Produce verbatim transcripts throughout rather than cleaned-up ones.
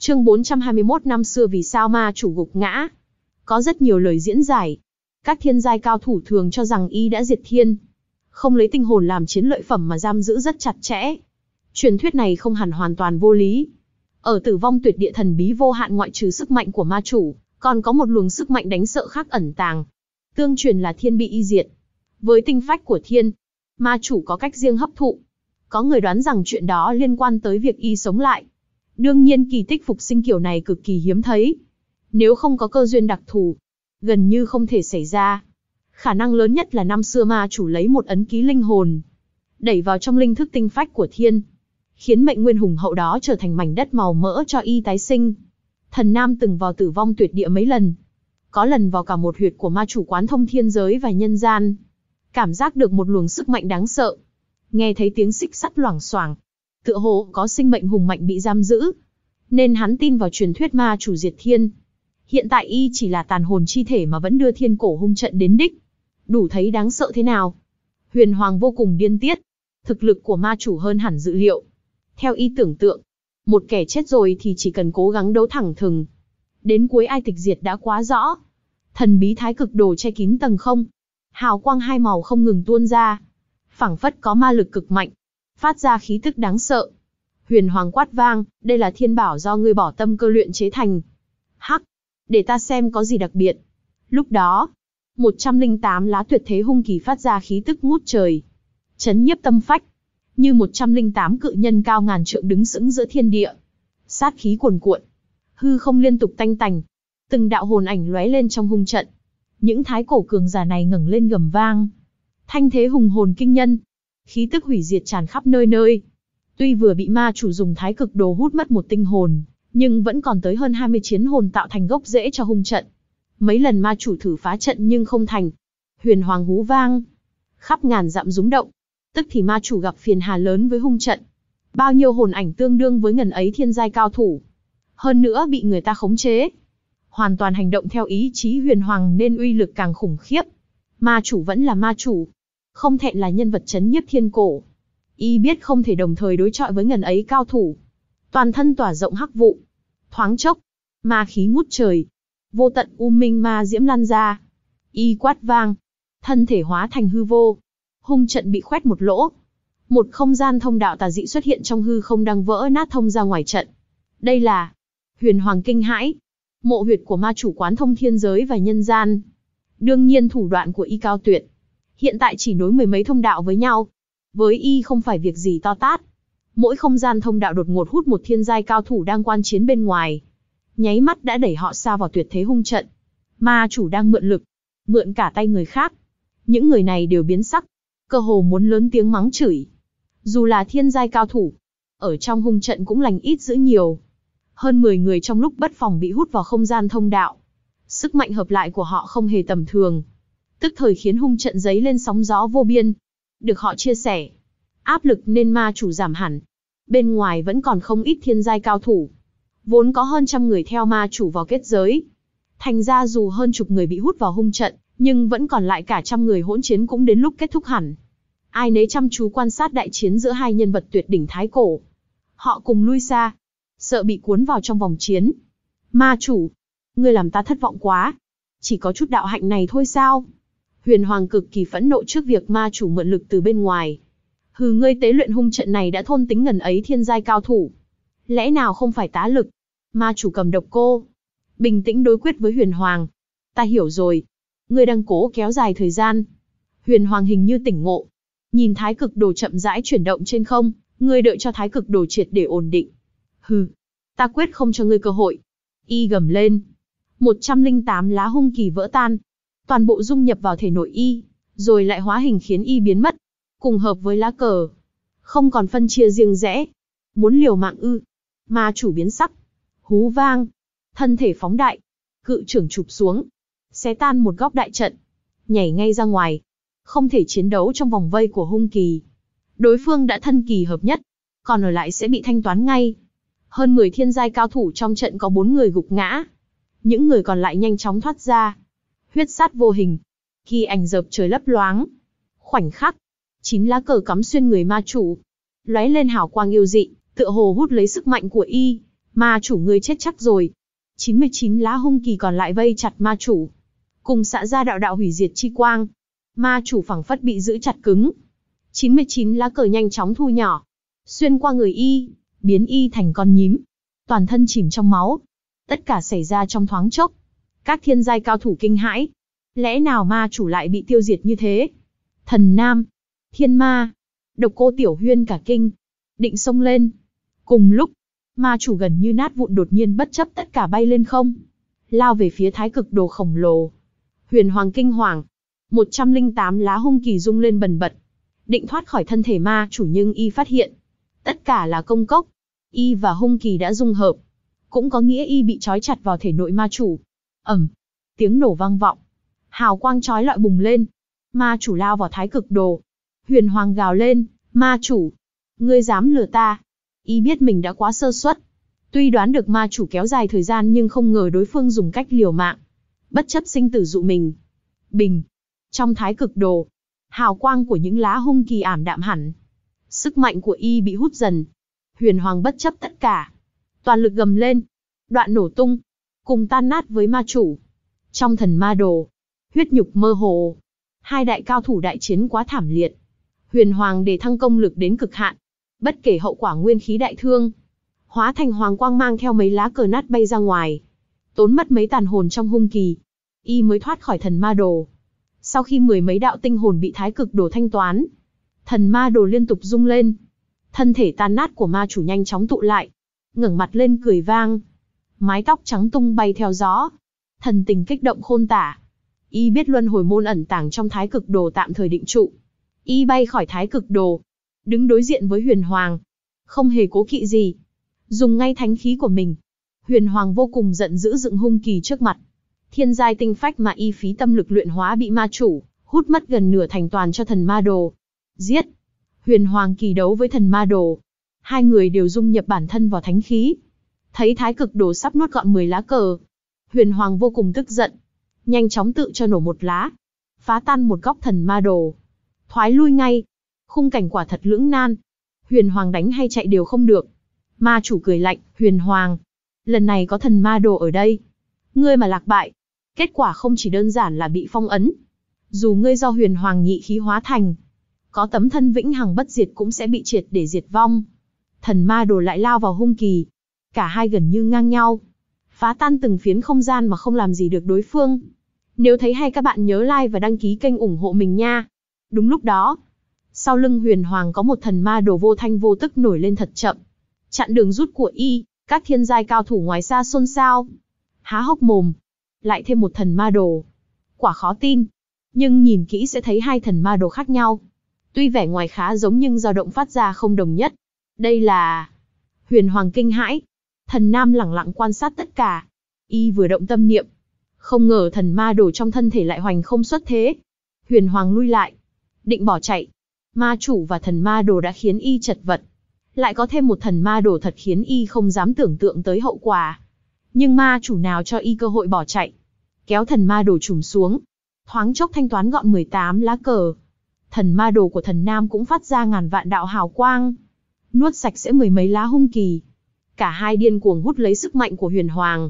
Chương bốn trăm hai mươi mốt năm xưa vì sao ma chủ gục ngã. Có rất nhiều lời diễn giải. Các thiên giai cao thủ thường cho rằng y đã diệt thiên, không lấy tinh hồn làm chiến lợi phẩm mà giam giữ rất chặt chẽ. Truyền thuyết này không hẳn hoàn toàn vô lý. Ở Tử Vong Tuyệt Địa thần bí vô hạn, ngoại trừ sức mạnh của ma chủ, còn có một luồng sức mạnh đánh sợ khác ẩn tàng. Tương truyền là thiên bị y diệt. Với tinh phách của thiên, ma chủ có cách riêng hấp thụ. Có người đoán rằng chuyện đó liên quan tới việc y sống lại. Đương nhiên kỳ tích phục sinh kiểu này cực kỳ hiếm thấy. Nếu không có cơ duyên đặc thù, gần như không thể xảy ra. Khả năng lớn nhất là năm xưa ma chủ lấy một ấn ký linh hồn, đẩy vào trong linh thức tinh phách của thiên, khiến mệnh nguyên hùng hậu đó trở thành mảnh đất màu mỡ cho y tái sinh. Thần Nam từng vào Tử Vong Tuyệt Địa mấy lần. Có lần vào cả một huyệt của ma chủ quán thông thiên giới và nhân gian. Cảm giác được một luồng sức mạnh đáng sợ. Nghe thấy tiếng xích sắt loảng xoảng, tựa hồ có sinh mệnh hùng mạnh bị giam giữ. Nên hắn tin vào truyền thuyết ma chủ diệt thiên. Hiện tại y chỉ là tàn hồn chi thể mà vẫn đưa thiên cổ hung trận đến đích. Đủ thấy đáng sợ thế nào. Huyền Hoàng vô cùng điên tiết. Thực lực của ma chủ hơn hẳn dự liệu. Theo y tưởng tượng, một kẻ chết rồi thì chỉ cần cố gắng đấu thẳng thừng, đến cuối ai tịch diệt đã quá rõ. Thần bí thái cực đồ che kín tầng không. Hào quang hai màu không ngừng tuôn ra. Phảng phất có ma lực cực mạnh, phát ra khí tức đáng sợ. Huyền Hoàng quát vang, đây là thiên bảo do ngươi bỏ tâm cơ luyện chế thành. Hắc, để ta xem có gì đặc biệt. Lúc đó, một trăm linh tám lá tuyệt thế hung kỳ phát ra khí tức ngút trời, chấn nhiếp tâm phách, như một trăm linh tám cự nhân cao ngàn trượng đứng sững giữa thiên địa. Sát khí cuồn cuộn, hư không liên tục tanh tành, từng đạo hồn ảnh lóe lên trong hung trận. Những thái cổ cường giả này ngẩng lên gầm vang, thanh thế hùng hồn kinh nhân, khí tức hủy diệt tràn khắp nơi nơi. Tuy vừa bị ma chủ dùng thái cực đồ hút mất một tinh hồn, nhưng vẫn còn tới hơn hai mươi chiến hồn tạo thành gốc rễ cho hung trận. Mấy lần ma chủ thử phá trận nhưng không thành. Huyền Hoàng hú vang, khắp ngàn dặm rúng động. Tức thì ma chủ gặp phiền hà lớn với hung trận. Bao nhiêu hồn ảnh tương đương với ngần ấy thiên giai cao thủ, hơn nữa bị người ta khống chế, hoàn toàn hành động theo ý chí Huyền Hoàng nên uy lực càng khủng khiếp. Ma chủ vẫn là ma chủ, không thẹn là nhân vật chấn nhiếp thiên cổ. Y biết không thể đồng thời đối chọi với ngần ấy cao thủ. Toàn thân tỏa rộng hắc vụ. Thoáng chốc, ma khí ngút trời, vô tận u minh ma diễm lan ra. Y quát vang, thân thể hóa thành hư vô. Hung trận bị khoét một lỗ. Một không gian thông đạo tà dị xuất hiện trong hư không đang vỡ nát thông ra ngoài trận. Đây là... Huyền Hoàng kinh hãi. Mộ huyệt của ma chủ quán thông thiên giới và nhân gian. Đương nhiên thủ đoạn của y cao tuyệt. Hiện tại chỉ nối mười mấy thông đạo với nhau. Với y không phải việc gì to tát. Mỗi không gian thông đạo đột ngột hút một thiên giai cao thủ đang quan chiến bên ngoài. Nháy mắt đã đẩy họ xa vào tuyệt thế hung trận. Ma chủ đang mượn lực, mượn cả tay người khác. Những người này đều biến sắc, cơ hồ muốn lớn tiếng mắng chửi. Dù là thiên giai cao thủ, ở trong hung trận cũng lành ít dữ nhiều. Hơn mười người trong lúc bất phòng bị hút vào không gian thông đạo. Sức mạnh hợp lại của họ không hề tầm thường. Tức thời khiến hung trận dấy lên sóng gió vô biên. Được họ chia sẻ, áp lực nên ma chủ giảm hẳn. Bên ngoài vẫn còn không ít thiên giai cao thủ. Vốn có hơn trăm người theo ma chủ vào kết giới. Thành ra dù hơn chục người bị hút vào hung trận, nhưng vẫn còn lại cả trăm người hỗn chiến cũng đến lúc kết thúc hẳn. Ai nấy chăm chú quan sát đại chiến giữa hai nhân vật tuyệt đỉnh thái cổ. Họ cùng lui xa, sợ bị cuốn vào trong vòng chiến. Ma chủ, ngươi làm ta thất vọng quá. Chỉ có chút đạo hạnh này thôi sao? Huyền Hoàng cực kỳ phẫn nộ trước việc ma chủ mượn lực từ bên ngoài. Hừ, ngươi tế luyện hung trận này đã thôn tính ngần ấy thiên giai cao thủ. Lẽ nào không phải tá lực? Ma chủ cầm độc cô, bình tĩnh đối quyết với Huyền Hoàng. Ta hiểu rồi. Ngươi đang cố kéo dài thời gian. Huyền Hoàng hình như tỉnh ngộ. Nhìn thái cực đồ chậm rãi chuyển động trên không. Ngươi đợi cho thái cực đồ triệt để ổn định. Hừ, ta quyết không cho ngươi cơ hội. Y gầm lên. một trăm linh tám lá hung kỳ vỡ tan. Toàn bộ dung nhập vào thể nội y, rồi lại hóa hình khiến y biến mất. Cùng hợp với lá cờ, không còn phân chia riêng rẽ. Muốn liều mạng ư? Ma chủ biến sắc, hú vang, thân thể phóng đại, cự trưởng chụp xuống, xé tan một góc đại trận, nhảy ngay ra ngoài. Không thể chiến đấu trong vòng vây của hung kỳ. Đối phương đã thân kỳ hợp nhất, còn ở lại sẽ bị thanh toán ngay. Hơn mười thiên giai cao thủ trong trận có bốn người gục ngã. Những người còn lại nhanh chóng thoát ra. Huyết sát vô hình, kỳ ảnh dợp trời lấp loáng. Khoảnh khắc, chín lá cờ cắm xuyên người ma chủ, lóe lên hào quang yêu dị, tựa hồ hút lấy sức mạnh của y, Ma chủ ngươi chết chắc rồi. chín mươi chín lá hung kỳ còn lại vây chặt ma chủ, cùng xạ ra đạo đạo hủy diệt chi quang. Ma chủ phảng phất bị giữ chặt cứng. chín mươi chín lá cờ nhanh chóng thu nhỏ, xuyên qua người y, biến y thành con nhím, toàn thân chìm trong máu. Tất cả xảy ra trong thoáng chốc. Các thiên giai cao thủ kinh hãi. Lẽ nào ma chủ lại bị tiêu diệt như thế? Thần Nam, Thiên Ma, Độc Cô Tiểu Huyên cả kinh, định xông lên. Cùng lúc, ma chủ gần như nát vụn đột nhiên bất chấp tất cả bay lên không, lao về phía thái cực đồ khổng lồ. Huyền Hoàng kinh hoàng, một trăm lẻ tám lá hung kỳ rung lên bần bật, định thoát khỏi thân thể ma chủ nhưng y phát hiện, tất cả là công cốc, y và hung kỳ đã dung hợp, cũng có nghĩa y bị trói chặt vào thể nội ma chủ. Ầm, tiếng nổ vang vọng, hào quang chói lọi bùng lên, ma chủ lao vào thái cực đồ. Huyền Hoàng gào lên, ma chủ, ngươi dám lừa ta? Y biết mình đã quá sơ suất, tuy đoán được ma chủ kéo dài thời gian nhưng không ngờ đối phương dùng cách liều mạng, bất chấp sinh tử dụ mình. Bình, trong thái cực đồ, hào quang của những lá hung kỳ ảm đạm hẳn, sức mạnh của y bị hút dần. Huyền Hoàng bất chấp tất cả, toàn lực gầm lên, đoạn nổ tung, cùng tan nát với ma chủ. Trong thần ma đồ, huyết nhục mơ hồ, hai đại cao thủ đại chiến quá thảm liệt. Huyền Hoàng để thăng công lực đến cực hạn, bất kể hậu quả nguyên khí đại thương, hóa thành hoàng quang mang theo mấy lá cờ nát bay ra ngoài, tốn mất mấy tàn hồn trong hung kỳ, y mới thoát khỏi thần ma đồ. Sau khi mười mấy đạo tinh hồn bị thái cực đồ thanh toán, thần ma đồ liên tục rung lên, thân thể tan nát của ma chủ nhanh chóng tụ lại, ngẩng mặt lên cười vang, mái tóc trắng tung bay theo gió, thần tình kích động khôn tả. Y biết luân hồi môn ẩn tàng trong thái cực đồ tạm thời định trụ, y bay khỏi thái cực đồ, đứng đối diện với Huyền Hoàng, không hề cố kỵ gì, dùng ngay thánh khí của mình. Huyền Hoàng vô cùng giận dữ dựng hung kỳ trước mặt. Thiên giai tinh phách mà y phí tâm lực luyện hóa bị ma chủ hút mất gần nửa thành toàn cho thần ma đồ. Giết! Huyền Hoàng kỳ đấu với thần ma đồ, hai người đều dung nhập bản thân vào thánh khí. Thấy thái cực đồ sắp nuốt gọn mười lá cờ, Huyền Hoàng vô cùng tức giận, nhanh chóng tự cho nổ một lá, phá tan một góc thần ma đồ, thoái lui ngay. Khung cảnh quả thật lưỡng nan, Huyền Hoàng đánh hay chạy đều không được. Ma chủ cười lạnh, Huyền Hoàng, lần này có thần ma đồ ở đây, ngươi mà lạc bại, kết quả không chỉ đơn giản là bị phong ấn, dù ngươi do Huyền Hoàng nhị khí hóa thành, có tấm thân vĩnh hằng bất diệt cũng sẽ bị triệt để diệt vong. Thần ma đồ lại lao vào hung kỳ, cả hai gần như ngang nhau, phá tan từng phiến không gian mà không làm gì được đối phương. Nếu thấy hay các bạn nhớ like và đăng ký kênh ủng hộ mình nha. Đúng lúc đó, sau lưng Huyền Hoàng có một thần ma đồ vô thanh vô tức nổi lên thật chậm, chặn đường rút của y. Các thiên giai cao thủ ngoài xa xôn xao, há hốc mồm. Lại thêm một thần ma đồ, quả khó tin. Nhưng nhìn kỹ sẽ thấy hai thần ma đồ khác nhau. Tuy vẻ ngoài khá giống nhưng dao động phát ra không đồng nhất. Đây là... Huyền Hoàng kinh hãi. Thần Nam lẳng lặng quan sát tất cả. Y vừa động tâm niệm, không ngờ thần ma đồ trong thân thể lại hoành không xuất thế. Huyền Hoàng lui lại, định bỏ chạy. Ma chủ và thần ma đồ đã khiến y chật vật, lại có thêm một thần ma đồ thật khiến y không dám tưởng tượng tới hậu quả. Nhưng ma chủ nào cho y cơ hội bỏ chạy, kéo thần ma đồ trùm xuống, thoáng chốc thanh toán gọn mười tám lá cờ. Thần ma đồ của thần Nam cũng phát ra ngàn vạn đạo hào quang, nuốt sạch sẽ mười mấy lá hung kỳ. Cả hai điên cuồng hút lấy sức mạnh của Huyền Hoàng.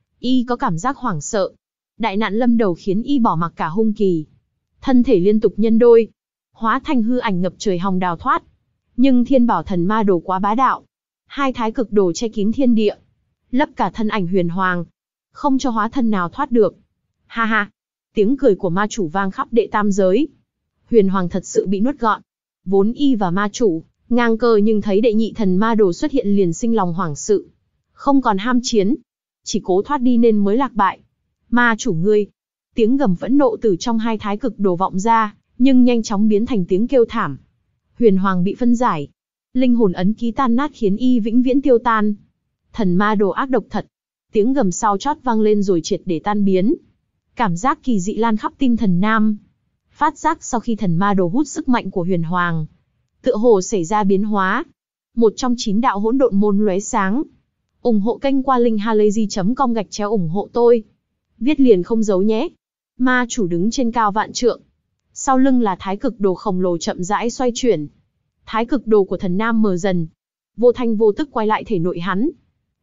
Y có cảm giác hoảng sợ, đại nạn lâm đầu khiến y bỏ mặc cả hung kỳ, thân thể liên tục nhân đôi, hóa thành hư ảnh ngập trời hòng đào thoát. Nhưng thiên bảo thần ma đồ quá bá đạo, hai thái cực đồ che kín thiên địa, lấp cả thân ảnh Huyền Hoàng, không cho hóa thân nào thoát được. Ha ha, tiếng cười của ma chủ vang khắp đệ tam giới. Huyền Hoàng thật sự bị nuốt gọn. Vốn y và ma chủ ngang cơ nhưng thấy đệ nhị thần ma đồ xuất hiện liền sinh lòng hoảng sự, không còn ham chiến, chỉ cố thoát đi nên mới lạc bại. Ma chủ ngươi! Tiếng gầm phẫn nộ từ trong hai thái cực đồ vọng ra, nhưng nhanh chóng biến thành tiếng kêu thảm. Huyền Hoàng bị phân giải, linh hồn ấn ký tan nát khiến y vĩnh viễn tiêu tan. Thần ma đồ ác độc thật. Tiếng gầm sau chót vang lên rồi triệt để tan biến. Cảm giác kỳ dị lan khắp tim thần Nam. Phát giác sau khi thần ma đồ hút sức mạnh của Huyền Hoàng, tựa hồ xảy ra biến hóa. Một trong chín đạo hỗn độn môn lóe sáng. Ủng hộ kênh qua link halayzi chấm com gạch chéo ủng hộ tôi. Viết liền không giấu nhé. Ma chủ đứng trên cao vạn trượng, sau lưng là thái cực đồ khổng lồ chậm rãi xoay chuyển. Thái cực đồ của thần Nam mờ dần, vô thanh vô tức quay lại thể nội hắn.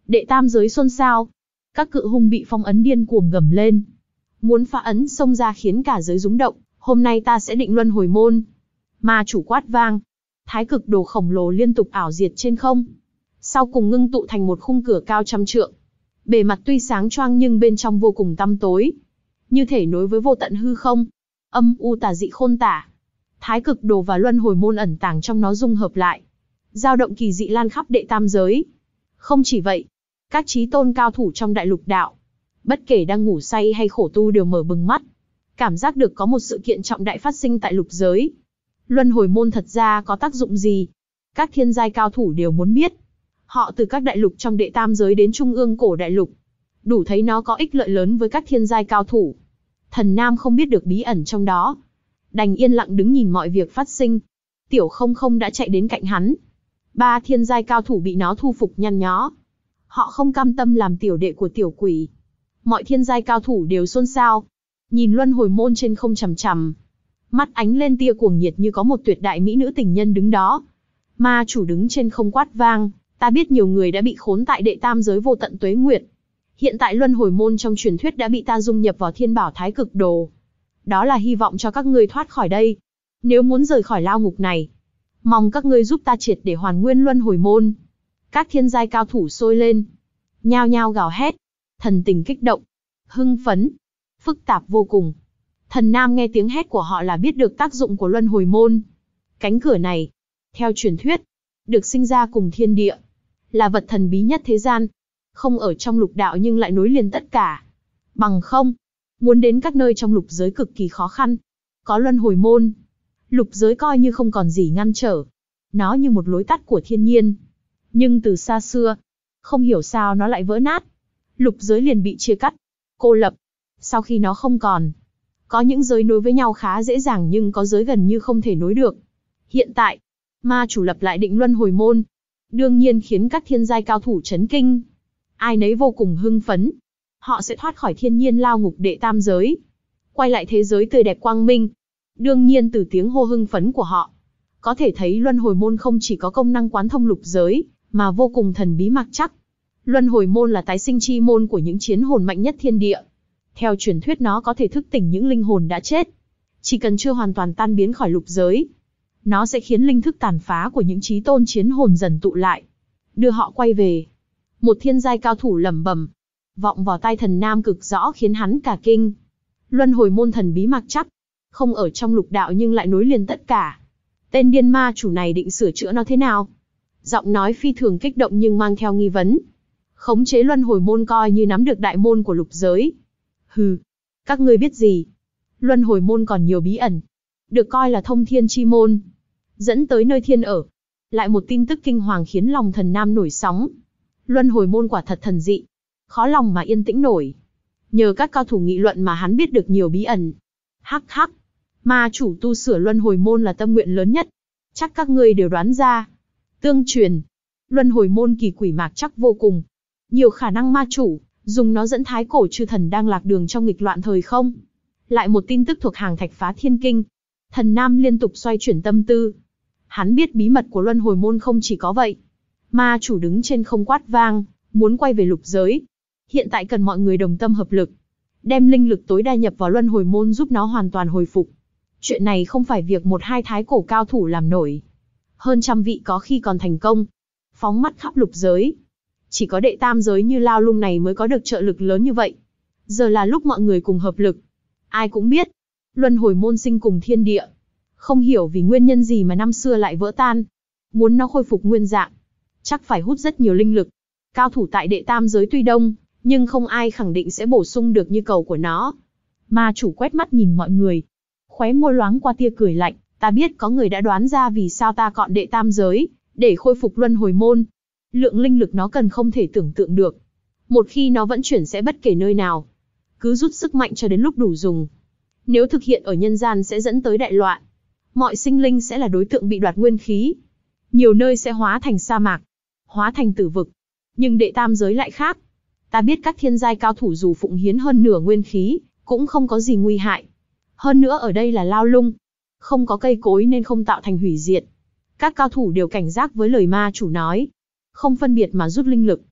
Đệ tam giới xôn xao. Các cự hung bị phong ấn điên cuồng gầm lên. Muốn phá ấn xông ra khiến cả giới rúng động, hôm nay ta sẽ định luân hồi môn. Ma chủ quát vang. Thái cực đồ khổng lồ liên tục ảo diệt trên không. Sau cùng ngưng tụ thành một khung cửa cao trăm trượng. Bề mặt tuy sáng choang nhưng bên trong vô cùng tăm tối. Như thể nối với vô tận hư không. Âm u tà dị khôn tả. Thái cực đồ và luân hồi môn ẩn tàng trong nó dung hợp lại. Dao động kỳ dị lan khắp đệ tam giới. Không chỉ vậy, các chí tôn cao thủ trong đại lục đạo, bất kể đang ngủ say hay khổ tu đều mở bừng mắt. Cảm giác được có một sự kiện trọng đại phát sinh tại lục giới. Luân hồi môn thật ra có tác dụng gì? Các thiên giai cao thủ đều muốn biết. Họ từ các đại lục trong đệ tam giới đến trung ương cổ đại lục. Đủ thấy nó có ích lợi lớn với các thiên giai cao thủ. Thần Nam không biết được bí ẩn trong đó. Đành yên lặng đứng nhìn mọi việc phát sinh. Tiểu không không đã chạy đến cạnh hắn. Ba thiên giai cao thủ bị nó thu phục nhăn nhó. Họ không cam tâm làm tiểu đệ của tiểu quỷ. Mọi thiên giai cao thủ đều xôn xao. Nhìn luân hồi môn trên không chằm chằm. Mắt ánh lên tia cuồng nhiệt như có một tuyệt đại mỹ nữ tình nhân đứng đó. Ma chủ đứng trên không quát vang. Ta biết nhiều người đã bị khốn tại đệ tam giới vô tận tuế nguyệt. Hiện tại luân hồi môn trong truyền thuyết đã bị ta dung nhập vào thiên bảo thái cực đồ. Đó là hy vọng cho các ngươi thoát khỏi đây. Nếu muốn rời khỏi lao ngục này, mong các ngươi giúp ta triệt để hoàn nguyên luân hồi môn. Các thiên giai cao thủ sôi lên, nhao nhao gào hét, thần tình kích động, hưng phấn, phức tạp vô cùng. Thần Nam nghe tiếng hét của họ là biết được tác dụng của luân hồi môn. Cánh cửa này, theo truyền thuyết, được sinh ra cùng thiên địa, là vật thần bí nhất thế gian, không ở trong lục đạo nhưng lại nối liền tất cả. Bằng không, muốn đến các nơi trong lục giới cực kỳ khó khăn. Có luân hồi môn, lục giới coi như không còn gì ngăn trở. Nó như một lối tắt của thiên nhiên. Nhưng từ xa xưa, không hiểu sao nó lại vỡ nát. Lục giới liền bị chia cắt, cô lập. Sau khi nó không còn, có những giới nối với nhau khá dễ dàng nhưng có giới gần như không thể nối được. Hiện tại, ma chủ lập lại định luân hồi môn. Đương nhiên khiến các thiên giai cao thủ chấn kinh. Ai nấy vô cùng hưng phấn. Họ sẽ thoát khỏi thiên nhiên lao ngục đệ tam giới, quay lại thế giới tươi đẹp quang minh. Đương nhiên từ tiếng hô hưng phấn của họ, có thể thấy luân hồi môn không chỉ có công năng quán thông lục giới, mà vô cùng thần bí mặc chắc. Luân hồi môn là tái sinh chi môn của những chiến hồn mạnh nhất thiên địa. Theo truyền thuyết nó có thể thức tỉnh những linh hồn đã chết. Chỉ cần chưa hoàn toàn tan biến khỏi lục giới, nó sẽ khiến linh thức tàn phá của những chí tôn chiến hồn dần tụ lại, đưa họ quay về. Một thiên giai cao thủ lẩm bẩm, vọng vào tai Thần Nam cực rõ khiến hắn cả kinh. Luân hồi môn thần bí mặc chắc, không ở trong lục đạo nhưng lại nối liền tất cả. Tên điên ma chủ này định sửa chữa nó thế nào? Giọng nói phi thường kích động nhưng mang theo nghi vấn. Khống chế luân hồi môn coi như nắm được đại môn của lục giới. Hừ, các ngươi biết gì? Luân hồi môn còn nhiều bí ẩn, được coi là thông thiên chi môn, dẫn tới nơi thiên ở. Lại một tin tức kinh hoàng khiến lòng Thần Nam nổi sóng. Luân hồi môn quả thật thần dị, khó lòng mà yên tĩnh nổi. Nhờ các cao thủ nghị luận mà hắn biết được nhiều bí ẩn. Hắc hắc, ma chủ tu sửa luân hồi môn là tâm nguyện lớn nhất. Chắc các ngươi đều đoán ra. Tương truyền, luân hồi môn kỳ quỷ mạc chắc vô cùng. Nhiều khả năng ma chủ dùng nó dẫn thái cổ chư thần đang lạc đường trong nghịch loạn thời không. Lại một tin tức thuộc hàng thạch phá thiên kinh. Thần Nam liên tục xoay chuyển tâm tư. Hắn biết bí mật của luân hồi môn không chỉ có vậy. Ma chủ đứng trên không quát vang, muốn quay về lục giới. Hiện tại cần mọi người đồng tâm hợp lực, đem linh lực tối đa nhập vào luân hồi môn giúp nó hoàn toàn hồi phục. Chuyện này không phải việc một hai thái cổ cao thủ làm nổi. Hơn trăm vị có khi còn thành công. Phóng mắt khắp lục giới, chỉ có đệ tam giới như Lao Lung này mới có được trợ lực lớn như vậy. Giờ là lúc mọi người cùng hợp lực. Ai cũng biết, luân hồi môn sinh cùng thiên địa. Không hiểu vì nguyên nhân gì mà năm xưa lại vỡ tan. Muốn nó khôi phục nguyên dạng, chắc phải hút rất nhiều linh lực. Cao thủ tại đệ tam giới tuy đông, nhưng không ai khẳng định sẽ bổ sung được như cầu của nó. Ma chủ quét mắt nhìn mọi người, khóe môi loáng qua tia cười lạnh. Ta biết có người đã đoán ra vì sao ta chọn đệ tam giới, để khôi phục luân hồi môn. Lượng linh lực nó cần không thể tưởng tượng được. Một khi nó vận chuyển sẽ bất kể nơi nào, cứ rút sức mạnh cho đến lúc đủ dùng. Nếu thực hiện ở nhân gian sẽ dẫn tới đại loạn. Mọi sinh linh sẽ là đối tượng bị đoạt nguyên khí. Nhiều nơi sẽ hóa thành sa mạc, hóa thành tử vực. Nhưng đệ tam giới lại khác. Ta biết các thiên giai cao thủ dù phụng hiến hơn nửa nguyên khí, cũng không có gì nguy hại. Hơn nữa ở đây là Lao Lung, không có cây cối nên không tạo thành hủy diệt. Các cao thủ đều cảnh giác với lời ma chủ nói, không phân biệt mà rút linh lực,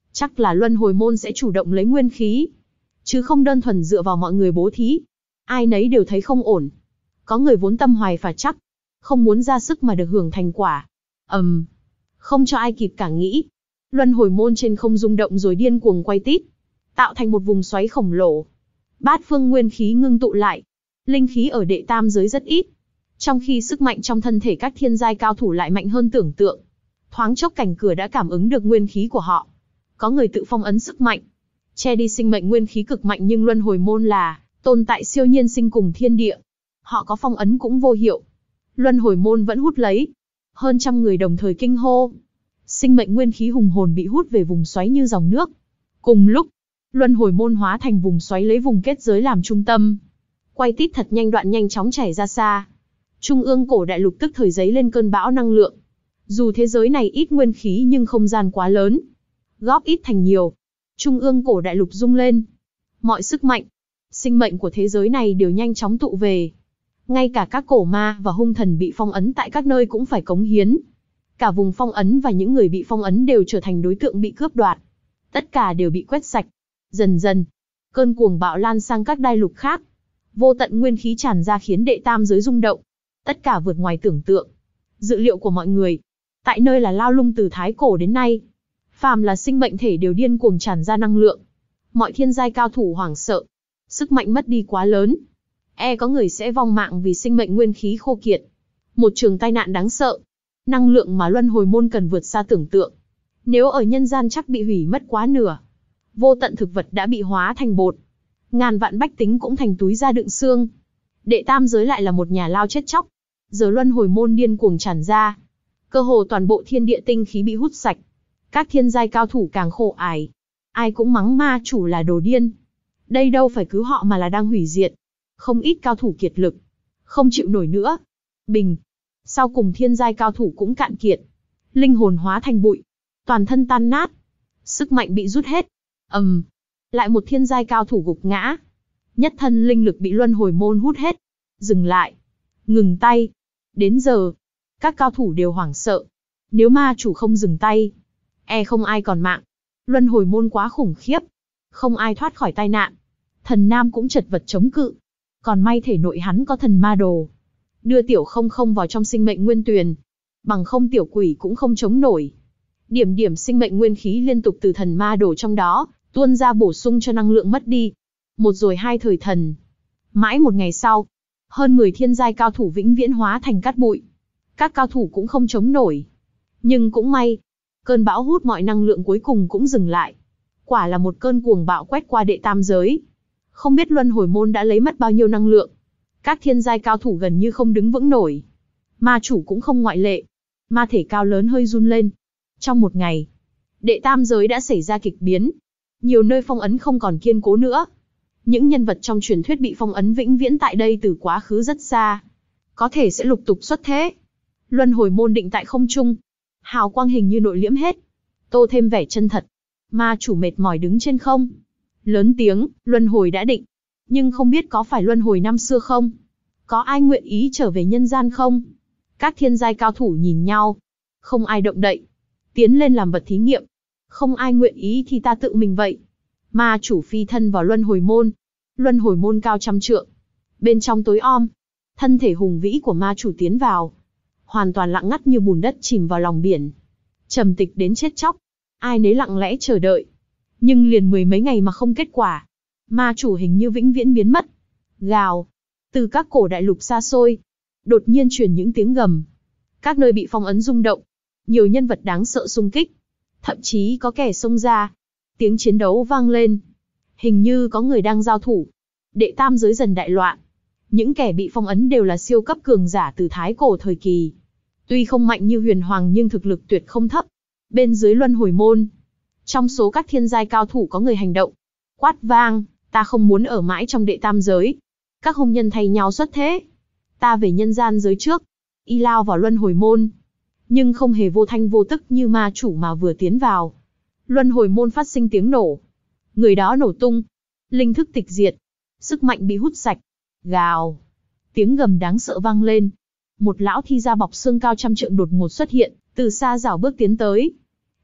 Chắc là luân hồi môn sẽ chủ động lấy nguyên khí, chứ không đơn thuần dựa vào mọi người bố thí. Ai nấy đều thấy không ổn. Có người vốn tâm hoài phạt chắc, không muốn ra sức mà được hưởng thành quả. ầm, um, không cho ai kịp cả nghĩ, luân hồi môn trên không rung động rồi điên cuồng quay tít, tạo thành một vùng xoáy khổng lồ. Bát phương nguyên khí ngưng tụ lại, linh khí ở đệ tam giới rất ít, trong khi sức mạnh trong thân thể các thiên giai cao thủ lại mạnh hơn tưởng tượng. Thoáng chốc cảnh cửa đã cảm ứng được nguyên khí của họ. Có người tự phong ấn sức mạnh, che đi sinh mệnh nguyên khí cực mạnh, nhưng luân hồi môn là tồn tại siêu nhiên sinh cùng thiên địa. Họ có phong ấn cũng vô hiệu. Luân hồi môn vẫn hút lấy. Hơn trăm người đồng thời kinh hô. Sinh mệnh nguyên khí hùng hồn bị hút về vùng xoáy như dòng nước. Cùng lúc, luân hồi môn hóa thành vùng xoáy lấy vùng kết giới làm trung tâm. Quay tít thật nhanh, đoạn nhanh chóng chảy ra xa. Trung ương cổ đại lục tức thời giấy lên cơn bão năng lượng. Dù thế giới này ít nguyên khí nhưng không gian quá lớn. Góp ít thành nhiều. Trung ương cổ đại lục rung lên. Mọi sức mạnh, sinh mệnh của thế giới này đều nhanh chóng tụ về. Ngay cả các cổ ma và hung thần bị phong ấn tại các nơi cũng phải cống hiến. Cả vùng phong ấn và những người bị phong ấn đều trở thành đối tượng bị cướp đoạt. Tất cả đều bị quét sạch. Dần dần, cơn cuồng bạo lan sang các đại lục khác. Vô tận nguyên khí tràn ra khiến đệ tam giới rung động. Tất cả vượt ngoài tưởng tượng, dự liệu của mọi người. Tại nơi là Lao Lung từ thái cổ đến nay, phàm là sinh mệnh thể đều điên cuồng tràn ra năng lượng. Mọi thiên giai cao thủ hoảng sợ, sức mạnh mất đi quá lớn, e có người sẽ vong mạng vì sinh mệnh nguyên khí khô kiệt. Một trường tai nạn đáng sợ. Năng lượng mà luân hồi môn cần vượt xa tưởng tượng. Nếu ở nhân gian chắc bị hủy mất quá nửa. Vô tận thực vật đã bị hóa thành bột, ngàn vạn bách tính cũng thành túi da đựng xương. Đệ tam giới lại là một nhà lao chết chóc. Giờ luân hồi môn điên cuồng tràn ra, cơ hồ toàn bộ thiên địa tinh khí bị hút sạch. Các thiên giai cao thủ càng khổ ải. Ai cũng mắng ma chủ là đồ điên. Đây đâu phải cứu họ mà là đang hủy diệt. Không ít cao thủ kiệt lực, không chịu nổi nữa. Bình. Sau cùng thiên giai cao thủ cũng cạn kiệt. Linh hồn hóa thành bụi, toàn thân tan nát, sức mạnh bị rút hết. ầm, um, lại một thiên giai cao thủ gục ngã. Nhất thân linh lực bị luân hồi môn hút hết. Dừng lại. Ngừng tay. Đến giờ, các cao thủ đều hoảng sợ. Nếu ma chủ không dừng tay, e không ai còn mạng. Luân hồi môn quá khủng khiếp, không ai thoát khỏi tai nạn. Thần Nam cũng chật vật chống cự. Còn may thể nội hắn có thần ma đồ, đưa tiểu không không vào trong sinh mệnh nguyên tuyền. Bằng không tiểu quỷ cũng không chống nổi. Điểm điểm sinh mệnh nguyên khí liên tục từ thần ma đồ trong đó tuôn ra bổ sung cho năng lượng mất đi. Một rồi hai thời thần. Mãi một ngày sau, hơn mười thiên giai cao thủ vĩnh viễn hóa thành cát bụi. Các cao thủ cũng không chống nổi. Nhưng cũng may, cơn bão hút mọi năng lượng cuối cùng cũng dừng lại. Quả là một cơn cuồng bạo quét qua đệ tam giới. Không biết luân hồi môn đã lấy mất bao nhiêu năng lượng. Các thiên giai cao thủ gần như không đứng vững nổi. Ma chủ cũng không ngoại lệ. Ma thể cao lớn hơi run lên. Trong một ngày, đệ tam giới đã xảy ra kịch biến. Nhiều nơi phong ấn không còn kiên cố nữa. Những nhân vật trong truyền thuyết bị phong ấn vĩnh viễn tại đây từ quá khứ rất xa. Có thể sẽ lục tục xuất thế. Luân hồi môn định tại không trung. Hào quang hình như nội liễm hết, tô thêm vẻ chân thật. Ma chủ mệt mỏi đứng trên không, lớn tiếng, luân hồi đã định. Nhưng không biết có phải luân hồi năm xưa không? Có ai nguyện ý trở về nhân gian không? Các thiên giai cao thủ nhìn nhau. Không ai động đậy. Tiến lên làm vật thí nghiệm. Không ai nguyện ý thì ta tự mình vậy. Ma chủ phi thân vào luân hồi môn. Luân hồi môn cao trăm trượng. Bên trong tối om, thân thể hùng vĩ của ma chủ tiến vào. Hoàn toàn lặng ngắt như bùn đất chìm vào lòng biển. Trầm tịch đến chết chóc. Ai nấy lặng lẽ chờ đợi. Nhưng liền mười mấy ngày mà không kết quả. Ma chủ hình như vĩnh viễn biến mất. Gào. Từ các cổ đại lục xa xôi, đột nhiên truyền những tiếng gầm. Các nơi bị phong ấn rung động. Nhiều nhân vật đáng sợ xung kích. Thậm chí có kẻ xông ra. Tiếng chiến đấu vang lên. Hình như có người đang giao thủ. Đệ tam giới dần đại loạn. Những kẻ bị phong ấn đều là siêu cấp cường giả từ thái cổ thời kỳ. Tuy không mạnh như huyền hoàng nhưng thực lực tuyệt không thấp. Bên dưới luân hồi môn, trong số các thiên giai cao thủ có người hành động. Quát vang, ta không muốn ở mãi trong đệ tam giới. Các hung nhân thay nhau xuất thế. Ta về nhân gian giới trước. Y lao vào luân hồi môn. Nhưng không hề vô thanh vô tức như ma chủ mà vừa tiến vào. Luân hồi môn phát sinh tiếng nổ. Người đó nổ tung. Linh thức tịch diệt. Sức mạnh bị hút sạch. Gào. Tiếng gầm đáng sợ vang lên. Một lão thi da bọc xương cao trăm trượng đột ngột xuất hiện, từ xa rảo bước tiến tới.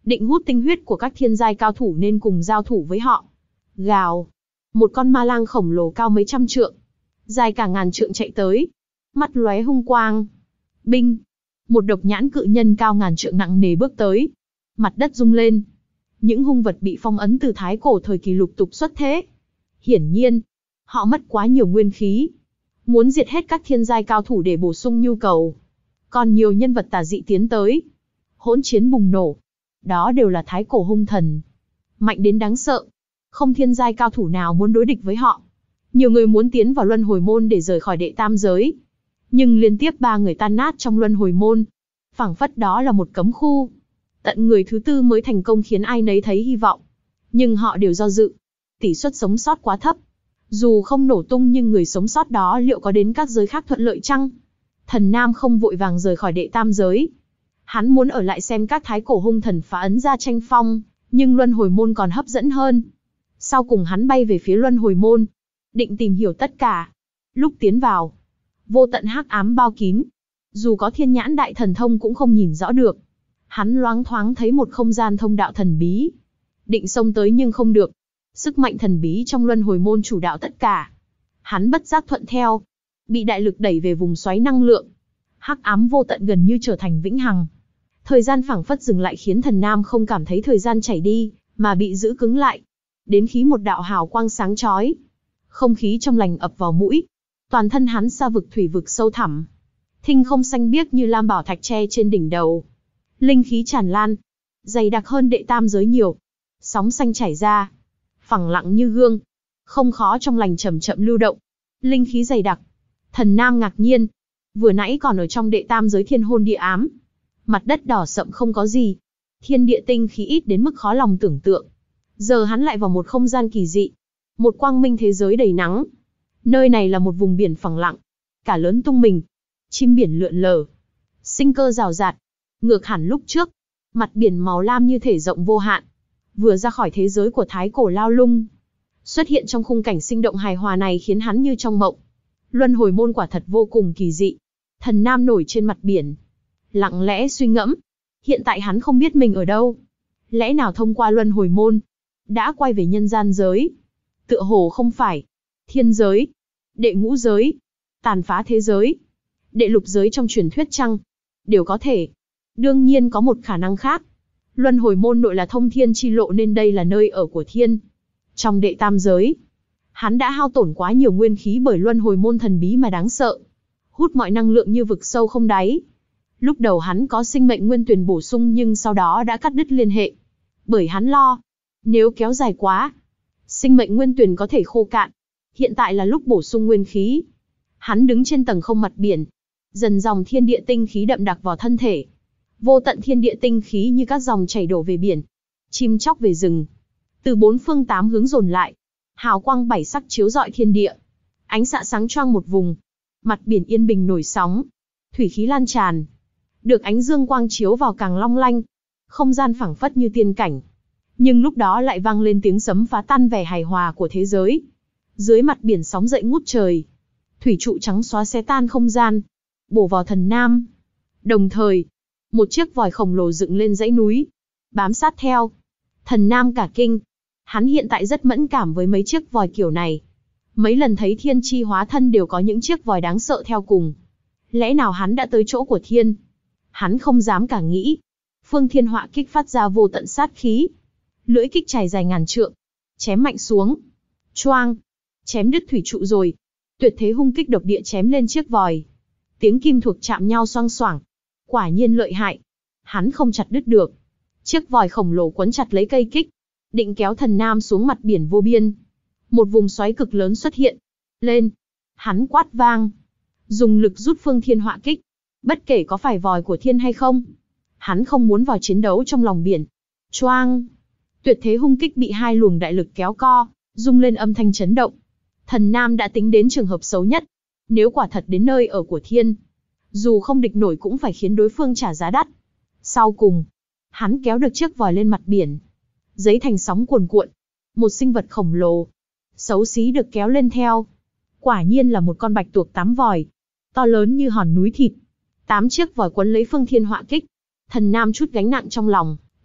định hút tinh huyết của các thiên giai cao thủ nên cùng giao thủ với họ. Gào, một con ma lang khổng lồ cao mấy trăm trượng, dài cả ngàn trượng chạy tới, mắt lóe hung quang. Binh, một độc nhãn cự nhân cao ngàn trượng nặng nề bước tới. Mặt đất rung lên. Những hung vật bị phong ấn từ thái cổ thời kỳ lục tục xuất thế. Hiển nhiên, họ mất quá nhiều nguyên khí, muốn diệt hết các thiên giai cao thủ để bổ sung nhu cầu. Còn nhiều nhân vật tà dị tiến tới. Hỗn chiến bùng nổ. Đó đều là thái cổ hung thần, mạnh đến đáng sợ. Không thiên giai cao thủ nào muốn đối địch với họ. Nhiều người muốn tiến vào luân hồi môn để rời khỏi đệ tam giới. Nhưng liên tiếp ba người tan nát trong luân hồi môn. Phảng phất đó là một cấm khu. Tận người thứ tư mới thành công khiến ai nấy thấy hy vọng. Nhưng họ đều do dự. Tỷ suất sống sót quá thấp. Dù không nổ tung nhưng người sống sót đó liệu có đến các giới khác thuận lợi chăng? Thần Nam không vội vàng rời khỏi đệ tam giới. Hắn muốn ở lại xem các thái cổ hung thần phá ấn ra tranh phong, nhưng luân hồi môn còn hấp dẫn hơn. Sau cùng hắn bay về phía luân hồi môn, định tìm hiểu tất cả. Lúc tiến vào, vô tận hắc ám bao kín. Dù có thiên nhãn đại thần thông cũng không nhìn rõ được. Hắn loáng thoáng thấy một không gian thông đạo thần bí. Định xông tới nhưng không được. Sức mạnh thần bí trong luân hồi môn chủ đạo tất cả. Hắn bất giác thuận theo, bị đại lực đẩy về vùng xoáy năng lượng. Hắc ám vô tận gần như trở thành vĩnh hằng. Thời gian phảng phất dừng lại khiến Thần Nam không cảm thấy thời gian chảy đi, mà bị giữ cứng lại. Đến khi một đạo hào quang sáng chói, không khí trong lành ập vào mũi. Toàn thân hắn sa vực thủy vực sâu thẳm. Thinh không xanh biếc như lam bảo thạch tre trên đỉnh đầu. Linh khí tràn lan, dày đặc hơn đệ tam giới nhiều. Sóng xanh chảy ra, phẳng lặng như gương. Không khó trong lành chậm chậm lưu động. Linh khí dày đặc. Thần Nam ngạc nhiên. Vừa nãy còn ở trong đệ tam giới thiên hôn địa ám. Mặt đất đỏ sậm không có gì. Thiên địa tinh khí ít đến mức khó lòng tưởng tượng. Giờ hắn lại vào một không gian kỳ dị. Một quang minh thế giới đầy nắng. Nơi này là một vùng biển phẳng lặng. Cả lớn tung mình. Chim biển lượn lờ. Sinh cơ rào rạt. Ngược hẳn lúc trước. Mặt biển màu lam như thể rộng vô hạn. Vừa ra khỏi thế giới của thái cổ lao lung. Xuất hiện trong khung cảnh sinh động hài hòa này khiến hắn như trong mộng. Luân hồi môn quả thật vô cùng kỳ dị. Thần Nam nổi trên mặt biển, lặng lẽ suy ngẫm. Hiện tại hắn không biết mình ở đâu. Lẽ nào thông qua luân hồi môn, đã quay về nhân gian giới? Tựa hồ không phải. Thiên giới, đệ ngũ giới, tàn phá thế giới, đệ lục giới trong truyền thuyết chăng? Đều có thể. Đương nhiên có một khả năng khác. Luân hồi môn nội là thông thiên chi lộ nên đây là nơi ở của thiên. Trong đệ tam giới, hắn đã hao tổn quá nhiều nguyên khí bởi luân hồi môn thần bí mà đáng sợ. Hút mọi năng lượng như vực sâu không đáy. Lúc đầu hắn có sinh mệnh nguyên tuyền bổ sung nhưng sau đó đã cắt đứt liên hệ. Bởi hắn lo, nếu kéo dài quá, sinh mệnh nguyên tuyền có thể khô cạn. Hiện tại là lúc bổ sung nguyên khí. Hắn đứng trên tầng không mặt biển. Dần dòng thiên địa tinh khí đậm đặc vào thân thể. Vô tận thiên địa tinh khí như các dòng chảy đổ về biển. Chim chóc về rừng. Từ bốn phương tám hướng dồn lại. Hào quang bảy sắc chiếu rọi thiên địa. Ánh xạ sáng choang một vùng. Mặt biển yên bình nổi sóng. Thủy khí lan tràn. Được ánh dương quang chiếu vào càng long lanh. Không gian phảng phất như tiên cảnh. Nhưng lúc đó lại vang lên tiếng sấm phá tan vẻ hài hòa của thế giới. Dưới mặt biển sóng dậy ngút trời. Thủy trụ trắng xóa xé tan không gian, bổ vào Thần Nam. Đồng thời, một chiếc vòi khổng lồ dựng lên dãy núi, bám sát theo. Thần Nam cả kinh. Hắn hiện tại rất mẫn cảm với mấy chiếc vòi kiểu này. Mấy lần thấy thiên chi hóa thân đều có những chiếc vòi đáng sợ theo cùng. Lẽ nào hắn đã tới chỗ của thiên? Hắn không dám cả nghĩ. Phương Thiên Họa kích phát ra vô tận sát khí. Lưỡi kích trải dài ngàn trượng. Chém mạnh xuống. Choang. Chém đứt thủy trụ rồi. Tuyệt thế hung kích độc địa chém lên chiếc vòi. Tiếng kim thuộc chạm nhau xoang xoảng. Quả nhiên lợi hại. Hắn không chặt đứt được. Chiếc vòi khổng lồ quấn chặt lấy cây kích. Định kéo Thần Nam xuống mặt biển vô biên. Một vùng xoáy cực lớn xuất hiện. Lên. Hắn quát vang. Dùng lực rút Phương Thiên Họa kích. Bất kể có phải vòi của thiên hay không. Hắn không muốn vào chiến đấu trong lòng biển. Choang. Tuyệt thế hung kích bị hai luồng đại lực kéo co, rung lên âm thanh chấn động. Thần Nam đã tính đến trường hợp xấu nhất. Nếu quả thật đến nơi ở của thiên, dù không địch nổi cũng phải khiến đối phương trả giá đắt. Sau cùng, hắn kéo được chiếc vòi lên mặt biển. Giấy thành sóng cuồn cuộn. Một sinh vật khổng lồ, xấu xí được kéo lên theo. Quả nhiên là một con bạch tuộc tám vòi, to lớn như hòn núi thịt. Tám chiếc vòi quấn lấy Phương Thiên Họa kích. Thần Nam chút gánh nặng trong lòng,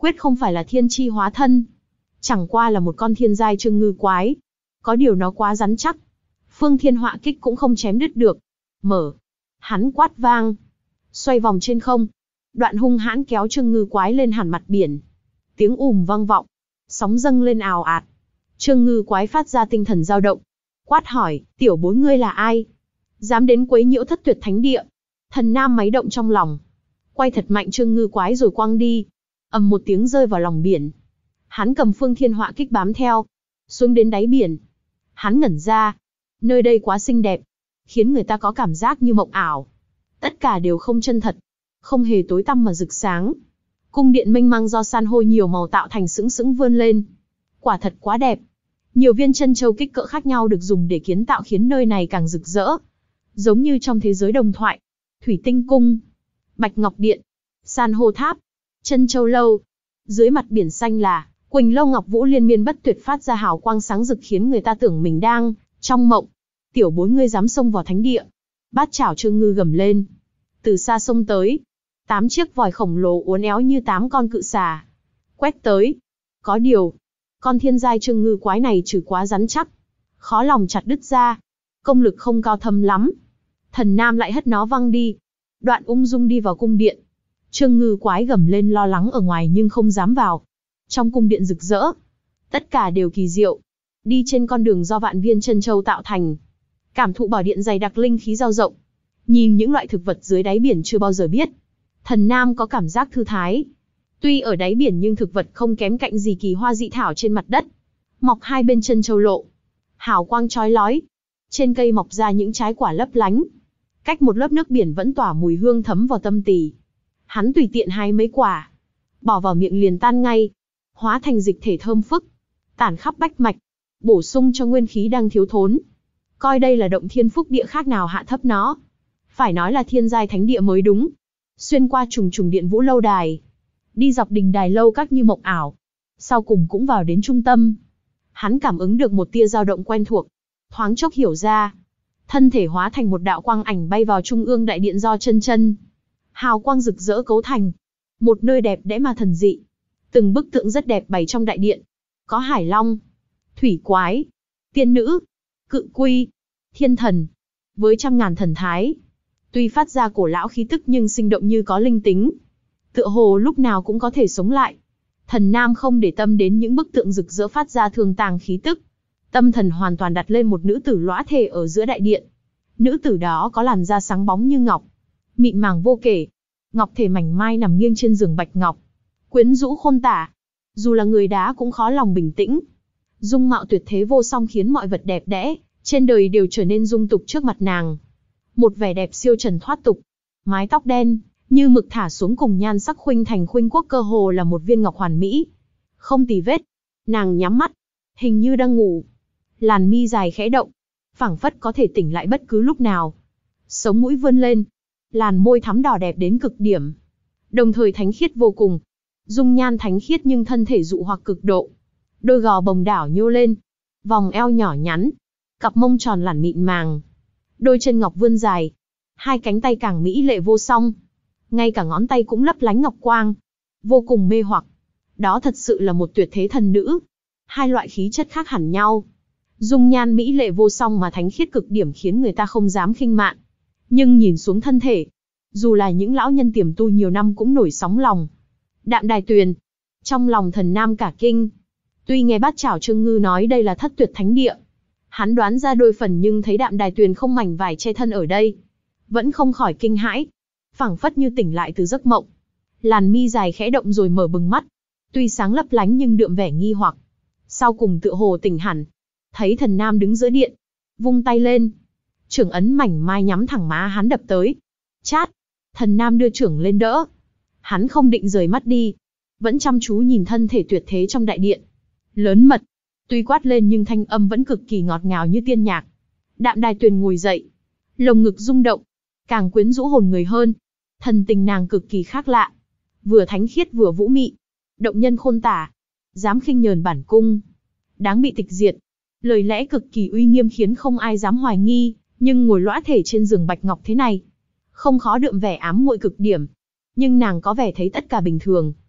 Quyết không phải là thiên chi hóa thân. Chẳng qua là một con thiên giai trương ngư quái. Có điều nó quá rắn chắc. Phương Thiên họa kích cũng không chém đứt được. Mở. Hắn quát vang. Xoay vòng trên không. Đoạn hung hãn kéo trương ngư quái lên hẳn mặt biển. Tiếng ùm vang vọng. Sóng dâng lên ào ạt. Trương ngư quái phát ra tinh thần dao động. Quát hỏi, tiểu bối ngươi là ai? Dám đến quấy nhiễu thất tuyệt thánh địa. Thần Nam máy động trong lòng. Quay thật mạnh trương ngư quái rồi quăng đi. Ầm một tiếng rơi vào lòng biển. Hắn cầm Phương Thiên họa kích bám theo. Xuống đến đáy biển. Hắn ngẩn ra. Nơi đây quá xinh đẹp. Khiến người ta có cảm giác như mộng ảo. Tất cả đều không chân thật. Không hề tối tăm mà rực sáng. Cung điện mênh mang do san hô nhiều màu tạo thành sững sững vươn lên. Quả thật quá đẹp. Nhiều viên chân châu kích cỡ khác nhau được dùng để kiến tạo khiến nơi này càng rực rỡ. Giống như trong thế giới đồng thoại. Thủy tinh cung, Bạch Ngọc Điện, San hô tháp, Chân châu lâu. Dưới mặt biển xanh là Quỳnh lâu ngọc vũ liên miên bất tuyệt phát ra hào quang sáng rực khiến người ta tưởng mình đang trong mộng. Tiểu bối ngươi dám xông vào thánh địa. Bát chảo trương ngư gầm lên. Từ xa xông tới. Tám chiếc vòi khổng lồ uốn éo như tám con cự xà. Quét tới. Có điều. Con thiên giai trương ngư quái này trừ quá rắn chắc. Khó lòng chặt đứt ra. Công lực không cao thâm lắm. Thần Nam lại hất nó văng đi. Đoạn ung dung đi vào cung điện. Trương ngư quái gầm lên lo lắng ở ngoài nhưng không dám vào. Trong cung điện rực rỡ. Tất cả đều kỳ diệu. Đi trên con đường do vạn viên chân châu tạo thành. Cảm thụ bảo điện dày đặc linh khí dao rộng. Nhìn những loại thực vật dưới đáy biển chưa bao giờ biết. Thần Nam có cảm giác thư thái. Tuy ở đáy biển nhưng thực vật không kém cạnh gì kỳ hoa dị thảo trên mặt đất. Mọc hai bên chân châu lộ. Hào quang chói lói. Trên cây mọc ra những trái quả lấp lánh. Cách một lớp nước biển vẫn tỏa mùi hương thấm vào tâm tỳ. Hắn tùy tiện hái mấy quả. Bỏ vào miệng liền tan ngay. Hóa thành dịch thể thơm phức. Tản khắp bách mạch. Bổ sung cho nguyên khí đang thiếu thốn. Coi đây là động thiên phúc địa khác nào hạ thấp nó. Phải nói là thiên giai thánh địa mới đúng. Xuyên qua trùng trùng điện vũ lâu đài. Đi dọc đình đài lâu các như mộng ảo. Sau cùng cũng vào đến trung tâm. Hắn cảm ứng được một tia dao động quen thuộc. Thoáng chốc hiểu ra. Thân thể hóa thành một đạo quang ảnh bay vào trung ương đại điện do chân chân. Hào quang rực rỡ cấu thành. Một nơi đẹp đẽ mà thần dị. Từng bức tượng rất đẹp bày trong đại điện. Có hải long, thủy quái, tiên nữ, cự quy, thiên thần. Với trăm ngàn thần thái. Tuy phát ra cổ lão khí tức nhưng sinh động như có linh tính. Tựa hồ lúc nào cũng có thể sống lại. Thần Nam không để tâm đến những bức tượng rực rỡ phát ra thường tàng khí tức. Tâm thần hoàn toàn đặt lên một nữ tử lõa thể ở giữa đại điện. Nữ tử đó có làn da sáng bóng như ngọc. Mịn màng vô kể. Ngọc thể mảnh mai nằm nghiêng trên giường bạch ngọc. Quyến rũ khôn tả. Dù là người đá cũng khó lòng bình tĩnh. Dung mạo tuyệt thế vô song khiến mọi vật đẹp đẽ trên đời đều trở nên dung tục trước mặt nàng. Một vẻ đẹp siêu trần thoát tục. Mái tóc đen, như mực thả xuống cùng nhan sắc khuynh thành khuynh quốc cơ hồ là một viên ngọc hoàn mỹ. Không tì vết. Nàng nhắm mắt. Hình như đang ngủ. Làn mi dài khẽ động. Phảng phất có thể tỉnh lại bất cứ lúc nào. Sống mũi vươn lên. Làn môi thắm đỏ đẹp đến cực điểm. Đồng thời thánh khiết vô cùng. Dung nhan thánh khiết nhưng thân thể dụ hoặc cực độ. Đôi gò bồng đảo nhô lên. Vòng eo nhỏ nhắn. Cặp mông tròn lẳn mịn màng. Đôi chân ngọc vươn dài. Hai cánh tay càng mỹ lệ vô song. Ngay cả ngón tay cũng lấp lánh ngọc quang. Vô cùng mê hoặc. Đó thật sự là một tuyệt thế thần nữ. Hai loại khí chất khác hẳn nhau. Dung nhan mỹ lệ vô song mà thánh khiết cực điểm khiến người ta không dám khinh mạn. Nhưng nhìn xuống thân thể. Dù là những lão nhân tiềm tu nhiều năm cũng nổi sóng lòng. Đạm Đài Tuyền. Trong lòng Thần Nam cả kinh. Tuy nghe Bát Chảo Trương Ngư nói đây là thất tuyệt thánh địa. Hắn đoán ra đôi phần nhưng thấy Đạm Đài Tuyền không mảnh vải che thân ở đây. Vẫn không khỏi kinh hãi. Phảng phất như tỉnh lại từ giấc mộng. Làn mi dài khẽ động rồi mở bừng mắt. Tuy sáng lấp lánh nhưng đượm vẻ nghi hoặc. Sau cùng tựa hồ tỉnh hẳn. Thấy Thần Nam đứng giữa điện. Vung tay lên. Trưởng ấn mảnh mai nhắm thẳng má hắn đập tới. Chát. Thần Nam đưa trưởng lên đỡ. Hắn không định rời mắt đi. Vẫn chăm chú nhìn thân thể tuyệt thế trong đại điện. Lớn mật. Tuy quát lên nhưng thanh âm vẫn cực kỳ ngọt ngào như tiên nhạc. Đạm Đài Tuyền ngồi dậy. Lồng ngực rung động. Càng quyến rũ hồn người hơn. Thần tình nàng cực kỳ khác lạ. Vừa thánh khiết vừa vũ mị. Động nhân khôn tả. Dám khinh nhờn bản cung. Đáng bị tịch diệt. Lời lẽ cực kỳ uy nghiêm khiến không ai dám hoài nghi. Nhưng ngồi lõa thể trên giường bạch ngọc thế này. Không khó đượm vẻ ám muội cực điểm. Nhưng nàng có vẻ thấy tất cả bình thường.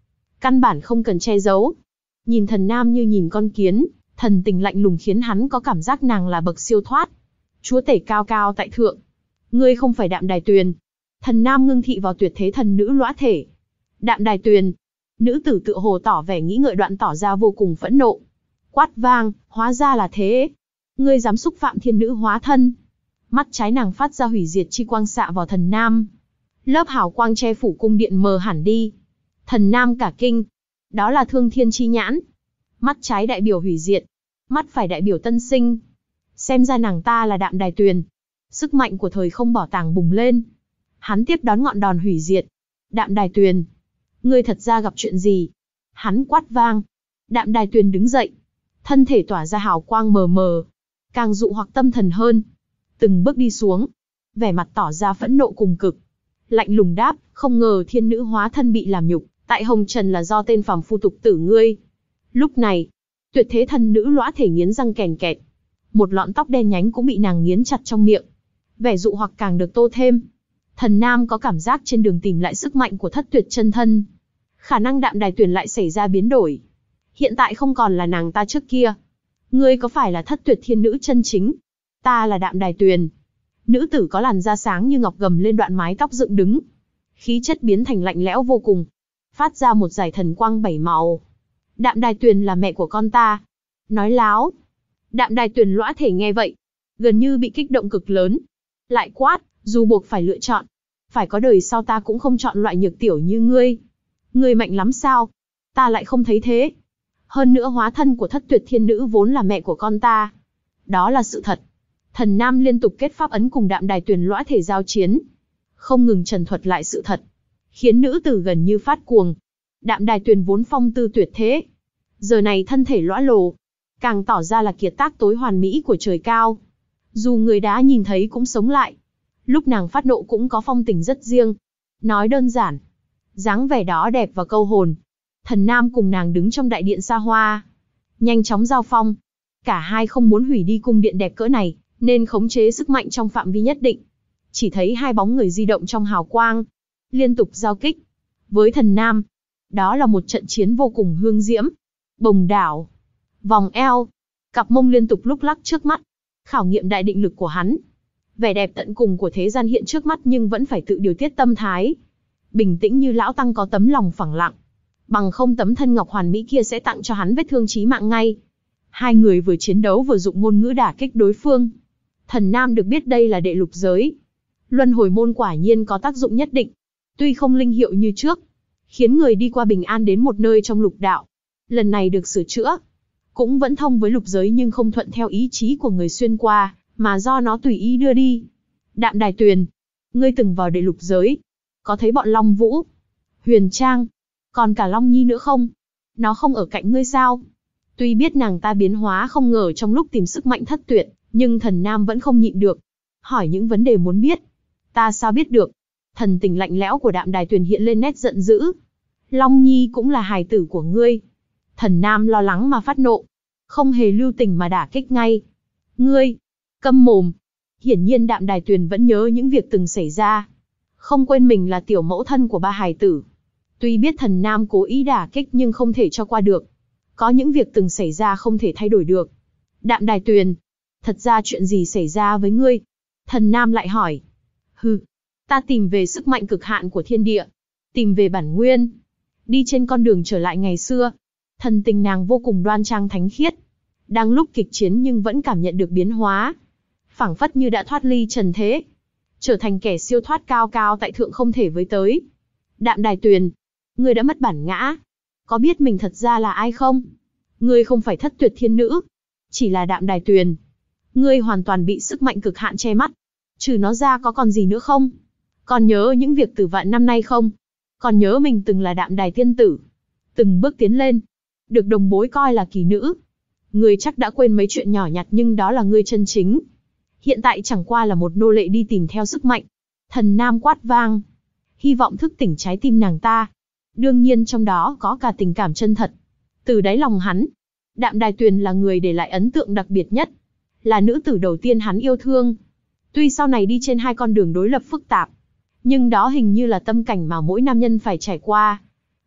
Căn bản không cần che giấu. Nhìn Thần Nam như nhìn con kiến, thần tình lạnh lùng khiến hắn có cảm giác nàng là bậc siêu thoát. Chúa tể cao cao tại thượng. Ngươi không phải Đạm Đài Tuyền. Thần Nam ngưng thị vào tuyệt thế thần nữ lõa thể. Đạm Đài Tuyền. Nữ tử tựa hồ tỏ vẻ nghĩ ngợi đoạn tỏ ra vô cùng phẫn nộ. Quát vang, hóa ra là thế. Ngươi dám xúc phạm thiên nữ hóa thân. Mắt trái nàng phát ra hủy diệt chi quang xạ vào Thần Nam. Lớp hào quang che phủ cung điện mờ hẳn đi. Thần Nam cả kinh. Đó là thương thiên chi nhãn. Mắt trái đại biểu hủy diệt. Mắt phải đại biểu tân sinh. Xem ra nàng ta là Đạm Đài Tuyền. Sức mạnh của thời không bảo tàng bùng lên. Hắn tiếp đón ngọn đòn hủy diệt. Đạm Đài Tuyền. Ngươi thật ra gặp chuyện gì? Hắn quát vang. Đạm Đài Tuyền đứng dậy. Thân thể tỏa ra hào quang mờ mờ. Càng dụ hoặc tâm thần hơn. Từng bước đi xuống. Vẻ mặt tỏ ra phẫn nộ cùng cực. Lạnh lùng đáp, không ngờ thiên nữ hóa thân bị làm nhục. Tại hồng trần là do tên phàm phu tục tử ngươi. Lúc này, tuyệt thế thần nữ lõa thể nghiến răng kèn kẹt. Một lọn tóc đen nhánh cũng bị nàng nghiến chặt trong miệng. Vẻ dụ hoặc càng được tô thêm. Thần Nam có cảm giác trên đường tìm lại sức mạnh của thất tuyệt chân thân. Khả năng Đạm Đài Tuyền lại xảy ra biến đổi. Hiện tại không còn là nàng ta trước kia. Ngươi có phải là thất tuyệt thiên nữ chân chính? Ta là Đạm Đài Tuyền. Nữ tử có làn da sáng như ngọc gầm lên đoạn mái tóc dựng đứng. Khí chất biến thành lạnh lẽo vô cùng. Phát ra một dải thần quang bảy màu. Đạm Đài Tuyền là mẹ của con ta. Nói láo. Đạm Đài Tuyền lõa thể nghe vậy. Gần như bị kích động cực lớn. Lại quát, dù buộc phải lựa chọn. Phải có đời sau ta cũng không chọn loại nhược tiểu như ngươi. Ngươi mạnh lắm sao? Ta lại không thấy thế. Hơn nữa hóa thân của thất tuyệt thiên nữ vốn là mẹ của con ta. Đó là sự thật. Thần Nam liên tục kết pháp ấn cùng Đạm Đài Tuyền lõa thể giao chiến. Không ngừng trần thuật lại sự thật. Khiến nữ tử gần như phát cuồng. Đạm Đài Tuyền vốn phong tư tuyệt thế. Giờ này thân thể lõa lồ. Càng tỏ ra là kiệt tác tối hoàn mỹ của trời cao. Dù người đã nhìn thấy cũng sống lại. Lúc nàng phát nộ cũng có phong tình rất riêng. Nói đơn giản. Dáng vẻ đó đẹp và câu hồn. Thần Nam cùng nàng đứng trong đại điện xa hoa. Nhanh chóng giao phong. Cả hai không muốn hủy đi cung điện đẹp cỡ này, nên khống chế sức mạnh trong phạm vi nhất định. Chỉ thấy hai bóng người di động trong hào quang. Liên tục giao kích. Với Thần Nam. Đó là một trận chiến vô cùng hương diễm. Bồng đảo. Vòng eo. Cặp mông liên tục lúc lắc trước mắt. Khảo nghiệm đại định lực của hắn. Vẻ đẹp tận cùng của thế gian hiện trước mắt nhưng vẫn phải tự điều tiết tâm thái. Bình tĩnh như lão tăng có tấm lòng phẳng lặng. Bằng không tấm thân ngọc hoàn mỹ kia sẽ tặng cho hắn vết thương chí mạng ngay. Hai người vừa chiến đấu vừa dụng ngôn ngữ đả kích đối phương. Thần Nam được biết đây là đệ lục giới. Luân hồi môn quả nhiên có tác dụng nhất định. Tuy không linh hiệu như trước, khiến người đi qua bình an đến một nơi trong lục đạo. Lần này được sửa chữa. Cũng vẫn thông với lục giới nhưng không thuận theo ý chí của người xuyên qua, mà do nó tùy ý đưa đi. Đạm Đài Tuyền, ngươi từng vào đệ lục giới. Có thấy bọn Long Vũ, Huyền Trang, còn cả Long Nhi nữa không? Nó không ở cạnh ngươi sao? Tuy biết nàng ta biến hóa không ngờ trong lúc tìm sức mạnh thất tuyệt, nhưng Thần Nam vẫn không nhịn được. Hỏi những vấn đề muốn biết. Ta sao biết được? Thần tình lạnh lẽo của Đạm Đài Tuyền hiện lên nét giận dữ. Long Nhi cũng là hài tử của ngươi. Thần Nam lo lắng mà phát nộ. Không hề lưu tình mà đả kích ngay. Ngươi, câm mồm. Hiển nhiên Đạm Đài Tuyền vẫn nhớ những việc từng xảy ra. Không quên mình là tiểu mẫu thân của ba hài tử. Tuy biết Thần Nam cố ý đả kích nhưng không thể cho qua được. Có những việc từng xảy ra không thể thay đổi được. Đạm Đài Tuyền, thật ra chuyện gì xảy ra với ngươi? Thần Nam lại hỏi. Hừ, ta tìm về sức mạnh cực hạn của thiên địa. Tìm về bản nguyên. Đi trên con đường trở lại ngày xưa. Thần tình nàng vô cùng đoan trang thánh khiết. Đang lúc kịch chiến nhưng vẫn cảm nhận được biến hóa. Phảng phất như đã thoát ly trần thế. Trở thành kẻ siêu thoát cao cao tại thượng không thể với tới. Đạm Đài Tuyền, ngươi đã mất bản ngã. Có biết mình thật ra là ai không? Ngươi không phải thất tuyệt thiên nữ. Chỉ là Đạm Đài Tuyền. Ngươi hoàn toàn bị sức mạnh cực hạn che mắt. Trừ nó ra có còn gì nữa không? Còn nhớ những việc từ vạn năm nay không? Còn nhớ mình từng là Đạm Đài tiên tử. Từng bước tiến lên. Được đồng bối coi là kỳ nữ. Ngươi chắc đã quên mấy chuyện nhỏ nhặt nhưng đó là ngươi chân chính. Hiện tại chẳng qua là một nô lệ đi tìm theo sức mạnh. Thần Nam quát vang. Hy vọng thức tỉnh trái tim nàng ta. Đương nhiên trong đó có cả tình cảm chân thật. Từ đáy lòng hắn, Đạm Đài Tuyền là người để lại ấn tượng đặc biệt nhất. Là nữ tử đầu tiên hắn yêu thương. Tuy sau này đi trên hai con đường đối lập phức tạp, nhưng đó hình như là tâm cảnh mà mỗi nam nhân phải trải qua.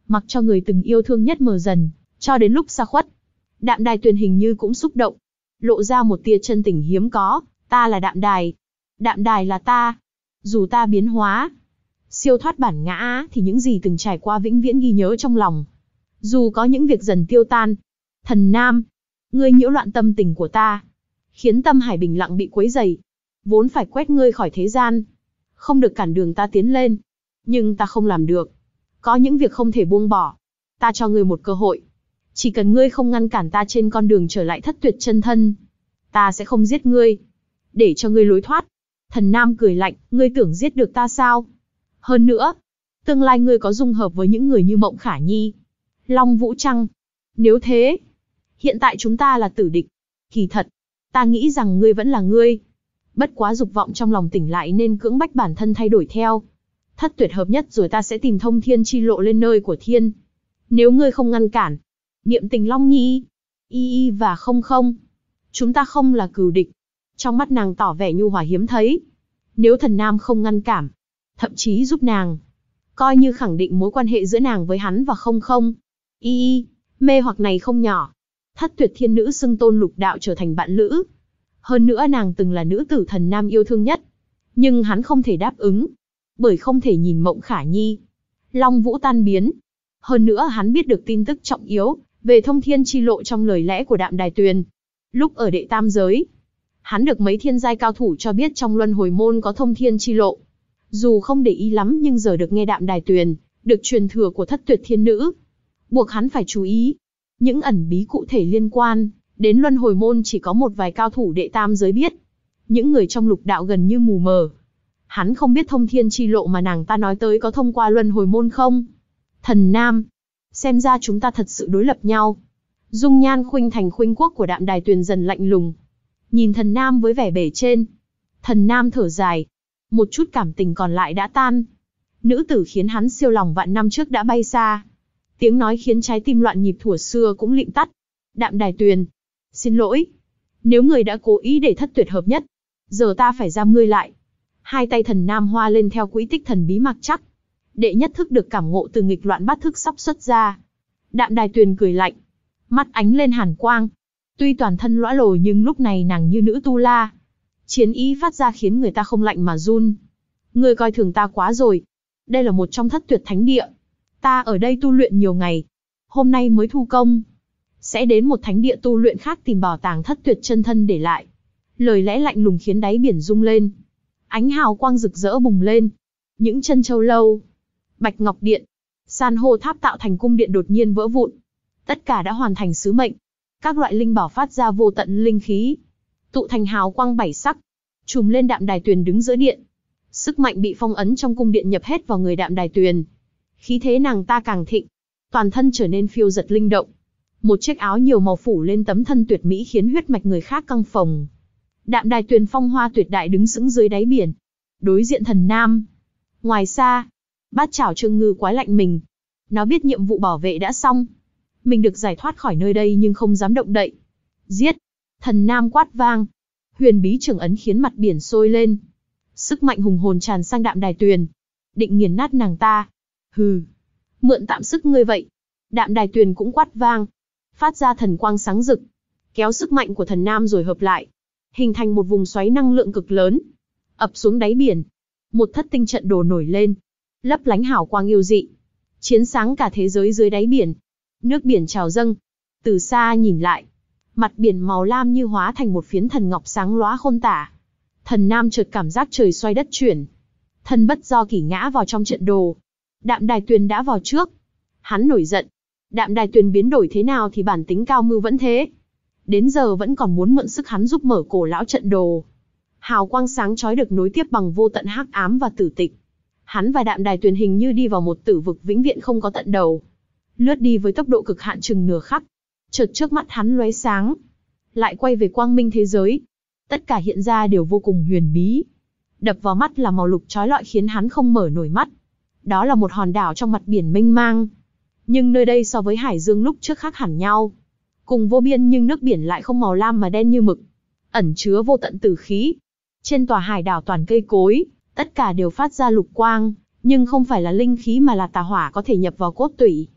mặc cho người từng yêu thương nhất mờ dần, cho đến lúc xa khuất. Đạm Đài Tuyền hình như cũng xúc động, lộ ra một tia chân tình hiếm có, ta là Đạm Đài. Đạm Đài là ta. Dù ta biến hóa, siêu thoát bản ngã thì những gì từng trải qua vĩnh viễn ghi nhớ trong lòng. Dù có những việc dần tiêu tan. Thần Nam, ngươi nhiễu loạn tâm tình của ta, khiến tâm hải bình lặng bị quấy rầy. Vốn phải quét ngươi khỏi thế gian, không được cản đường ta tiến lên. Nhưng ta không làm được. Có những việc không thể buông bỏ. Ta cho ngươi một cơ hội. Chỉ cần ngươi không ngăn cản ta trên con đường trở lại thất tuyệt chân thân, ta sẽ không giết ngươi, để cho ngươi lối thoát. Thần Nam cười lạnh, ngươi tưởng giết được ta sao? Hơn nữa, tương lai ngươi có dung hợp với những người như Mộng Khả Nhi, Long Vũ Trăng? Nếu thế, hiện tại chúng ta là tử địch. Kỳ thật, ta nghĩ rằng ngươi vẫn là ngươi. Bất quá dục vọng trong lòng tỉnh lại nên cưỡng bách bản thân thay đổi theo. Thất tuyệt hợp nhất rồi ta sẽ tìm thông thiên chi lộ lên nơi của thiên. Nếu ngươi không ngăn cản, Niệm Tình Long Nhi, Y Y và Không Không, chúng ta không là cừu địch. Trong mắt nàng tỏ vẻ nhu hòa hiếm thấy. Nếu Thần Nam không ngăn cản, thậm chí giúp nàng, coi như khẳng định mối quan hệ giữa nàng với hắn và Không Không. Y Y, mê hoặc này không nhỏ. Thất tuyệt thiên nữ xưng tôn lục đạo trở thành bạn lữ. Hơn nữa nàng từng là nữ tử Thần Nam yêu thương nhất. Nhưng hắn không thể đáp ứng, bởi không thể nhìn Mộng Khả Nhi, Long Vũ tan biến. Hơn nữa hắn biết được tin tức trọng yếu về thông thiên chi lộ trong lời lẽ của Đạm Đài Tuyền. Lúc ở đệ tam giới, hắn được mấy thiên giai cao thủ cho biết trong luân hồi môn có thông thiên chi lộ. Dù không để ý lắm nhưng giờ được nghe Đạm Đài Tuyền được truyền thừa của thất tuyệt thiên nữ, buộc hắn phải chú ý. Những ẩn bí cụ thể liên quan đến luân hồi môn chỉ có một vài cao thủ đệ tam giới biết. Những người trong lục đạo gần như mù mờ. Hắn không biết thông thiên chi lộ mà nàng ta nói tới có thông qua luân hồi môn không? Thần Nam, xem ra chúng ta thật sự đối lập nhau. Dung nhan khuynh thành khuynh quốc của Đạm Đài Tuyền dần lạnh lùng, nhìn Thần Nam với vẻ bề trên. Thần Nam thở dài, một chút cảm tình còn lại đã tan. Nữ tử khiến hắn siêu lòng vạn năm trước đã bay xa. Tiếng nói khiến trái tim loạn nhịp thuở xưa cũng lịm tắt. Đạm Đài Tuyền, xin lỗi. Nếu người đã cố ý để thất tuyệt hợp nhất, giờ ta phải giam ngươi lại. Hai tay Thần Nam hoa lên theo quỹ tích thần bí mặc chắc. Đệ nhất thức được cảm ngộ từ nghịch loạn bát thức sắp xuất ra. Đạm Đài Tuyền cười lạnh, mắt ánh lên hàn quang. Tuy toàn thân lõa lồ nhưng lúc này nàng như nữ tu la. Chiến ý phát ra khiến người ta không lạnh mà run. Ngươi coi thường ta quá rồi. Đây là một trong thất tuyệt thánh địa. Ta ở đây tu luyện nhiều ngày, hôm nay mới thu công. Sẽ đến một thánh địa tu luyện khác tìm bảo tàng thất tuyệt chân thân để lại. Lời lẽ lạnh lùng khiến đáy biển rung lên. Ánh hào quang rực rỡ bùng lên. Những chân châu lâu, bạch ngọc điện, san hô tháp tạo thành cung điện đột nhiên vỡ vụn. Tất cả đã hoàn thành sứ mệnh. Các loại linh bảo phát ra vô tận linh khí, tụ thành hào quang bảy sắc, trùm lên Đạm Đài Tuyền đứng giữa điện. Sức mạnh bị phong ấn trong cung điện nhập hết vào người Đạm Đài Tuyền. Khí thế nàng ta càng thịnh, toàn thân trở nên phiêu dật linh động. Một chiếc áo nhiều màu phủ lên tấm thân tuyệt mỹ khiến huyết mạch người khác căng phồng. Đạm Đài Tuyền phong hoa tuyệt đại đứng sững dưới đáy biển, đối diện Thần Nam. Ngoài xa, Bát Chảo Trương Ngư quái lạnh mình. Nó biết nhiệm vụ bảo vệ đã xong, mình được giải thoát khỏi nơi đây nhưng không dám động đậy. Giết! Thần Nam quát vang. Huyền bí trường ấn khiến mặt biển sôi lên. Sức mạnh hùng hồn tràn sang Đạm Đài Tuyền, định nghiền nát nàng ta. Hừ, mượn tạm sức ngươi vậy. Đạm Đài Tuyền cũng quát vang, phát ra thần quang sáng rực, kéo sức mạnh của Thần Nam rồi hợp lại, hình thành một vùng xoáy năng lượng cực lớn, ập xuống đáy biển. Một thất tinh trận đồ nổi lên, lấp lánh hào quang yêu dị, chiếu sáng cả thế giới dưới đáy biển. Nước biển trào dâng, từ xa nhìn lại, mặt biển màu lam như hóa thành một phiến thần ngọc sáng lóa khôn tả. Thần Nam chợt cảm giác trời xoay đất chuyển, thân bất do kỷ ngã vào trong trận đồ. Đạm Đài Tuyền đã vào trước. Hắn nổi giận. Đạm Đài Tuyền biến đổi thế nào thì bản tính cao mưu vẫn thế. Đến giờ vẫn còn muốn mượn sức hắn giúp mở cổ lão trận đồ. Hào quang sáng chói được nối tiếp bằng vô tận hắc ám và tử tịch. Hắn và Đạm Đài Tuyền hình như đi vào một tử vực vĩnh viễn không có tận đầu. Lướt đi với tốc độ cực hạn chừng nửa khắc. Chợt trước mắt hắn lóe sáng, lại quay về quang minh thế giới. Tất cả hiện ra đều vô cùng huyền bí. Đập vào mắt là màu lục chói lọi khiến hắn không mở nổi mắt. Đó là một hòn đảo trong mặt biển mênh mang. Nhưng nơi đây so với hải dương lúc trước khác hẳn nhau. Cùng vô biên nhưng nước biển lại không màu lam mà đen như mực, ẩn chứa vô tận tử khí. Trên tòa hải đảo toàn cây cối, tất cả đều phát ra lục quang, nhưng không phải là linh khí mà là tà hỏa có thể nhập vào cốt tủy.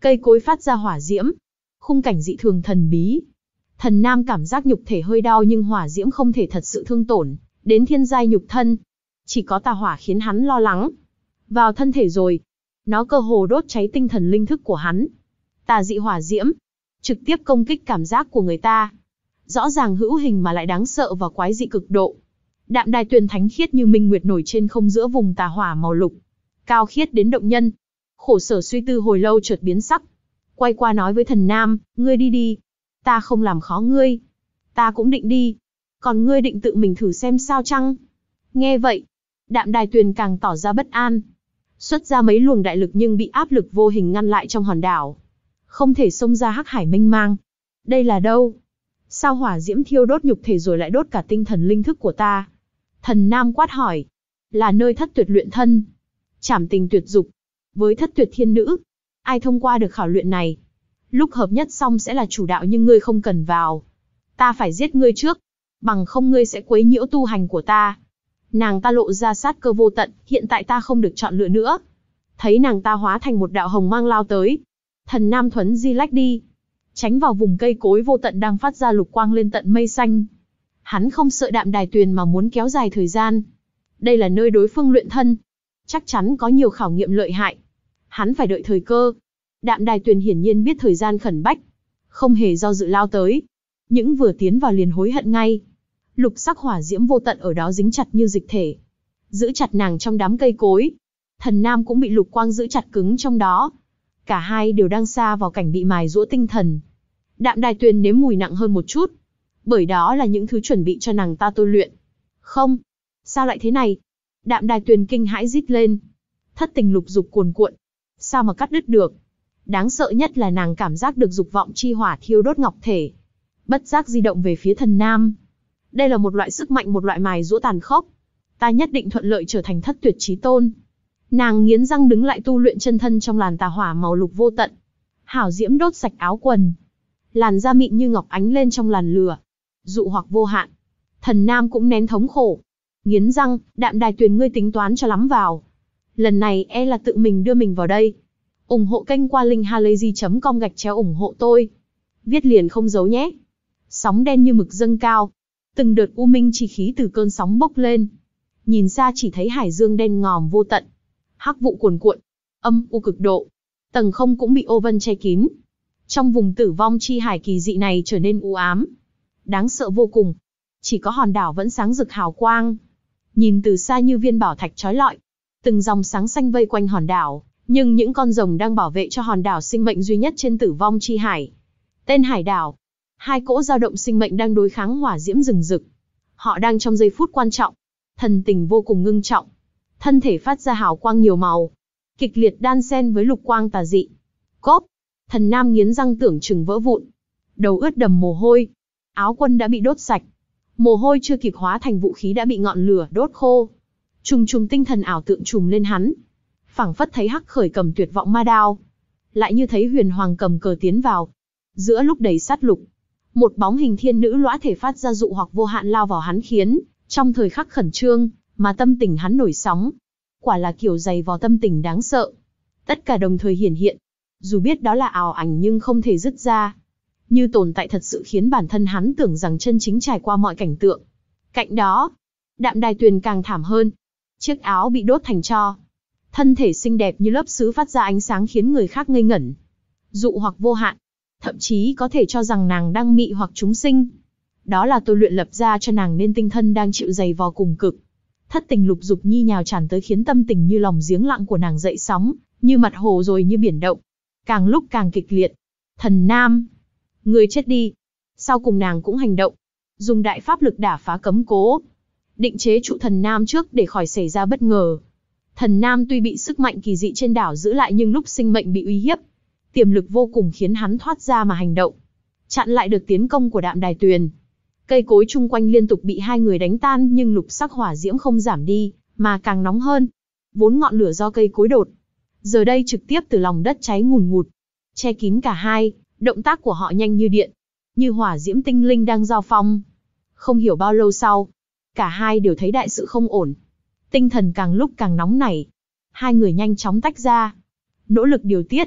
Cây cối phát ra hỏa diễm. Khung cảnh dị thường thần bí. Thần Nam cảm giác nhục thể hơi đau nhưng hỏa diễm không thể thật sự thương tổn đến thiên giai nhục thân. Chỉ có tà hỏa khiến hắn lo lắng. Vào thân thể rồi. Nó cơ hồ đốt cháy tinh thần linh thức của hắn. Tà dị hỏa diễm. Trực tiếp công kích cảm giác của người ta. Rõ ràng hữu hình mà lại đáng sợ và quái dị cực độ. Đạm Đài Tuyền thánh khiết như minh nguyệt nổi trên không giữa vùng tà hỏa màu lục. Cao khiết đến động nhân. Khổ sở suy tư hồi lâu chợt biến sắc. Quay qua nói với Thần Nam, ngươi đi đi. Ta không làm khó ngươi. Ta cũng định đi. Còn ngươi định tự mình thử xem sao chăng? Nghe vậy, Đạm Đài Tuyền càng tỏ ra bất an. Xuất ra mấy luồng đại lực nhưng bị áp lực vô hình ngăn lại trong hòn đảo. Không thể xông ra hắc hải mênh mang. Đây là đâu? Sao hỏa diễm thiêu đốt nhục thể rồi lại đốt cả tinh thần linh thức của ta? Thần Nam quát hỏi. Là nơi thất tuyệt luyện thân. Trảm tình tuyệt dục. Với thất tuyệt thiên nữ, ai thông qua được khảo luyện này? Lúc hợp nhất xong sẽ là chủ đạo nhưng ngươi không cần vào. Ta phải giết ngươi trước. Bằng không ngươi sẽ quấy nhiễu tu hành của ta. Nàng ta lộ ra sát cơ vô tận, hiện tại ta không được chọn lựa nữa. Thấy nàng ta hóa thành một đạo hồng mang lao tới. Thần Nam thuấn di lách đi. Tránh vào vùng cây cối vô tận đang phát ra lục quang lên tận mây xanh. Hắn không sợ Đạm Đài Tuyền mà muốn kéo dài thời gian. Đây là nơi đối phương luyện thân. Chắc chắn có nhiều khảo nghiệm lợi hại. Hắn phải đợi thời cơ. Đạm Đài Tuyền hiển nhiên biết thời gian khẩn bách. Không hề do dự lao tới. Những vừa tiến vào liền hối hận ngay. Lục sắc hỏa diễm vô tận ở đó dính chặt như dịch thể. Giữ chặt nàng trong đám cây cối. Thần Nam cũng bị lục quang giữ chặt cứng trong đó. Cả hai đều đang xa vào cảnh bị mài giũa tinh thần. Đạm Đài Tuyền nếm mùi nặng hơn một chút. Bởi đó là những thứ chuẩn bị cho nàng ta tôi luyện. Không. Sao lại thế này? Đạm Đài Tuyền kinh hãi rít lên. Thất tình lục dục cuồn cuộn. Sao mà cắt đứt được? Đáng sợ nhất là nàng cảm giác được dục vọng chi hỏa thiêu đốt ngọc thể. Bất giác di động về phía Thần Nam. Đây là một loại sức mạnh, một loại mài giũa tàn khốc. Ta nhất định thuận lợi trở thành thất tuyệt chí tôn. Nàng nghiến răng đứng lại tu luyện chân thân trong làn tà hỏa màu lục vô tận. Hảo diễm đốt sạch áo quần. Làn da mịn như ngọc ánh lên trong làn lửa. Dụ hoặc vô hạn. Thần Nam cũng nén thống khổ. Nghiến răng, Đạm Đài Tuyền ngươi tính toán cho lắm vào. Lần này e là tự mình đưa mình vào đây. ủng hộ kênh qua link halayzi chấm com gạch chéo ủng hộ tôi. Viết liền không giấu nhé. Sóng đen như mực dâng cao. Từng đợt u minh chi khí từ cơn sóng bốc lên. Nhìn xa chỉ thấy hải dương đen ngòm vô tận. Hắc vụ cuồn cuộn. Âm u cực độ. Tầng không cũng bị ô vân che kín. Trong vùng tử vong chi hải kỳ dị này trở nên u ám. Đáng sợ vô cùng. Chỉ có hòn đảo vẫn sáng rực hào quang. Nhìn từ xa như viên bảo thạch chói lọi. Từng dòng sáng xanh vây quanh hòn đảo. Nhưng những con rồng đang bảo vệ cho hòn đảo sinh mệnh duy nhất trên tử vong chi hải. Tên hải đảo. Hai cỗ dao động sinh mệnh đang đối kháng hỏa diễm rừng rực. Họ đang trong giây phút quan trọng. Thần tình vô cùng ngưng trọng. Thân thể phát ra hào quang nhiều màu. Kịch liệt đan xen với lục quang tà dị. Cốp. Thần Nam nghiến răng tưởng chừng vỡ vụn. Đầu ướt đầm mồ hôi. Áo quân đã bị đốt sạch. Mồ hôi chưa kịp hóa thành vũ khí đã bị ngọn lửa đốt khô. Trùng trùng tinh thần ảo tượng trùm lên hắn. Phảng phất thấy Hắc Khởi cầm tuyệt vọng ma đao. Lại như thấy Huyền Hoàng cầm cờ tiến vào. Giữa lúc đầy sát lục. Một bóng hình thiên nữ lõa thể phát ra dụ hoặc vô hạn lao vào hắn khiến, trong thời khắc khẩn trương, mà tâm tình hắn nổi sóng. Quả là kiểu giày vò tâm tình đáng sợ. Tất cả đồng thời hiển hiện. Dù biết đó là ảo ảnh nhưng không thể dứt ra. Như tồn tại thật sự khiến bản thân hắn tưởng rằng chân chính trải qua mọi cảnh tượng. Cạnh đó, Đạm Đài Tuyền càng thảm hơn. Chiếc áo bị đốt thành tro. Thân thể xinh đẹp như lớp sứ phát ra ánh sáng khiến người khác ngây ngẩn. Dụ hoặc vô hạn. Thậm chí có thể cho rằng nàng đang mị hoặc chúng sinh. Đó là tôi luyện lập ra cho nàng nên tinh thân đang chịu giày vò cùng cực. Thất tình lục dục nhi nhào tràn tới khiến tâm tình như lòng giếng lặng của nàng dậy sóng, như mặt hồ rồi như biển động. Càng lúc càng kịch liệt. Thần Nam. Người chết đi. Sau cùng nàng cũng hành động. Dùng đại pháp lực đả phá cấm cố. Định chế trụ Thần Nam trước để khỏi xảy ra bất ngờ. Thần Nam tuy bị sức mạnh kỳ dị trên đảo giữ lại nhưng lúc sinh mệnh bị uy hiếp. Tiềm lực vô cùng khiến hắn thoát ra mà hành động. Chặn lại được tiến công của Đạm Đài Tuyền. Cây cối chung quanh liên tục bị hai người đánh tan nhưng lục sắc hỏa diễm không giảm đi, mà càng nóng hơn. Vốn ngọn lửa do cây cối đột. Giờ đây trực tiếp từ lòng đất cháy ngùn ngụt. Che kín cả hai, động tác của họ nhanh như điện. Như hỏa diễm tinh linh đang giao phong. Không hiểu bao lâu sau, cả hai đều thấy đại sự không ổn. Tinh thần càng lúc càng nóng nảy. Hai người nhanh chóng tách ra. Nỗ lực điều tiết.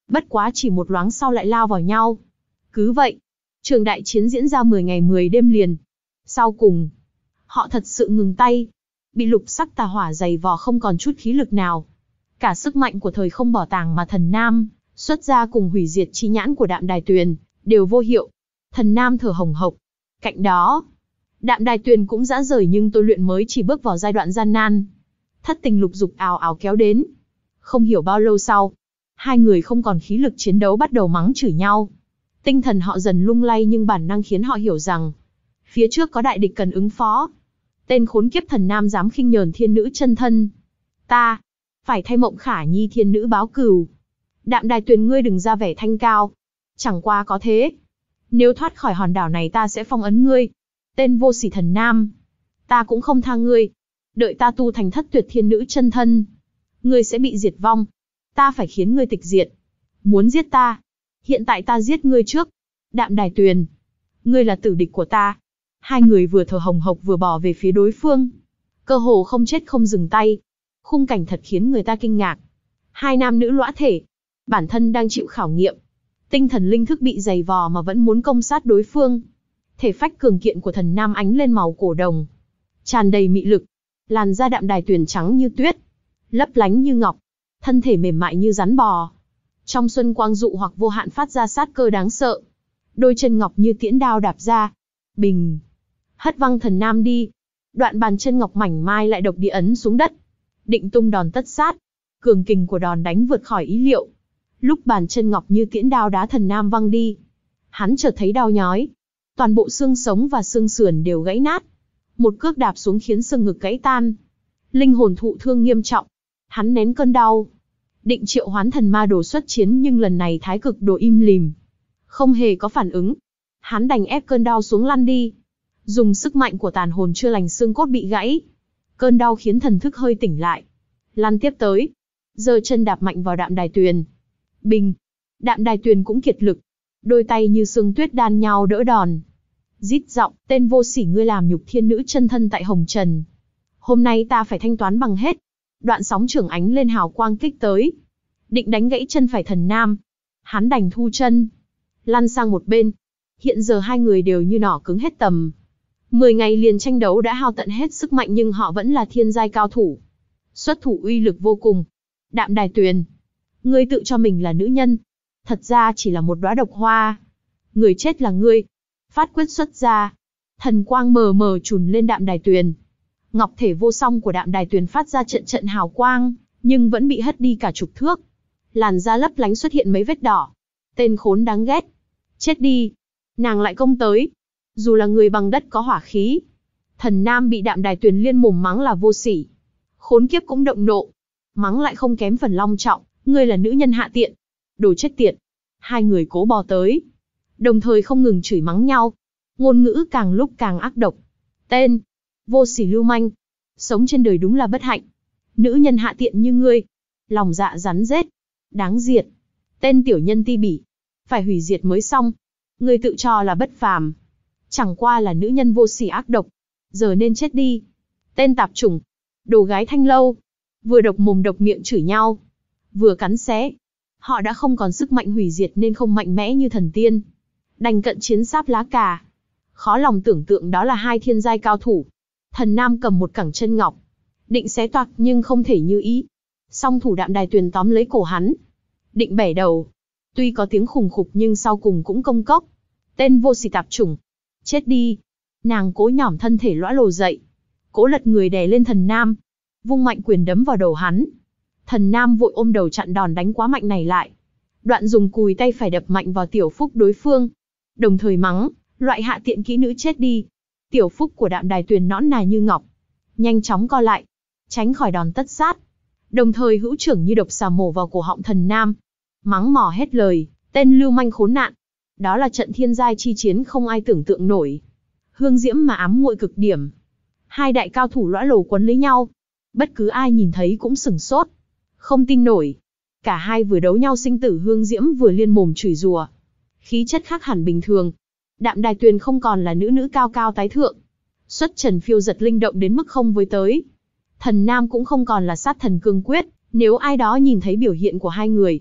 Bất quá chỉ một loáng sau lại lao vào nhau. Cứ vậy, trường đại chiến diễn ra mười ngày mười đêm liền. Sau cùng, họ thật sự ngừng tay, bị lục sắc tà hỏa dày vò không còn chút khí lực nào. Cả sức mạnh của thời không bảo tàng mà Thần Nam xuất ra cùng hủy diệt chi nhãn của Đạm Đài Tuyền đều vô hiệu. Thần Nam thở hồng hộc. Cạnh đó, Đạm Đài Tuyền cũng rã rời nhưng tôi luyện mới chỉ bước vào giai đoạn gian nan. Thất tình lục dục ào ào kéo đến. Không hiểu bao lâu sau, hai người không còn khí lực chiến đấu bắt đầu mắng chửi nhau. Tinh thần họ dần lung lay nhưng bản năng khiến họ hiểu rằng phía trước có đại địch cần ứng phó. Tên khốn kiếp Thần Nam dám khinh nhờn thiên nữ chân thân. Ta phải thay Mộng Khả Nhi thiên nữ báo cừu. Đạm Đài Tuyền, ngươi đừng ra vẻ thanh cao. Chẳng qua có thế, nếu thoát khỏi hòn đảo này ta sẽ phong ấn ngươi. Tên vô sỉ Thần Nam, ta cũng không tha ngươi. Đợi ta tu thành thất tuyệt thiên nữ chân thân, ngươi sẽ bị diệt vong. Ta phải khiến ngươi tịch diệt. Muốn giết ta? Hiện tại ta giết ngươi trước. Đạm Đài Tuyền, ngươi là tử địch của ta. Hai người vừa thở hồng hộc vừa bỏ về phía đối phương. Cơ hồ không chết không dừng tay. Khung cảnh thật khiến người ta kinh ngạc. Hai nam nữ lõa thể, bản thân đang chịu khảo nghiệm. Tinh thần linh thức bị dày vò mà vẫn muốn công sát đối phương. Thể phách cường kiện của Thần Nam ánh lên màu cổ đồng, tràn đầy mị lực. Làn da Đạm Đài Tuyền trắng như tuyết, lấp lánh như ngọc, thân thể mềm mại như rắn bò. Trong xuân quang dụ hoặc vô hạn phát ra sát cơ đáng sợ. Đôi chân ngọc như tiễn đao đạp ra. Bình, hất văng Thần Nam đi. Đoạn bàn chân ngọc mảnh mai lại độc địa ấn xuống đất, định tung đòn tất sát. Cường kình của đòn đánh vượt khỏi ý liệu. Lúc bàn chân ngọc như tiễn đao đá Thần Nam văng đi, hắn chợt thấy đau nhói. Toàn bộ xương sống và xương sườn đều gãy nát. Một cước đạp xuống khiến xương ngực gãy tan. Linh hồn thụ thương nghiêm trọng. Hắn nén cơn đau, định triệu hoán thần ma đồ xuất chiến nhưng lần này thái cực đồ im lìm, không hề có phản ứng. Hắn đành ép cơn đau xuống lăn đi. Dùng sức mạnh của tàn hồn chưa lành xương cốt bị gãy. Cơn đau khiến thần thức hơi tỉnh lại. Lăn tiếp tới, giơ chân đạp mạnh vào Đạm Đài Tuyền. Bình, Đạm Đài Tuyền cũng kiệt lực. Đôi tay như sương tuyết đan nhau đỡ đòn. Rít giọng, tên vô sỉ, ngươi làm nhục thiên nữ chân thân tại Hồng Trần. Hôm nay ta phải thanh toán bằng hết. Đoạn sóng trưởng ánh lên hào quang kích tới, định đánh gãy chân phải Thần Nam. Hắn đành thu chân, lăn sang một bên. Hiện giờ hai người đều như nỏ cứng hết tầm. Mười ngày liền tranh đấu đã hao tận hết sức mạnh nhưng họ vẫn là thiên giai cao thủ. Xuất thủ uy lực vô cùng. Đạm Đài Tuyền, ngươi tự cho mình là nữ nhân, thật ra chỉ là một đóa độc hoa. Người chết là ngươi. Phát quyết xuất ra, thần quang mờ mờ trùn lên Đạm Đài Tuyền. Ngọc thể vô song của Đạm Đài Tuyền phát ra trận trận hào quang, nhưng vẫn bị hất đi cả chục thước. Làn da lấp lánh xuất hiện mấy vết đỏ. Tên khốn đáng ghét. Chết đi. Nàng lại công tới. Dù là người bằng đất có hỏa khí. Thần Nam bị Đạm Đài Tuyền liên mồm mắng là vô sỉ. Khốn kiếp cũng động nộ. Mắng lại không kém phần long trọng. Ngươi là nữ nhân hạ tiện. Đồ chết tiệt. Hai người cố bò tới, đồng thời không ngừng chửi mắng nhau. Ngôn ngữ càng lúc càng ác độc. Tên vô sỉ lưu manh. Sống trên đời đúng là bất hạnh. Nữ nhân hạ tiện như ngươi, lòng dạ rắn rết, đáng diệt. Tên tiểu nhân ti bỉ, phải hủy diệt mới xong. Ngươi tự cho là bất phàm, chẳng qua là nữ nhân vô sỉ ác độc, giờ nên chết đi. Tên tạp chủng, đồ gái thanh lâu. Vừa độc mồm độc miệng chửi nhau, vừa cắn xé. Họ đã không còn sức mạnh hủy diệt nên không mạnh mẽ như thần tiên, đành cận chiến sáp lá cà. Khó lòng tưởng tượng đó là hai thiên giai cao thủ. Thần Nam cầm một cẳng chân ngọc, định xé toạc nhưng không thể như ý. Song thủ Đạm Đài Tuyền tóm lấy cổ hắn, định bẻ đầu. Tuy có tiếng khùng khục nhưng sau cùng cũng công cốc. Tên vô sỉ tạp chủng, chết đi. Nàng cố nhỏm thân thể lõa lồ dậy, cố lật người đè lên Thần Nam, vung mạnh quyền đấm vào đầu hắn. Thần Nam vội ôm đầu chặn đòn đánh quá mạnh này lại. Đoạn dùng cùi tay phải đập mạnh vào tiểu phúc đối phương, đồng thời mắng, loại hạ tiện kỹ nữ chết đi. Tiểu phúc của Đạm Đài Tuyền nõn nà như ngọc, nhanh chóng co lại, tránh khỏi đòn tất sát. Đồng thời hữu trưởng như độc xà mổ vào cổ họng Thần Nam, mắng mỏ hết lời, tên lưu manh khốn nạn. Đó là trận thiên giai chi chiến không ai tưởng tượng nổi. Hương diễm mà ám muội cực điểm. Hai đại cao thủ lõa lồ quấn lấy nhau. Bất cứ ai nhìn thấy cũng sửng sốt, không tin nổi. Cả hai vừa đấu nhau sinh tử hương diễm vừa liên mồm chửi rủa. Khí chất khác hẳn bình thường. Đạm Đài Tuyền không còn là nữ nữ cao cao tái thượng, xuất trần phiêu giật linh động đến mức không với tới. Thần Nam cũng không còn là sát thần cương quyết. Nếu ai đó nhìn thấy biểu hiện của hai người,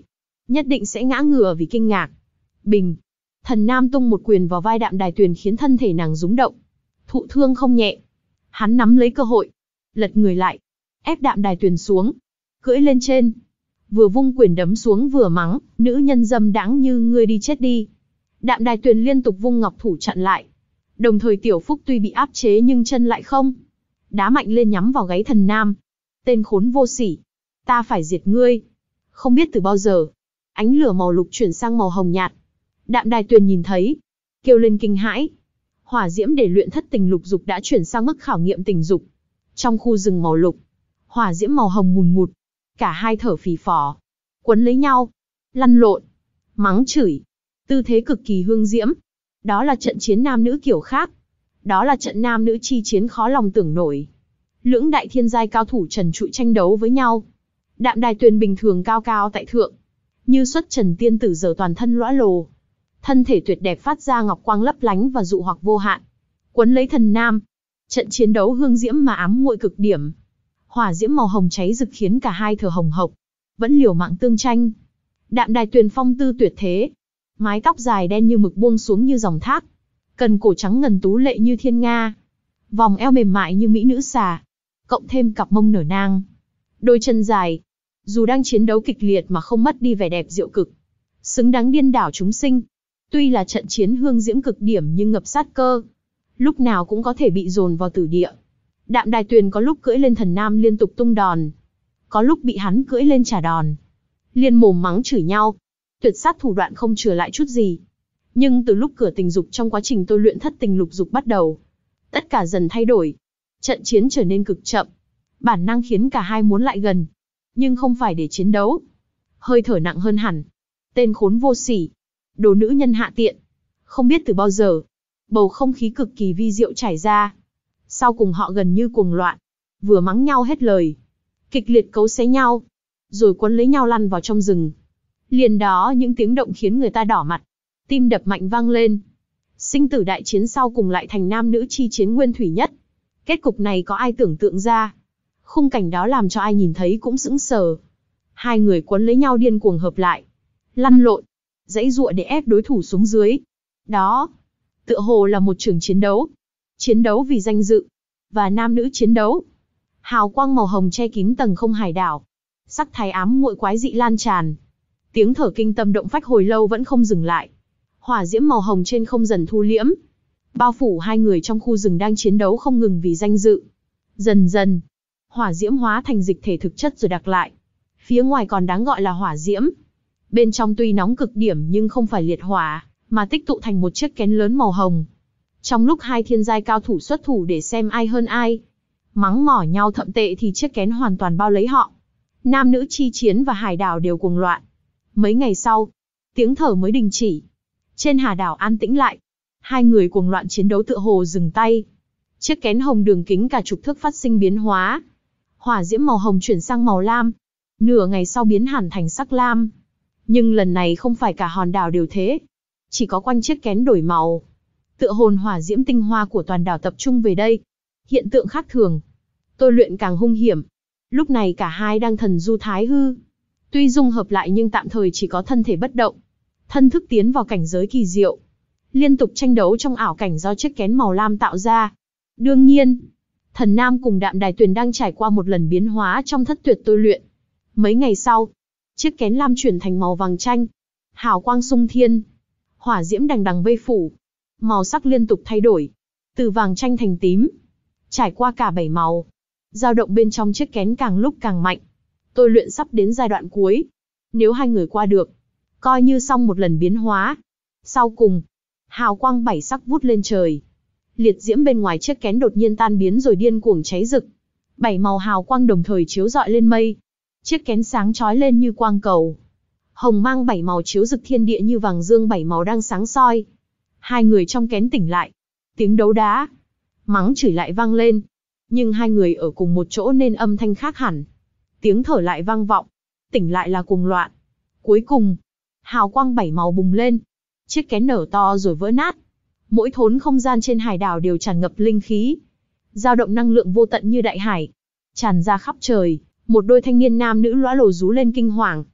nhất định sẽ ngã ngửa vì kinh ngạc. Bình. Thần Nam tung một quyền vào vai Đạm Đài Tuyền khiến thân thể nàng rúng động. Thụ thương không nhẹ. Hắn nắm lấy cơ hội, lật người lại, ép Đạm Đài Tuyền xuống, cưỡi lên trên. Vừa vung quyền đấm xuống vừa mắng, nữ nhân dâm đãng như ngươi đi chết đi. Đạm Đài Tuyền liên tục vung ngọc thủ chặn lại. Đồng thời Tiểu Phúc tuy bị áp chế nhưng chân lại không. Đá mạnh lên nhắm vào gáy Thần Nam. Tên khốn vô sỉ. Ta phải diệt ngươi. Không biết từ bao giờ, ánh lửa màu lục chuyển sang màu hồng nhạt. Đạm Đài Tuyền nhìn thấy, kêu lên kinh hãi. Hỏa diễm để luyện thất tình lục dục đã chuyển sang mức khảo nghiệm tình dục. Trong khu rừng màu lục, hỏa diễm màu hồng ngùn ngụt. Cả hai thở phì phò, quấn lấy nhau, lăn lộn, mắng chửi. Tư thế cực kỳ hương diễm. Đó là trận chiến nam nữ kiểu khác. Đó là trận nam nữ chi chiến khó lòng tưởng nổi. Lưỡng đại thiên giai cao thủ trần trụi tranh đấu với nhau. Đạm Đài Tuyền bình thường cao cao tại thượng, như xuất trần tiên tử, giờ toàn thân lõa lồ. Thân thể tuyệt đẹp phát ra ngọc quang lấp lánh và dụ hoặc vô hạn. Quấn lấy Thần Nam. Trận chiến đấu hương diễm mà ám muội cực điểm. Hỏa diễm màu hồng cháy rực khiến cả hai thở hồng hộc, vẫn liều mạng tương tranh. Đạm Đài Tuyền phong tư tuyệt thế, mái tóc dài đen như mực buông xuống như dòng thác, cần cổ trắng ngần tú lệ như thiên nga, vòng eo mềm mại như mỹ nữ xà, cộng thêm cặp mông nở nang, đôi chân dài. Dù đang chiến đấu kịch liệt mà không mất đi vẻ đẹp diệu cực, xứng đáng điên đảo chúng sinh. Tuy là trận chiến hương diễm cực điểm nhưng ngập sát cơ, lúc nào cũng có thể bị dồn vào tử địa. Đạm Đài Tuyền có lúc cưỡi lên Thần Nam liên tục tung đòn, có lúc bị hắn cưỡi lên trả đòn, liên mồm mắng chửi nhau, tuyệt sát thủ đoạn không chừa lại chút gì. Nhưng từ lúc cửa tình dục trong quá trình tôi luyện thất tình lục dục bắt đầu, tất cả dần thay đổi. Trận chiến trở nên cực chậm, bản năng khiến cả hai muốn lại gần, nhưng không phải để chiến đấu. Hơi thở nặng hơn hẳn. Tên khốn vô sỉ, đồ nữ nhân hạ tiện. Không biết từ bao giờ, bầu không khí cực kỳ vi diệu trải ra. Sau cùng họ gần như cuồng loạn, vừa mắng nhau hết lời, kịch liệt cấu xé nhau, rồi quấn lấy nhau lăn vào trong rừng. Liền đó những tiếng động khiến người ta đỏ mặt, tim đập mạnh vang lên. Sinh tử đại chiến sau cùng lại thành nam nữ chi chiến nguyên thủy nhất. Kết cục này có ai tưởng tượng ra? Khung cảnh đó làm cho ai nhìn thấy cũng sững sờ. Hai người quấn lấy nhau điên cuồng hợp lại, lăn lộn, giãy giụa để ép đối thủ xuống dưới. Đó, tựa hồ là một trường chiến đấu. Chiến đấu vì danh dự, và nam nữ chiến đấu. Hào quang màu hồng che kín tầng không hải đảo. Sắc thái ám muội quái dị lan tràn. Tiếng thở kinh tâm động phách hồi lâu vẫn không dừng lại. Hỏa diễm màu hồng trên không dần thu liễm, bao phủ hai người trong khu rừng đang chiến đấu không ngừng vì danh dự. Dần dần, hỏa diễm hóa thành dịch thể thực chất rồi đặc lại. Phía ngoài còn đáng gọi là hỏa diễm. Bên trong tuy nóng cực điểm nhưng không phải liệt hỏa, mà tích tụ thành một chiếc kén lớn màu hồng. Trong lúc hai thiên giai cao thủ xuất thủ để xem ai hơn ai, mắng mỏ nhau thậm tệ thì chiếc kén hoàn toàn bao lấy họ. Nam nữ chi chiến và hải đảo đều cuồng loạn. Mấy ngày sau, tiếng thở mới đình chỉ. Trên hà đảo an tĩnh lại. Hai người cuồng loạn chiến đấu tựa hồ dừng tay. Chiếc kén hồng đường kính cả chục thước phát sinh biến hóa. Hỏa diễm màu hồng chuyển sang màu lam. Nửa ngày sau biến hẳn thành sắc lam. Nhưng lần này không phải cả hòn đảo đều thế. Chỉ có quanh chiếc kén đổi màu. Tựa hồn hỏa diễm tinh hoa của toàn đảo tập trung về đây. Hiện tượng khác thường. Tôi luyện càng hung hiểm. Lúc này cả hai đang thần du thái hư. Tuy dung hợp lại nhưng tạm thời chỉ có thân thể bất động. Thân thức tiến vào cảnh giới kỳ diệu. Liên tục tranh đấu trong ảo cảnh do chiếc kén màu lam tạo ra. Đương nhiên, Thần Nam cùng Đạm Đài Tuyền đang trải qua một lần biến hóa trong thất tuyệt tôi luyện. Mấy ngày sau, chiếc kén lam chuyển thành màu vàng chanh. Hào quang sung thiên. Hỏa diễm đằng đằng vây phủ. Màu sắc liên tục thay đổi. Từ vàng chanh thành tím. Trải qua cả bảy màu. Dao động bên trong chiếc kén càng lúc càng mạnh. Tôi luyện sắp đến giai đoạn cuối. Nếu hai người qua được, coi như xong một lần biến hóa. Sau cùng, hào quang bảy sắc vút lên trời. Liệt diễm bên ngoài chiếc kén đột nhiên tan biến rồi điên cuồng cháy rực. Bảy màu hào quang đồng thời chiếu rọi lên mây. Chiếc kén sáng chói lên như quang cầu. Hồng mang bảy màu chiếu rực thiên địa như vàng dương bảy màu đang sáng soi. Hai người trong kén tỉnh lại. Tiếng đấu đá, mắng chửi lại vang lên. Nhưng hai người ở cùng một chỗ nên âm thanh khác hẳn. Tiếng thở lại vang vọng. Tỉnh lại là cuồng loạn. Cuối cùng, hào quang bảy màu bùng lên. Chiếc kén nở to rồi vỡ nát. Mỗi thốn không gian trên hải đảo đều tràn ngập linh khí. Dao động năng lượng vô tận như đại hải. Tràn ra khắp trời. Một đôi thanh niên nam nữ lõa lồ rú lên kinh hoàng.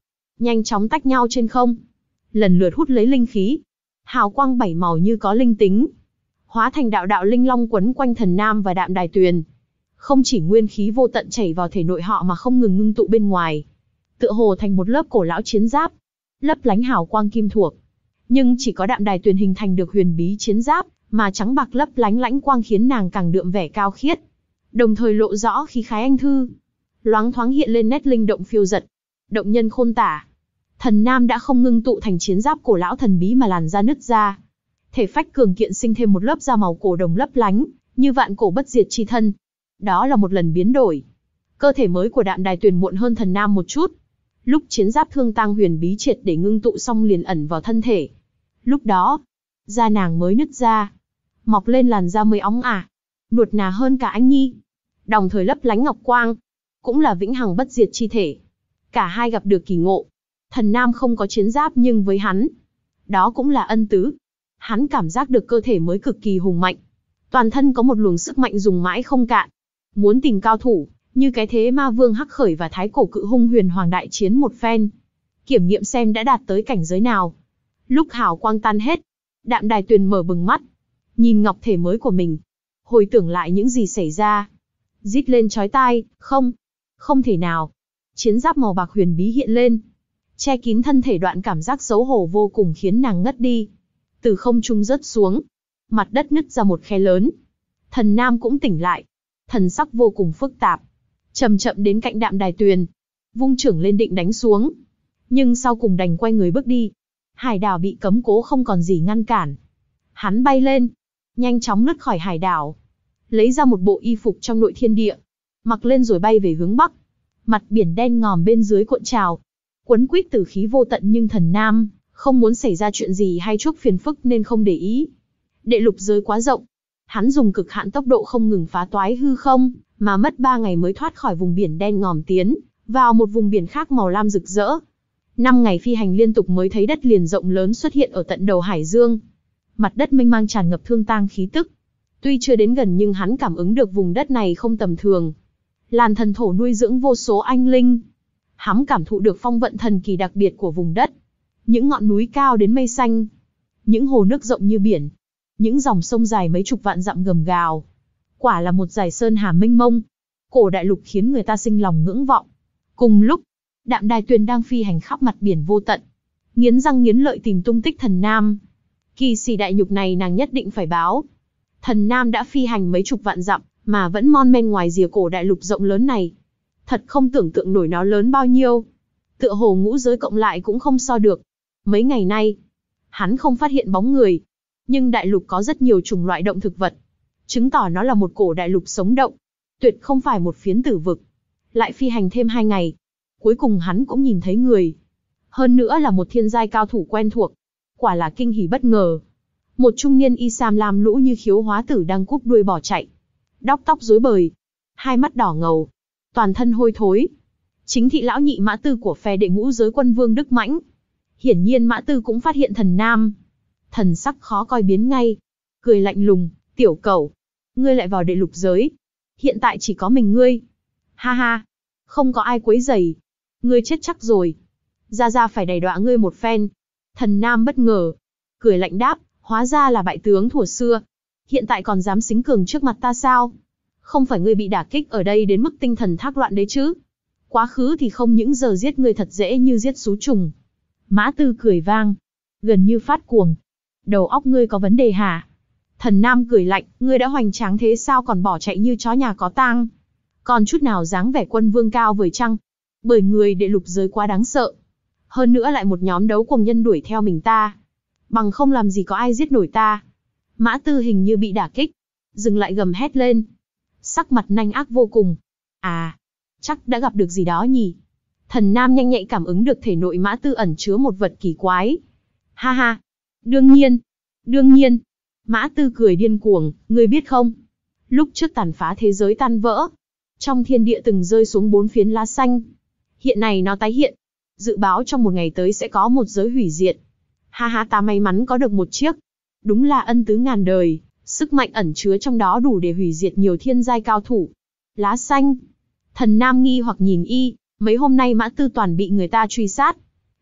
nhanh chóng tách nhau trên không, lần lượt hút lấy linh khí. Hào quang bảy màu như có linh tính, hóa thành đạo đạo linh long quấn quanh Thần Nam và Đạm Đài Tuyền. Không chỉ nguyên khí vô tận chảy vào thể nội họ mà không ngừng ngưng tụ bên ngoài, tựa hồ thành một lớp cổ lão chiến giáp, lấp lánh hào quang kim thuộc. Nhưng chỉ có Đạm Đài Tuyền hình thành được huyền bí chiến giáp, mà trắng bạc lấp lánh lãnh quang khiến nàng càng đượm vẻ cao khiết, đồng thời lộ rõ khí khái anh thư, loáng thoáng hiện lên nét linh động phiêu dật, động nhân khôn tả. Thần Nam đã không ngưng tụ thành chiến giáp cổ lão thần bí mà làn da nứt ra, thể phách cường kiện sinh thêm một lớp da màu cổ đồng lấp lánh, như vạn cổ bất diệt chi thân. Đó là một lần biến đổi. Cơ thể mới của Đạm Đài Tuyền muộn hơn Thần Nam một chút. Lúc chiến giáp thương tang huyền bí triệt để ngưng tụ xong liền ẩn vào thân thể. Lúc đó, da nàng mới nứt ra, mọc lên làn da mới óng ả, nuột nà hơn cả anh nhi, đồng thời lấp lánh ngọc quang, cũng là vĩnh hằng bất diệt chi thể. Cả hai gặp được kỳ ngộ. Thần Nam không có chiến giáp nhưng với hắn, đó cũng là ân tứ. Hắn cảm giác được cơ thể mới cực kỳ hùng mạnh, toàn thân có một luồng sức mạnh dùng mãi không cạn. Muốn tìm cao thủ, như cái thế ma vương Hắc Khởi và thái cổ cự hung huyền hoàng đại chiến một phen, kiểm nghiệm xem đã đạt tới cảnh giới nào. Lúc hào quang tan hết, Đạm Đài Tuyền mở bừng mắt, nhìn ngọc thể mới của mình, hồi tưởng lại những gì xảy ra, rít lên chói tai, không, không thể nào. Chiến giáp màu bạc huyền bí hiện lên, che kín thân thể, đoạn cảm giác xấu hổ vô cùng khiến nàng ngất đi. Từ không trung rớt xuống, mặt đất nứt ra một khe lớn. Thần Nam cũng tỉnh lại, thần sắc vô cùng phức tạp, chậm chậm đến cạnh Đạm Đài Tuyền, vung chưởng lên định đánh xuống, nhưng sau cùng đành quay người bước đi. Hải đảo bị cấm cố không còn gì ngăn cản. Hắn bay lên, nhanh chóng lướt khỏi hải đảo, lấy ra một bộ y phục trong nội thiên địa, mặc lên rồi bay về hướng bắc. Mặt biển đen ngòm bên dưới cuộn trào, quấn quýt tử khí vô tận, nhưng Thần Nam không muốn xảy ra chuyện gì hay chuốc phiền phức nên không để ý. Đệ lục giới quá rộng, hắn dùng cực hạn tốc độ không ngừng phá toái hư không, mà mất ba ngày mới thoát khỏi vùng biển đen ngòm tiến vào một vùng biển khác màu lam rực rỡ. Năm ngày phi hành liên tục mới thấy đất liền rộng lớn xuất hiện ở tận đầu hải dương. Mặt đất mênh mang tràn ngập thương tang khí tức. Tuy chưa đến gần nhưng hắn cảm ứng được vùng đất này không tầm thường. Làn thần thổ nuôi dưỡng vô số anh linh. Hắn cảm thụ được phong vận thần kỳ đặc biệt của vùng đất. Những ngọn núi cao đến mây xanh, những hồ nước rộng như biển, những dòng sông dài mấy chục vạn dặm gầm gào. Quả là một dải sơn hà mênh mông. Cổ đại lục khiến người ta sinh lòng ngưỡng vọng. Cùng lúc, Đạm Đài Tuyền đang phi hành khắp mặt biển vô tận, nghiến răng nghiến lợi tìm tung tích Thần Nam. Kỳ sỉ đại nhục này nàng nhất định phải báo. Thần Nam đã phi hành mấy chục vạn dặm, mà vẫn mon men ngoài rìa cổ đại lục rộng lớn này. Thật không tưởng tượng nổi nó lớn bao nhiêu. Tựa hồ ngũ giới cộng lại cũng không so được. Mấy ngày nay, hắn không phát hiện bóng người. Nhưng đại lục có rất nhiều chủng loại động thực vật, chứng tỏ nó là một cổ đại lục sống động, tuyệt không phải một phiến tử vực. Lại phi hành thêm hai ngày, cuối cùng hắn cũng nhìn thấy người. Hơn nữa là một thiên giai cao thủ quen thuộc. Quả là kinh hỉ bất ngờ. Một trung niên y sam lam lũ như khiếu hóa tử đang cúp đuôi bỏ chạy. Đóc tóc rối bời, hai mắt đỏ ngầu, toàn thân hôi thối. Chính thị lão nhị Mã Tư của phe đệ ngũ giới quân vương Đức Mãnh. Hiển nhiên Mã Tư cũng phát hiện Thần Nam. Thần sắc khó coi biến ngay, cười lạnh lùng, tiểu cẩu, ngươi lại vào đệ lục giới. Hiện tại chỉ có mình ngươi. Ha ha, không có ai quấy rầy. Ngươi chết chắc rồi. Ra ra phải đày đọa ngươi một phen. Thần Nam bất ngờ, cười lạnh đáp, hóa ra là bại tướng thuở xưa. Hiện tại còn dám xính cường trước mặt ta sao? Không phải ngươi bị đả kích ở đây đến mức tinh thần thác loạn đấy chứ? Quá khứ thì không những giờ giết ngươi thật dễ như giết xú trùng. Mã Tư cười vang, gần như phát cuồng. Đầu óc ngươi có vấn đề hả? Thần Nam cười lạnh, ngươi đã hoành tráng thế sao còn bỏ chạy như chó nhà có tang? Còn chút nào dáng vẻ quân vương cao vời chăng? Bởi người đệ lục giới quá đáng sợ. Hơn nữa lại một nhóm đấu cuồng nhân đuổi theo mình ta. Bằng không làm gì có ai giết nổi ta. Mã Tư hình như bị đả kích, dừng lại gầm hét lên. Sắc mặt nanh ác vô cùng. À, chắc đã gặp được gì đó nhỉ? Thần Nam nhanh nhạy cảm ứng được thể nội Mã Tư ẩn chứa một vật kỳ quái. Ha ha, đương nhiên, đương nhiên. Mã Tư cười điên cuồng, ngươi biết không? Lúc trước tàn phá thế giới tan vỡ, trong thiên địa từng rơi xuống bốn phiến lá xanh. Hiện nay nó tái hiện, dự báo trong một ngày tới sẽ có một giới hủy diệt. Ha ha, ta may mắn có được một chiếc. Đúng là ân tứ ngàn đời, sức mạnh ẩn chứa trong đó đủ để hủy diệt nhiều thiên giai cao thủ. Lá xanh. Thần Nam nghi hoặc nhìn y, mấy hôm nay Mã Tư toàn bị người ta truy sát.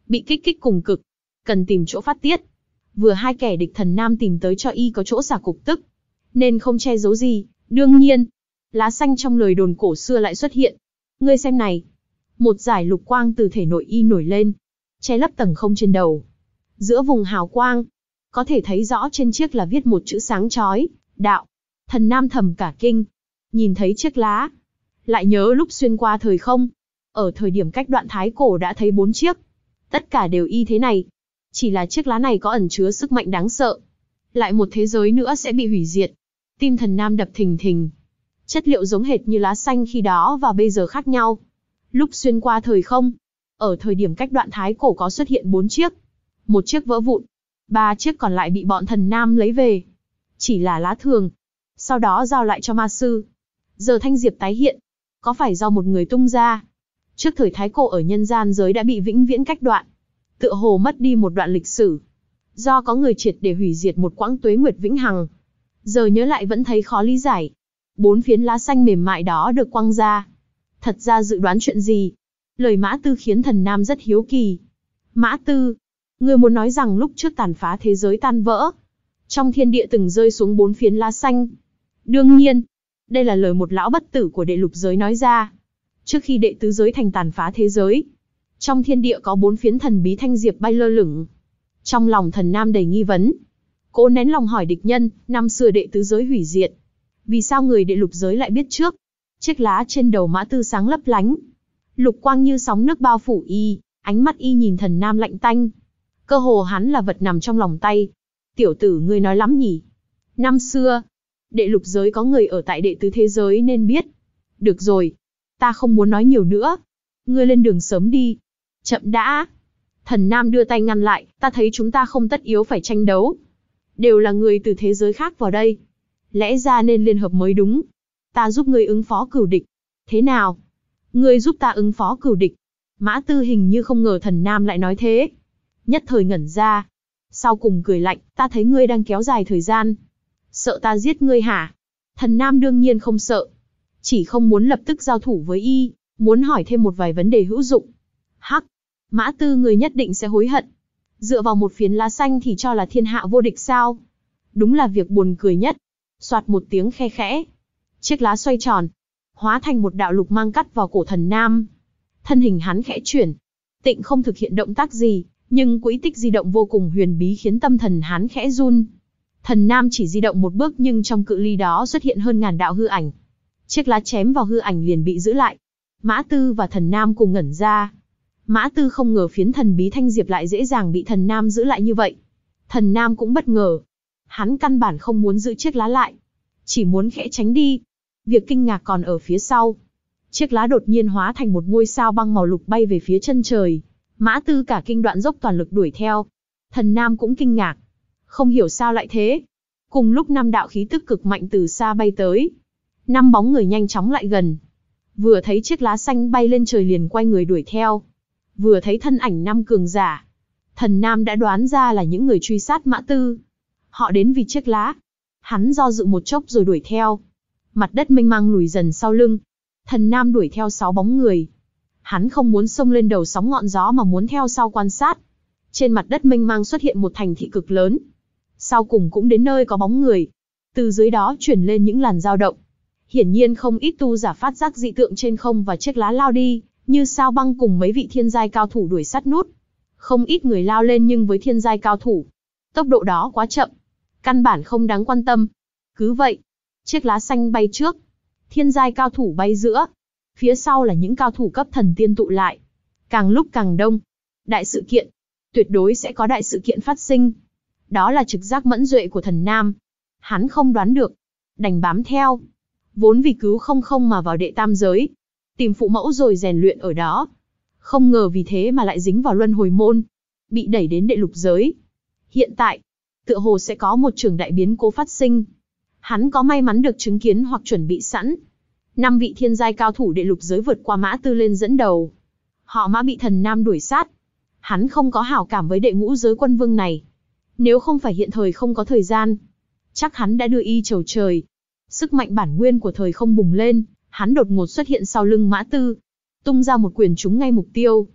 bị kích thích cùng cực, cần tìm chỗ phát tiết. Vừa hai kẻ địch Thần Nam tìm tới cho y có chỗ xả cục tức, nên không che giấu gì. Đương nhiên, lá xanh trong lời đồn cổ xưa lại xuất hiện. Ngươi xem này. Một dải lục quang từ thể nội y nổi lên, che lấp tầng không trên đầu. Giữa vùng hào quang, có thể thấy rõ trên chiếc là viết một chữ sáng chói, đạo. Thần Nam thầm cả kinh, nhìn thấy chiếc lá, lại nhớ lúc xuyên qua thời không, ở thời điểm cách đoạn thái cổ đã thấy bốn chiếc, tất cả đều y thế này. Chỉ là chiếc lá này có ẩn chứa sức mạnh đáng sợ, lại một thế giới nữa sẽ bị hủy diệt. Tim Thần Nam đập thình thình. Chất liệu giống hệt như lá xanh khi đó và bây giờ khác nhau. Lúc xuyên qua thời không, ở thời điểm cách đoạn thái cổ có xuất hiện bốn chiếc, một chiếc vỡ vụn, ba chiếc còn lại bị bọn Thần Nam lấy về, chỉ là lá thường, sau đó giao lại cho ma sư. Giờ thanh diệp tái hiện, có phải do một người tung ra? Trước thời thái cổ ở nhân gian giới đã bị vĩnh viễn cách đoạn, tựa hồ mất đi một đoạn lịch sử, do có người triệt để hủy diệt một quãng tuế nguyệt vĩnh hằng. Giờ nhớ lại vẫn thấy khó lý giải. Bốn phiến lá xanh mềm mại đó được quăng ra, thật ra dự đoán chuyện gì? Lời Mã Tư khiến Thần Nam rất hiếu kỳ. Mã Tư, người muốn nói rằng lúc trước tàn phá thế giới tan vỡ, trong thiên địa từng rơi xuống bốn phiến lá xanh? Đương nhiên, đây là lời một lão bất tử của đệ lục giới nói ra. Trước khi đệ tứ giới thành tàn phá thế giới, trong thiên địa có bốn phiến thần bí thanh diệp bay lơ lửng. Trong lòng Thần Nam đầy nghi vấn, cố nén lòng hỏi địch nhân, năm xưa đệ tứ giới hủy diệt, vì sao người đệ lục giới lại biết trước? Chiếc lá trên đầu Mã Tư sáng lấp lánh, lục quang như sóng nước bao phủ y, ánh mắt y nhìn Thần Nam lạnh tanh, cơ hồ hắn là vật nằm trong lòng tay. Tiểu tử ngươi nói lắm nhỉ? Năm xưa, đệ lục giới có người ở tại đệ tứ thế giới nên biết. Được rồi, ta không muốn nói nhiều nữa. Ngươi lên đường sớm đi. Chậm đã. Thần Nam đưa tay ngăn lại, ta thấy chúng ta không tất yếu phải tranh đấu. Đều là người từ thế giới khác vào đây, lẽ ra nên liên hợp mới đúng. Ta giúp ngươi ứng phó cửu địch. Thế nào? Ngươi giúp ta ứng phó cửu địch? Mã Tư hình như không ngờ Thần Nam lại nói thế, nhất thời ngẩn ra, sau cùng cười lạnh, ta thấy ngươi đang kéo dài thời gian, sợ ta giết ngươi hả? Thần Nam đương nhiên không sợ, chỉ không muốn lập tức giao thủ với y, muốn hỏi thêm một vài vấn đề hữu dụng. Hắc, Mã Tư người nhất định sẽ hối hận. Dựa vào một phiến lá xanh thì cho là thiên hạ vô địch sao? Đúng là việc buồn cười nhất. Soạt một tiếng khe khẽ, chiếc lá xoay tròn, hóa thành một đạo lục mang cắt vào cổ Thần Nam. Thân hình hắn khẽ chuyển, tịnh không thực hiện động tác gì, nhưng quỹ tích di động vô cùng huyền bí khiến tâm thần hắn khẽ run. Thần Nam chỉ di động một bước nhưng trong cự ly đó xuất hiện hơn ngàn đạo hư ảnh. Chiếc lá chém vào hư ảnh liền bị giữ lại. Mã Tư và Thần Nam cùng ngẩn ra. Mã Tư không ngờ phiến thần bí thanh diệp lại dễ dàng bị Thần Nam giữ lại như vậy. Thần Nam cũng bất ngờ. Hắn căn bản không muốn giữ chiếc lá lại, chỉ muốn khẽ tránh đi. Việc kinh ngạc còn ở phía sau. Chiếc lá đột nhiên hóa thành một ngôi sao băng màu lục bay về phía chân trời. Mã Tư cả kinh đoạn dốc toàn lực đuổi theo. Thần Nam cũng kinh ngạc, không hiểu sao lại thế. Cùng lúc năm đạo khí tức cực mạnh từ xa bay tới. Năm bóng người nhanh chóng lại gần. Vừa thấy chiếc lá xanh bay lên trời liền quay người đuổi theo. Vừa thấy thân ảnh năm cường giả, Thần Nam đã đoán ra là những người truy sát Mã Tư. Họ đến vì chiếc lá. Hắn do dự một chốc rồi đuổi theo. Mặt đất mênh mang lùi dần sau lưng. Thần Nam đuổi theo sáu bóng người. Hắn không muốn xông lên đầu sóng ngọn gió mà muốn theo sau quan sát. Trên mặt đất mênh mang xuất hiện một thành thị cực lớn. Sau cùng cũng đến nơi có bóng người. Từ dưới đó chuyển lên những làn dao động. Hiển nhiên không ít tu giả phát giác dị tượng trên không và chiếc lá lao đi, như sao băng cùng mấy vị thiên giai cao thủ đuổi sát nút. Không ít người lao lên nhưng với thiên giai cao thủ, tốc độ đó quá chậm, căn bản không đáng quan tâm. Cứ vậy, chiếc lá xanh bay trước, thiên giai cao thủ bay giữa, phía sau là những cao thủ cấp thần tiên tụ lại. Càng lúc càng đông. Đại sự kiện, tuyệt đối sẽ có đại sự kiện phát sinh. Đó là trực giác mẫn duệ của Thần Nam. Hắn không đoán được, đành bám theo. Vốn vì cứu không không mà vào đệ tam giới, tìm phụ mẫu rồi rèn luyện ở đó. Không ngờ vì thế mà lại dính vào luân hồi môn, bị đẩy đến đệ lục giới. Hiện tại, tựa hồ sẽ có một trường đại biến cố phát sinh. Hắn có may mắn được chứng kiến hoặc chuẩn bị sẵn. Năm vị thiên giai cao thủ đệ lục giới vượt qua Mã Tư lên dẫn đầu. Họ Mã bị Thần Nam đuổi sát. Hắn không có hảo cảm với đệ ngũ giới quân vương này. Nếu không phải hiện thời không có thời gian, chắc hắn đã đưa y chầu trời. Sức mạnh bản nguyên của thời không bùng lên, hắn đột ngột xuất hiện sau lưng Mã Tư, tung ra một quyền trúng ngay mục tiêu.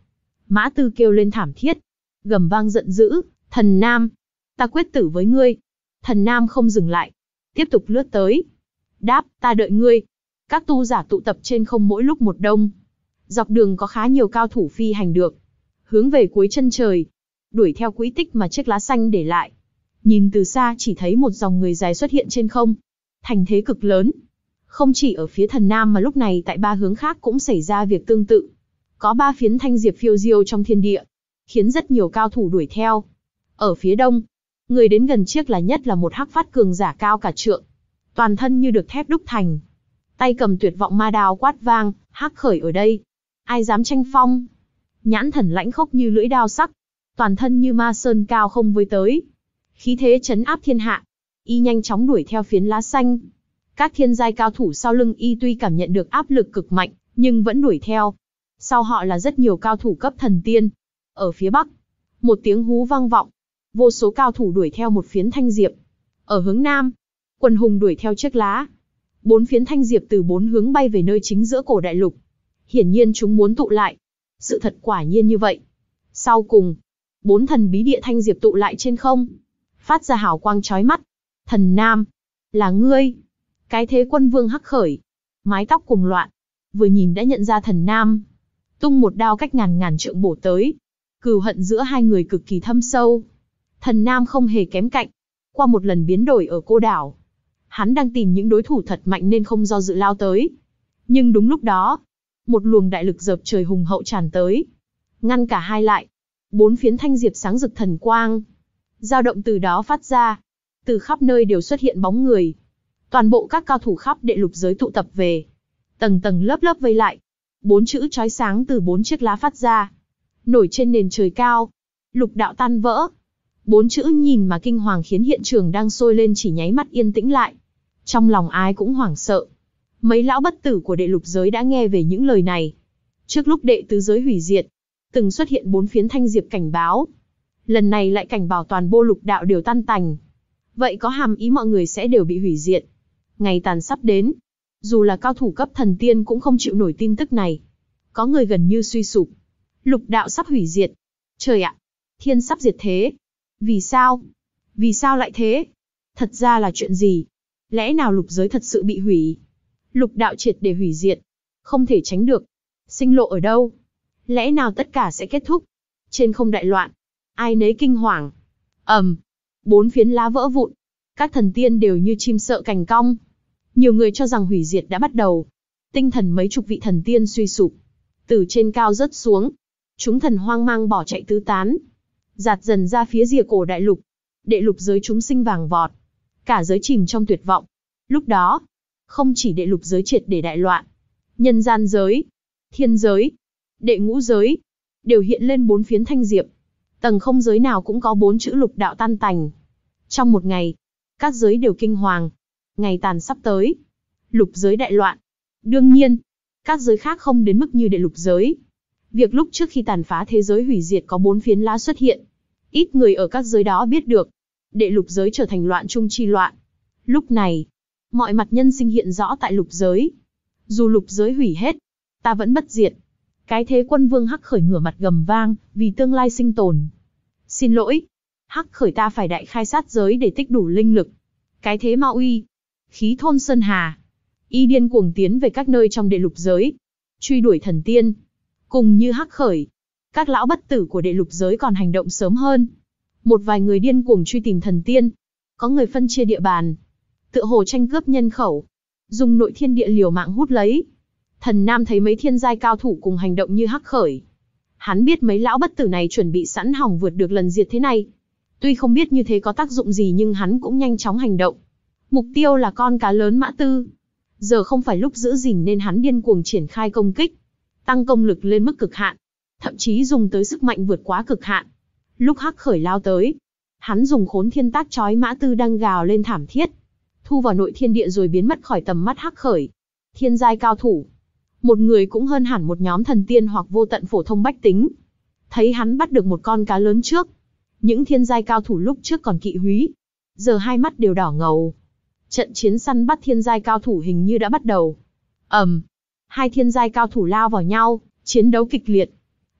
Mã Tư kêu lên thảm thiết, gầm vang giận dữ, Thần Nam, ta quyết tử với ngươi. Thần Nam không dừng lại, tiếp tục lướt tới. Đáp, ta đợi ngươi. Các tu giả tụ tập trên không mỗi lúc một đông. Dọc đường có khá nhiều cao thủ phi hành được, hướng về cuối chân trời, đuổi theo quỹ tích mà chiếc lá xanh để lại. Nhìn từ xa chỉ thấy một dòng người dài xuất hiện trên không, thành thế cực lớn. Không chỉ ở phía Thần Nam mà lúc này tại ba hướng khác cũng xảy ra việc tương tự. Có ba phiến thanh diệp phiêu diêu trong thiên địa, khiến rất nhiều cao thủ đuổi theo. Ở phía đông, người đến gần chiếc lá nhất là một hắc phát cường giả cao cả trượng, toàn thân như được thép đúc thành, tay cầm tuyệt vọng ma đao quát vang, Hắc Khởi ở đây, ai dám tranh phong? Nhãn thần lãnh khốc như lưỡi đao sắc, toàn thân như ma sơn cao không với tới, khí thế chấn áp thiên hạ. Y nhanh chóng đuổi theo phiến lá xanh. Các thiên giai cao thủ sau lưng Y tuy cảm nhận được áp lực cực mạnh, nhưng vẫn đuổi theo. Sau họ là rất nhiều cao thủ cấp thần tiên. Ở phía bắc, một tiếng hú vang vọng, vô số cao thủ đuổi theo một phiến thanh diệp. Ở hướng nam, quần hùng đuổi theo chiếc lá. Bốn phiến thanh diệp từ bốn hướng bay về nơi chính giữa cổ đại lục. Hiển nhiên chúng muốn tụ lại. Sự thật quả nhiên như vậy. Sau cùng, bốn thần bí địa thanh diệp tụ lại trên không, phát ra hào quang chói mắt. Thần Nam, là ngươi. Cái thế quân vương Hắc Khởi, mái tóc cuồng loạn, vừa nhìn đã nhận ra Thần Nam, tung một đao cách ngàn ngàn trượng bổ tới. Cừu hận giữa hai người cực kỳ thâm sâu. Thần Nam không hề kém cạnh. Qua một lần biến đổi ở cô đảo, hắn đang tìm những đối thủ thật mạnh nên không do dự lao tới. Nhưng đúng lúc đó, một luồng đại lực dợp trời hùng hậu tràn tới, ngăn cả hai lại. Bốn phiến thanh diệp sáng rực thần quang, dao động từ đó phát ra. Từ khắp nơi đều xuất hiện bóng người. Toàn bộ các cao thủ khắp đệ lục giới tụ tập về, tầng tầng lớp lớp vây lại. Bốn chữ chói sáng từ bốn chiếc lá phát ra, nổi trên nền trời cao. Lục đạo tan vỡ. Bốn chữ nhìn mà kinh hoàng khiến hiện trường đang sôi lên chỉ nháy mắt yên tĩnh lại. Trong lòng ai cũng hoảng sợ. Mấy lão bất tử của đệ lục giới đã nghe về những lời này. Trước lúc đệ tứ giới hủy diệt, từng xuất hiện bốn phiến thanh diệp cảnh báo. Lần này lại cảnh báo toàn bộ lục đạo đều tan tành. Vậy có hàm ý mọi người sẽ đều bị hủy diệt. Ngày tàn sắp đến. Dù là cao thủ cấp thần tiên cũng không chịu nổi tin tức này. Có người gần như suy sụp. Lục đạo sắp hủy diệt. Trời ạ! Thiên sắp diệt thế. Vì sao? Vì sao lại thế? Thật ra là chuyện gì? Lẽ nào lục giới thật sự bị hủy? Lục đạo triệt để hủy diệt. Không thể tránh được. Sinh lộ ở đâu? Lẽ nào tất cả sẽ kết thúc? Trên không đại loạn. Ai nấy kinh hoàng. ầm, um, bốn phiến lá vỡ vụn. Các thần tiên đều như chim sợ cành cong. Nhiều người cho rằng hủy diệt đã bắt đầu. Tinh thần mấy chục vị thần tiên suy sụp. Từ trên cao rớt xuống. Chúng thần hoang mang bỏ chạy tứ tán. Dạt dần ra phía rìa cổ đại lục. Đệ lục giới chúng sinh vàng vọt. Cả giới chìm trong tuyệt vọng. Lúc đó, không chỉ đệ lục giới triệt để đại loạn. Nhân gian giới, thiên giới, đệ ngũ giới, đều hiện lên bốn phiến thanh diệp. Tầng không giới nào cũng có bốn chữ lục đạo tan tành. Trong một ngày, các giới đều kinh hoàng. Ngày tàn sắp tới. Lục giới đại loạn. Đương nhiên, các giới khác không đến mức như đệ lục giới. Việc lúc trước khi tàn phá thế giới hủy diệt có bốn phiến lá xuất hiện. Ít người ở các giới đó biết được. Đệ lục giới trở thành loạn trung chi loạn. Lúc này, mọi mặt nhân sinh hiện rõ tại lục giới. Dù lục giới hủy hết, ta vẫn bất diệt. Cái thế quân vương Hắc Khởi ngửa mặt gầm vang, vì tương lai sinh tồn. Xin lỗi, Hắc Khởi ta phải đại khai sát giới để tích đủ linh lực. Cái thế Ma Uy, khí thôn sơn hà. Y điên cuồng tiến về các nơi trong đệ lục giới, truy đuổi thần tiên. Cùng như Hắc Khởi, các lão bất tử của đệ lục giới còn hành động sớm hơn. Một vài người điên cuồng truy tìm thần tiên. Có người phân chia địa bàn, tựa hồ tranh cướp nhân khẩu, dùng nội thiên địa liều mạng hút lấy. Thần Nam thấy mấy thiên giai cao thủ cùng hành động như Hắc Khởi. Hắn biết mấy lão bất tử này chuẩn bị sẵn hỏng vượt được lần diệt thế này. Tuy không biết như thế có tác dụng gì nhưng hắn cũng nhanh chóng hành động. Mục tiêu là con cá lớn Mã Tư. Giờ không phải lúc giữ gìn nên hắn điên cuồng triển khai công kích. Tăng công lực lên mức cực hạn. Thậm chí dùng tới sức mạnh vượt quá cực hạn. Lúc Hắc Khởi lao tới, hắn dùng khốn thiên tác chói Mã Tư đang gào lên thảm thiết. Thu vào nội thiên địa rồi biến mất khỏi tầm mắt Hắc Khởi. Thiên giai cao thủ. Một người cũng hơn hẳn một nhóm thần tiên hoặc vô tận phổ thông bách tính. Thấy hắn bắt được một con cá lớn trước. Những thiên giai cao thủ lúc trước còn kỵ húy. Giờ hai mắt đều đỏ ngầu. Trận chiến săn bắt thiên giai cao thủ hình như đã bắt đầu. ầm, um, hai thiên giai cao thủ lao vào nhau, chiến đấu kịch liệt.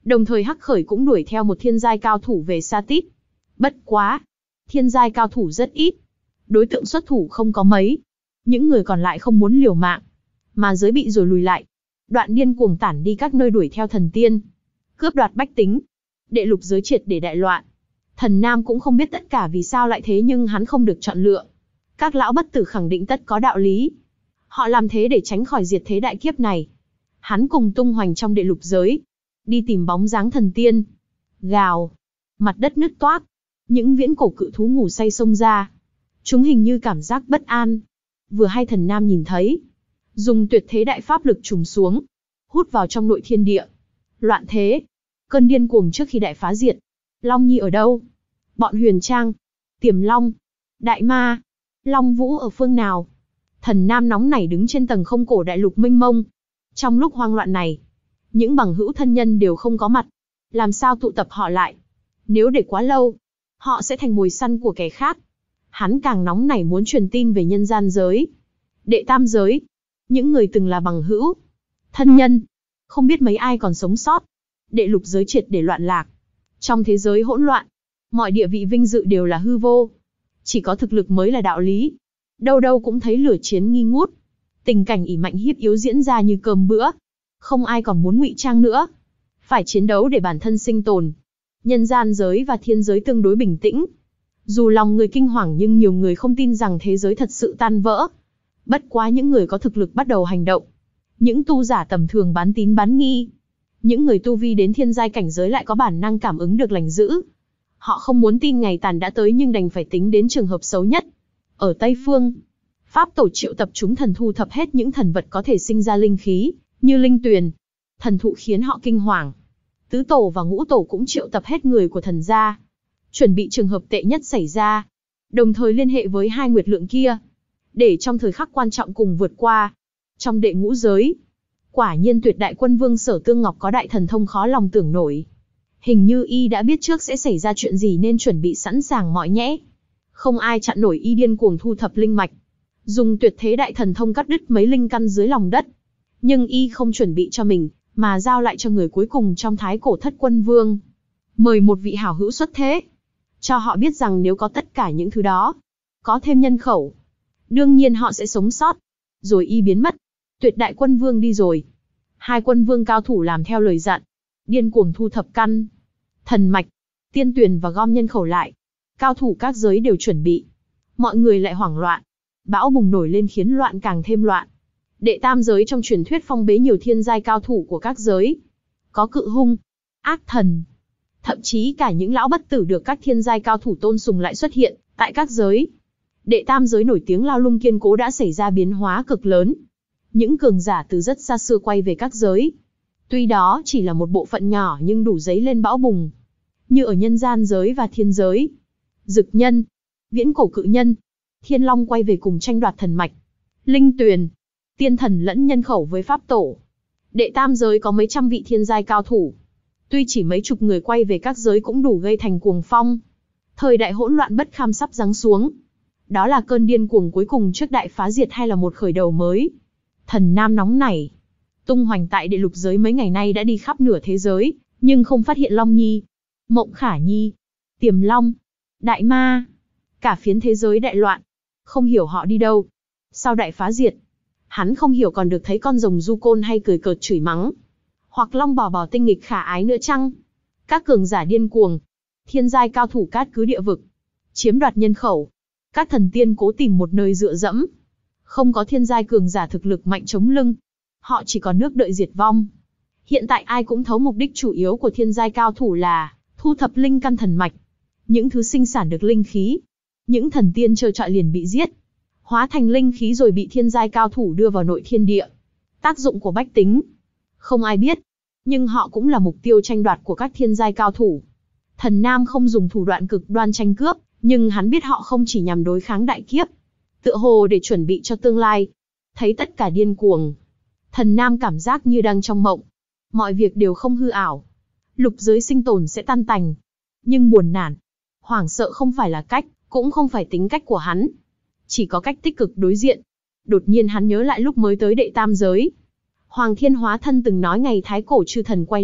Đồng thời Hắc Khởi cũng đuổi theo một thiên giai cao thủ về Sa Tít. Bất quá, thiên giai cao thủ rất ít, đối tượng xuất thủ không có mấy. Những người còn lại không muốn liều mạng, mà giới bị rồi lùi lại. Đoạn điên cuồng tản đi các nơi đuổi theo thần tiên, cướp đoạt bách tính. Đệ lục giới triệt để đại loạn. Thần Nam cũng không biết tất cả vì sao lại thế, nhưng hắn không được chọn lựa. Các lão bất tử khẳng định tất có đạo lý. Họ làm thế để tránh khỏi diệt thế đại kiếp này. Hắn cùng tung hoành trong đệ lục giới, đi tìm bóng dáng thần tiên. Gào, mặt đất nứt toác, những viễn cổ cự thú ngủ say xông ra. Chúng hình như cảm giác bất an. Vừa hay Thần Nam nhìn thấy, dùng tuyệt thế đại pháp lực trùng xuống, hút vào trong nội thiên địa. Loạn thế, cơn điên cuồng trước khi đại phá diệt. Long Nhi ở đâu? Bọn Huyền Trang, Tiềm Long, Đại Ma, Long Vũ ở phương nào? Thần Nam nóng nảy đứng trên tầng không cổ đại lục mênh mông. Trong lúc hoang loạn này, những bằng hữu thân nhân đều không có mặt. Làm sao tụ tập họ lại? Nếu để quá lâu, họ sẽ thành mồi săn của kẻ khác. Hắn càng nóng nảy muốn truyền tin về nhân gian giới, đệ tam giới. Những người từng là bằng hữu, thân nhân, không biết mấy ai còn sống sót. Đệ lục giới triệt để loạn lạc. Trong thế giới hỗn loạn, mọi địa vị vinh dự đều là hư vô. Chỉ có thực lực mới là đạo lý. Đâu đâu cũng thấy lửa chiến nghi ngút. Tình cảnh ỷ mạnh hiếp yếu diễn ra như cơm bữa. Không ai còn muốn ngụy trang nữa. Phải chiến đấu để bản thân sinh tồn. Nhân gian giới và thiên giới tương đối bình tĩnh. Dù lòng người kinh hoàng nhưng nhiều người không tin rằng thế giới thật sự tan vỡ. Bất quá những người có thực lực bắt đầu hành động. Những tu giả tầm thường bán tín bán nghi. Những người tu vi đến thiên giai cảnh giới lại có bản năng cảm ứng được lành dữ. Họ không muốn tin ngày tàn đã tới nhưng đành phải tính đến trường hợp xấu nhất. Ở Tây Phương, Pháp tổ triệu tập chúng thần thu thập hết những thần vật có thể sinh ra linh khí, như linh tuyền, thần thụ khiến họ kinh hoàng. Tứ tổ và ngũ tổ cũng triệu tập hết người của thần gia, chuẩn bị trường hợp tệ nhất xảy ra, đồng thời liên hệ với hai nguyệt lượng kia, để trong thời khắc quan trọng cùng vượt qua. Trong đệ ngũ giới, quả nhiên tuyệt đại quân vương Sở Tương Ngọc có đại thần thông khó lòng tưởng nổi. Hình như y đã biết trước sẽ xảy ra chuyện gì nên chuẩn bị sẵn sàng mọi nhẽ. Không ai chặn nổi y điên cuồng thu thập linh mạch, dùng tuyệt thế đại thần thông cắt đứt mấy linh căn dưới lòng đất. Nhưng y không chuẩn bị cho mình, mà giao lại cho người cuối cùng trong thái cổ thất quân vương. Mời một vị hảo hữu xuất thế, cho họ biết rằng nếu có tất cả những thứ đó, có thêm nhân khẩu, đương nhiên họ sẽ sống sót. Rồi y biến mất, tuyệt đại quân vương đi rồi. Hai quân vương cao thủ làm theo lời dặn, điên cuồng thu thập căn, thần mạch, tiên tuyền và gom nhân khẩu lại. Cao thủ các giới đều chuẩn bị. Mọi người lại hoảng loạn. Bão bùng nổi lên khiến loạn càng thêm loạn. Đệ tam giới trong truyền thuyết phong bế nhiều thiên giai cao thủ của các giới. Có cự hung, ác thần. Thậm chí cả những lão bất tử được các thiên giai cao thủ tôn sùng lại xuất hiện tại các giới. Đệ tam giới nổi tiếng lao lung kiên cố đã xảy ra biến hóa cực lớn. Những cường giả từ rất xa xưa quay về các giới. Tuy đó chỉ là một bộ phận nhỏ nhưng đủ dấy lên bão bùng. Như ở nhân gian giới và thiên giới. Dực nhân, viễn cổ cự nhân, thiên long quay về cùng tranh đoạt thần mạch, linh tuyền, tiên thần lẫn nhân khẩu với pháp tổ. Đệ tam giới có mấy trăm vị thiên giai cao thủ. Tuy chỉ mấy chục người quay về các giới cũng đủ gây thành cuồng phong. Thời đại hỗn loạn bất kham sắp giáng xuống. Đó là cơn điên cuồng cuối cùng trước đại phá diệt hay là một khởi đầu mới? Thần Nam nóng nảy, tung hoành tại đệ lục giới mấy ngày nay đã đi khắp nửa thế giới, nhưng không phát hiện Long Nhi, Mộng Khả Nhi, Tiềm Long, Đại Ma. Cả phiến thế giới đại loạn, không hiểu họ đi đâu. Sau đại phá diệt, hắn không hiểu còn được thấy con rồng du côn hay cười cợt chửi mắng, hoặc long bò bò tinh nghịch khả ái nữa chăng? Các cường giả điên cuồng, thiên giai cao thủ cát cứ địa vực, chiếm đoạt nhân khẩu. Các thần tiên cố tìm một nơi dựa dẫm. Không có thiên giai cường giả thực lực mạnh chống lưng, họ chỉ còn nước đợi diệt vong. Hiện tại ai cũng thấu mục đích chủ yếu của thiên giai cao thủ là thu thập linh căn thần mạch, những thứ sinh sản được linh khí. Những thần tiên trơ trọi liền bị giết, hóa thành linh khí rồi bị thiên giai cao thủ đưa vào nội thiên địa. Tác dụng của bách tính, không ai biết, nhưng họ cũng là mục tiêu tranh đoạt của các thiên giai cao thủ. Thần Nam không dùng thủ đoạn cực đoan tranh cướp, nhưng hắn biết họ không chỉ nhằm đối kháng đại kiếp, tựa hồ để chuẩn bị cho tương lai. Thấy tất cả điên cuồng, Thần Nam cảm giác như đang trong mộng. Mọi việc đều không hư ảo. Lục giới sinh tồn sẽ tan tành. Nhưng buồn nản, hoảng sợ không phải là cách, cũng không phải tính cách của hắn. Chỉ có cách tích cực đối diện. Đột nhiên hắn nhớ lại lúc mới tới đệ tam giới. Hoàng Thiên hóa thân từng nói ngày thái cổ chư thần quay lại,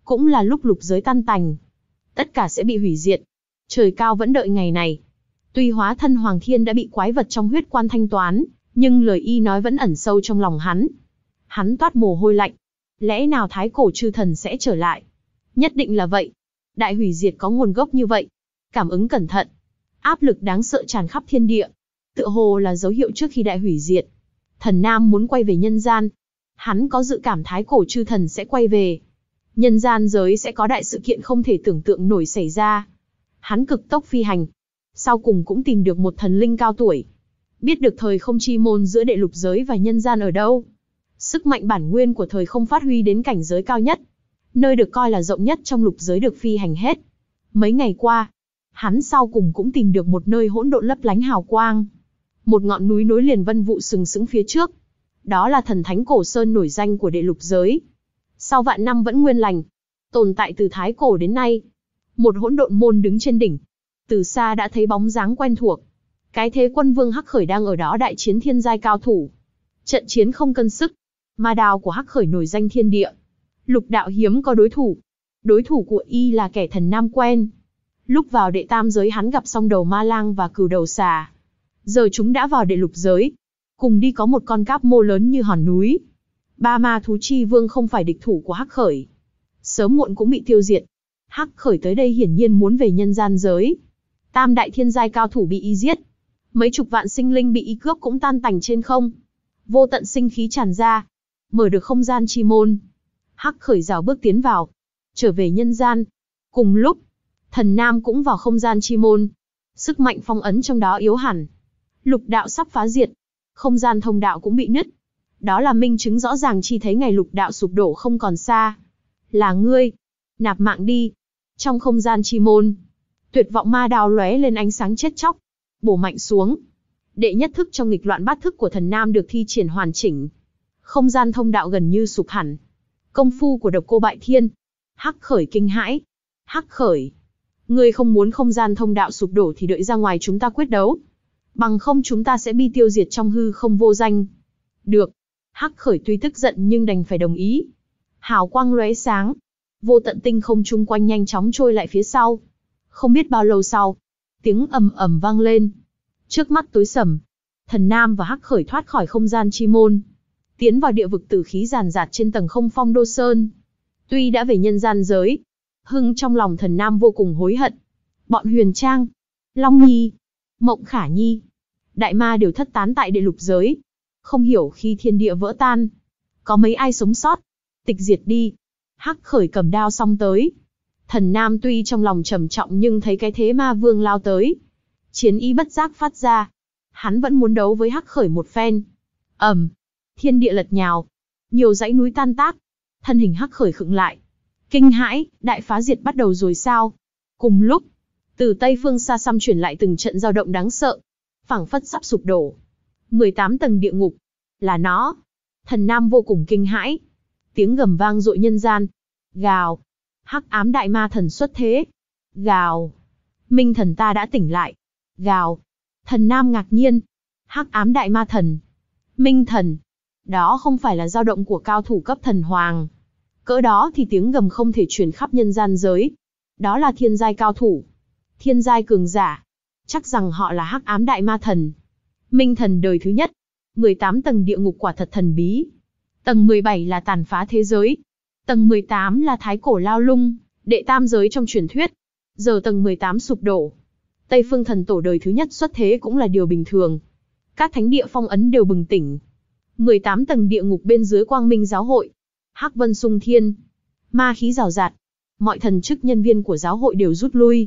cũng là lúc lục giới tan tành. Tất cả sẽ bị hủy diệt. Trời cao vẫn đợi ngày này. Tuy hóa thân Hoàng Thiên đã bị quái vật trong huyết quan thanh toán, nhưng lời y nói vẫn ẩn sâu trong lòng hắn. Hắn toát mồ hôi lạnh. Lẽ nào thái cổ chư thần sẽ trở lại? Nhất định là vậy. Đại hủy diệt có nguồn gốc như vậy. Cảm ứng cẩn thận. Áp lực đáng sợ tràn khắp thiên địa. Tựa hồ là dấu hiệu trước khi đại hủy diệt. Thần Nam muốn quay về nhân gian. Hắn có dự cảm thái cổ chư thần sẽ quay về. Nhân gian giới sẽ có đại sự kiện không thể tưởng tượng nổi xảy ra. Hắn cực tốc phi hành. Sau cùng cũng tìm được một thần linh cao tuổi. Biết được thời không chi môn giữa đệ lục giới và nhân gian ở đâu. Sức mạnh bản nguyên của thời không phát huy đến cảnh giới cao nhất. Nơi được coi là rộng nhất trong lục giới được phi hành hết. Mấy ngày qua, hắn sau cùng cũng tìm được một nơi hỗn độn lấp lánh hào quang. Một ngọn núi nối liền vân vụ sừng sững phía trước. Đó là thần thánh cổ sơn nổi danh của đệ lục giới. Sau vạn năm vẫn nguyên lành. Tồn tại từ thái cổ đến nay. Một hỗn độn môn đứng trên đỉnh. Từ xa đã thấy bóng dáng quen thuộc. Cái thế quân vương Hắc Khởi đang ở đó đại chiến thiên giai cao thủ. Trận chiến không cân sức. Ma đao của Hắc Khởi nổi danh thiên địa. Lục đạo hiếm có đối thủ. Đối thủ của y là kẻ Thần Nam quen. Lúc vào đệ tam giới hắn gặp song đầu ma lang và cừu đầu xà. Giờ chúng đã vào đệ lục giới. Cùng đi có một con cáp mô lớn như hòn núi. Ba ma thú chi vương không phải địch thủ của Hắc Khởi. Sớm muộn cũng bị tiêu diệt. Hắc Khởi tới đây hiển nhiên muốn về nhân gian giới. Tam đại thiên giai cao thủ bị y giết. Mấy chục vạn sinh linh bị y cướp cũng tan tành trên không. Vô tận sinh khí tràn ra. Mở được không gian chi môn. Hắc Khởi rào bước tiến vào. Trở về nhân gian. Cùng lúc, Thần Nam cũng vào không gian chi môn. Sức mạnh phong ấn trong đó yếu hẳn. Lục đạo sắp phá diệt. Không gian thông đạo cũng bị nứt. Đó là minh chứng rõ ràng chi thấy ngày lục đạo sụp đổ không còn xa. Là ngươi. Nạp mạng đi. Trong không gian chi môn, tuyệt vọng ma đao lóe lên ánh sáng chết chóc. Bổ mạnh xuống. Đệ nhất thức trong nghịch loạn bát thức của Thần Nam được thi triển hoàn chỉnh. Không gian thông đạo gần như sụp hẳn. Công phu của độc cô bại thiên. Hắc Khởi kinh hãi. Hắc Khởi, ngươi không muốn không gian thông đạo sụp đổ thì đợi ra ngoài chúng ta quyết đấu. Bằng không chúng ta sẽ bị tiêu diệt trong hư không vô danh. Được. Hắc Khởi tuy tức giận nhưng đành phải đồng ý. Hào quang lóe sáng. Vô tận tinh không chung quanh nhanh chóng trôi lại phía sau. Không biết bao lâu sau, tiếng ầm ầm vang lên. Trước mắt tối sầm. Thần Nam và Hắc Khởi thoát khỏi không gian chi môn. Tiến vào địa vực tử khí ràn rạt trên tầng không phong đô sơn. Tuy đã về nhân gian giới, hưng trong lòng Thần Nam vô cùng hối hận. Bọn Huyền Trang, Long Nhi, Mộng Khả Nhi, Đại Ma đều thất tán tại đệ lục giới. Không hiểu khi thiên địa vỡ tan, có mấy ai sống sót. Tịch diệt đi. Hắc Khởi cầm đao xông tới. Thần Nam tuy trong lòng trầm trọng nhưng thấy cái thế ma vương lao tới. Chiến ý bất giác phát ra. Hắn vẫn muốn đấu với Hắc Khởi một phen. ầm, thiên địa lật nhào. Nhiều dãy núi tan tác. Thân hình Hắc Khởi khựng lại. Kinh hãi, đại phá diệt bắt đầu rồi sao? Cùng lúc, từ tây phương xa xăm chuyển lại từng trận dao động đáng sợ. Phảng phất sắp sụp đổ. mười tám tầng địa ngục. Là nó. Thần Nam vô cùng kinh hãi. Tiếng gầm vang dội nhân gian. Gào. Hắc ám đại ma thần xuất thế. Gào. Minh thần ta đã tỉnh lại. Gào. Thần Nam ngạc nhiên. Hắc ám đại ma thần. Minh thần. Đó không phải là dao động của cao thủ cấp thần hoàng. Cỡ đó thì tiếng gầm không thể truyền khắp nhân gian giới. Đó là thiên giai cao thủ. Thiên giai cường giả. Chắc rằng họ là Hắc ám đại ma thần. Minh thần đời thứ nhất. mười tám tầng địa ngục quả thật thần bí. Tầng mười bảy là tàn phá thế giới. Tầng mười tám là thái cổ lao lung, đệ tam giới trong truyền thuyết. Giờ tầng mười tám sụp đổ. Tây phương thần tổ đời thứ nhất xuất thế cũng là điều bình thường. Các thánh địa phong ấn đều bừng tỉnh. mười tám tầng địa ngục bên dưới quang minh giáo hội. Hắc vân sung thiên. Ma khí rào rạt. Mọi thần chức nhân viên của giáo hội đều rút lui.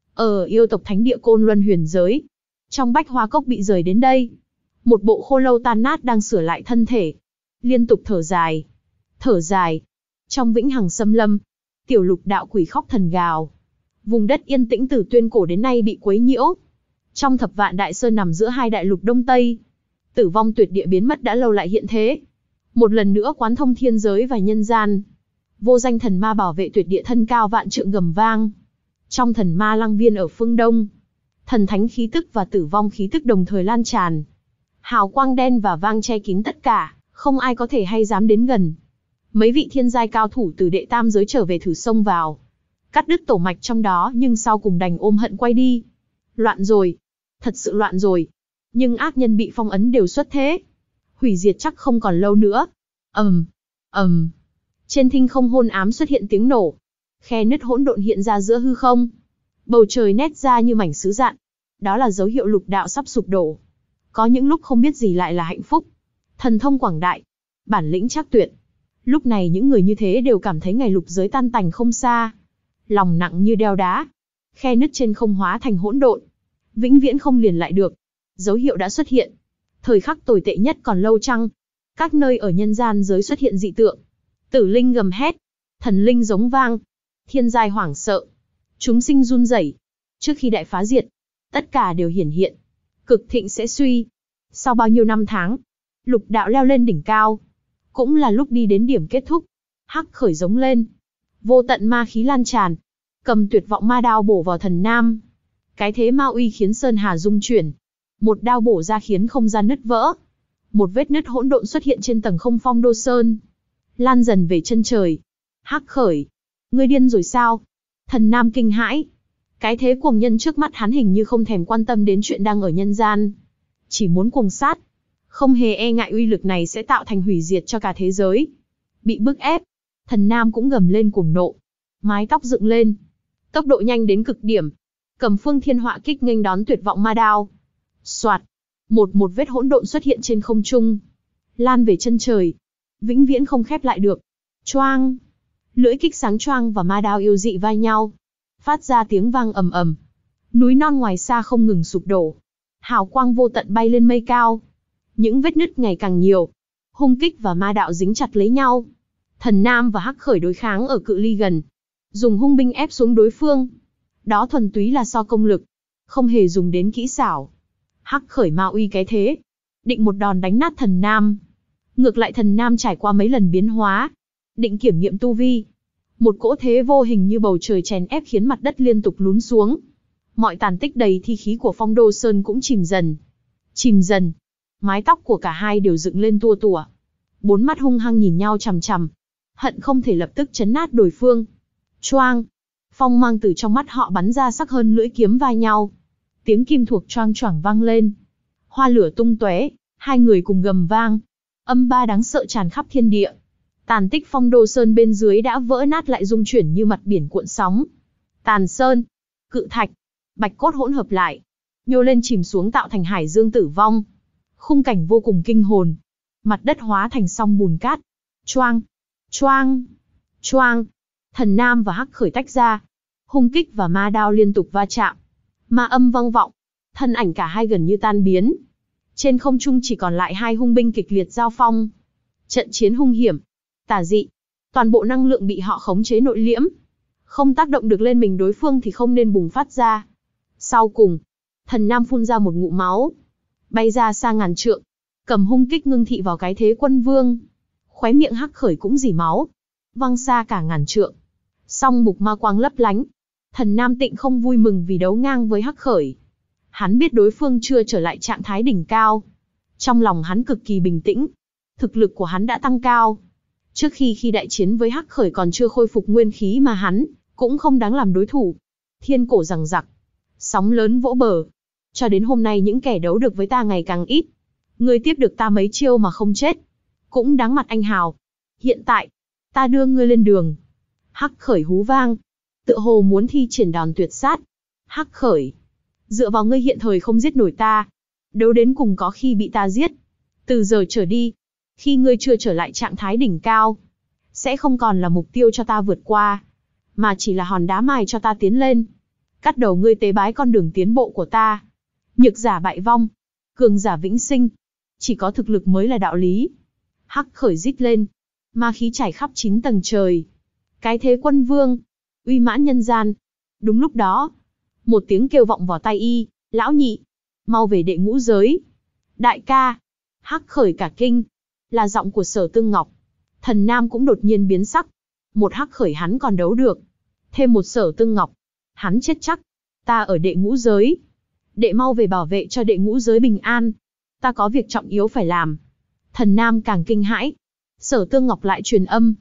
Ở yêu tộc thánh địa Côn Luân huyền giới. Trong bách hoa cốc bị rời đến đây. Một bộ khô lâu tan nát đang sửa lại thân thể. Liên tục thở dài. Thở dài. Trong vĩnh hằng xâm lâm. Tiểu lục đạo quỷ khóc thần gào. Vùng đất yên tĩnh từ tuyên cổ đến nay bị quấy nhiễu. Trong thập vạn đại sơn nằm giữa hai đại lục đông tây. Tử vong tuyệt địa biến mất đã lâu lại hiện thế. Một lần nữa quán thông thiên giới và nhân gian. Vô danh thần ma bảo vệ tuyệt địa thân cao vạn trượng gầm vang. Trong thần ma lăng viên ở phương đông. Thần thánh khí tức và tử vong khí tức đồng thời lan tràn. Hào quang đen và vang che kín tất cả, không ai có thể hay dám đến gần. Mấy vị thiên giai cao thủ từ đệ tam giới trở về thử xông vào, cắt đứt tổ mạch trong đó, nhưng sau cùng đành ôm hận quay đi. Loạn rồi, thật sự loạn rồi. Nhưng ác nhân bị phong ấn đều xuất thế, hủy diệt chắc không còn lâu nữa. ầm, ầm. Trên thinh không hôn ám xuất hiện tiếng nổ, khe nứt hỗn độn hiện ra giữa hư không, bầu trời nét ra như mảnh sứ dạn. Đó là dấu hiệu lục đạo sắp sụp đổ. Có những lúc không biết gì lại là hạnh phúc. Thần thông quảng đại, bản lĩnh trác tuyệt. Lúc này những người như thế đều cảm thấy ngày lục giới tan tành không xa, lòng nặng như đeo đá. Khe nứt trên không hóa thành hỗn độn, vĩnh viễn không liền lại được. Dấu hiệu đã xuất hiện. Thời khắc tồi tệ nhất còn lâu chăng? Các nơi ở nhân gian giới xuất hiện dị tượng. Tử linh gầm hét, thần linh giống vang, thiên giai hoảng sợ, chúng sinh run rẩy. Trước khi đại phá diệt, tất cả đều hiển hiện. Cực thịnh sẽ suy. Sau bao nhiêu năm tháng, lục đạo leo lên đỉnh cao, cũng là lúc đi đến điểm kết thúc. Hắc khởi giống lên, vô tận ma khí lan tràn, cầm tuyệt vọng ma đao bổ vào thần nam. Cái thế ma uy khiến sơn hà rung chuyển. Một đao bổ ra khiến không gian nứt vỡ. Một vết nứt hỗn độn xuất hiện trên tầng không phong đô sơn, lan dần về chân trời. Hắc khởi, ngươi điên rồi sao? Thần nam kinh hãi. Cái thế cuồng nhân trước mắt hắn hình như không thèm quan tâm đến chuyện đang ở nhân gian, chỉ muốn cuồng sát, không hề e ngại uy lực này sẽ tạo thành hủy diệt cho cả thế giới. Bị bức ép, thần nam cũng gầm lên cuồng nộ, mái tóc dựng lên, tốc độ nhanh đến cực điểm, cầm phương thiên họa kích nghênh đón tuyệt vọng ma đao. Soạt, một một vết hỗn độn xuất hiện trên không trung, lan về chân trời, vĩnh viễn không khép lại được. Choang, lưỡi kích sáng choang và ma đao yêu dị vai nhau, phát ra tiếng vang ầm ầm. Núi non ngoài xa không ngừng sụp đổ, hào quang vô tận bay lên mây cao. Những vết nứt ngày càng nhiều, hung kích và ma đạo dính chặt lấy nhau. Thần nam và hắc khởi đối kháng ở cự ly gần, dùng hung binh ép xuống đối phương. Đó thuần túy là so công lực, không hề dùng đến kỹ xảo. Hắc khởi ma uy cái thế, định một đòn đánh nát thần nam. Ngược lại thần nam trải qua mấy lần biến hóa, định kiểm nghiệm tu vi. Một cỗ thế vô hình như bầu trời chèn ép khiến mặt đất liên tục lún xuống. Mọi tàn tích đầy thi khí của phong đô sơn cũng chìm dần. Chìm dần. Mái tóc của cả hai đều dựng lên tua tủa. Bốn mắt hung hăng nhìn nhau chằm chằm, hận không thể lập tức chấn nát đối phương. Choang. Phong mang từ trong mắt họ bắn ra sắc hơn lưỡi kiếm va nhau. Tiếng kim thuộc choang choảng vang lên. Hoa lửa tung tóe, hai người cùng gầm vang. Âm ba đáng sợ tràn khắp thiên địa. Tàn tích phong đô sơn bên dưới đã vỡ nát lại rung chuyển như mặt biển cuộn sóng. Tàn sơn, cự thạch, bạch cốt hỗn hợp lại, nhô lên chìm xuống tạo thành hải dương tử vong. Khung cảnh vô cùng kinh hồn. Mặt đất hóa thành song bùn cát. Choang, choang, choang. Thần nam và hắc khởi tách ra. Hung kích và ma đao liên tục va chạm. Ma âm vang vọng. Thân ảnh cả hai gần như tan biến. Trên không trung chỉ còn lại hai hung binh kịch liệt giao phong. Trận chiến hung hiểm, tà dị. Toàn bộ năng lượng bị họ khống chế nội liễm. Không tác động được lên mình đối phương thì không nên bùng phát ra. Sau cùng, thần nam phun ra một ngụm máu, bay ra xa ngàn trượng, cầm hung kích ngưng thị vào cái thế quân vương. Khóe miệng hắc khởi cũng rỉ máu, văng xa cả ngàn trượng. Song mục ma quang lấp lánh. Thần nam tịnh không vui mừng vì đấu ngang với hắc khởi. Hắn biết đối phương chưa trở lại trạng thái đỉnh cao. Trong lòng hắn cực kỳ bình tĩnh. Thực lực của hắn đã tăng cao. Trước khi khi đại chiến với hắc khởi còn chưa khôi phục nguyên khí mà hắn cũng không đáng làm đối thủ. Thiên cổ giằng giặc, sóng lớn vỗ bờ. Cho đến hôm nay những kẻ đấu được với ta ngày càng ít. Ngươi tiếp được ta mấy chiêu mà không chết, cũng đáng mặt anh hào. Hiện tại, ta đưa ngươi lên đường. Hắc khởi hú vang, tựa hồ muốn thi triển đòn tuyệt sát. Hắc khởi, dựa vào ngươi hiện thời không giết nổi ta, đấu đến cùng có khi bị ta giết. Từ giờ trở đi, khi ngươi chưa trở lại trạng thái đỉnh cao, sẽ không còn là mục tiêu cho ta vượt qua, mà chỉ là hòn đá mài cho ta tiến lên. Cắt đầu ngươi tế bái con đường tiến bộ của ta. Nhược giả bại vong, cường giả vĩnh sinh. Chỉ có thực lực mới là đạo lý. Hắc khởi rít lên, ma khí trải khắp chín tầng trời. Cái thế quân vương, uy mãn nhân gian. Đúng lúc đó, một tiếng kêu vọng vào tai y. Lão nhị, mau về đệ ngũ giới. Đại ca. Hắc khởi cả kinh, là giọng của Sở Tương Ngọc. Thần nam cũng đột nhiên biến sắc. Một hắc khởi hắn còn đấu được, thêm một Sở Tương Ngọc, hắn chết chắc. Ta ở đệ ngũ giới, đệ mau về bảo vệ cho đệ ngũ giới bình an. Ta có việc trọng yếu phải làm. Thần nam càng kinh hãi. Sở Tương Ngọc lại truyền âm.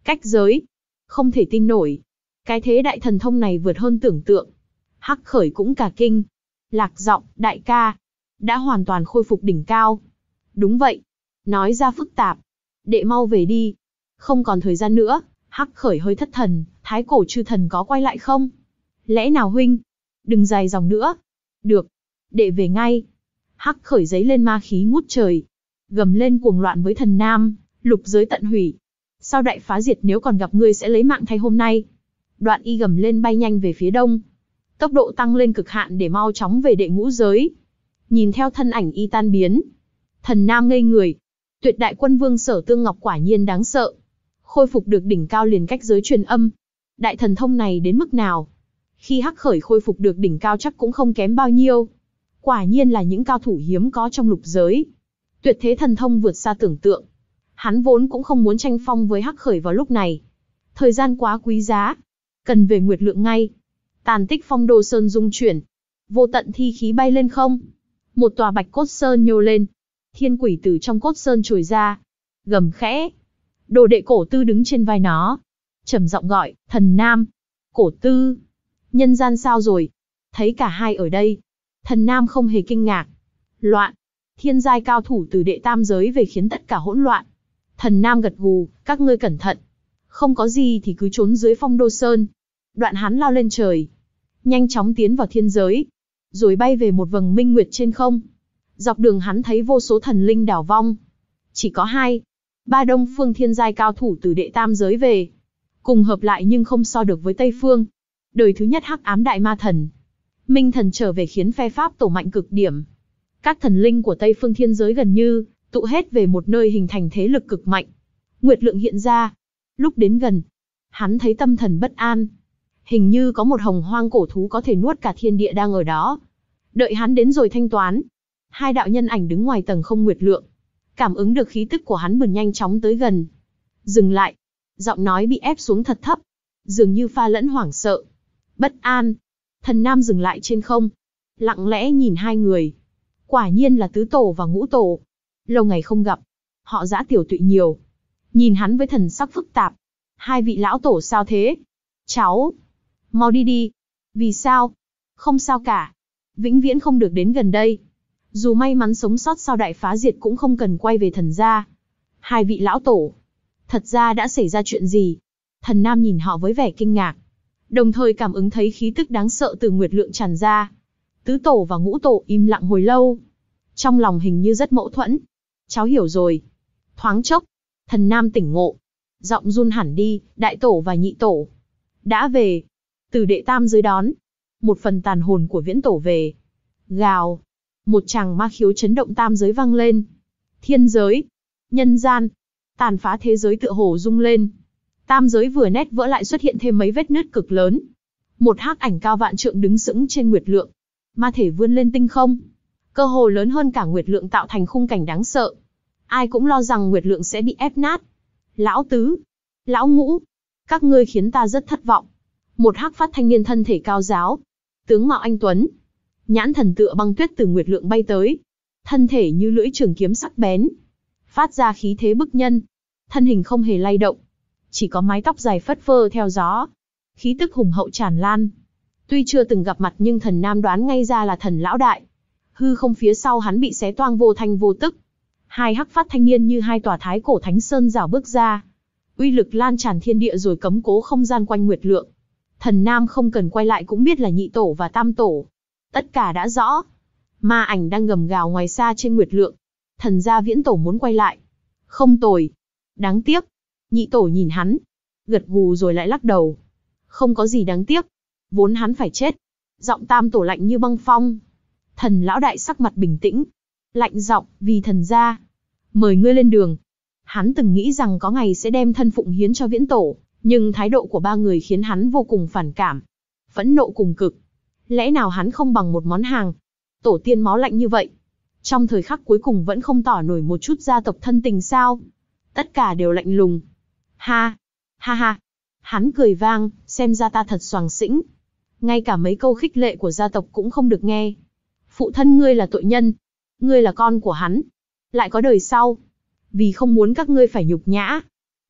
Cách giới. Không thể tin nổi. Cái thế đại thần thông này vượt hơn tưởng tượng. Hắc Khởi cũng cả kinh. Lạc giọng, đại ca. Đã hoàn toàn khôi phục đỉnh cao. Đúng vậy. Nói ra phức tạp. Đệ mau về đi. Không còn thời gian nữa. Hắc Khởi hơi thất thần. Thái cổ chư thần có quay lại không? Lẽ nào huynh? Đừng dài dòng nữa. Được. Đệ về ngay. Hắc Khởi giấy lên ma khí ngút trời. Gầm lên cuồng loạn với thần nam. Lục giới tận hủy. Sau đại phá diệt nếu còn gặp ngươi sẽ lấy mạng thay hôm nay. Đoạn y gầm lên bay nhanh về phía đông. Tốc độ tăng lên cực hạn để mau chóng về đệ ngũ giới. Nhìn theo thân ảnh y tan biến. Thần nam ngây người. Tuyệt đại quân vương Sở Tương Ngọc quả nhiên đáng sợ. Khôi phục được đỉnh cao liền cách giới truyền âm. Đại thần thông này đến mức nào? Khi Hắc Khởi khôi phục được đỉnh cao chắc cũng không kém bao nhiêu. Quả nhiên là những cao thủ hiếm có trong lục giới. Tuyệt thế thần thông vượt xa tưởng tượng. Hắn vốn cũng không muốn tranh phong với Hắc Khởi vào lúc này. Thời gian quá quý giá. Cần về Nguyệt Lượng ngay. Tàn tích Phong Đô Sơn rung chuyển. Vô tận thi khí bay lên không. Một tòa bạch cốt sơn nhô lên. Thiên quỷ từ trong cốt sơn trồi ra. Gầm khẽ. Đồ đệ Cổ Tư đứng trên vai nó. Trầm giọng gọi, thần nam. Cổ Tư. Nhân gian sao rồi? Thấy cả hai ở đây. Thần nam không hề kinh ngạc. Loạn. Thiên giai cao thủ từ đệ tam giới về khiến tất cả hỗn loạn. Thần nam gật gù, các ngươi cẩn thận. Không có gì thì cứ trốn dưới Phong Đô Sơn. Đoạn hắn lao lên trời. Nhanh chóng tiến vào thiên giới. Rồi bay về một vầng minh nguyệt trên không. Dọc đường hắn thấy vô số thần linh đảo vong. Chỉ có hai, ba đông phương thiên giai cao thủ từ đệ tam giới về. Cùng hợp lại nhưng không so được với Tây Phương. Đời thứ nhất hắc ám đại ma thần. Minh thần trở về khiến phe Pháp tổ mạnh cực điểm. Các thần linh của Tây Phương thiên giới gần như tụ hết về một nơi hình thành thế lực cực mạnh. Nguyệt Lượng hiện ra. Lúc đến gần, hắn thấy tâm thần bất an. Hình như có một hồng hoang cổ thú có thể nuốt cả thiên địa đang ở đó. Đợi hắn đến rồi thanh toán. Hai đạo nhân ảnh đứng ngoài tầng không Nguyệt Lượng. Cảm ứng được khí tức của hắn bừng nhanh chóng tới gần. Dừng lại. Giọng nói bị ép xuống thật thấp. Dường như pha lẫn hoảng sợ. Bất an. Thần nam dừng lại trên không. Lặng lẽ nhìn hai người. Quả nhiên là tứ tổ và ngũ tổ. Lâu ngày không gặp. Họ dã tiểu tụy nhiều. Nhìn hắn với thần sắc phức tạp. Hai vị lão tổ sao thế? Cháu. Mau đi đi. Vì sao? Không sao cả. Vĩnh viễn không được đến gần đây. Dù may mắn sống sót sau đại phá diệt cũng không cần quay về thần gia. Hai vị lão tổ. Thật ra đã xảy ra chuyện gì? Thần nam nhìn họ với vẻ kinh ngạc. Đồng thời cảm ứng thấy khí tức đáng sợ từ Nguyệt Lượng tràn ra. Tứ tổ và ngũ tổ im lặng hồi lâu. Trong lòng hình như rất mâu thuẫn. Cháu hiểu rồi. Thoáng chốc, thần nam tỉnh ngộ. Giọng run hẳn đi, đại tổ và nhị tổ. Đã về. Từ đệ tam giới đón. Một phần tàn hồn của viễn tổ về. Gào. Một tràng ma khiếu chấn động tam giới vang lên. Thiên giới. Nhân gian. Tàn phá thế giới tựa hồ rung lên. Tam giới vừa nét vỡ lại xuất hiện thêm mấy vết nứt cực lớn. Một hắc ảnh cao vạn trượng đứng sững trên Nguyệt Lượng. Ma thể vươn lên tinh không. Cơ hồ lớn hơn cả Nguyệt Lượng tạo thành khung cảnh đáng sợ. Ai cũng lo rằng Nguyệt Lượng sẽ bị ép nát. Lão tứ. Lão ngũ. Các ngươi khiến ta rất thất vọng. Một hắc phát thanh niên thân thể cao giáo. Tướng mạo anh tuấn. Nhãn thần tựa băng tuyết từ Nguyệt Lượng bay tới. Thân thể như lưỡi trường kiếm sắc bén. Phát ra khí thế bức nhân. Thân hình không hề lay động. Chỉ có mái tóc dài phất phơ theo gió. Khí tức hùng hậu tràn lan. Tuy chưa từng gặp mặt nhưng thần nam đoán ngay ra là thần lão đại. Hư không phía sau hắn bị xé toang vô thanh vô tức. Hai hắc phát thanh niên như hai tòa thái cổ thánh sơn rảo bước ra. Uy lực lan tràn thiên địa rồi cấm cố không gian quanh Nguyệt Lượng. Thần nam không cần quay lại cũng biết là nhị tổ và tam tổ. Tất cả đã rõ. Ma ảnh đang gầm gào ngoài xa trên Nguyệt Lượng. Thần gia viễn tổ muốn quay lại. Không tồi. Đáng tiếc. Nhị tổ nhìn hắn. Gật gù rồi lại lắc đầu. Không có gì đáng tiếc. Vốn hắn phải chết. Giọng tam tổ lạnh như băng phong. Thần lão đại sắc mặt bình tĩnh. Lạnh giọng, vì thần gia. Mời ngươi lên đường. Hắn từng nghĩ rằng có ngày sẽ đem thân phụng hiến cho viễn tổ. Nhưng thái độ của ba người khiến hắn vô cùng phản cảm. Phẫn nộ cùng cực. Lẽ nào hắn không bằng một món hàng? Tổ tiên máu lạnh như vậy. Trong thời khắc cuối cùng vẫn không tỏ nổi một chút gia tộc thân tình sao? Tất cả đều lạnh lùng. Ha! Ha ha! Hắn cười vang, xem ra ta thật xoàng xĩnh. Ngay cả mấy câu khích lệ của gia tộc cũng không được nghe. Phụ thân ngươi là tội nhân. Ngươi là con của hắn. Lại có đời sau. Vì không muốn các ngươi phải nhục nhã.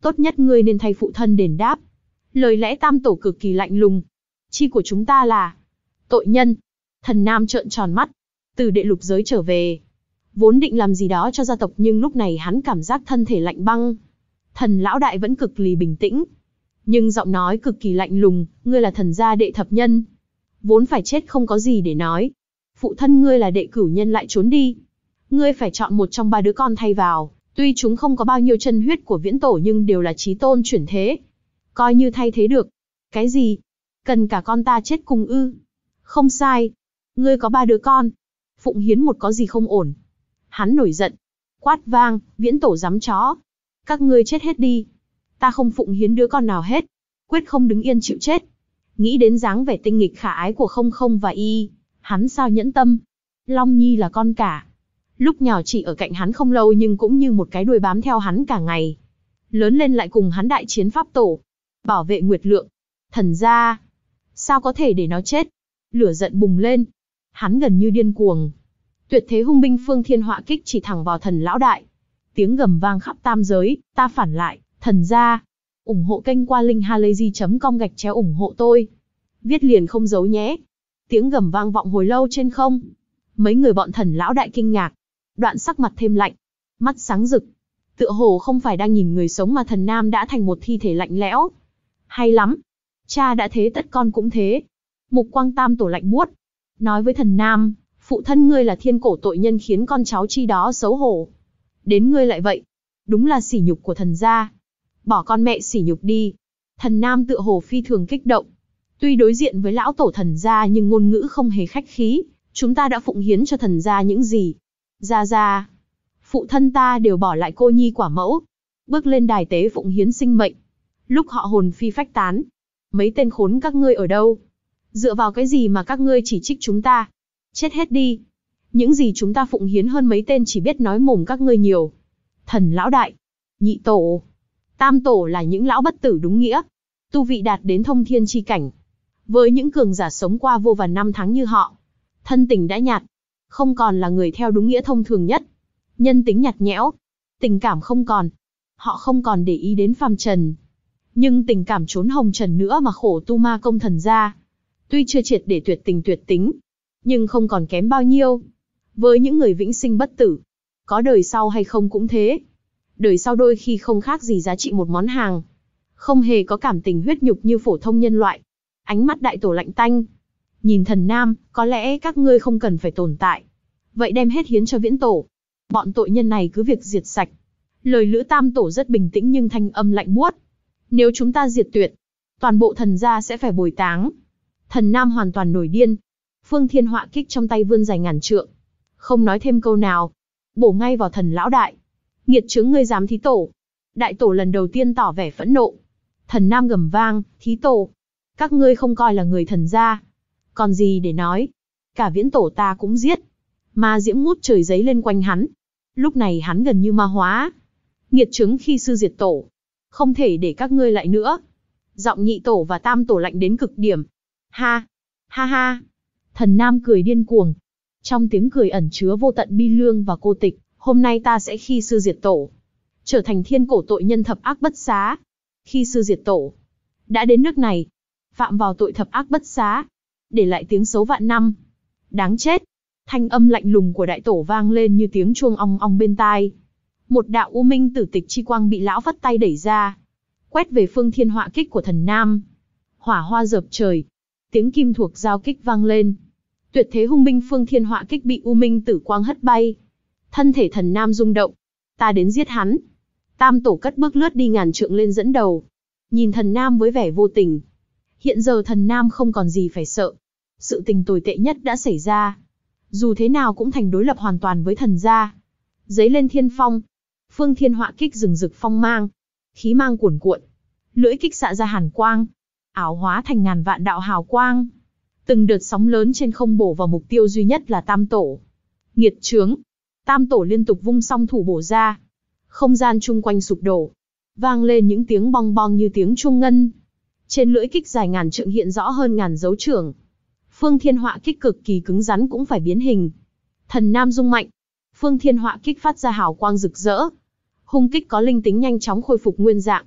Tốt nhất ngươi nên thay phụ thân đền đáp. Lời lẽ tam tổ cực kỳ lạnh lùng. Chi của chúng ta là tội nhân. Thần Nam trợn tròn mắt. Từ đệ lục giới trở về, vốn định làm gì đó cho gia tộc, nhưng lúc này hắn cảm giác thân thể lạnh băng. Thần lão đại vẫn cực kỳ bình tĩnh, nhưng giọng nói cực kỳ lạnh lùng. Ngươi là thần gia đệ thập nhân, vốn phải chết không có gì để nói. Phụ thân ngươi là đệ cửu nhân lại trốn đi. Ngươi phải chọn một trong ba đứa con thay vào. Tuy chúng không có bao nhiêu chân huyết của viễn tổ nhưng đều là chí tôn chuyển thế. Coi như thay thế được. Cái gì? Cần cả con ta chết cùng ư? Không sai. Ngươi có ba đứa con. Phụng hiến một có gì không ổn. Hắn nổi giận. Quát vang, viễn tổ dám chó. Các ngươi chết hết đi. Ta không phụng hiến đứa con nào hết. Quyết không đứng yên chịu chết. Nghĩ đến dáng vẻ tinh nghịch khả ái của không không và y, hắn sao nhẫn tâm. Long Nhi là con cả. Lúc nhỏ chỉ ở cạnh hắn không lâu nhưng cũng như một cái đuôi bám theo hắn cả ngày. Lớn lên lại cùng hắn đại chiến pháp tổ. Bảo vệ Nguyệt Lượng. Thần gia. Sao có thể để nó chết? Lửa giận bùng lên. Hắn gần như điên cuồng. Tuyệt thế hung binh Phương Thiên Họa Kích chỉ thẳng vào thần lão đại. Tiếng gầm vang khắp tam giới. Ta phản lại, thần gia. Ủng hộ kênh qua link halayzi chấm com gạch chéo ủng hộ tôi. Viết liền không giấu nhé. Tiếng gầm vang vọng hồi lâu trên không. Mấy người bọn thần lão đại kinh ngạc. Đoạn sắc mặt thêm lạnh. Mắt sáng rực. Tựa hồ không phải đang nhìn người sống mà thần nam đã thành một thi thể lạnh lẽo. Hay lắm. Cha đã thế tất con cũng thế. Mục quang tam tổ lạnh buốt. Nói với thần nam, phụ thân ngươi là thiên cổ tội nhân khiến con cháu chi đó xấu hổ. Đến ngươi lại vậy. Đúng là sỉ nhục của thần gia. Bỏ con mẹ sỉ nhục đi. Thần nam tựa hồ phi thường kích động. Tuy đối diện với lão tổ thần gia nhưng ngôn ngữ không hề khách khí. Chúng ta đã phụng hiến cho thần gia những gì? Gia gia. Phụ thân ta đều bỏ lại cô nhi quả mẫu. Bước lên đài tế phụng hiến sinh mệnh. Lúc họ hồn phi phách tán. Mấy tên khốn các ngươi ở đâu? Dựa vào cái gì mà các ngươi chỉ trích chúng ta? Chết hết đi. Những gì chúng ta phụng hiến hơn mấy tên chỉ biết nói mồm các ngươi nhiều. Thần lão đại. Nhị tổ. Tam tổ là những lão bất tử đúng nghĩa. Tu vị đạt đến thông thiên chi cảnh. Với những cường giả sống qua vô vàn năm tháng như họ. Thân tình đã nhạt. Không còn là người theo đúng nghĩa thông thường nhất. Nhân tính nhạt nhẽo. Tình cảm không còn. Họ không còn để ý đến phàm trần. Nhưng tình cảm trốn hồng trần nữa mà khổ tu ma công thần gia. Tuy chưa triệt để tuyệt tình tuyệt tính. Nhưng không còn kém bao nhiêu. Với những người vĩnh sinh bất tử. Có đời sau hay không cũng thế. Đời sau đôi khi không khác gì giá trị một món hàng. Không hề có cảm tình huyết nhục như phổ thông nhân loại. Ánh mắt đại tổ lạnh tanh. Nhìn thần nam, có lẽ các ngươi không cần phải tồn tại. Vậy đem hết hiến cho viễn tổ. Bọn tội nhân này cứ việc diệt sạch. Lời lữ tam tổ rất bình tĩnh nhưng thanh âm lạnh buốt. Nếu chúng ta diệt tuyệt, toàn bộ thần gia sẽ phải bồi táng. Thần nam hoàn toàn nổi điên. Phương Thiên Họa Kích trong tay vươn dài ngàn trượng. Không nói thêm câu nào. Bổ ngay vào thần lão đại. Nghiệt chướng ngươi dám thí tổ. Đại tổ lần đầu tiên tỏ vẻ phẫn nộ. Thần nam gầm vang, thí tổ. Các ngươi không coi là người thần gia. Còn gì để nói. Cả viễn tổ ta cũng giết. Ma diễm ngút trời giấy lên quanh hắn. Lúc này hắn gần như ma hóa. Nghiệt chứng khi sư diệt tổ. Không thể để các ngươi lại nữa. Giọng nhị tổ và tam tổ lạnh đến cực điểm. Ha! Ha ha! Thần nam cười điên cuồng. Trong tiếng cười ẩn chứa vô tận bi lương và cô tịch. Hôm nay ta sẽ khi sư diệt tổ. Trở thành thiên cổ tội nhân thập ác bất xá. Khi sư diệt tổ. Đã đến nước này. Phạm vào tội thập ác bất xá. Để lại tiếng xấu vạn năm. Đáng chết. Thanh âm lạnh lùng của đại tổ vang lên như tiếng chuông ong ong bên tai. Một đạo u minh tử tịch chi quang bị lão phất tay đẩy ra. Quét về Phương Thiên Họa Kích của thần nam. Hỏa hoa dợp trời. Tiếng kim thuộc giao kích vang lên. Tuyệt thế hung binh Phương Thiên Họa Kích bị u minh tử quang hất bay. Thân thể thần nam rung động. Ta đến giết hắn. Tam tổ cất bước lướt đi ngàn trượng lên dẫn đầu. Nhìn thần nam với vẻ vô tình. Hiện giờ thần nam không còn gì phải sợ. Sự tình tồi tệ nhất đã xảy ra. Dù thế nào cũng thành đối lập hoàn toàn với thần gia. Giấy lên thiên phong. Phương Thiên Họa Kích rừng rực phong mang. Khí mang cuồn cuộn. Lưỡi kích xạ ra hàn quang. Ảo hóa thành ngàn vạn đạo hào quang. Từng đợt sóng lớn trên không bổ vào mục tiêu duy nhất là tam tổ. Nghiệt chướng. Tam tổ liên tục vung song thủ bổ ra. Không gian chung quanh sụp đổ. Vang lên những tiếng bong bong như tiếng chuông ngân. Trên lưỡi kích dài ngàn trượng hiện rõ hơn ngàn dấu trưởng. Phương Thiên Họa Kích cực kỳ cứng rắn cũng phải biến hình. Thần nam rung mạnh. Phương Thiên Họa Kích phát ra hào quang rực rỡ. Hung kích có linh tính nhanh chóng khôi phục nguyên dạng.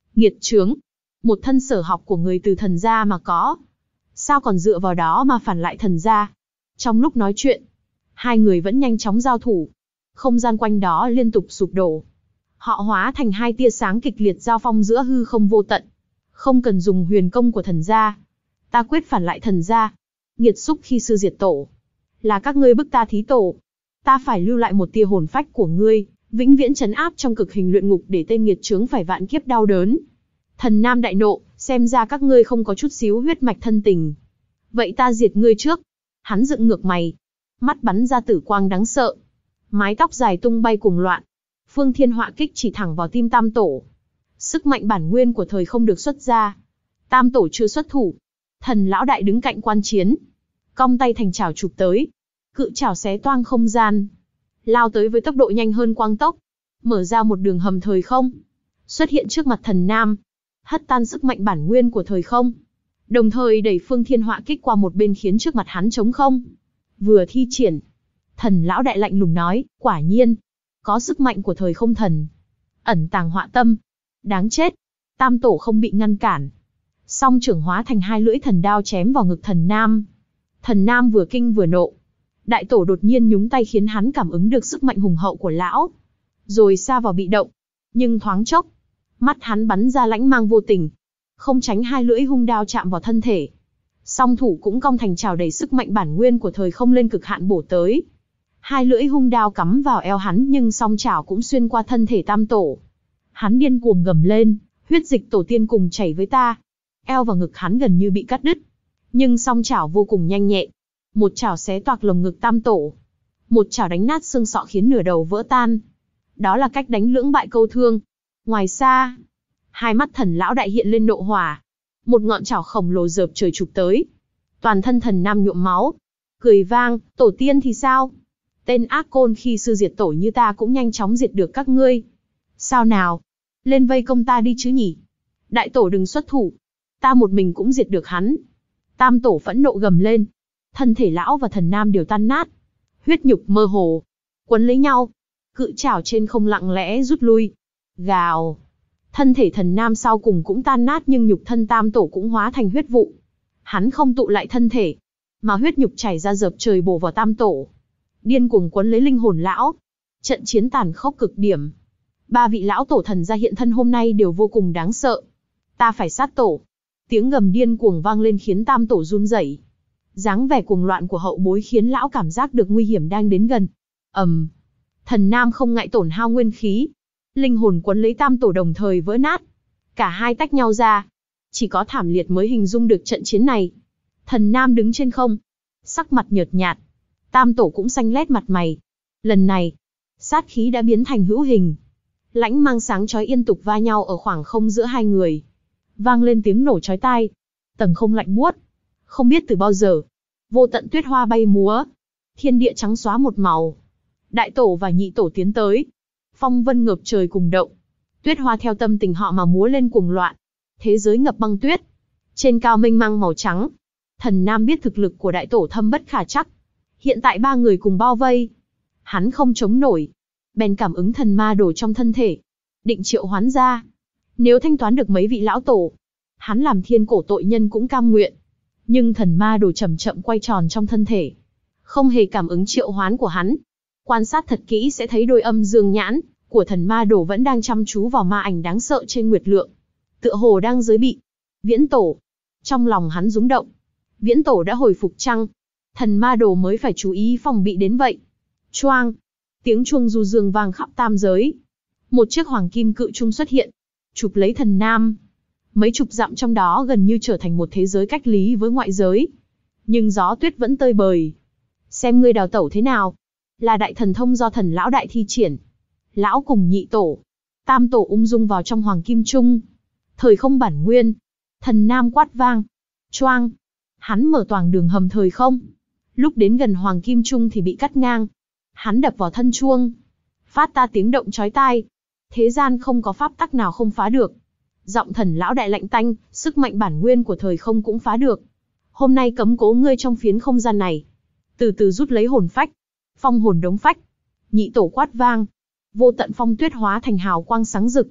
Nghiệt chướng, một thân sở học của người từ thần gia mà có, sao còn dựa vào đó mà phản lại thần gia? Trong lúc nói chuyện, hai người vẫn nhanh chóng giao thủ. Không gian quanh đó liên tục sụp đổ. Họ hóa thành hai tia sáng kịch liệt giao phong giữa hư không vô tận. Không cần dùng huyền công của thần gia, ta quyết phản lại thần gia. Nghiệt xúc khi xưa diệt tổ, là các ngươi bức ta thí tổ. Ta phải lưu lại một tia hồn phách của ngươi, vĩnh viễn trấn áp trong cực hình luyện ngục để tên nghiệt chướng phải vạn kiếp đau đớn. Thần Nam đại nộ, xem ra các ngươi không có chút xíu huyết mạch thân tình. Vậy ta diệt ngươi trước. Hắn dựng ngược mày, mắt bắn ra tử quang đáng sợ. Mái tóc dài tung bay cuồng loạn. Phương thiên họa kích chỉ thẳng vào tim Tam Tổ. Sức mạnh bản nguyên của thời không được xuất ra. Tam Tổ chưa xuất thủ. Thần lão đại đứng cạnh quan chiến, cong tay thành chảo chụp tới. Cự chảo xé toang không gian, lao tới với tốc độ nhanh hơn quang tốc, mở ra một đường hầm thời không, xuất hiện trước mặt thần Nam, hất tan sức mạnh bản nguyên của thời không, đồng thời đẩy phương thiên họa kích qua một bên khiến trước mặt hắn trống không. Vừa thi triển, thần lão đại lạnh lùng nói, quả nhiên, có sức mạnh của thời không thần, ẩn tàng họa tâm. Đáng chết, Tam Tổ không bị ngăn cản. Song trưởng hóa thành hai lưỡi thần đao chém vào ngực thần Nam. Thần Nam vừa kinh vừa nộ. Đại Tổ đột nhiên nhúng tay khiến hắn cảm ứng được sức mạnh hùng hậu của lão, rồi sa vào bị động. Nhưng thoáng chốc, mắt hắn bắn ra lãnh mang vô tình, không tránh hai lưỡi hung đao chạm vào thân thể. Song thủ cũng cong thành chảo đẩy sức mạnh bản nguyên của thời không lên cực hạn bổ tới. Hai lưỡi hung đao cắm vào eo hắn nhưng song chảo cũng xuyên qua thân thể Tam Tổ. Hắn điên cuồng gầm lên, huyết dịch tổ tiên cùng chảy với ta. Eo và ngực hắn gần như bị cắt đứt, nhưng song chảo vô cùng nhanh nhẹn. Một chảo xé toạc lồng ngực Tam Tổ, một chảo đánh nát xương sọ khiến nửa đầu vỡ tan. Đó là cách đánh lưỡng bại câu thương. Ngoài xa, hai mắt thần lão đại hiện lên nộ hỏa. Một ngọn chảo khổng lồ dợp trời chụp tới. Toàn thân thần Nam nhuộm máu, cười vang, tổ tiên thì sao? Tên ác côn khi xưa diệt tổ như ta cũng nhanh chóng diệt được các ngươi. Sao nào? Lên vây công ta đi chứ nhỉ? Đại Tổ đừng xuất thủ, ta một mình cũng diệt được hắn. Tam Tổ phẫn nộ gầm lên. Thân thể lão và thần Nam đều tan nát, huyết nhục mơ hồ, quấn lấy nhau. Cự chảo trên không lặng lẽ rút lui. Gào. Thân thể thần Nam sau cùng cũng tan nát nhưng nhục thân Tam Tổ cũng hóa thành huyết vụ. Hắn không tụ lại thân thể, mà huyết nhục chảy ra dợp trời bổ vào Tam Tổ, điên cuồng quấn lấy linh hồn lão. Trận chiến tàn khốc cực điểm. Ba vị lão tổ thần gia hiện thân hôm nay đều vô cùng đáng sợ. Ta phải sát tổ. Tiếng gầm điên cuồng vang lên khiến Tam Tổ run rẩy. Dáng vẻ cuồng loạn của hậu bối khiến lão cảm giác được nguy hiểm đang đến gần. ầm, um, thần Nam không ngại tổn hao nguyên khí, linh hồn quấn lấy Tam Tổ đồng thời vỡ nát. Cả hai tách nhau ra. Chỉ có thảm liệt mới hình dung được trận chiến này. Thần Nam đứng trên không, sắc mặt nhợt nhạt. Tam Tổ cũng xanh lét mặt mày. Lần này, sát khí đã biến thành hữu hình. Lãnh mang sáng chói liên tục va nhau ở khoảng không giữa hai người. Vang lên tiếng nổ chói tai. Tầng không lạnh buốt. Không biết từ bao giờ, vô tận tuyết hoa bay múa. Thiên địa trắng xóa một màu. Đại Tổ và Nhị Tổ tiến tới. Phong vân ngập trời cùng động. Tuyết hoa theo tâm tình họ mà múa lên cuồng loạn. Thế giới ngập băng tuyết. Trên cao mênh mang màu trắng. Thần Nam biết thực lực của Đại Tổ thâm bất khả trắc. Hiện tại ba người cùng bao vây, hắn không chống nổi. Bèn cảm ứng thần ma đồ trong thân thể, định triệu hoán ra. Nếu thanh toán được mấy vị lão tổ, hắn làm thiên cổ tội nhân cũng cam nguyện. Nhưng thần ma đồ chậm chậm quay tròn trong thân thể, không hề cảm ứng triệu hoán của hắn. Quan sát thật kỹ sẽ thấy đôi âm dương nhãn của thần ma đồ vẫn đang chăm chú vào ma ảnh đáng sợ trên nguyệt lượng, tựa hồ đang giới bị. Viễn Tổ. Trong lòng hắn rúng động. Viễn Tổ đã hồi phục chăng? Thần ma đồ mới phải chú ý phòng bị đến vậy. Choang. Tiếng chuông du dương vang khắp tam giới. Một chiếc hoàng kim cự chung xuất hiện, chụp lấy thần Nam. Mấy chục dặm trong đó gần như trở thành một thế giới cách lý với ngoại giới. Nhưng gió tuyết vẫn tơi bời. Xem ngươi đào tẩu thế nào. Là đại thần thông do thần lão đại thi triển. Lão cùng Nhị Tổ, Tam Tổ ung dung vào trong hoàng kim chung. Thời không bản nguyên. Thần Nam quát vang. Choang. Hắn mở toang đường hầm thời không. Lúc đến gần hoàng kim chung thì bị cắt ngang. Hắn đập vào thân chuông, phát ta tiếng động chói tai. Thế gian không có pháp tắc nào không phá được. Giọng thần lão đại lạnh tanh, sức mạnh bản nguyên của thời không cũng phá được. Hôm nay cấm cố ngươi trong phiến không gian này. Từ từ rút lấy hồn phách. Phong hồn đống phách. Nhị Tổ quát vang. Vô tận phong tuyết hóa thành hào quang sáng rực.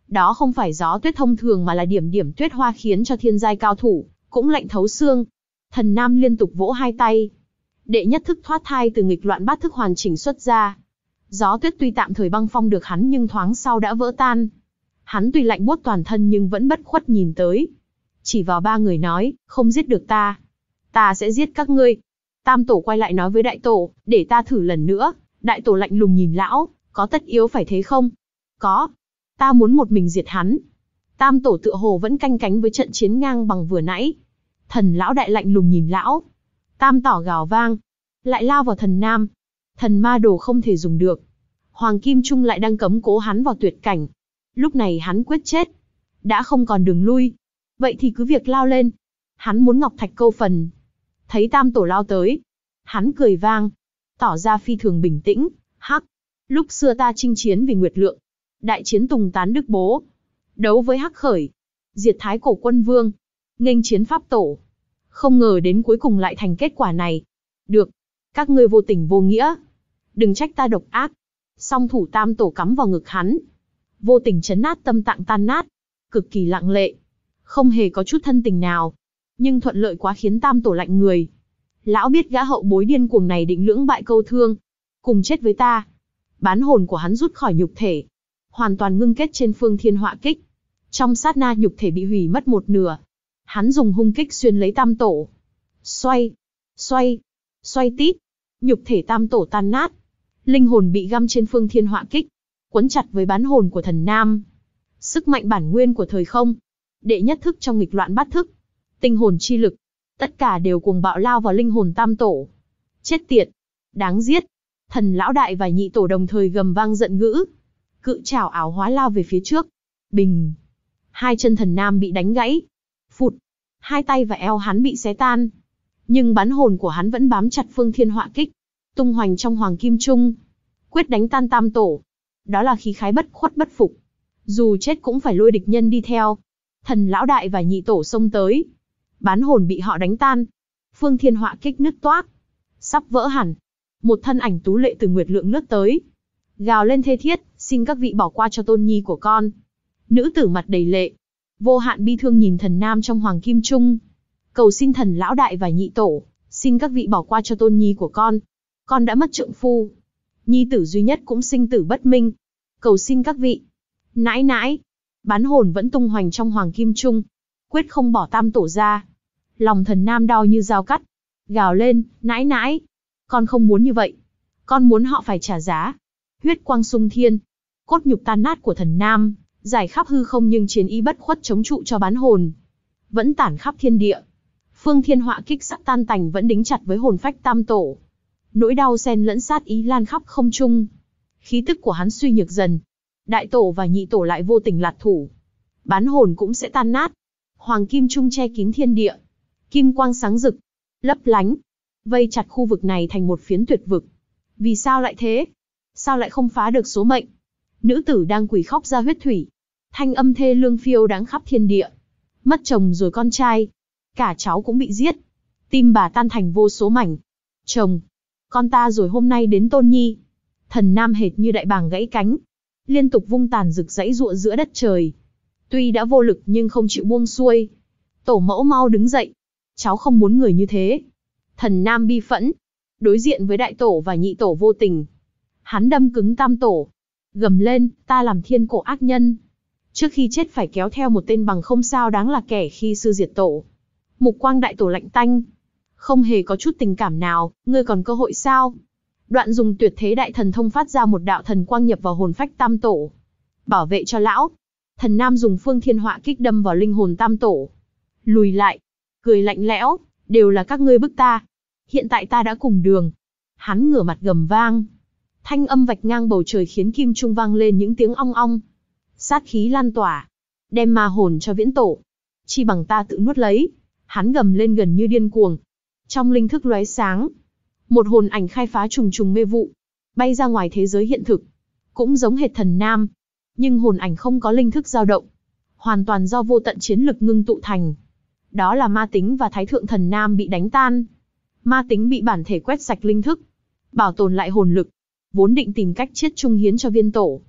Đó không phải gió tuyết thông thường mà là điểm điểm tuyết hoa khiến cho thiên giai cao thủ cũng lạnh thấu xương. Thần Nam liên tục vỗ hai tay. Đệ nhất thức thoát thai từ nghịch loạn bát thức hoàn chỉnh xuất ra. Gió tuyết tuy tạm thời băng phong được hắn nhưng thoáng sau đã vỡ tan. Hắn tuy lạnh buốt toàn thân nhưng vẫn bất khuất nhìn tới. Chỉ vào ba người nói, không giết được ta. Ta sẽ giết các ngươi. Tam tổ quay lại nói với đại tổ, để ta thử lần nữa. Đại tổ lạnh lùng nhìn lão, có tất yếu phải thế không? Có. Ta muốn một mình diệt hắn. Tam tổ tựa hồ vẫn canh cánh với trận chiến ngang bằng vừa nãy. Thần lão đại lạnh lùng nhìn lão. Tam tỏ gào vang. Lại lao vào thần Nam. Thần ma đồ không thể dùng được. Hoàng Kim Trung lại đang cấm cố hắn vào tuyệt cảnh. Lúc này hắn quyết chết. Đã không còn đường lui. Vậy thì cứ việc lao lên. Hắn muốn ngọc thạch câu phần. Thấy tam tổ lao tới. Hắn cười vang. Tỏ ra phi thường bình tĩnh. Hắc. Lúc xưa ta chinh chiến vì Nguyệt Lượng. Đại chiến Tùng Tán Đức Bố. Đấu với Hắc Khởi. Diệt Thái Cổ Quân Vương. Nghênh chiến Pháp Tổ. Không ngờ đến cuối cùng lại thành kết quả này. Được. Các ngươi vô tình vô nghĩa. Đừng trách ta độc ác. Song thủ tam tổ cắm vào ngực hắn. Vô tình chấn nát tâm tạng tan nát. Cực kỳ lặng lệ. Không hề có chút thân tình nào. Nhưng thuận lợi quá khiến tam tổ lạnh người. Lão biết gã hậu bối điên cuồng này định lưỡng bại câu thương. Cùng chết với ta. Bán hồn của hắn rút khỏi nhục thể. Hoàn toàn ngưng kết trên phương thiên họa kích. Trong sát na nhục thể bị hủy mất một nửa. Hắn dùng hung kích xuyên lấy tam tổ. Xoay. Xoay. Xoay tít. Nhục thể tam tổ tan nát. Linh hồn bị găm trên phương thiên họa kích. Quấn chặt với bán hồn của thần Nam. Sức mạnh bản nguyên của thời không. Đệ nhất thức trong nghịch loạn bát thức. Tinh hồn chi lực. Tất cả đều cuồng bạo lao vào linh hồn tam tổ. Chết tiệt. Đáng giết. Thần lão đại và nhị tổ đồng thời gầm vang giận dữ. Cự trảo ảo hóa lao về phía trước. Bình. Hai chân thần Nam bị đánh gãy. Phụt. Hai tay và eo hắn bị xé tan. Nhưng bán hồn của hắn vẫn bám chặt phương thiên họa kích. Tung hoành trong Hoàng Kim Trung. Quyết đánh tan tam tổ. Đó là khí khái bất khuất bất phục. Dù chết cũng phải lôi địch nhân đi theo. Thần lão đại và nhị tổ xông tới. Bán hồn bị họ đánh tan. Phương thiên họa kích nứt toác. Sắp vỡ hẳn. Một thân ảnh tú lệ từ Nguyệt Lượng lướt tới. Gào lên thê thiết, xin các vị bỏ qua cho tôn nhi của con. Nữ tử mặt đầy lệ. Vô hạn bi thương nhìn thần Nam trong Hoàng Kim Trung. Cầu xin thần lão đại và nhị tổ. Xin các vị bỏ qua cho tôn nhi của con. Con đã mất trượng phu. Nhi tử duy nhất cũng sinh tử bất minh. Cầu xin các vị. Nãi nãi. Bán hồn vẫn tung hoành trong Hoàng Kim Trung. Quyết không bỏ tam tổ ra. Lòng thần Nam đau như dao cắt. Gào lên, nãi nãi. Con không muốn như vậy. Con muốn họ phải trả giá. Huyết quang sung thiên. Cốt nhục tan nát của thần Nam. Giải khắp hư không nhưng chiến ý bất khuất chống trụ cho bán hồn. Vẫn tản khắp thiên địa. Phương thiên họa kích sắp tan tành vẫn đính chặt với hồn phách tam tổ. Nỗi đau xen lẫn sát ý lan khắp không trung. Khí tức của hắn suy nhược dần. Đại tổ và nhị tổ lại vô tình lạt thủ. Bán hồn cũng sẽ tan nát. Hoàng Kim Trung che kín thiên địa. Kim quang sáng rực. Lấp lánh. Vây chặt khu vực này thành một phiến tuyệt vực. Vì sao lại thế? Sao lại không phá được số mệnh? Nữ tử đang quỳ khóc ra huyết thủy. Thanh âm thê lương phiêu đáng khắp thiên địa. Mất chồng rồi con trai. Cả cháu cũng bị giết. Tim bà tan thành vô số mảnh. Chồng. Con ta rồi hôm nay đến tôn nhi. Thần Nam hệt như đại bàng gãy cánh. Liên tục vung tàn rực rẫy giụa giữa đất trời. Tuy đã vô lực nhưng không chịu buông xuôi. Tổ mẫu mau đứng dậy. Cháu không muốn người như thế. Thần Nam bi phẫn. Đối diện với đại tổ và nhị tổ vô tình. Hắn đâm cứng tam tổ. Gầm lên, ta làm thiên cổ ác nhân. Trước khi chết phải kéo theo một tên bằng không sao đáng là kẻ khi xưa diệt tổ. Mục quang đại tổ lạnh tanh. Không hề có chút tình cảm nào, ngươi còn cơ hội sao? Đoạn dùng tuyệt thế đại thần thông phát ra một đạo thần quang nhập vào hồn phách tam tổ. Bảo vệ cho lão. Thần Nam dùng phương thiên họa kích đâm vào linh hồn tam tổ. Lùi lại. Cười lạnh lẽo, đều là các ngươi bức ta. Hiện tại ta đã cùng đường. Hắn ngửa mặt gầm vang. Thanh âm vạch ngang bầu trời khiến kim trung vang lên những tiếng ong ong. Sát khí lan tỏa. Đem ma hồn cho viễn tổ. Chi bằng ta tự nuốt lấy. Hắn gầm lên gần như điên cuồng. Trong linh thức lóe sáng. Một hồn ảnh khai phá trùng trùng mê vụ. Bay ra ngoài thế giới hiện thực. Cũng giống hệt thần Nam. Nhưng hồn ảnh không có linh thức dao động. Hoàn toàn do vô tận chiến lực ngưng tụ thành. Đó là ma tính và thái thượng thần Nam bị đánh tan. Ma tính bị bản thể quét sạch linh thức. Bảo tồn lại hồn lực. Vốn định tìm cách chiết trung hiến cho viên tổ.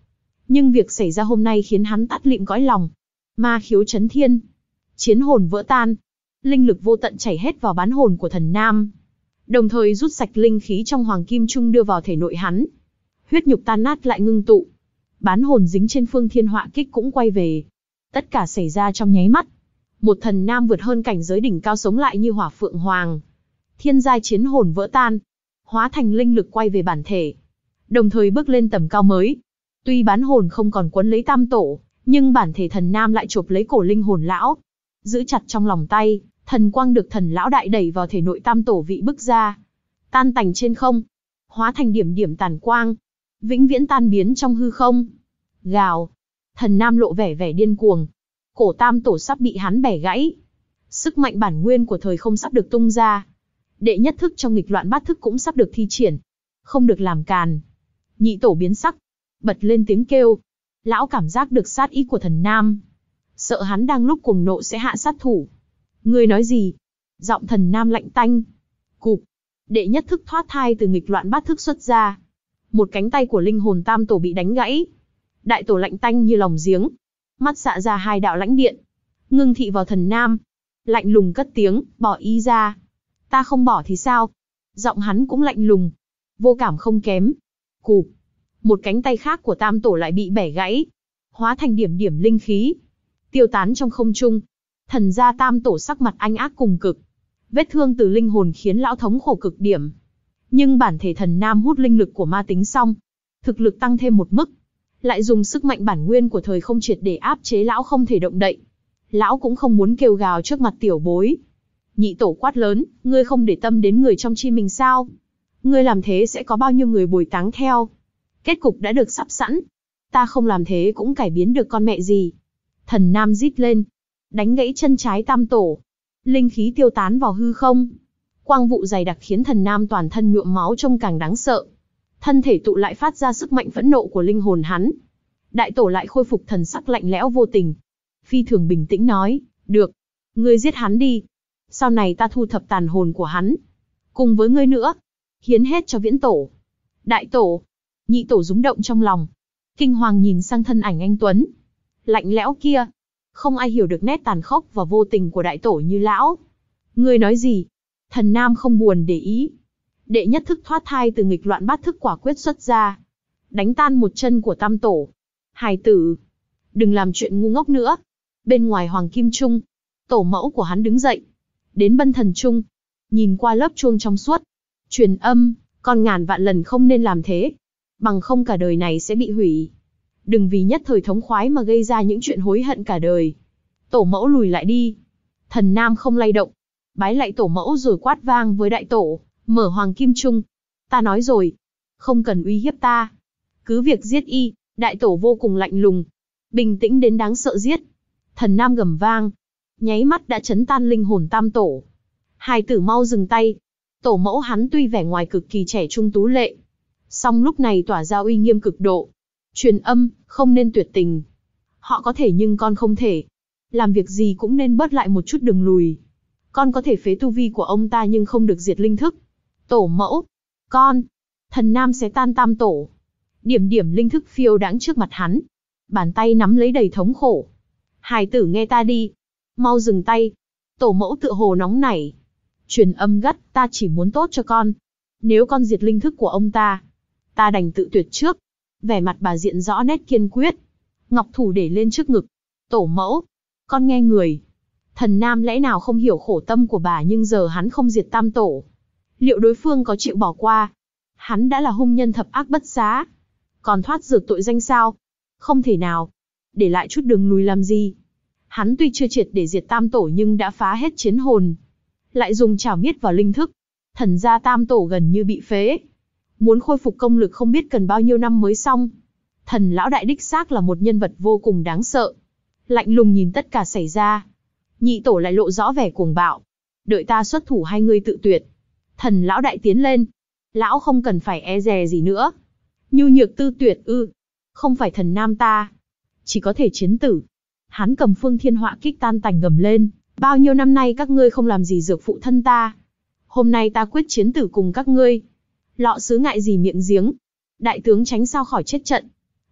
Nhưng việc xảy ra hôm nay khiến hắn tắt lịm cõi lòng. Ma khiếu chấn thiên, chiến hồn vỡ tan, linh lực vô tận chảy hết vào bán hồn của thần nam, đồng thời rút sạch linh khí trong hoàng kim trung đưa vào thể nội hắn. Huyết nhục tan nát lại ngưng tụ, bán hồn dính trên phương thiên họa kích cũng quay về. Tất cả xảy ra trong nháy mắt. Một thần nam vượt hơn cảnh giới đỉnh cao sống lại như hỏa phượng hoàng. Thiên giai chiến hồn vỡ tan, hóa thành linh lực quay về bản thể, đồng thời bước lên tầm cao mới. Tuy bán hồn không còn quấn lấy tam tổ, nhưng bản thể thần nam lại chộp lấy cổ linh hồn lão, giữ chặt trong lòng tay. Thần quang được thần lão đại đẩy vào thể nội tam tổ vị bức ra, tan tành trên không, hóa thành điểm điểm tàn quang, vĩnh viễn tan biến trong hư không. Gào, thần nam lộ vẻ vẻ điên cuồng, cổ tam tổ sắp bị hắn bẻ gãy. Sức mạnh bản nguyên của thời không sắp được tung ra, đệ nhất thức trong nghịch loạn bát thức cũng sắp được thi triển, không được làm càn. Nhị tổ biến sắc, bật lên tiếng kêu. Lão cảm giác được sát ý của thần nam, sợ hắn đang lúc cuồng nộ sẽ hạ sát thủ. Ngươi nói gì? Giọng thần nam lạnh tanh. Cụp, đệ nhất thức thoát thai từ nghịch loạn bát thức xuất ra. Một cánh tay của linh hồn tam tổ bị đánh gãy. Đại tổ lạnh tanh như lòng giếng, mắt xạ ra hai đạo lãnh điện, ngưng thị vào thần nam, lạnh lùng cất tiếng, bỏ ý ra. Ta không bỏ thì sao? Giọng hắn cũng lạnh lùng, vô cảm không kém. Cụp, một cánh tay khác của tam tổ lại bị bẻ gãy, hóa thành điểm điểm linh khí, tiêu tán trong không trung. Thần gia tam tổ sắc mặt anh ác cùng cực, vết thương từ linh hồn khiến lão thống khổ cực điểm. Nhưng bản thể thần nam hút linh lực của ma tính xong, thực lực tăng thêm một mức, lại dùng sức mạnh bản nguyên của thời không triệt để áp chế lão không thể động đậy. Lão cũng không muốn kêu gào trước mặt tiểu bối. Nhị tổ quát lớn, ngươi không để tâm đến người trong chi mình sao? Ngươi làm thế sẽ có bao nhiêu người bồi táng theo? Kết cục đã được sắp sẵn. Ta không làm thế cũng cải biến được con mẹ gì. Thần nam rít lên, đánh gãy chân trái tam tổ. Linh khí tiêu tán vào hư không. Quang vụ dày đặc khiến thần nam toàn thân nhuộm máu trông càng đáng sợ. Thân thể tụ lại phát ra sức mạnh phẫn nộ của linh hồn hắn. Đại tổ lại khôi phục thần sắc lạnh lẽo vô tình. Phi thường bình tĩnh nói, được, ngươi giết hắn đi. Sau này ta thu thập tàn hồn của hắn, cùng với ngươi nữa, hiến hết cho viễn tổ. Đại tổ, nhị tổ rúng động trong lòng, kinh hoàng nhìn sang thân ảnh anh Tuấn lạnh lẽo kia. Không ai hiểu được nét tàn khốc và vô tình của đại tổ như lão. Ngươi nói gì? Thần nam không buồn để ý. Đệ nhất thức thoát thai từ nghịch loạn bát thức quả quyết xuất ra, đánh tan một chân của tam tổ. Hài tử, đừng làm chuyện ngu ngốc nữa. Bên ngoài hoàng kim trung, tổ mẫu của hắn đứng dậy, đến bân thần trung, nhìn qua lớp chuông trong suốt, truyền âm, con ngàn vạn lần không nên làm thế, bằng không cả đời này sẽ bị hủy. Đừng vì nhất thời thống khoái mà gây ra những chuyện hối hận cả đời. Tổ mẫu lùi lại đi. Thần nam không lay động, bái lại tổ mẫu rồi quát vang với đại tổ, mở hoàng kim trung. Ta nói rồi, không cần uy hiếp ta, cứ việc giết y. Đại tổ vô cùng lạnh lùng, bình tĩnh đến đáng sợ giết. Thần nam gầm vang, nháy mắt đã chấn tan linh hồn tam tổ. Hài tử mau dừng tay. Tổ mẫu hắn tuy vẻ ngoài cực kỳ trẻ trung tú lệ, song lúc này tỏa ra uy nghiêm cực độ. Truyền âm, không nên tuyệt tình. Họ có thể nhưng con không thể. Làm việc gì cũng nên bớt lại một chút đường lùi. Con có thể phế tu vi của ông ta nhưng không được diệt linh thức. Tổ mẫu, con. Thần nam xé tan tam tổ. Điểm điểm linh thức phiêu đãng trước mặt hắn. Bàn tay nắm lấy đầy thống khổ. Hài tử nghe ta đi. Mau dừng tay. Tổ mẫu tựa hồ nóng nảy. Truyền âm gắt, ta chỉ muốn tốt cho con. Nếu con diệt linh thức của ông ta, ta đành tự tuyệt trước. Vẻ mặt bà diện rõ nét kiên quyết. Ngọc thủ để lên trước ngực. Tổ mẫu, con nghe người. Thần nam lẽ nào không hiểu khổ tâm của bà, nhưng giờ hắn không diệt tam tổ, liệu đối phương có chịu bỏ qua? Hắn đã là hung nhân thập ác bất xá, còn thoát dược tội danh sao? Không thể nào. Để lại chút đường lùi làm gì? Hắn tuy chưa triệt để diệt tam tổ nhưng đã phá hết chiến hồn, lại dùng chảo miết vào linh thức. Thần gia tam tổ gần như bị phế, muốn khôi phục công lực không biết cần bao nhiêu năm mới xong. Thần lão đại đích xác là một nhân vật vô cùng đáng sợ. Lạnh lùng nhìn tất cả xảy ra. Nhị tổ lại lộ rõ vẻ cuồng bạo. Đợi ta xuất thủ hay ngươi tự tuyệt? Thần lão đại tiến lên. Lão không cần phải e dè gì nữa. Nhu nhược tư tuyệt ư? Không phải thần nam ta, chỉ có thể chiến tử. Hắn cầm phương thiên họa kích tan tành gầm lên. Bao nhiêu năm nay các ngươi không làm gì dược phụ thân ta. Hôm nay ta quyết chiến tử cùng các ngươi. Lọ sứ ngại gì miệng giếng. Đại tướng tránh sao khỏi chết trận.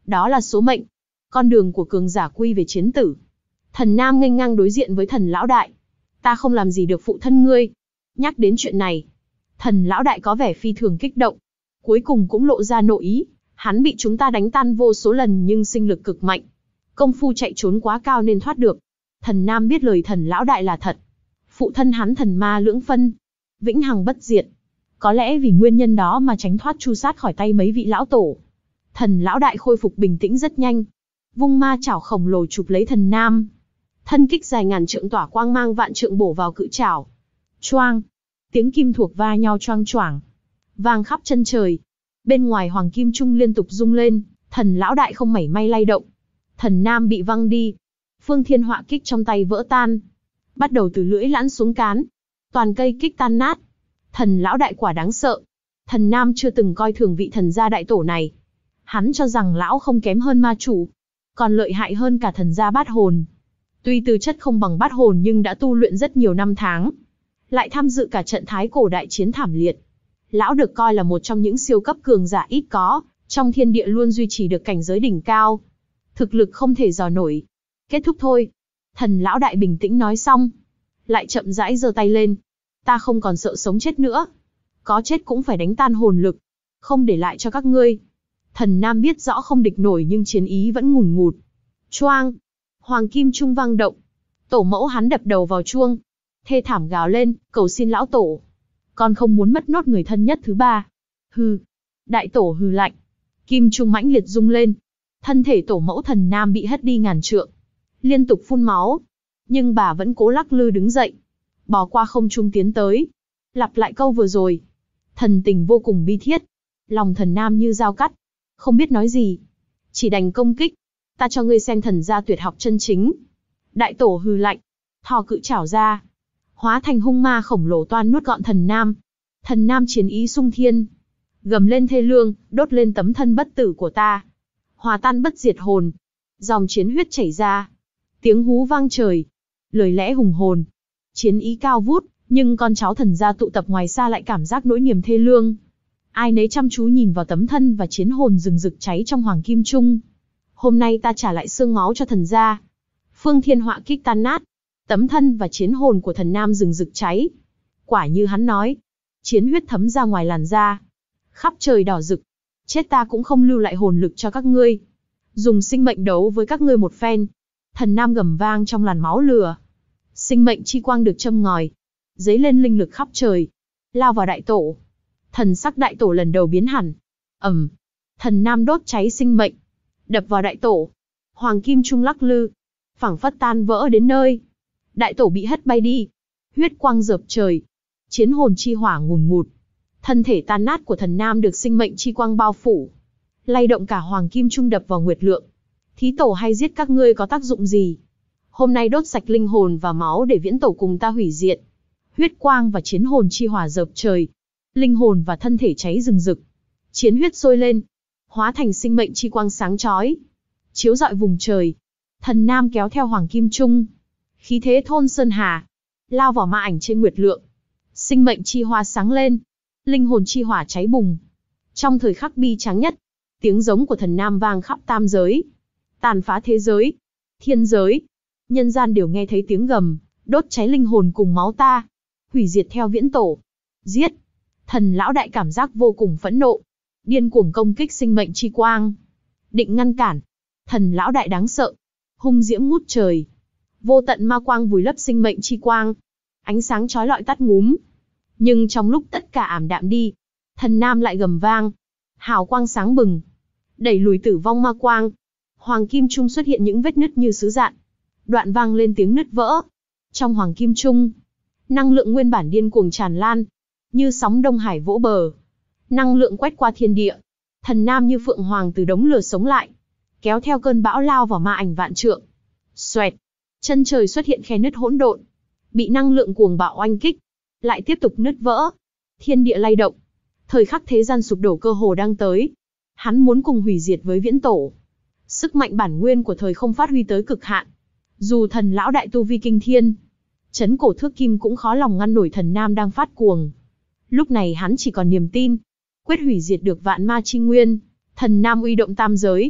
Đó là số mệnh. Con đường của cường giả quy về chiến tử. Thần Nam nghênh ngang đối diện với thần lão đại. Ta không làm gì được phụ thân ngươi. Nhắc đến chuyện này, thần lão đại có vẻ phi thường kích động. Cuối cùng cũng lộ ra nội ý. Hắn bị chúng ta đánh tan vô số lần nhưng sinh lực cực mạnh. Công phu chạy trốn quá cao nên thoát được. Thần Nam biết lời thần lão đại là thật. Phụ thân hắn thần ma lưỡng phân, vĩnh hằng bất diệt. Có lẽ vì nguyên nhân đó mà tránh thoát tru sát khỏi tay mấy vị lão tổ. Thần lão đại khôi phục bình tĩnh rất nhanh. Vung ma chảo khổng lồ chụp lấy thần Nam. Thân kích dài ngàn trượng tỏa quang mang vạn trượng bổ vào cự chảo. Choang! Tiếng kim thuộc va nhau choang choảng, vang khắp chân trời. Bên ngoài hoàng kim trung liên tục rung lên, thần lão đại không mảy may lay động. Thần Nam bị văng đi. Phương thiên họa kích trong tay vỡ tan. Bắt đầu từ lưỡi lãn xuống cán. Toàn cây kích tan nát. Thần lão đại quả đáng sợ. Thần Nam chưa từng coi thường vị thần gia đại tổ này. Hắn cho rằng lão không kém hơn ma chủ, còn lợi hại hơn cả thần gia bát hồn. Tuy tư chất không bằng bát hồn nhưng đã tu luyện rất nhiều năm tháng. Lại tham dự cả trận thái cổ đại chiến thảm liệt. Lão được coi là một trong những siêu cấp cường giả ít có, trong thiên địa luôn duy trì được cảnh giới đỉnh cao. Thực lực không thể dò nổi. Kết thúc thôi. Thần lão đại bình tĩnh nói xong. Lại chậm rãi giơ tay lên. Ta không còn sợ sống chết nữa. Có chết cũng phải đánh tan hồn lực. Không để lại cho các ngươi. Thần Nam biết rõ không địch nổi nhưng chiến ý vẫn ngùn ngụt. Choang! Hoàng kim trung vang động. Tổ mẫu hắn đập đầu vào chuông. Thê thảm gào lên, cầu xin lão tổ. Con không muốn mất nốt người thân nhất thứ ba. Hừ. Đại tổ hừ lạnh. Kim trung mãnh liệt rung lên. Thân thể tổ mẫu thần Nam bị hất đi ngàn trượng. Liên tục phun máu. Nhưng bà vẫn cố lắc lư đứng dậy. Bò qua không trung tiến tới. Lặp lại câu vừa rồi. Thần tình vô cùng bi thiết. Lòng thần Nam như dao cắt. Không biết nói gì. Chỉ đành công kích. Ta cho ngươi xem thần gia tuyệt học chân chính. Đại tổ hừ lạnh. Thò cự chảo ra. Hóa thành hung ma khổng lồ toan nuốt gọn thần Nam. Thần Nam chiến ý sung thiên. Gầm lên thê lương, đốt lên tấm thân bất tử của ta. Hòa tan bất diệt hồn. Dòng chiến huyết chảy ra. Tiếng hú vang trời. Lời lẽ hùng hồn. Chiến ý cao vút, nhưng con cháu thần gia tụ tập ngoài xa lại cảm giác nỗi niềm thê lương. Ai nấy chăm chú nhìn vào tấm thân và chiến hồn rừng rực cháy trong hoàng kim trung. Hôm nay ta trả lại xương máu cho thần gia. Phương thiên họa kích tan nát. Tấm thân và chiến hồn của thần Nam rừng rực cháy. Quả như hắn nói. Chiến huyết thấm ra ngoài làn da. Khắp trời đỏ rực. Chết ta cũng không lưu lại hồn lực cho các ngươi. Dùng sinh mệnh đấu với các ngươi một phen. Thần Nam gầm vang trong làn máu lửa. Sinh mệnh chi quang được châm ngòi. Dấy lên linh lực khắp trời. Lao vào đại tổ. Thần sắc đại tổ lần đầu biến hẳn. Ầm. Thần Nam đốt cháy sinh mệnh. Đập vào đại tổ. Hoàng kim trung lắc lư. Phảng phất tan vỡ đến nơi. Đại tổ bị hất bay đi. Huyết quang dợp trời. Chiến hồn chi hỏa ngùn ngụt. Thân thể tan nát của thần Nam được sinh mệnh chi quang bao phủ. Lay động cả hoàng kim trung đập vào nguyệt lượng. Thí tổ hay giết các ngươi có tác dụng gì? Hôm nay đốt sạch linh hồn và máu để viễn tổ cùng ta hủy diệt. Huyết quang và chiến hồn chi hỏa dợp trời. Linh hồn và thân thể cháy rừng rực. Chiến huyết sôi lên. Hóa thành sinh mệnh chi quang sáng chói. Chiếu rọi vùng trời. Thần Nam kéo theo hoàng kim trung. Khí thế thôn sơn hà. Lao vào ma ảnh trên nguyệt lượng. Sinh mệnh chi hoa sáng lên. Linh hồn chi hỏa cháy bùng. Trong thời khắc bi tráng nhất, tiếng giống của thần Nam vang khắp tam giới. Tàn phá thế giới. Thiên giới. Nhân gian đều nghe thấy tiếng gầm. Đốt cháy linh hồn cùng máu ta. Hủy diệt theo viễn tổ. Giết. Thần lão đại cảm giác vô cùng phẫn nộ. Điên cuồng công kích sinh mệnh chi quang. Định ngăn cản. Thần lão đại đáng sợ. Hung diễm ngút trời. Vô tận ma quang vùi lấp sinh mệnh chi quang. Ánh sáng chói lọi tắt ngúm. Nhưng trong lúc tất cả ảm đạm đi, thần Nam lại gầm vang. Hào quang sáng bừng. Đẩy lùi tử vong ma quang. Hoàng kim trung xuất hiện những vết nứt như sứ dạn. Đoạn vang lên tiếng nứt vỡ. Trong hoàng kim trung, năng lượng nguyên bản điên cuồng tràn lan. Như sóng Đông Hải vỗ bờ. Năng lượng quét qua thiên địa. Thần Nam như phượng hoàng từ đống lửa sống lại. Kéo theo cơn bão lao vào ma ảnh vạn trượng. Xoẹt. Chân trời xuất hiện khe nứt hỗn độn. Bị năng lượng cuồng bạo oanh kích. Lại tiếp tục nứt vỡ. Thiên địa lay động. Thời khắc thế gian sụp đổ cơ hồ đang tới. Hắn muốn cùng hủy diệt với viễn tổ. Sức mạnh bản nguyên của thời không phát huy tới cực hạn. Dù thần lão đại tu vi kinh thiên, chấn cổ thước kim cũng khó lòng ngăn nổi thần Nam đang phát cuồng. Lúc này hắn chỉ còn niềm tin. Quyết hủy diệt được vạn ma chi nguyên. Thần Nam uy động tam giới.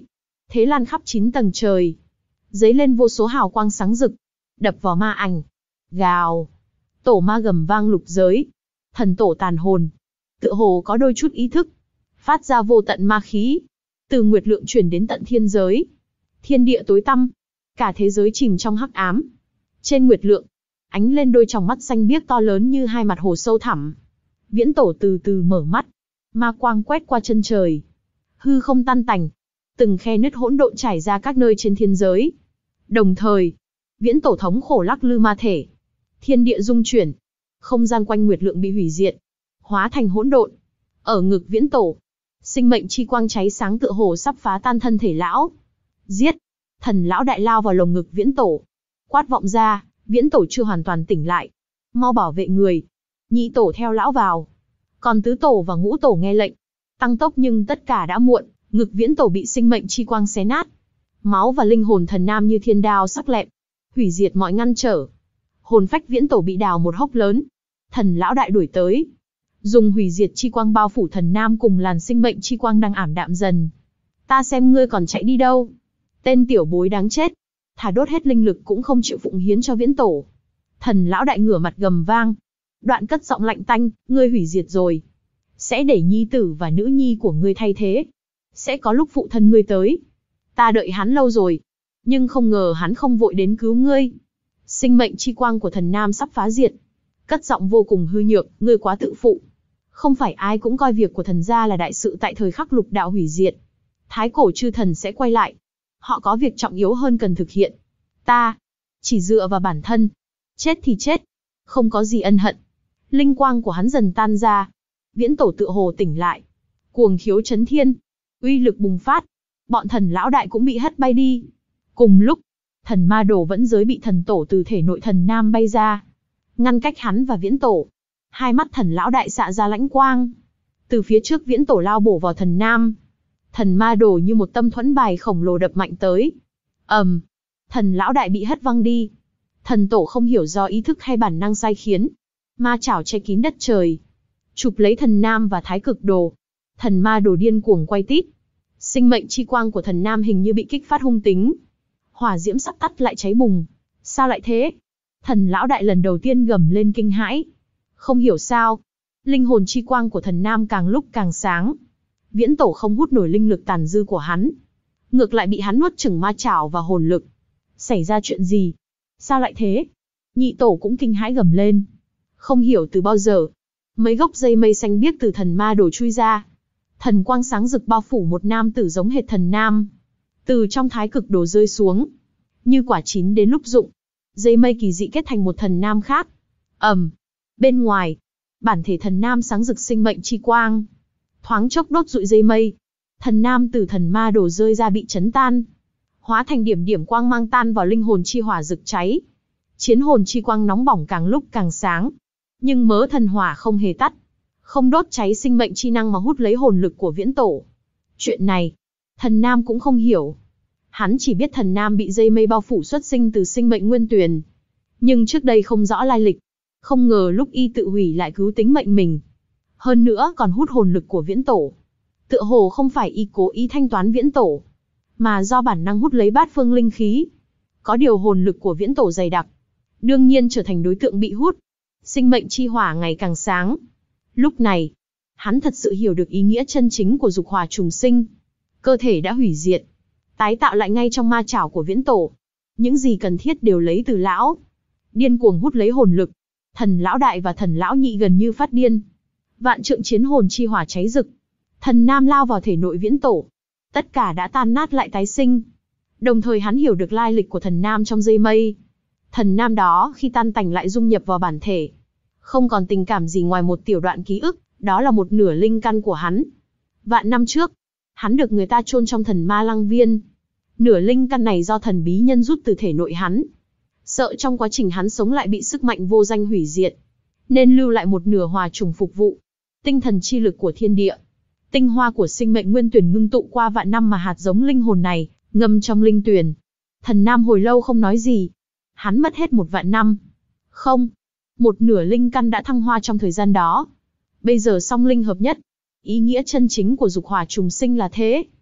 thế lan khắp chín tầng trời, dấy lên vô số hào quang sáng rực, đập vào ma ảnh. Gào, tổ ma gầm vang lục giới, thần tổ tàn hồn, tựa hồ có đôi chút ý thức, phát ra vô tận ma khí, từ nguyệt lượng truyền đến tận thiên giới. Thiên địa tối tăm, cả thế giới chìm trong hắc ám. Trên nguyệt lượng, ánh lên đôi tròng mắt xanh biếc to lớn như hai mặt hồ sâu thẳm. Viễn tổ từ từ mở mắt, ma quang quét qua chân trời, hư không tan tành, từng khe nứt hỗn độn trải ra các nơi trên thiên giới. Đồng thời, viễn tổ thống khổ lắc lư ma thể, thiên địa rung chuyển, không gian quanh nguyệt lượng bị hủy diệt, hóa thành hỗn độn. Ở ngực viễn tổ, sinh mệnh chi quang cháy sáng tựa hồ sắp phá tan thân thể lão. Giết! Thần lão đại lao vào lồng ngực viễn tổ, quát vọng ra. Viễn tổ chưa hoàn toàn tỉnh lại, mau bảo vệ người. Nhị tổ theo lão vào, còn tứ tổ và ngũ tổ nghe lệnh, tăng tốc, nhưng tất cả đã muộn. Ngực viễn tổ bị sinh mệnh chi quang xé nát, máu và linh hồn thần nam như thiên đao sắc lẹm, hủy diệt mọi ngăn trở. Hồn phách viễn tổ bị đào một hốc lớn. Thần lão đại đuổi tới, dùng hủy diệt chi quang bao phủ thần nam cùng làn sinh mệnh chi quang đang ảm đạm dần. Ta xem ngươi còn chạy đi đâu, tên tiểu bối đáng chết, thà đốt hết linh lực cũng không chịu phụng hiến cho viễn tổ. Thần lão đại ngửa mặt gầm vang, đoạn cất giọng lạnh tanh, ngươi hủy diệt rồi, sẽ để nhi tử và nữ nhi của ngươi thay thế. Sẽ có lúc phụ thân ngươi tới, ta đợi hắn lâu rồi, nhưng không ngờ hắn không vội đến cứu ngươi. Sinh mệnh chi quang của thần nam sắp phá diệt, cất giọng vô cùng hư nhược, ngươi quá tự phụ. Không phải ai cũng coi việc của thần gia là đại sự tại thời khắc lục đạo hủy diệt. Thái cổ chư thần sẽ quay lại, họ có việc trọng yếu hơn cần thực hiện. Ta chỉ dựa vào bản thân, chết thì chết, không có gì ân hận. Linh quang của hắn dần tan ra, viễn tổ tựa hồ tỉnh lại, cuồng khiếu chấn thiên, uy lực bùng phát, bọn thần lão đại cũng bị hất bay đi. Cùng lúc, thần ma đồ vẫn giới bị thần tổ từ thể nội thần nam bay ra, ngăn cách hắn và viễn tổ. Hai mắt thần lão đại xạ ra lãnh quang, từ phía trước viễn tổ lao bổ vào thần nam. Thần ma đồ như một tâm thuẫn bài khổng lồ đập mạnh tới. ầm, um, thần lão đại bị hất văng đi. Thần tổ không hiểu do ý thức hay bản năng sai khiến, ma chảo che kín đất trời, chụp lấy thần nam và thái cực đồ. Thần ma đồ điên cuồng quay tít, sinh mệnh chi quang của thần nam hình như bị kích phát hung tính, hỏa diễm sắp tắt lại cháy bùng. Sao lại thế? Thần lão đại lần đầu tiên gầm lên kinh hãi. Không hiểu sao, linh hồn chi quang của thần nam càng lúc càng sáng. Viễn tổ không hút nổi linh lực tàn dư của hắn, ngược lại bị hắn nuốt chửng ma chảo và hồn lực. Xảy ra chuyện gì? Sao lại thế? Nhị tổ cũng kinh hãi gầm lên. Không hiểu từ bao giờ, mấy gốc dây mây xanh biếc từ thần ma đồ chui ra. Thần quang sáng rực bao phủ một nam tử giống hệt thần nam, từ trong thái cực đồ rơi xuống, như quả chín đến lúc rụng. Dây mây kỳ dị kết thành một thần nam khác. ầm, um, bên ngoài, bản thể thần nam sáng rực sinh mệnh chi quang, thoáng chốc đốt rụi dây mây. Thần nam từ thần ma đồ rơi ra bị chấn tan, hóa thành điểm điểm quang mang tan vào linh hồn chi hỏa rực cháy. Chiến hồn chi quang nóng bỏng càng lúc càng sáng, nhưng mớ thần hỏa không hề tắt, không đốt cháy sinh mệnh chi năng mà hút lấy hồn lực của viễn tổ. Chuyện này, thần nam cũng không hiểu. Hắn chỉ biết thần nam bị dây mây bao phủ xuất sinh từ sinh mệnh nguyên tuyền, nhưng trước đây không rõ lai lịch. Không ngờ lúc y tự hủy lại cứu tính mệnh mình, hơn nữa còn hút hồn lực của viễn tổ. Tựa hồ không phải y cố ý thanh toán viễn tổ, mà do bản năng hút lấy bát phương linh khí. Có điều hồn lực của viễn tổ dày đặc, đương nhiên trở thành đối tượng bị hút. Sinh mệnh chi hỏa ngày càng sáng. Lúc này, hắn thật sự hiểu được ý nghĩa chân chính của dục hỏa trùng sinh. Cơ thể đã hủy diệt, tái tạo lại ngay trong ma chảo của viễn tổ. Những gì cần thiết đều lấy từ lão. Điên cuồng hút lấy hồn lực. Thần lão đại và thần lão nhị gần như phát điên. Vạn trượng chiến hồn chi hỏa cháy rực. Thần nam lao vào thể nội viễn tổ. Tất cả đã tan nát lại tái sinh. Đồng thời hắn hiểu được lai lịch của thần nam trong dây mây. Thần nam đó khi tan tành lại dung nhập vào bản thể, không còn tình cảm gì ngoài một tiểu đoạn ký ức, đó là một nửa linh căn của hắn. Vạn năm trước, hắn được người ta chôn trong thần ma lăng viên. Nửa linh căn này do thần bí nhân rút từ thể nội hắn. Sợ trong quá trình hắn sống lại bị sức mạnh vô danh hủy diệt, nên lưu lại một nửa hòa trùng phục vụ. Tinh thần chi lực của thiên địa, tinh hoa của sinh mệnh nguyên tuyển ngưng tụ qua vạn năm mà hạt giống linh hồn này ngâm trong linh tuyển. Thần nam hồi lâu không nói gì. Hắn mất hết một vạn năm. Không, một nửa linh căn đã thăng hoa trong thời gian đó. Bây giờ song linh hợp nhất. Ý nghĩa chân chính của dục hỏa trùng sinh là thế.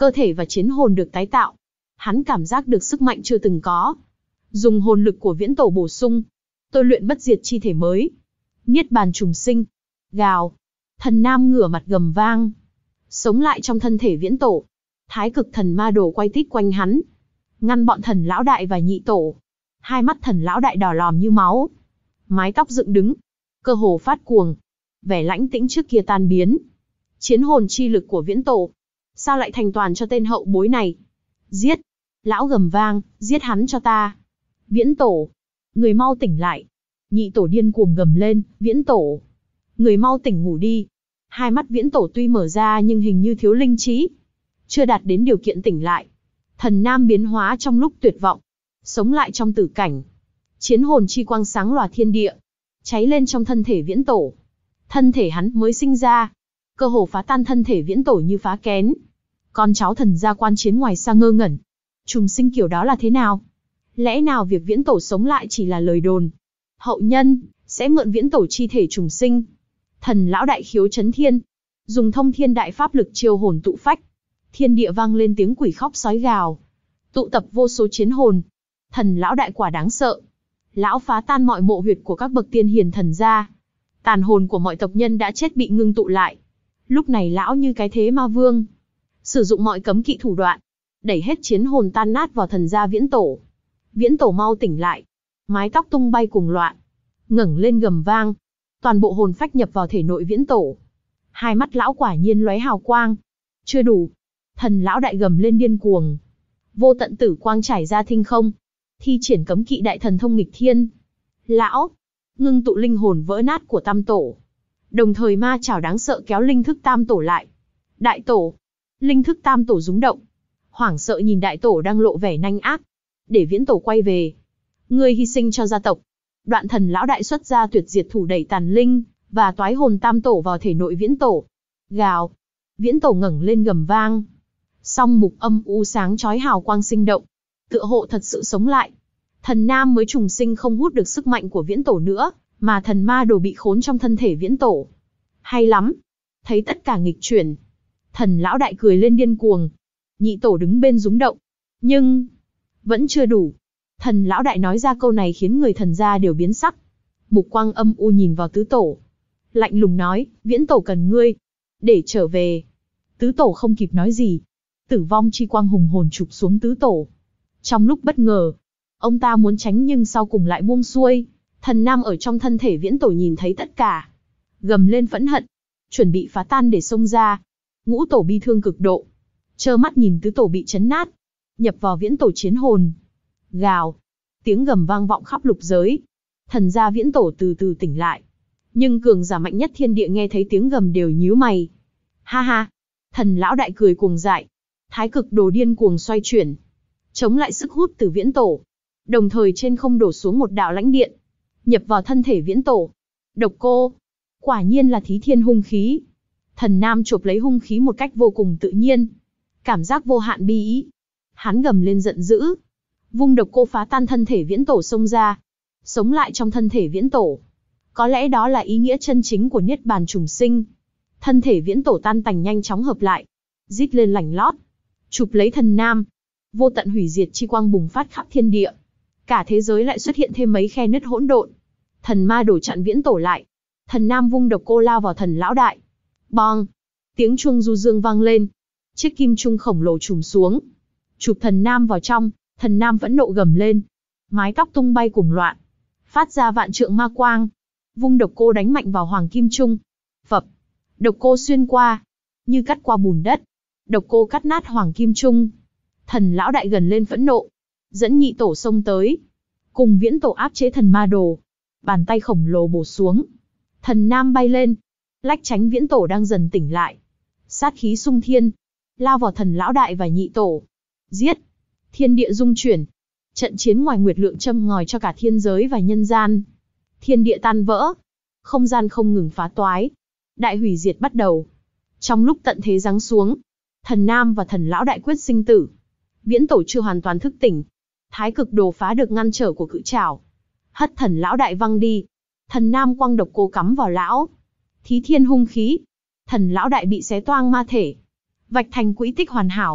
cơ thể và chiến hồn được tái tạo. Hắn cảm giác được sức mạnh chưa từng có. Dùng hồn lực của viễn tổ bổ sung, tôi luyện bất diệt chi thể mới. Niết bàn trùng sinh. Gào. Thần nam ngửa mặt gầm vang. Sống lại trong thân thể viễn tổ. Thái cực thần ma đồ quay tít quanh hắn, ngăn bọn thần lão đại và nhị tổ. Hai mắt thần lão đại đỏ lòm như máu, mái tóc dựng đứng, cơ hồ phát cuồng. Vẻ lãnh tĩnh trước kia tan biến. Chiến hồn chi lực của viễn tổ, sao lại thành toàn cho tên hậu bối này? Giết! Lão gầm vang, giết hắn cho ta. Viễn tổ, người mau tỉnh lại. Nhị tổ điên cuồng gầm lên, viễn tổ, người mau tỉnh ngủ đi. Hai mắt viễn tổ tuy mở ra nhưng hình như thiếu linh trí, chưa đạt đến điều kiện tỉnh lại. Thần nam biến hóa trong lúc tuyệt vọng, sống lại trong tử cảnh. Chiến hồn chi quang sáng lòa thiên địa, cháy lên trong thân thể viễn tổ. Thân thể hắn mới sinh ra, cơ hồ phá tan thân thể viễn tổ như phá kén. Con cháu thần gia quan chiến ngoài xa ngơ ngẩn. Trùng sinh kiểu đó là thế nào? Lẽ nào việc viễn tổ sống lại chỉ là lời đồn? Hậu nhân sẽ mượn viễn tổ chi thể trùng sinh. Thần lão đại khiếu chấn thiên, dùng thông thiên đại pháp lực chiêu hồn tụ phách. Thiên địa vang lên tiếng quỷ khóc sói gào, tụ tập vô số chiến hồn. Thần lão đại quả đáng sợ. Lão phá tan mọi mộ huyệt của các bậc tiên hiền thần gia. Tàn hồn của mọi tộc nhân đã chết bị ngưng tụ lại. Lúc này lão như cái thế ma vương, sử dụng mọi cấm kỵ thủ đoạn, đẩy hết chiến hồn tan nát vào thần gia viễn tổ. Viễn tổ mau tỉnh lại. Mái tóc tung bay cùng loạn, ngẩng lên gầm vang. Toàn bộ hồn phách nhập vào thể nội viễn tổ. Hai mắt lão quả nhiên lóe hào quang. Chưa đủ. Thần lão đại gầm lên điên cuồng. Vô tận tử quang trải ra thinh không. Thi triển cấm kỵ đại thần thông nghịch thiên. Lão ngưng tụ linh hồn vỡ nát của tam tổ, đồng thời ma chảo đáng sợ kéo linh thức tam tổ lại. Đại tổ. Linh thức tam tổ rúng động, hoảng sợ nhìn đại tổ đang lộ vẻ nanh ác. Để viễn tổ quay về, ngươi hy sinh cho gia tộc. Đoạn thần lão đại xuất ra tuyệt diệt thủ đẩy tàn linh và toái hồn tam tổ vào thể nội viễn tổ. Gào. Viễn tổ ngẩng lên gầm vang. Song mục âm u sáng chói hào quang sinh động, tựa hộ thật sự sống lại. Thần nam mới trùng sinh không hút được sức mạnh của viễn tổ nữa, mà thần ma đồ bị khốn trong thân thể viễn tổ. Hay lắm. Thấy tất cả nghịch chuyển, thần lão đại cười lên điên cuồng. Nhị tổ đứng bên rúng động. Nhưng vẫn chưa đủ. Thần lão đại nói ra câu này khiến người thần gia đều biến sắc. Mục quang âm u nhìn vào tứ tổ, lạnh lùng nói, viễn tổ cần ngươi để trở về. Tứ tổ không kịp nói gì, tử vong chi quang hùng hồn chụp xuống tứ tổ. Trong lúc bất ngờ, ông ta muốn tránh nhưng sau cùng lại buông xuôi. Thần nam ở trong thân thể viễn tổ nhìn thấy tất cả, gầm lên phẫn hận, chuẩn bị phá tan để xông ra. Ngũ tổ bi thương cực độ, trơ mắt nhìn tứ tổ bị chấn nát, nhập vào viễn tổ chiến hồn. Gào. Tiếng gầm vang vọng khắp lục giới. Thần gia viễn tổ từ từ tỉnh lại. Nhưng cường giả mạnh nhất thiên địa nghe thấy tiếng gầm đều nhíu mày. Ha ha. Thần lão đại cười cuồng dại. Thái cực đồ điên cuồng xoay chuyển, chống lại sức hút từ viễn tổ. Đồng thời trên không đổ xuống một đạo lãnh điện, nhập vào thân thể viễn tổ. Độc cô. Quả nhiên là thí thiên hung khí. Thần nam chộp lấy hung khí một cách vô cùng tự nhiên, cảm giác vô hạn bi ý. Hắn gầm lên giận dữ, vung độc cô phá tan thân thể viễn tổ xông ra, sống lại trong thân thể viễn tổ. Có lẽ đó là ý nghĩa chân chính của niết bàn trùng sinh. Thân thể viễn tổ tan tành nhanh chóng hợp lại, rít lên lảnh lót, chụp lấy thần nam. Vô tận hủy diệt chi quang bùng phát khắp thiên địa. Cả thế giới lại xuất hiện thêm mấy khe nứt hỗn độn. Thần ma đổ chặn viễn tổ lại. Thần nam vung độc cô lao vào thần lão đại. Bong. Tiếng chuông du dương vang lên. Chiếc kim trung khổng lồ trùm xuống, chụp thần nam vào trong. Thần nam phẫn nộ gầm lên, mái tóc tung bay cùng loạn, phát ra vạn trượng ma quang. Vung độc cô đánh mạnh vào hoàng kim trung. Phập. Độc cô xuyên qua, như cắt qua bùn đất. Độc cô cắt nát hoàng kim trung. Thần lão đại gần lên phẫn nộ, dẫn nhị tổ xông tới, cùng viễn tổ áp chế thần ma đồ. Bàn tay khổng lồ bổ xuống, thần nam bay lên, lách tránh viễn tổ đang dần tỉnh lại. Sát khí xung thiên, lao vào thần lão đại và nhị tổ. Giết. Thiên địa rung chuyển. Trận chiến ngoài nguyệt lượng châm ngòi cho cả thiên giới và nhân gian. Thiên địa tan vỡ, không gian không ngừng phá toái. Đại hủy diệt bắt đầu. Trong lúc tận thế giáng xuống, thần nam và thần lão đại quyết sinh tử. Viễn tổ chưa hoàn toàn thức tỉnh. Thái cực đồ phá được ngăn trở của cự trảo, hất thần lão đại văng đi. Thần nam quăng độc cô cắm vào lão. Thí thiên hung khí. Thần lão đại bị xé toang ma thể, vạch thành quỹ tích hoàn hảo.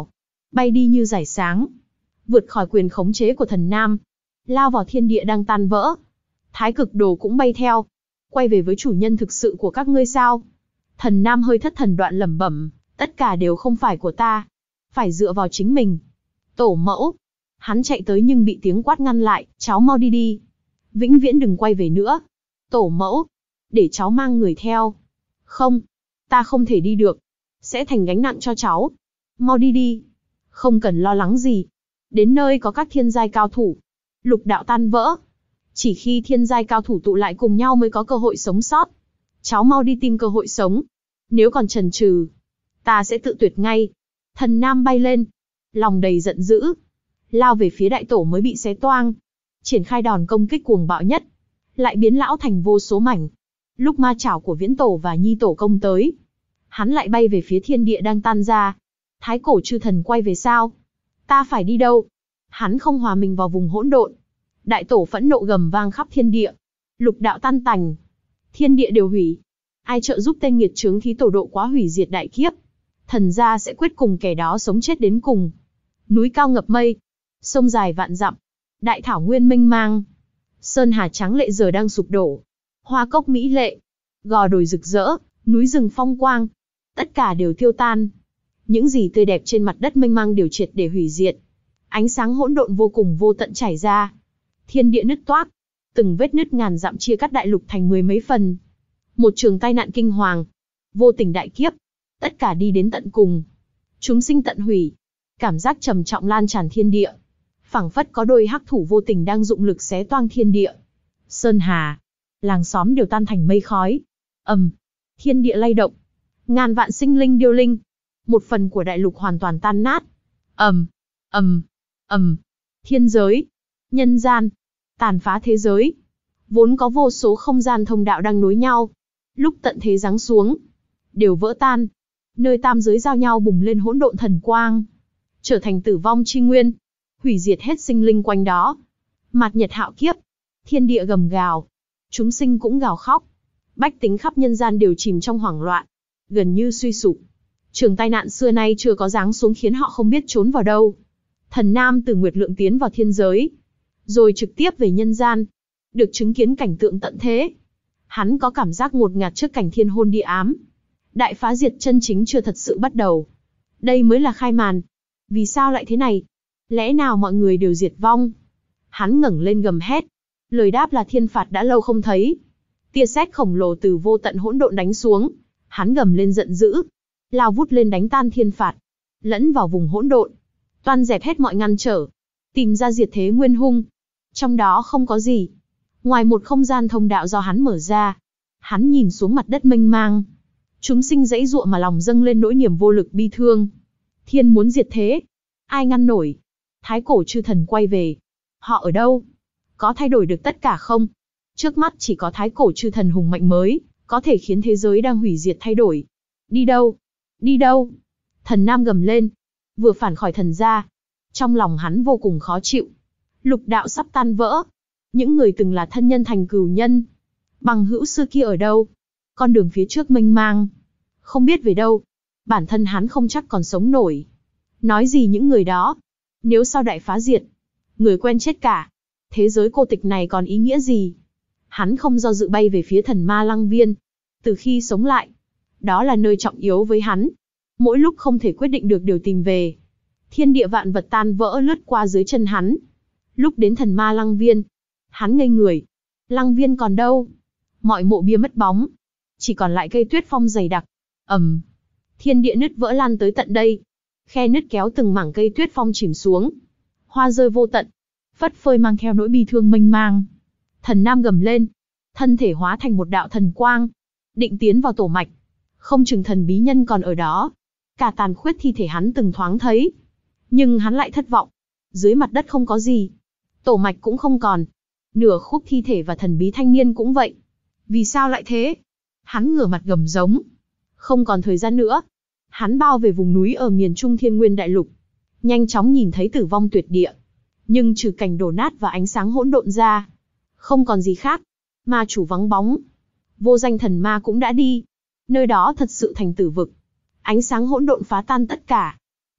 bay đi như rải sáng, vượt khỏi quyền khống chế của thần Nam, lao vào thiên địa đang tan vỡ. Thái cực đồ cũng bay theo, quay về với chủ nhân thực sự của các ngươi sao? Thần Nam hơi thất thần đoạn lẩm bẩm, tất cả đều không phải của ta, phải dựa vào chính mình. Tổ mẫu, hắn chạy tới nhưng bị tiếng quát ngăn lại, cháu mau đi đi, vĩnh viễn đừng quay về nữa. Tổ mẫu, để cháu mang người theo. Không, ta không thể đi được, sẽ thành gánh nặng cho cháu. Mau đi đi, không cần lo lắng gì. Đến nơi có các thiên giai cao thủ, lục đạo tan vỡ. Chỉ khi thiên giai cao thủ tụ lại cùng nhau mới có cơ hội sống sót. Cháu mau đi tìm cơ hội sống. Nếu còn chần chừ, ta sẽ tự tuyệt ngay. Thần Nam bay lên, lòng đầy giận dữ, lao về phía đại tổ mới bị xé toang. Triển khai đòn công kích cuồng bạo nhất, lại biến lão thành vô số mảnh. Lúc ma chảo của viễn tổ và nhi tổ công tới, hắn lại bay về phía thiên địa đang tan ra. Thái cổ chư thần quay về sao? Ta phải đi đâu? Hắn không hòa mình vào vùng hỗn độn. Đại tổ phẫn nộ gầm vang khắp thiên địa, lục đạo tan tành, thiên địa đều hủy. Ai trợ giúp tên nghiệt chướng khí tổ độ quá hủy diệt đại kiếp, thần gia sẽ quyết cùng kẻ đó sống chết đến cùng. Núi cao ngập mây, sông dài vạn dặm, đại thảo nguyên mênh mang, sơn hà tráng lệ giờ đang sụp đổ, hoa cốc mỹ lệ, gò đồi rực rỡ, núi rừng phong quang, tất cả đều tiêu tan. Những gì tươi đẹp trên mặt đất mênh mang đều triệt để hủy diệt. Ánh sáng hỗn độn vô cùng vô tận chảy ra, thiên địa nứt toác, từng vết nứt ngàn dặm chia cắt đại lục thành mười mấy phần. Một trường tai nạn kinh hoàng, vô tình đại kiếp, tất cả đi đến tận cùng. Chúng sinh tận hủy, cảm giác trầm trọng lan tràn thiên địa, phảng phất có đôi hắc thủ vô tình đang dụng lực xé toang thiên địa. Sơn hà, làng xóm đều tan thành mây khói. Ầm, thiên địa lay động, ngàn vạn sinh linh điêu linh, một phần của đại lục hoàn toàn tan nát. Ầm, ầm, ầm, thiên giới, nhân gian, tàn phá thế giới. Vốn có vô số không gian thông đạo đang nối nhau, lúc tận thế giáng xuống, đều vỡ tan. Nơi tam giới giao nhau bùng lên hỗn độn thần quang, trở thành tử vong chi nguyên, hủy diệt hết sinh linh quanh đó. Mạt nhật hạo kiếp, thiên địa gầm gào, chúng sinh cũng gào khóc. Bách tính khắp nhân gian đều chìm trong hoảng loạn, gần như suy sụp. Trường tai nạn xưa nay chưa có giáng xuống khiến họ không biết trốn vào đâu. Thần Nam từ Nguyệt Lượng tiến vào thiên giới, rồi trực tiếp về nhân gian, được chứng kiến cảnh tượng tận thế. Hắn có cảm giác ngột ngạt trước cảnh thiên hôn địa ám. Đại phá diệt chân chính chưa thật sự bắt đầu. Đây mới là khai màn. Vì sao lại thế này? Lẽ nào mọi người đều diệt vong? Hắn ngẩng lên gầm hét. Lời đáp là thiên phạt đã lâu không thấy. Tia sét khổng lồ từ vô tận hỗn độn đánh xuống. Hắn gầm lên giận dữ, lao vút lên đánh tan thiên phạt, lẫn vào vùng hỗn độn, toan dẹp hết mọi ngăn trở, tìm ra diệt thế nguyên hung. Trong đó không có gì ngoài một không gian thông đạo do hắn mở ra. Hắn nhìn xuống mặt đất mênh mang, chúng sinh dãy dụa mà lòng dâng lên nỗi niềm vô lực bi thương. Thiên muốn diệt thế, ai ngăn nổi? Thái cổ chư thần quay về, họ ở đâu? Có thay đổi được tất cả không? Trước mắt chỉ có thái cổ chư thần hùng mạnh mới có thể khiến thế giới đang hủy diệt thay đổi. Đi đâu? Đi đâu? Thần Nam gầm lên, vừa phản khỏi thần gia. Trong lòng hắn vô cùng khó chịu. Lục đạo sắp tan vỡ. Những người từng là thân nhân thành cừu nhân, bằng hữu xưa kia ở đâu? Con đường phía trước mênh mang, không biết về đâu. Bản thân hắn không chắc còn sống nổi. Nói gì những người đó? Nếu sau đại phá diệt, người quen chết cả, thế giới cô tịch này còn ý nghĩa gì? Hắn không do dự bay về phía thần ma lăng viên. Từ khi sống lại, đó là nơi trọng yếu với hắn. Mỗi lúc không thể quyết định được đều tìm về. Thiên địa vạn vật tan vỡ lướt qua dưới chân hắn. Lúc đến thần ma lăng viên, hắn ngây người. Lăng viên còn đâu? Mọi mộ bia mất bóng, chỉ còn lại cây tuyết phong dày đặc. Ầm, thiên địa nứt vỡ lan tới tận đây. Khe nứt kéo từng mảng cây tuyết phong chìm xuống. Hoa rơi vô tận, phất phơi mang theo nỗi bi thương mênh mang. Thần Nam gầm lên, thân thể hóa thành một đạo thần quang, định tiến vào tổ mạch. Không chừng thần bí nhân còn ở đó. Cả tàn khuyết thi thể hắn từng thoáng thấy, nhưng hắn lại thất vọng. Dưới mặt đất không có gì, tổ mạch cũng không còn, nửa khúc thi thể và thần bí thanh niên cũng vậy. Vì sao lại thế? Hắn ngửa mặt gầm giống. Không còn thời gian nữa. Hắn bao về vùng núi ở miền Trung Thiên Nguyên Đại Lục, nhanh chóng nhìn thấy tử vong tuyệt địa. Nhưng trừ cảnh đổ nát và ánh sáng hỗn độn ra, không còn gì khác. Ma chủ vắng bóng, vô danh thần ma cũng đã đi. Nơi đó thật sự thành tử vực. Ánh sáng hỗn độn phá tan tất cả.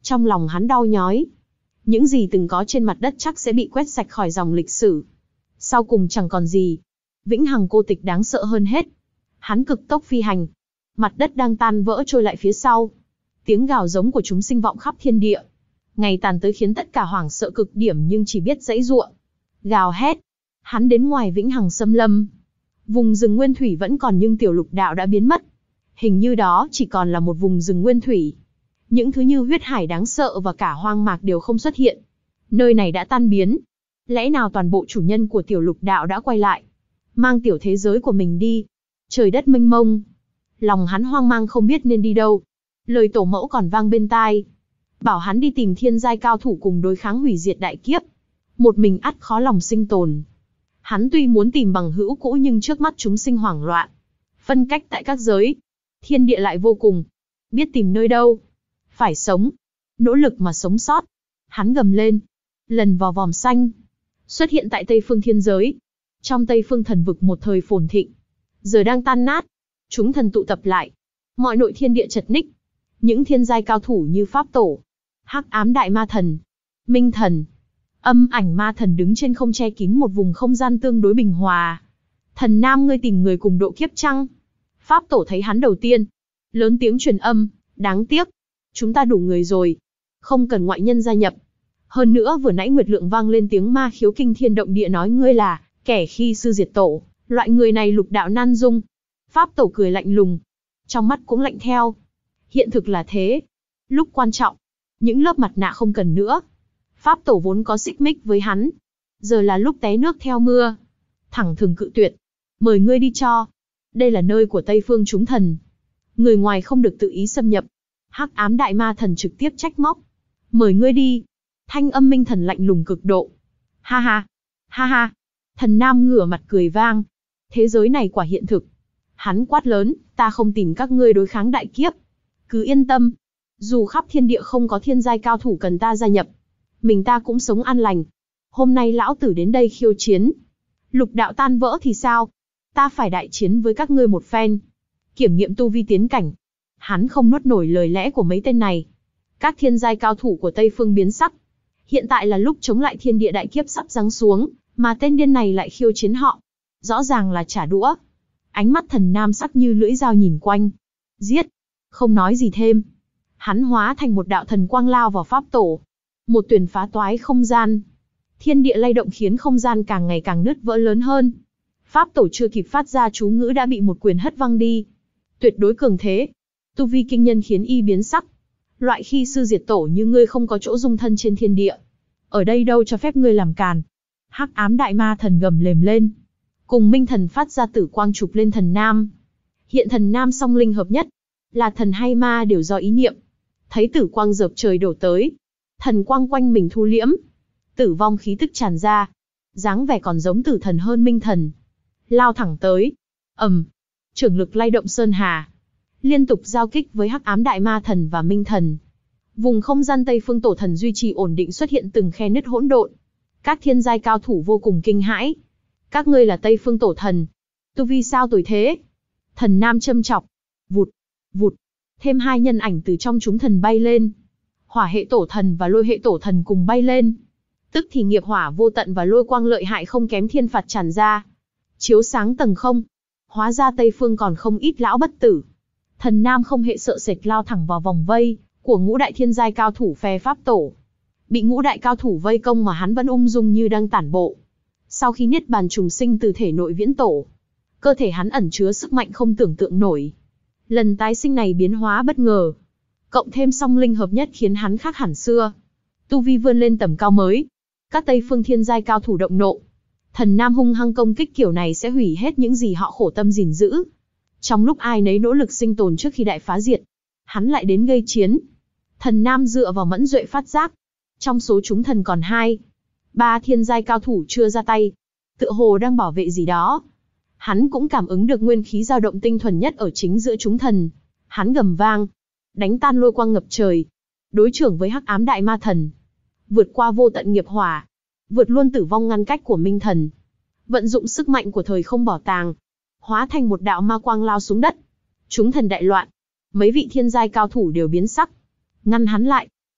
Trong lòng hắn đau nhói. Những gì từng có trên mặt đất chắc sẽ bị quét sạch khỏi dòng lịch sử. Sau cùng chẳng còn gì. Vĩnh hằng cô tịch đáng sợ hơn hết. Hắn cực tốc phi hành. Mặt đất đang tan vỡ trôi lại phía sau. Tiếng gào giống của chúng sinh vọng khắp thiên địa. Ngày tàn tới khiến tất cả hoảng sợ cực điểm nhưng chỉ biết giãy giụa. Gào hét. Hắn đến ngoài vĩnh hằng xâm lâm. Vùng rừng nguyên thủy vẫn còn nhưng tiểu lục đạo đã biến mất. Hình như đó chỉ còn là một vùng rừng nguyên thủy. Những thứ như huyết hải đáng sợ và cả hoang mạc đều không xuất hiện. Nơi này đã tan biến. Lẽ nào toàn bộ chủ nhân của tiểu lục đạo đã quay lại, mang tiểu thế giới của mình đi? Trời đất mênh mông. Lòng hắn hoang mang không biết nên đi đâu. Lời tổ mẫu còn vang bên tai. Bảo hắn đi tìm thiên giai cao thủ cùng đối kháng hủy diệt đại kiếp. Một mình ắt khó lòng sinh tồn. Hắn tuy muốn tìm bằng hữu cũ nhưng trước mắt chúng sinh hoảng loạn. Phân cách tại các giới. Thiên địa lại vô cùng. Biết tìm nơi đâu. Phải sống. Nỗ lực mà sống sót. Hắn gầm lên. Lần vào vòm xanh. Xuất hiện tại Tây Phương thiên giới. Trong Tây Phương thần vực một thời phồn thịnh. Giờ đang tan nát. Chúng thần tụ tập lại. Mọi nội thiên địa chật ních. Những thiên giai cao thủ như Pháp Tổ, Hắc Ám Đại Ma Thần, Minh Thần, Âm Ảnh Ma Thần đứng trên không che kín một vùng không gian tương đối bình hòa. Thần Nam, ngươi tìm người cùng độ kiếp chăng? Pháp Tổ thấy hắn đầu tiên. Lớn tiếng truyền âm, đáng tiếc. Chúng ta đủ người rồi. Không cần ngoại nhân gia nhập. Hơn nữa vừa nãy Nguyệt Lượng vang lên tiếng ma khiếu kinh thiên động địa nói ngươi là kẻ khi sư diệt tổ, loại người này lục đạo nan dung. Pháp Tổ cười lạnh lùng. Trong mắt cũng lạnh theo. Hiện thực là thế. Lúc quan trọng, những lớp mặt nạ không cần nữa. Pháp Tổ vốn có xích mích với hắn. Giờ là lúc té nước theo mưa. Thẳng thừng cự tuyệt. Mời ngươi đi cho. Đây là nơi của Tây Phương chúng thần. Người ngoài không được tự ý xâm nhập. Hắc Ám Đại Ma Thần trực tiếp trách móc. Mời ngươi đi. Thanh âm Minh Thần lạnh lùng cực độ. Ha ha. Ha ha. Thần Nam ngửa mặt cười vang. Thế giới này quả hiện thực. Hắn quát lớn, ta không tìm các ngươi đối kháng đại kiếp. Cứ yên tâm. Dù khắp thiên địa không có thiên giai cao thủ cần ta gia nhập, mình ta cũng sống an lành. Hôm nay lão tử đến đây khiêu chiến. Lục đạo tan vỡ thì sao? Ta phải đại chiến với các ngươi một phen. Kiểm nghiệm tu vi tiến cảnh. Hắn không nuốt nổi lời lẽ của mấy tên này. Các thiên giai cao thủ của Tây Phương biến sắc. Hiện tại là lúc chống lại thiên địa đại kiếp sắp giáng xuống, mà tên điên này lại khiêu chiến họ. Rõ ràng là trả đũa. Ánh mắt Thần Nam sắc như lưỡi dao nhìn quanh. Giết. Không nói gì thêm. Hắn hóa thành một đạo thần quang lao vào Pháp Tổ. Một tuyển phá toái không gian. Thiên địa lay động khiến không gian càng ngày càng nứt vỡ lớn hơn. Pháp Tổ chưa kịp phát ra chú ngữ đã bị một quyền hất văng đi. Tuyệt đối cường thế. Tu vi kinh nhân khiến y biến sắc. Loại khi sư diệt tổ như ngươi không có chỗ dung thân trên thiên địa. Ở đây đâu cho phép ngươi làm càn. Hắc Ám Đại Ma Thần gầm lềm lên. Cùng Minh Thần phát ra tử quang chụp lên Thần Nam. Hiện Thần Nam song linh hợp nhất. Là thần hay ma đều do ý niệm. Thấy tử quang dợp trời đổ tới. Thần quang quanh mình thu liễm. Tử vong khí tức tràn ra. Dáng vẻ còn giống tử thần hơn Minh Thần. Lao thẳng tới. ầm, Trưởng lực lay động sơn hà. Liên tục giao kích với Hắc Ám Đại Ma Thần và Minh Thần. Vùng không gian Tây Phương Tổ Thần duy trì ổn định, xuất hiện từng khe nứt hỗn độn. Các thiên giai cao thủ vô cùng kinh hãi. Các ngươi là Tây Phương Tổ Thần. Tu vi sao tuổi thế? Thần Nam châm chọc. Vụt, vụt. Thêm hai nhân ảnh từ trong chúng thần bay lên. Hỏa hệ tổ thần và lôi hệ tổ thần cùng bay lên. Tức thì nghiệp hỏa vô tận và lôi quang lợi hại không kém thiên phạt tràn ra. Chiếu sáng tầng không. Hóa ra Tây Phương còn không ít lão bất tử. Thần Nam không hề sợ sệt lao thẳng vào vòng vây của ngũ đại thiên giai cao thủ phe Pháp Tổ. Bị ngũ đại cao thủ vây công mà hắn vẫn ung dung như đang tản bộ. Sau khi niết bàn trùng sinh từ thể nội viễn tổ, cơ thể hắn ẩn chứa sức mạnh không tưởng tượng nổi. Lần tái sinh này biến hóa bất ngờ, cộng thêm song linh hợp nhất khiến hắn khác hẳn xưa. Tu vi vươn lên tầm cao mới. Các Tây Phương thiên giai cao thủ động nộ. Thần Nam hung hăng công kích kiểu này sẽ hủy hết những gì họ khổ tâm gìn giữ. Trong lúc ai nấy nỗ lực sinh tồn trước khi đại phá diệt, hắn lại đến gây chiến. Thần Nam dựa vào mẫn duệ phát giác. Trong số chúng thần còn hai, ba thiên giai cao thủ chưa ra tay. Tựa hồ đang bảo vệ gì đó. Hắn cũng cảm ứng được nguyên khí dao động tinh thuần nhất ở chính giữa chúng thần. Hắn gầm vang, đánh tan lôi quang ngập trời. Đối trưởng với Hắc Ám Đại Ma Thần. Vượt qua vô tận nghiệp hỏa. Vượt luôn tử vong ngăn cách của Minh Thần. Vận dụng sức mạnh của thời không bảo tàng. Hóa thành một đạo ma quang lao xuống đất. Chúng thần đại loạn. Mấy vị thiên giai cao thủ đều biến sắc. Ngăn hắn lại.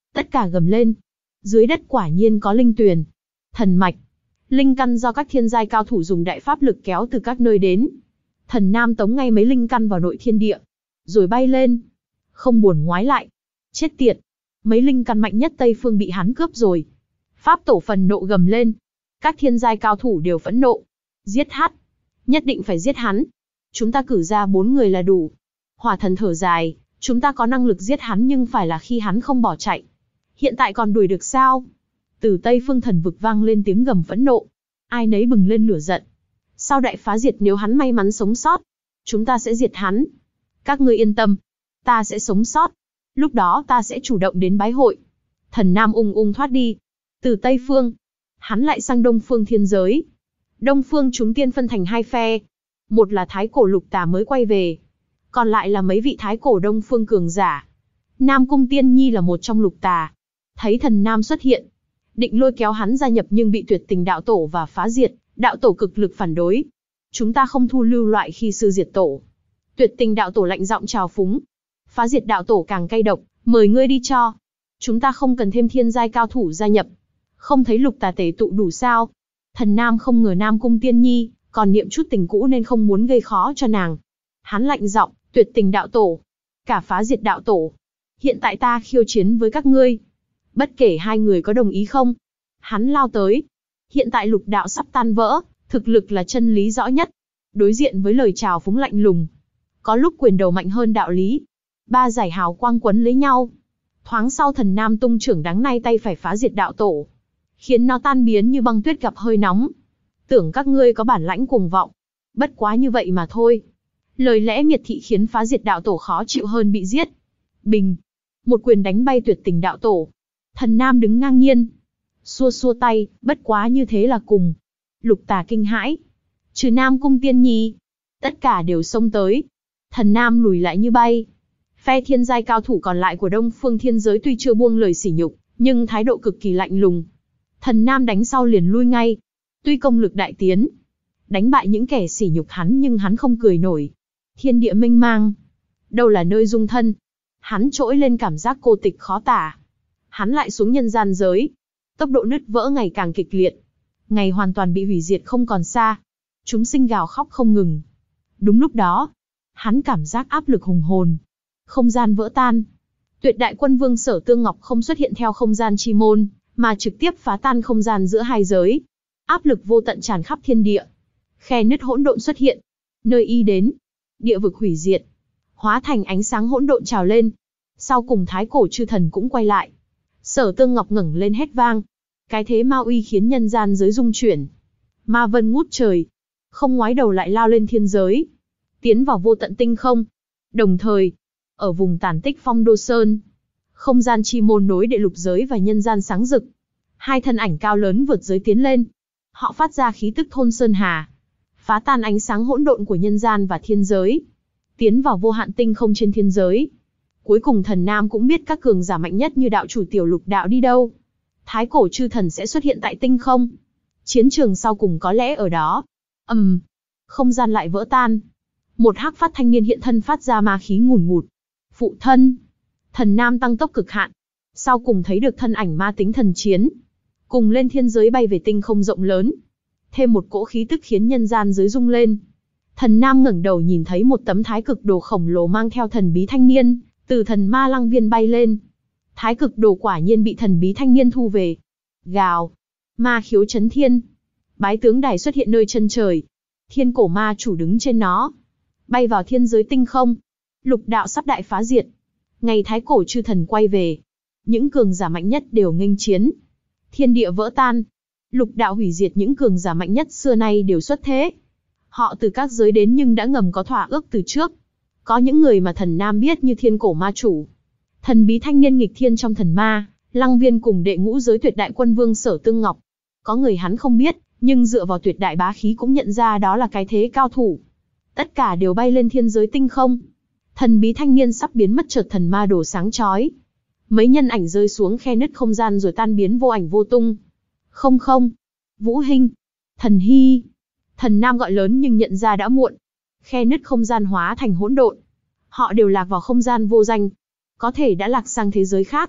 Tất cả gầm lên. Dưới đất quả nhiên có linh tuyền, thần mạch, linh căn do các thiên giai cao thủ dùng đại pháp lực kéo từ các nơi đến. Thần Nam tống ngay mấy linh căn vào nội thiên địa, rồi bay lên. Không buồn ngoái lại. Chết tiệt. Mấy linh căn mạnh nhất Tây Phương bị hắn cướp rồi. Pháp tổ phần nộ gầm lên. Các thiên giai cao thủ đều phẫn nộ. Giết hắn. Nhất định phải giết hắn. Chúng ta cử ra bốn người là đủ. Hỏa thần thở dài. Chúng ta có năng lực giết hắn nhưng phải là khi hắn không bỏ chạy. Hiện tại còn đuổi được sao? Từ Tây Phương thần vực vang lên tiếng gầm phẫn nộ. Ai nấy bừng lên lửa giận. Sau đại phá diệt nếu hắn may mắn sống sót, chúng ta sẽ diệt hắn. Các ngươi yên tâm. Ta sẽ sống sót. Lúc đó ta sẽ chủ động đến bái hội. Thần Nam ung ung thoát đi. Từ Tây Phương, hắn lại sang Đông Phương thiên giới. Đông Phương chúng tiên phân thành hai phe. Một là thái cổ lục tà mới quay về. Còn lại là mấy vị thái cổ Đông Phương cường giả. Nam Cung Tiên Nhi là một trong lục tà. Thấy thần Nam xuất hiện, định lôi kéo hắn gia nhập nhưng bị Tuyệt Tình đạo tổ và phá diệt đạo tổ cực lực phản đối. Chúng ta không thu lưu loại khi sư diệt tổ. Tuyệt Tình đạo tổ lạnh giọng trào phúng. Phá diệt đạo tổ càng cay độc, mời ngươi đi cho. Chúng ta không cần thêm thiên giai cao thủ gia nhập. Không thấy lục tà tề tụ đủ sao? Thần Nam không ngờ Nam Cung Tiên Nhi còn niệm chút tình cũ nên không muốn gây khó cho nàng. Hắn lạnh giọng, Tuyệt Tình đạo tổ, cả phá diệt đạo tổ, hiện tại ta khiêu chiến với các ngươi. Bất kể hai người có đồng ý không. Hắn lao tới. Hiện tại lục đạo sắp tan vỡ, thực lực là chân lý rõ nhất. Đối diện với lời chào phúng lạnh lùng, có lúc quyền đầu mạnh hơn đạo lý. Ba giải hào quang quấn lấy nhau. Thoáng sau thần Nam tung trưởng đắng nay tay phải phá diệt đạo tổ, khiến nó tan biến như băng tuyết gặp hơi nóng. Tưởng các ngươi có bản lãnh cuồng vọng, bất quá như vậy mà thôi. Lời lẽ miệt thị khiến phá diệt đạo tổ khó chịu hơn bị giết. Bình, một quyền đánh bay Tuyệt Tình đạo tổ. Thần Nam đứng ngang nhiên, xua xua tay, bất quá như thế là cùng. Lục tà kinh hãi, trừ Nam Cung Tiên Nhi, tất cả đều xông tới. Thần Nam lùi lại như bay. Phe thiên giai cao thủ còn lại của Đông Phương thiên giới tuy chưa buông lời sỉ nhục, nhưng thái độ cực kỳ lạnh lùng. Thần Nam đánh sau liền lui ngay. Tuy công lực đại tiến, đánh bại những kẻ sỉ nhục hắn nhưng hắn không cười nổi. Thiên địa mênh mang, đâu là nơi dung thân. Hắn trỗi lên cảm giác cô tịch khó tả. Hắn lại xuống nhân gian giới. Tốc độ nứt vỡ ngày càng kịch liệt. Ngày hoàn toàn bị hủy diệt không còn xa. Chúng sinh gào khóc không ngừng. Đúng lúc đó, hắn cảm giác áp lực hùng hồn. Không gian vỡ tan. Tuyệt đại quân vương Sở Tương Ngọc không xuất hiện theo không gian chi môn, mà trực tiếp phá tan không gian giữa hai giới. Áp lực vô tận tràn khắp thiên địa. Khe nứt hỗn độn xuất hiện. Nơi y đến, địa vực hủy diệt, hóa thành ánh sáng hỗn độn trào lên. Sau cùng thái cổ chư thần cũng quay lại. Sở Tương Ngọc ngẩng lên hét vang. Cái thế ma uy khiến nhân gian giới rung chuyển. Ma vân ngút trời, không ngoái đầu lại lao lên thiên giới, tiến vào vô tận tinh không. Đồng thời, ở vùng tàn tích Phong Đô Sơn, không gian chi môn nối địa lục giới và nhân gian sáng rực. Hai thân ảnh cao lớn vượt giới tiến lên. Họ phát ra khí tức thôn sơn hà, phá tan ánh sáng hỗn độn của nhân gian và thiên giới, tiến vào vô hạn tinh không trên thiên giới. Cuối cùng thần Nam cũng biết các cường giả mạnh nhất như đạo chủ tiểu lục đạo đi đâu. Thái cổ chư thần sẽ xuất hiện tại tinh không. Chiến trường sau cùng có lẽ ở đó. ầm, um, không gian lại vỡ tan. Một hắc phát thanh niên hiện thân phát ra ma khí ngùn ngụt. Phụ thân. Thần Nam tăng tốc cực hạn. Sau cùng thấy được thân ảnh ma tính thần chiến. Cùng lên thiên giới bay về tinh không rộng lớn. Thêm một cỗ khí tức khiến nhân gian giới rung lên. Thần Nam ngẩng đầu nhìn thấy một tấm thái cực đồ khổng lồ mang theo thần bí thanh niên, từ thần ma lăng viên bay lên. Thái cực đồ quả nhiên bị thần bí thanh niên thu về. Gào. Ma khiếu chấn thiên. Bái tướng đài xuất hiện nơi chân trời. Thiên cổ ma chủ đứng trên nó. Bay vào thiên giới tinh không. Lục đạo sắp đại phá diệt. Ngày thái cổ chư thần quay về. Những cường giả mạnh nhất đều nghênh chiến. Thiên địa vỡ tan. Lục đạo hủy diệt những cường giả mạnh nhất xưa nay đều xuất thế. Họ từ các giới đến nhưng đã ngầm có thỏa ước từ trước. Có những người mà thần Nam biết như thiên cổ ma chủ, thần bí thanh niên nghịch thiên trong thần ma, lăng viên cùng đệ ngũ giới tuyệt đại quân vương Sở Tương Ngọc. Có người hắn không biết, nhưng dựa vào tuyệt đại bá khí cũng nhận ra đó là cái thế cao thủ. Tất cả đều bay lên thiên giới tinh không. Thần bí thanh niên sắp biến mất chợt thần ma đổ sáng chói. Mấy nhân ảnh rơi xuống khe nứt không gian rồi tan biến vô ảnh vô tung. Không không. Vũ Hinh. Thần Hy. Thần Nam gọi lớn nhưng nhận ra đã muộn. Khe nứt không gian hóa thành hỗn độn. Họ đều lạc vào không gian vô danh. Có thể đã lạc sang thế giới khác.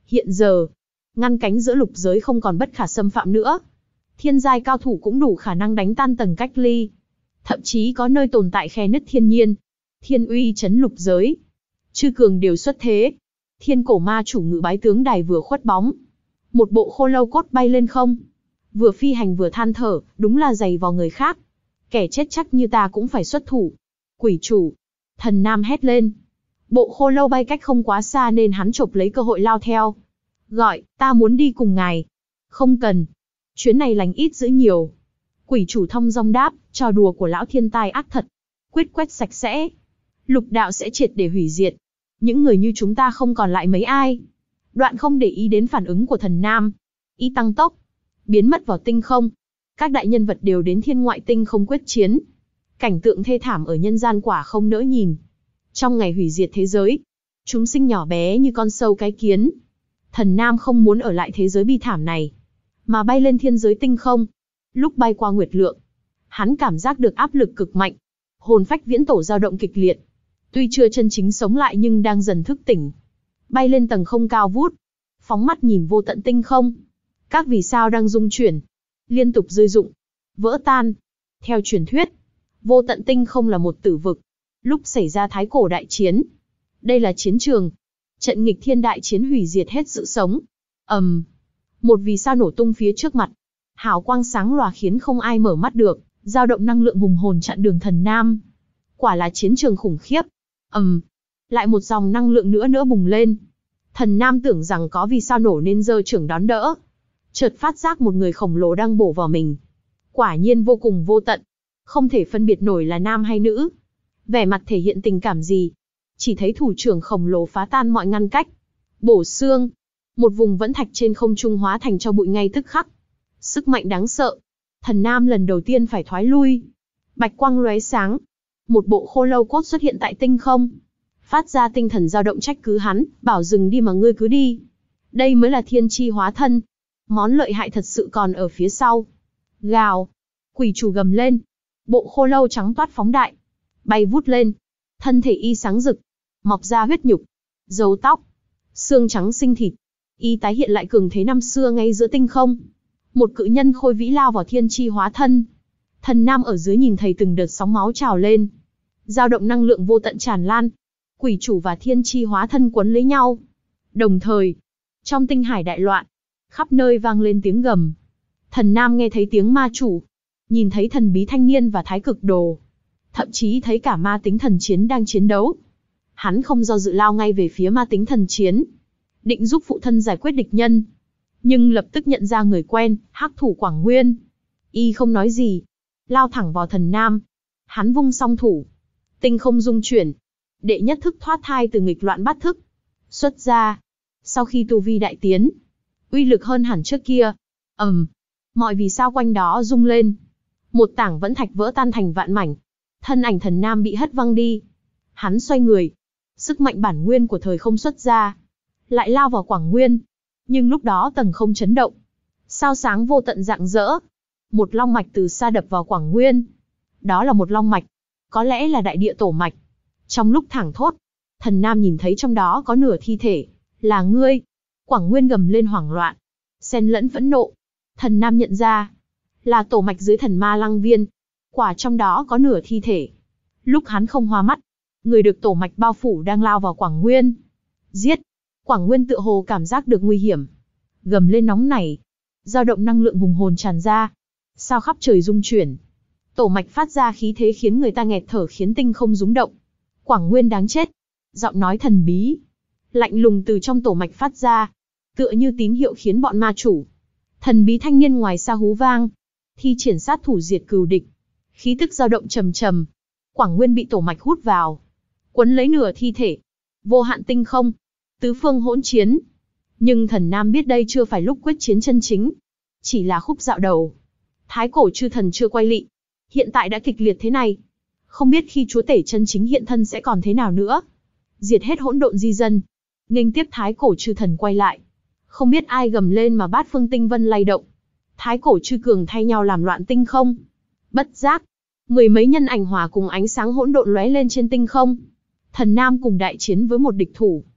Hiện giờ, ngăn cánh giữa lục giới không còn bất khả xâm phạm nữa. Thiên giai cao thủ cũng đủ khả năng đánh tan tầng cách ly. Thậm chí có nơi tồn tại khe nứt thiên nhiên. Thiên uy chấn lục giới. Chư cường đều xuất thế. Thiên cổ ma chủ ngự bái tướng đài vừa khuất bóng. Một bộ khô lâu cốt bay lên không. Vừa phi hành vừa than thở, đúng là giày vào người khác. Kẻ chết chắc như ta cũng phải xuất thủ. Quỷ chủ. Thần Nam hét lên. Bộ khô lâu bay cách không quá xa nên hắn chộp lấy cơ hội lao theo. Gọi, ta muốn đi cùng ngài. Không cần. Chuyến này lành ít dữ nhiều. Quỷ chủ thong dong đáp, trò đùa của lão thiên tai ác thật. Quyết quét sạch sẽ. Lục đạo sẽ triệt để hủy diệt. Những người như chúng ta không còn lại mấy ai. Đoạn không để ý đến phản ứng của thần Nam. Ý tăng tốc. Biến mất vào tinh không. Các đại nhân vật đều đến thiên ngoại tinh không quyết chiến. Cảnh tượng thê thảm ở nhân gian quả không nỡ nhìn. Trong ngày hủy diệt thế giới, chúng sinh nhỏ bé như con sâu cái kiến. Thần Nam không muốn ở lại thế giới bi thảm này, mà bay lên thiên giới tinh không. Lúc bay qua Nguyệt Lượng, hắn cảm giác được áp lực cực mạnh. Hồn phách viễn tổ dao động kịch liệt. Tuy chưa chân chính sống lại nhưng đang dần thức tỉnh. Bay lên tầng không cao vút, phóng mắt nhìn vô tận tinh không. Các vì sao đang rung chuyển, liên tục rơi rụng, vỡ tan. Theo truyền thuyết, vô tận tinh không là một tử vực. Lúc xảy ra thái cổ đại chiến, đây là chiến trường. Trận nghịch thiên đại chiến hủy diệt hết sự sống. ầm, um, một vì sao nổ tung phía trước mặt. Hào quang sáng lòa khiến không ai mở mắt được, dao động năng lượng hùng hồn chặn đường thần Nam. Quả là chiến trường khủng khiếp. ầm, um, lại một dòng năng lượng nữa nữa bùng lên. Thần Nam tưởng rằng có vì sao nổ nên giơ chưởng đón đỡ. Chợt phát giác một người khổng lồ đang bổ vào mình. Quả nhiên vô cùng vô tận, không thể phân biệt nổi là nam hay nữ. Vẻ mặt thể hiện tình cảm gì. Chỉ thấy thủ trưởng khổng lồ phá tan mọi ngăn cách. Bổ xương. Một vùng vẫn thạch trên không trung hóa thành cho bụi ngay tức khắc. Sức mạnh đáng sợ. Thần Nam lần đầu tiên phải thoái lui. Bạch quang lóe sáng. Một bộ khô lâu cốt xuất hiện tại tinh không. Phát ra tinh thần dao động trách cứ hắn, bảo dừng đi mà ngươi cứ đi. Đây mới là thiên chi hóa thân. Món lợi hại thật sự còn ở phía sau. Gào. Quỷ chủ gầm lên. Bộ khô lâu trắng toát phóng đại. Bay vút lên. Thân thể y sáng rực. Mọc ra huyết nhục. Râu tóc. Xương trắng sinh thịt. Y tái hiện lại cường thế năm xưa ngay giữa tinh không. Một cự nhân khôi vĩ lao vào thiên chi hóa thân. Thần Nam ở dưới nhìn thấy từng đợt sóng máu trào lên. Dao động năng lượng vô tận tràn lan. Quỷ chủ và thiên chi hóa thân quấn lấy nhau. Đồng thời, trong tinh hải đại loạn, khắp nơi vang lên tiếng gầm. Thần Nam nghe thấy tiếng ma chủ, nhìn thấy thần bí thanh niên và thái cực đồ, thậm chí thấy cả ma tính thần chiến đang chiến đấu. Hắn không do dự lao ngay về phía ma tính thần chiến, định giúp phụ thân giải quyết địch nhân. Nhưng lập tức nhận ra người quen, hắc thủ Quảng Nguyên. Y không nói gì, lao thẳng vào thần Nam. Hắn vung song thủ, tinh không rung chuyển. Đệ nhất thức thoát thai từ nghịch loạn bát thức xuất ra. Sau khi tu vi đại tiến, uy lực hơn hẳn trước kia. ầm, um, mọi vì sao quanh đó rung lên. Một tảng vẫn thạch vỡ tan thành vạn mảnh. Thân ảnh thần Nam bị hất văng đi. Hắn xoay người, sức mạnh bản nguyên của thời không xuất ra, lại lao vào Quảng Nguyên. Nhưng lúc đó tầng không chấn động, sao sáng vô tận rạng rỡ. Một long mạch từ xa đập vào Quảng Nguyên. Đó là một long mạch, có lẽ là đại địa tổ mạch. Trong lúc thảng thốt, thần Nam nhìn thấy trong đó có nửa thi thể. Là ngươi. Quảng Nguyên gầm lên hoảng loạn, xen lẫn phẫn nộ. Thần Nam nhận ra, là tổ mạch dưới thần ma lăng viên. Quả trong đó có nửa thi thể. Lúc hắn không hoa mắt, người được tổ mạch bao phủ đang lao vào Quảng Nguyên. Giết! Quảng Nguyên tựa hồ cảm giác được nguy hiểm, gầm lên nóng nảy. Dao động năng lượng hùng hồn tràn ra. Sao khắp trời rung chuyển. Tổ mạch phát ra khí thế khiến người ta nghẹt thở, khiến tinh không rúng động. Quảng Nguyên đáng chết. Giọng nói thần bí, lạnh lùng từ trong tổ mạch phát ra, tựa như tín hiệu khiến bọn ma chủ. Thần bí thanh niên ngoài xa hú vang, thi triển sát thủ diệt cừu địch. Khí tức dao động trầm trầm. Quảng Nguyên bị tổ mạch hút vào, quấn lấy nửa thi thể. Vô hạn tinh không, tứ phương hỗn chiến. Nhưng thần Nam biết đây chưa phải lúc quyết chiến chân chính, chỉ là khúc dạo đầu. Thái cổ chư thần chưa quay lị, hiện tại đã kịch liệt thế này, không biết khi chúa tể chân chính hiện thân sẽ còn thế nào nữa. Diệt hết hỗn độn di dân, nghênh tiếp thái cổ chư thần quay lại. Không biết ai gầm lên mà bát phương tinh vân lay động. Thái cổ chư cường thay nhau làm loạn tinh không. Bất giác, mười mấy nhân ảnh hòa cùng ánh sáng hỗn độn lóe lên trên tinh không. Thần Nam cùng đại chiến với một địch thủ.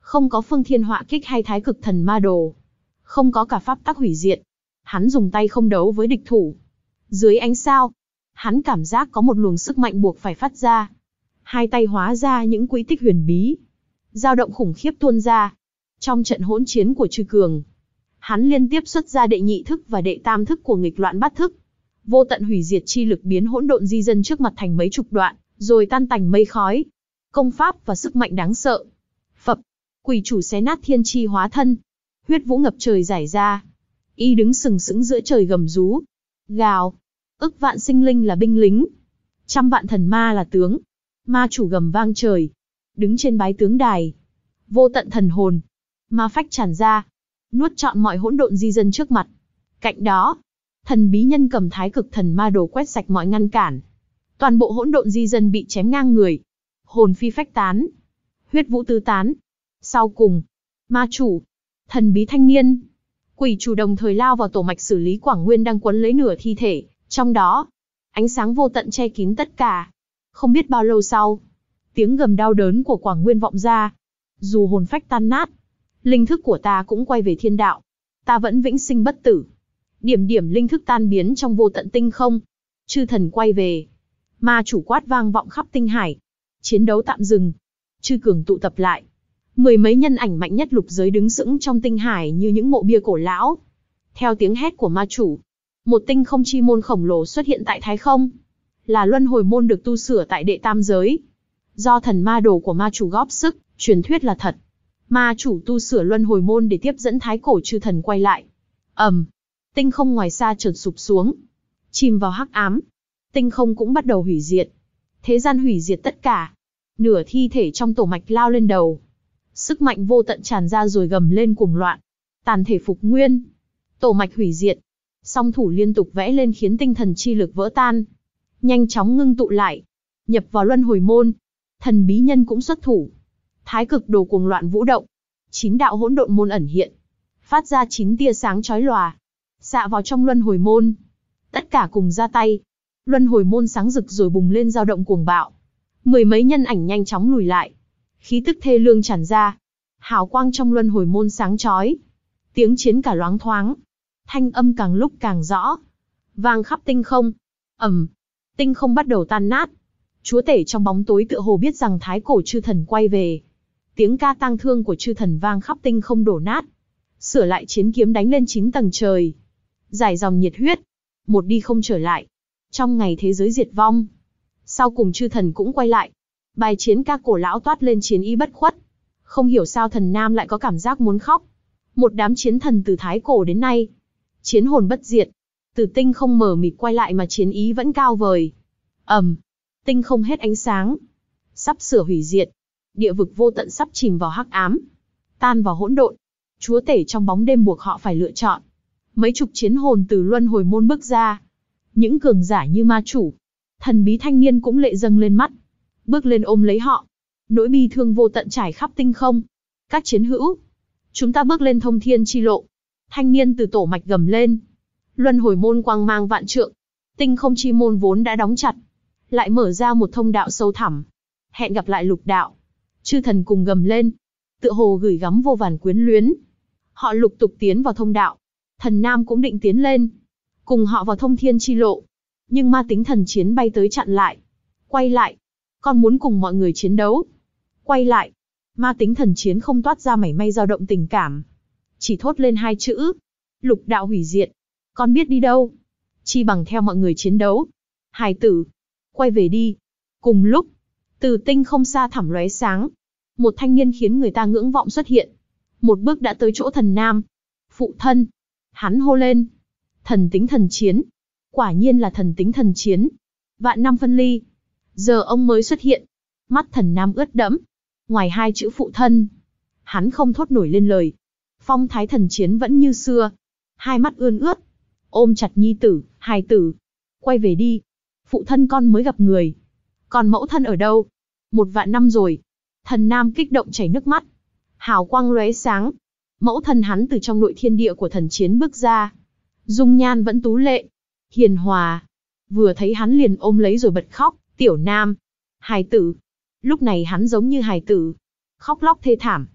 Không có phương thiên họa kích hay thái cực thần ma đồ. Không có cả pháp tắc hủy diệt. Hắn dùng tay không đấu với địch thủ. Dưới ánh sao, hắn cảm giác có một luồng sức mạnh buộc phải phát ra. Hai tay hóa ra những quỹ tích huyền bí. Dao động khủng khiếp tuôn ra. Trong trận hỗn chiến của Trư Cường, hắn liên tiếp xuất ra đệ nhị thức và đệ tam thức của nghịch loạn bát thức. Vô tận hủy diệt chi lực biến hỗn độn di dân trước mặt thành mấy chục đoạn, rồi tan tành mây khói. Công pháp và sức mạnh đáng sợ. Phập, quỷ chủ xé nát thiên chi hóa thân. Huyết vũ ngập trời giải ra. Y đứng sừng sững giữa trời gầm rú. Gào, ức vạn sinh linh là binh lính. Trăm vạn thần ma là tướng. Ma chủ gầm vang trời. Đứng trên bái tướng đài. Vô tận thần hồn. Ma phách tràn ra. Nuốt trọn mọi hỗn độn di dân trước mặt. Cạnh đó, thần bí nhân cầm thái cực thần ma đồ quét sạch mọi ngăn cản. Toàn bộ hỗn độn di dân bị chém ngang người. Hồn phi phách tán. Huyết vũ tứ tán. Sau cùng, ma chủ, thần bí thanh niên, quỷ chủ đồng thời lao vào tổ mạch xử lý Quảng Nguyên đang quấn lấy nửa thi thể. Trong đó, ánh sáng vô tận che kín tất cả. Không biết bao lâu sau, tiếng gầm đau đớn của Quảng Nguyên vọng ra. Dù hồn phách tan nát, linh thức của ta cũng quay về thiên đạo. Ta vẫn vĩnh sinh bất tử. Điểm điểm linh thức tan biến trong vô tận tinh không. Chư thần quay về. Ma chủ quát vang vọng khắp tinh hải. Chiến đấu tạm dừng. Chư cường tụ tập lại. Mười mấy nhân ảnh mạnh nhất lục giới đứng sững trong tinh hải như những mộ bia cổ lão. Theo tiếng hét của ma chủ, một tinh không chi môn khổng lồ xuất hiện tại thái không. Là luân hồi môn được tu sửa tại đệ tam giới. Do thần ma đồ của ma chủ góp sức, truyền thuyết là thật. Ma chủ tu sửa luân hồi môn để tiếp dẫn thái cổ chư thần quay lại. ầm, tinh không ngoài xa chợt sụp xuống, chìm vào hắc ám. Tinh không cũng bắt đầu hủy diệt. Thế gian hủy diệt tất cả. Nửa thi thể trong tổ mạch lao lên đầu. Sức mạnh vô tận tràn ra rồi gầm lên cuồng loạn. Tàn thể phục nguyên. Tổ mạch hủy diệt. Song thủ liên tục vẽ lên khiến tinh thần chi lực vỡ tan. Nhanh chóng ngưng tụ lại. Nhập vào luân hồi môn. Thần bí nhân cũng xuất thủ. Thái cực đồ cuồng loạn vũ động. Chín đạo hỗn độn môn ẩn hiện. Phát ra chín tia sáng chói lòa. Xạ vào trong luân hồi môn. Tất cả cùng ra tay. Luân hồi môn sáng rực rồi bùng lên dao động cuồng bạo. Mười mấy nhân ảnh nhanh chóng lùi lại. Khí tức thê lương tràn ra. Hào quang trong luân hồi môn sáng chói. Tiếng chiến cả loáng thoáng. Thanh âm càng lúc càng rõ. Vang khắp tinh không. ầm, tinh không bắt đầu tan nát. Chúa tể trong bóng tối tựa hồ biết rằng thái cổ chư thần quay về. Tiếng ca tang thương của chư thần vang khắp tinh không đổ nát. Sửa lại chiến kiếm đánh lên chín tầng trời. Giải dòng nhiệt huyết. Một đi không trở lại. Trong ngày thế giới diệt vong. Sau cùng chư thần cũng quay lại. Bài chiến ca cổ lão toát lên chiến ý bất khuất. Không hiểu sao thần nam lại có cảm giác muốn khóc. Một đám chiến thần từ thái cổ đến nay. Chiến hồn bất diệt. Từ tinh không mờ mịt quay lại mà chiến ý vẫn cao vời. ầm, tinh không hết ánh sáng. Sắp sửa hủy diệt. Địa vực vô tận sắp chìm vào hắc ám. Tan vào hỗn độn. Chúa tể trong bóng đêm buộc họ phải lựa chọn. Mấy chục chiến hồn từ luân hồi môn bước ra. Những cường giả như ma chủ, thần bí thanh niên cũng lệ dâng lên mắt. Bước lên ôm lấy họ. Nỗi bi thương vô tận trải khắp tinh không. Các chiến hữu, chúng ta bước lên thông thiên chi lộ. Thanh niên từ tổ mạch gầm lên. Luân hồi môn quang mang vạn trượng. Tinh không chi môn vốn đã đóng chặt, lại mở ra một thông đạo sâu thẳm. Hẹn gặp lại lục đạo. Chư thần cùng gầm lên. Tựa hồ gửi gắm vô vàn quyến luyến. Họ lục tục tiến vào thông đạo. Thần nam cũng định tiến lên, cùng họ vào thông thiên chi lộ. Nhưng ma tính thần chiến bay tới chặn lại. Quay lại. Con muốn cùng mọi người chiến đấu. Quay lại. Ma tính thần chiến không toát ra mảy may dao động tình cảm. Chỉ thốt lên hai chữ. Lục đạo hủy diệt. Con biết đi đâu? Chi bằng theo mọi người chiến đấu. Hài tử, quay về đi. Cùng lúc, từ tinh không xa thẳm lóe sáng. Một thanh niên khiến người ta ngưỡng vọng xuất hiện. Một bước đã tới chỗ thần nam. Phụ thân. Hắn hô lên. Thần tính thần chiến. Quả nhiên là thần tính thần chiến. Vạn năm phân ly. Giờ ông mới xuất hiện. Mắt thần nam ướt đẫm. Ngoài hai chữ phụ thân, hắn không thốt nổi lên lời. Phong thái thần chiến vẫn như xưa. Hai mắt ươn ướt. Ôm chặt nhi tử, hài tử. Quay về đi. Phụ thân con mới gặp người. Còn mẫu thân ở đâu? Một vạn năm rồi. Thần nam kích động chảy nước mắt. Hào quang lóe sáng. Mẫu thân hắn từ trong nội thiên địa của thần chiến bước ra. Dung nhan vẫn tú lệ, hiền hòa. Vừa thấy hắn liền ôm lấy rồi bật khóc. Tiểu nam, hài tử. Lúc này hắn giống như hài tử, khóc lóc thê thảm.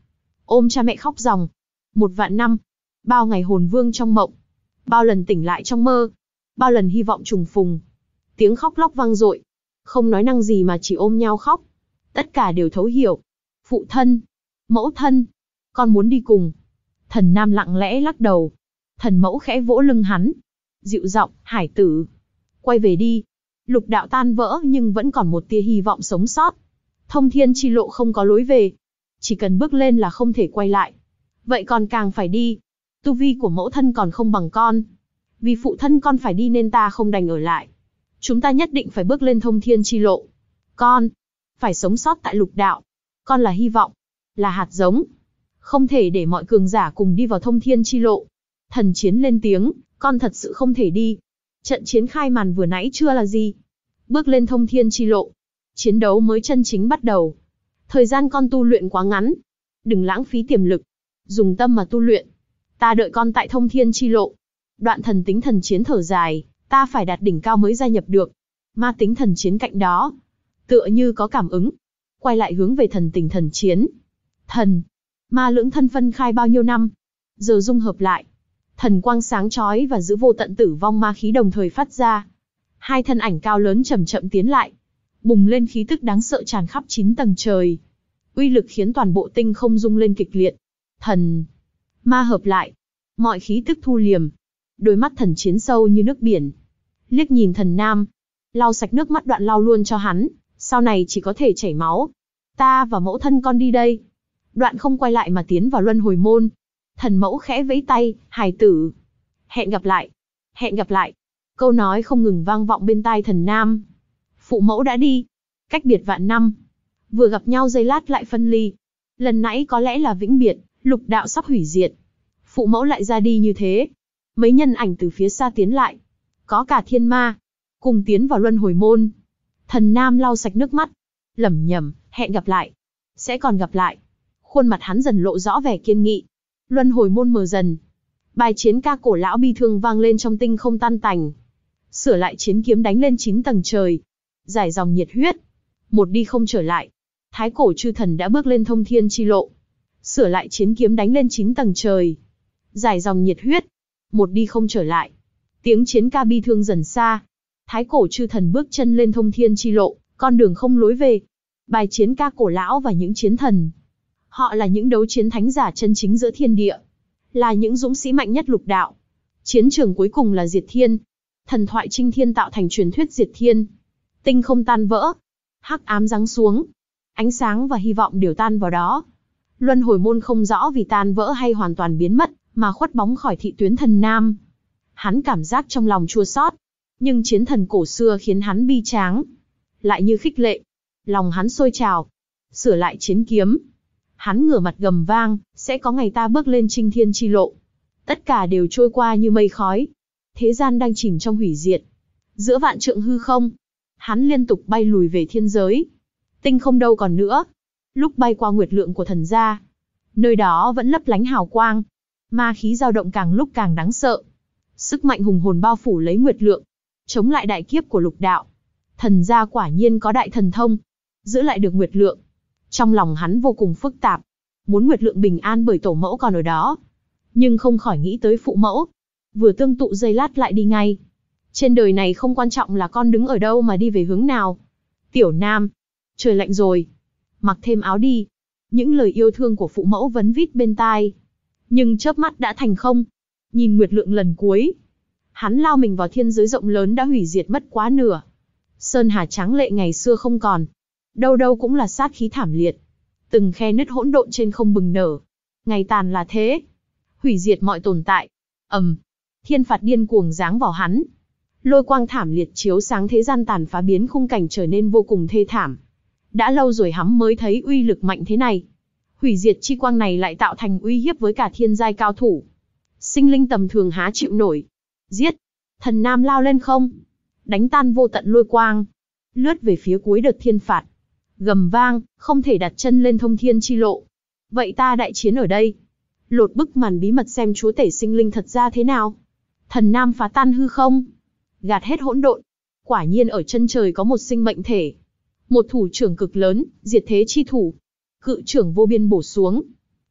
ôm cha mẹ khóc ròng. Một vạn năm, bao ngày hồn vương trong mộng, bao lần tỉnh lại trong mơ, bao lần hy vọng trùng phùng. Tiếng khóc lóc vang dội, không nói năng gì mà chỉ ôm nhau khóc. Tất cả đều thấu hiểu. Phụ thân, mẫu thân, con muốn đi cùng. Thần Nam lặng lẽ lắc đầu. Thần mẫu khẽ vỗ lưng hắn, dịu giọng, hải tử, quay về đi. Lục đạo tan vỡ nhưng vẫn còn một tia hy vọng sống sót. Thông thiên chi lộ không có lối về. Chỉ cần bước lên là không thể quay lại. Vậy còn càng phải đi. Tu vi của mẫu thân còn không bằng con. Vì phụ thân con phải đi nên ta không đành ở lại. Chúng ta nhất định phải bước lên thông thiên chi lộ. Con, phải sống sót tại lục đạo. Con là hy vọng, là hạt giống. Không thể để mọi cường giả cùng đi vào thông thiên chi lộ. Thần Chiến lên tiếng, con thật sự không thể đi. Trận chiến khai màn vừa nãy chưa là gì. Bước lên thông thiên chi lộ, chiến đấu mới chân chính bắt đầu. Thời gian con tu luyện quá ngắn. Đừng lãng phí tiềm lực. Dùng tâm mà tu luyện. Ta đợi con tại thông thiên chi lộ. Đoạn Thần Tính Thần Chiến thở dài, ta phải đạt đỉnh cao mới gia nhập được. Ma Tính Thần Chiến cạnh đó, tựa như có cảm ứng, quay lại hướng về Thần Tình Thần Chiến. Thần, ma lưỡng thân phân khai bao nhiêu năm, giờ dung hợp lại. Thần quang sáng chói và giữ vô tận tử vong ma khí đồng thời phát ra. Hai thân ảnh cao lớn chậm chậm tiến lại, bùng lên khí tức đáng sợ tràn khắp chín tầng trời. Uy lực khiến toàn bộ tinh không rung lên kịch liệt. Thần, ma hợp lại, mọi khí tức thu liềm. Đôi mắt Thần Chiến sâu như nước biển. Liếc nhìn Thần Nam, lau sạch nước mắt Đoạn lau luôn cho hắn, sau này chỉ có thể chảy máu. Ta và mẫu thân con đi đây. Đoạn không quay lại mà tiến vào luân hồi môn. Thần mẫu khẽ vẫy tay, hài tử. Hẹn gặp lại. Hẹn gặp lại. Câu nói không ngừng vang vọng bên tai Thần Nam. Phụ mẫu đã đi. Cách biệt vạn năm. Vừa gặp nhau giây lát lại phân ly. Lần nãy có lẽ là vĩnh biệt, lục đạo sắp hủy diệt. Phụ mẫu lại ra đi như thế. Mấy nhân ảnh từ phía xa tiến lại. Có cả thiên ma. Cùng tiến vào luân hồi môn. Thần Nam lau sạch nước mắt. Lẩm nhẩm, hẹn gặp lại. Sẽ còn gặp lại. Khuôn mặt hắn dần lộ rõ vẻ kiên nghị. Luân hồi môn mờ dần. Bài chiến ca cổ lão bi thương vang lên trong tinh không tan tành. Sửa lại chiến kiếm đánh lên chín tầng trời. Giải dòng nhiệt huyết. Một đi không trở lại. Thái cổ chư thần đã bước lên thông thiên chi lộ. Sửa lại chiến kiếm đánh lên chín tầng trời. Giải dòng nhiệt huyết. Một đi không trở lại. Tiếng chiến ca bi thương dần xa. Thái cổ chư thần bước chân lên thông thiên chi lộ, con đường không lối về. Bài chiến ca cổ lão và những chiến thần. Họ là những đấu chiến thánh giả chân chính giữa thiên địa. Là những dũng sĩ mạnh nhất lục đạo. Chiến trường cuối cùng là diệt thiên. Thần thoại chinh thiên tạo thành truyền thuyết diệt thiên. Tinh không tan vỡ. Hắc ám giáng xuống. Ánh sáng và hy vọng đều tan vào đó. Luân hồi môn không rõ vì tan vỡ hay hoàn toàn biến mất, mà khuất bóng khỏi thị tuyến Thần Nam. Hắn cảm giác trong lòng chua xót. Nhưng chiến thần cổ xưa khiến hắn bi tráng. Lại như khích lệ. Lòng hắn sôi trào. Sửa lại chiến kiếm. Hắn ngửa mặt gầm vang, sẽ có ngày ta bước lên chinh thiên chi lộ. Tất cả đều trôi qua như mây khói. Thế gian đang chìm trong hủy diệt. Giữa vạn trượng hư không, hắn liên tục bay lùi về thiên giới. Tinh không đâu còn nữa. Lúc bay qua nguyệt lượng của thần gia, nơi đó vẫn lấp lánh hào quang. Ma khí dao động càng lúc càng đáng sợ. Sức mạnh hùng hồn bao phủ lấy nguyệt lượng, chống lại đại kiếp của lục đạo. Thần gia quả nhiên có đại thần thông, giữ lại được nguyệt lượng. Trong lòng hắn vô cùng phức tạp, muốn nguyệt lượng bình an bởi tổ mẫu còn ở đó, nhưng không khỏi nghĩ tới phụ mẫu. Vừa tương tụ giây lát lại đi ngay. Trên đời này không quan trọng là con đứng ở đâu mà đi về hướng nào. Tiểu Nam, trời lạnh rồi, mặc thêm áo đi. Những lời yêu thương của phụ mẫu vấn vít bên tai, nhưng chớp mắt đã thành không. Nhìn nguyệt lượng lần cuối, hắn lao mình vào thiên giới rộng lớn đã hủy diệt mất quá nửa. Sơn hà tráng lệ ngày xưa không còn, đâu đâu cũng là sát khí thảm liệt. Từng khe nứt hỗn độn trên không bừng nở. Ngày tàn là thế, hủy diệt mọi tồn tại. ầm, thiên phạt điên cuồng giáng vào hắn. Lôi quang thảm liệt chiếu sáng thế gian tàn phá biến khung cảnh trở nên vô cùng thê thảm. Đã lâu rồi hắn mới thấy uy lực mạnh thế này. Hủy diệt chi quang này lại tạo thành uy hiếp với cả thiên giai cao thủ. Sinh linh tầm thường há chịu nổi. Giết! Thần Nam lao lên không, đánh tan vô tận lôi quang, lướt về phía cuối đợt thiên phạt. Gầm vang, không thể đặt chân lên thông thiên chi lộ. Vậy ta đại chiến ở đây. Lột bức màn bí mật xem chúa tể sinh linh thật ra thế nào. Thần Nam phá tan hư không, gạt hết hỗn độn. Quả nhiên ở chân trời có một sinh mệnh thể. Một thủ trưởng cực lớn, diệt thế chi thủ. Cự trưởng vô biên bổ xuống.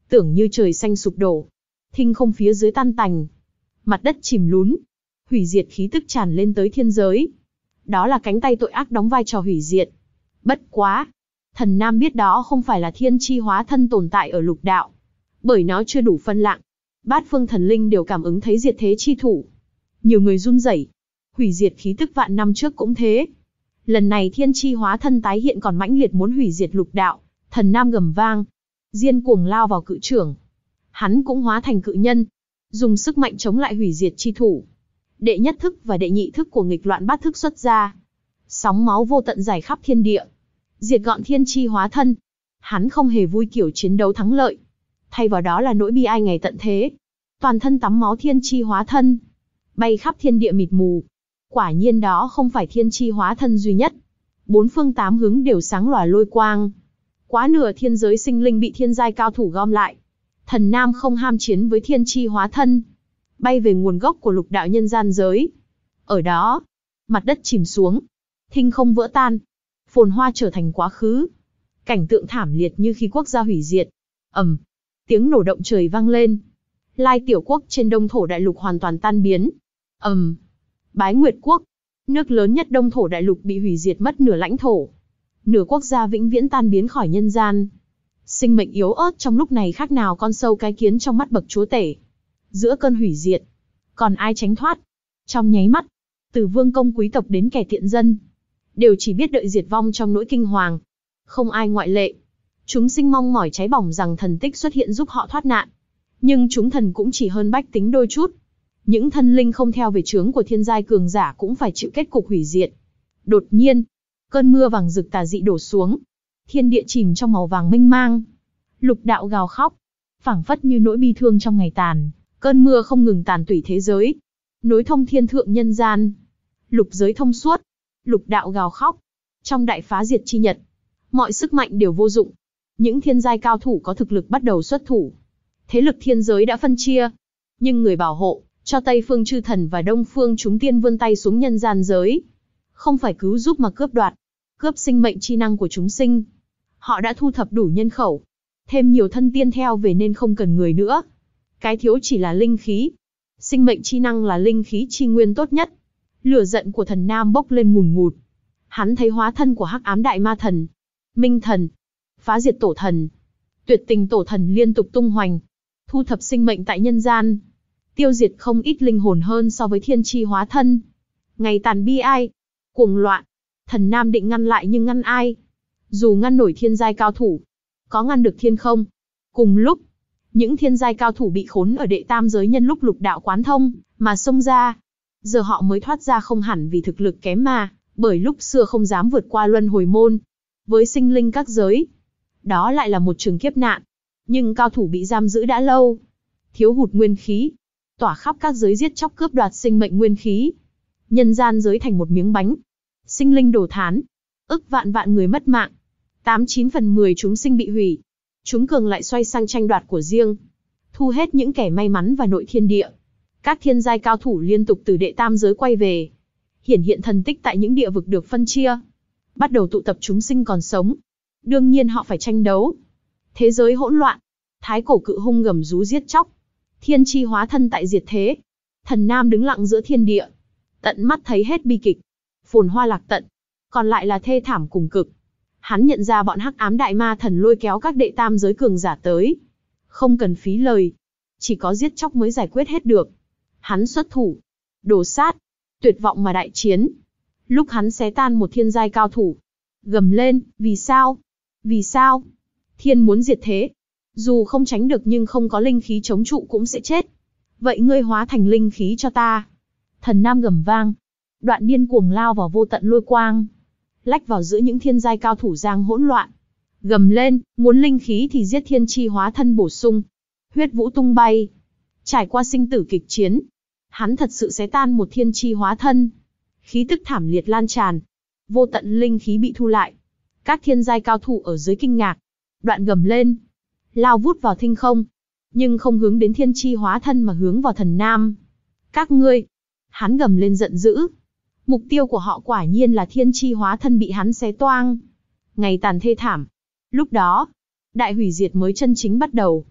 Tưởng như trời xanh sụp đổ, thinh không phía dưới tan tành, mặt đất chìm lún, hủy diệt khí tức tràn lên tới thiên giới. Đó là cánh tay tội ác đóng vai trò hủy diệt. Bất quá, Thần Nam biết đó không phải là thiên chi hóa thân tồn tại ở lục đạo, bởi nó chưa đủ phân lạng. Bát phương thần linh đều cảm ứng thấy diệt thế chi thủ. Nhiều người run rẩy. Hủy diệt khí tức vạn năm trước cũng thế. Lần này thiên chi hóa thân tái hiện còn mãnh liệt muốn hủy diệt lục đạo. Thần Nam gầm vang, điên cuồng lao vào cự trưởng. Hắn cũng hóa thành cự nhân, dùng sức mạnh chống lại hủy diệt chi thủ. Đệ nhất thức và đệ nhị thức của nghịch loạn bát thức xuất ra. Sóng máu vô tận dài khắp thiên địa, diệt gọn thiên chi hóa thân. Hắn không hề vui kiểu chiến đấu thắng lợi, thay vào đó là nỗi bi ai ngày tận thế. Toàn thân tắm máu thiên chi hóa thân, bay khắp thiên địa mịt mù. Quả nhiên đó không phải thiên chi hóa thân duy nhất. Bốn phương tám hướng đều sáng lòa lôi quang. Quá nửa thiên giới sinh linh bị thiên giai cao thủ gom lại. Thần Nam không ham chiến với thiên chi hóa thân, bay về nguồn gốc của lục đạo nhân gian giới. Ở đó, mặt đất chìm xuống, thinh không vỡ tan, phồn hoa trở thành quá khứ. Cảnh tượng thảm liệt như khi quốc gia hủy diệt. Ầm, tiếng nổ động trời vang lên. Lai tiểu quốc trên đông thổ đại lục hoàn toàn tan biến. Ầm, Bái Nguyệt quốc, nước lớn nhất đông thổ đại lục bị hủy diệt mất nửa lãnh thổ. Nửa quốc gia vĩnh viễn tan biến khỏi nhân gian. Sinh mệnh yếu ớt trong lúc này khác nào con sâu cái kiến trong mắt bậc chúa tể. Giữa cơn hủy diệt, còn ai tránh thoát? Trong nháy mắt, từ vương công quý tộc đến kẻ tiện dân, đều chỉ biết đợi diệt vong trong nỗi kinh hoàng. Không ai ngoại lệ. Chúng sinh mong mỏi cháy bỏng rằng thần tích xuất hiện giúp họ thoát nạn. Nhưng chúng thần cũng chỉ hơn bách tính đôi chút. Những thân linh không theo về chướng của thiên giai cường giả cũng phải chịu kết cục hủy diệt. Đột nhiên, cơn mưa vàng rực tà dị đổ xuống. Thiên địa chìm trong màu vàng mênh mang. Lục đạo gào khóc, phảng phất như nỗi bi thương trong ngày tàn. Cơn mưa không ngừng tàn tủy thế giới, nối thông thiên thượng nhân gian. Lục giới thông suốt, lục đạo gào khóc. Trong đại phá diệt chi nhật, mọi sức mạnh đều vô dụng. Những thiên giai cao thủ có thực lực bắt đầu xuất thủ. Thế lực thiên giới đã phân chia, nhưng người bảo hộ cho Tây phương chư thần và Đông phương chúng tiên vươn tay xuống nhân gian giới. Không phải cứu giúp mà cướp đoạt, cướp sinh mệnh chi năng của chúng sinh. Họ đã thu thập đủ nhân khẩu, thêm nhiều thân tiên theo về nên không cần người nữa. Cái thiếu chỉ là linh khí. Sinh mệnh chi năng là linh khí chi nguyên tốt nhất. Lửa giận của Thần Nam bốc lên ngùn ngụt. Hắn thấy hóa thân của hắc ám đại ma thần, minh thần, phá diệt tổ thần, tuyệt tình tổ thần liên tục tung hoành, thu thập sinh mệnh tại nhân gian, tiêu diệt không ít linh hồn hơn so với thiên chi hóa thân. Ngày tàn bi ai, cuồng loạn. Thần Nam định ngăn lại nhưng ngăn ai? Dù ngăn nổi thiên giai cao thủ, có ngăn được thiên không? Cùng lúc, những thiên giai cao thủ bị khốn ở đệ tam giới nhân lúc lục đạo quán thông mà xông ra. Giờ họ mới thoát ra không hẳn vì thực lực kém mà, bởi lúc xưa không dám vượt qua luân hồi môn. Với sinh linh các giới, đó lại là một trường kiếp nạn. Nhưng cao thủ bị giam giữ đã lâu, thiếu hụt nguyên khí, tỏa khắp các giới giết chóc cướp đoạt sinh mệnh nguyên khí. Nhân gian giới thành một miếng bánh, sinh linh đổ thán, ức vạn vạn người mất mạng, tám chín phần mười chúng sinh bị hủy. Chúng cường lại xoay sang tranh đoạt của riêng, thu hết những kẻ may mắn vào nội thiên địa. Các thiên giai cao thủ liên tục từ đệ tam giới quay về, hiển hiện thần tích tại những địa vực được phân chia, bắt đầu tụ tập chúng sinh còn sống. Đương nhiên họ phải tranh đấu. Thế giới hỗn loạn, thái cổ cự hung gầm rú giết chóc, thiên chi hóa thân tại diệt thế. Thần Nam đứng lặng giữa thiên địa, tận mắt thấy hết bi kịch, phồn hoa lạc tận, còn lại là thê thảm cùng cực. Hắn nhận ra bọn hắc ám đại ma thần lôi kéo các đệ tam giới cường giả tới, không cần phí lời, chỉ có giết chóc mới giải quyết hết được. Hắn xuất thủ, đồ sát, tuyệt vọng mà đại chiến. Lúc hắn xé tan một thiên giai cao thủ, gầm lên, vì sao? Vì sao? Thiên muốn diệt thế, dù không tránh được nhưng không có linh khí chống trụ cũng sẽ chết. Vậy ngươi hóa thành linh khí cho ta. Thần Nam gầm vang, đoạn điên cuồng lao vào vô tận lôi quang, lách vào giữa những thiên giai cao thủ giang hỗn loạn. Gầm lên, muốn linh khí thì giết thiên chi hóa thân bổ sung. Huyết vũ tung bay. Trải qua sinh tử kịch chiến, hắn thật sự xé tan một thiên chi hóa thân. Khí tức thảm liệt lan tràn, vô tận linh khí bị thu lại. Các thiên giai cao thủ ở dưới kinh ngạc, đoạn gầm lên, lao vút vào thinh không, nhưng không hướng đến thiên chi hóa thân mà hướng vào Thần Nam. Các ngươi, hắn gầm lên giận dữ. Mục tiêu của họ quả nhiên là thiên chi hóa thân bị hắn xé toang. Ngày tàn thê thảm. Lúc đó, đại hủy diệt mới chân chính bắt đầu.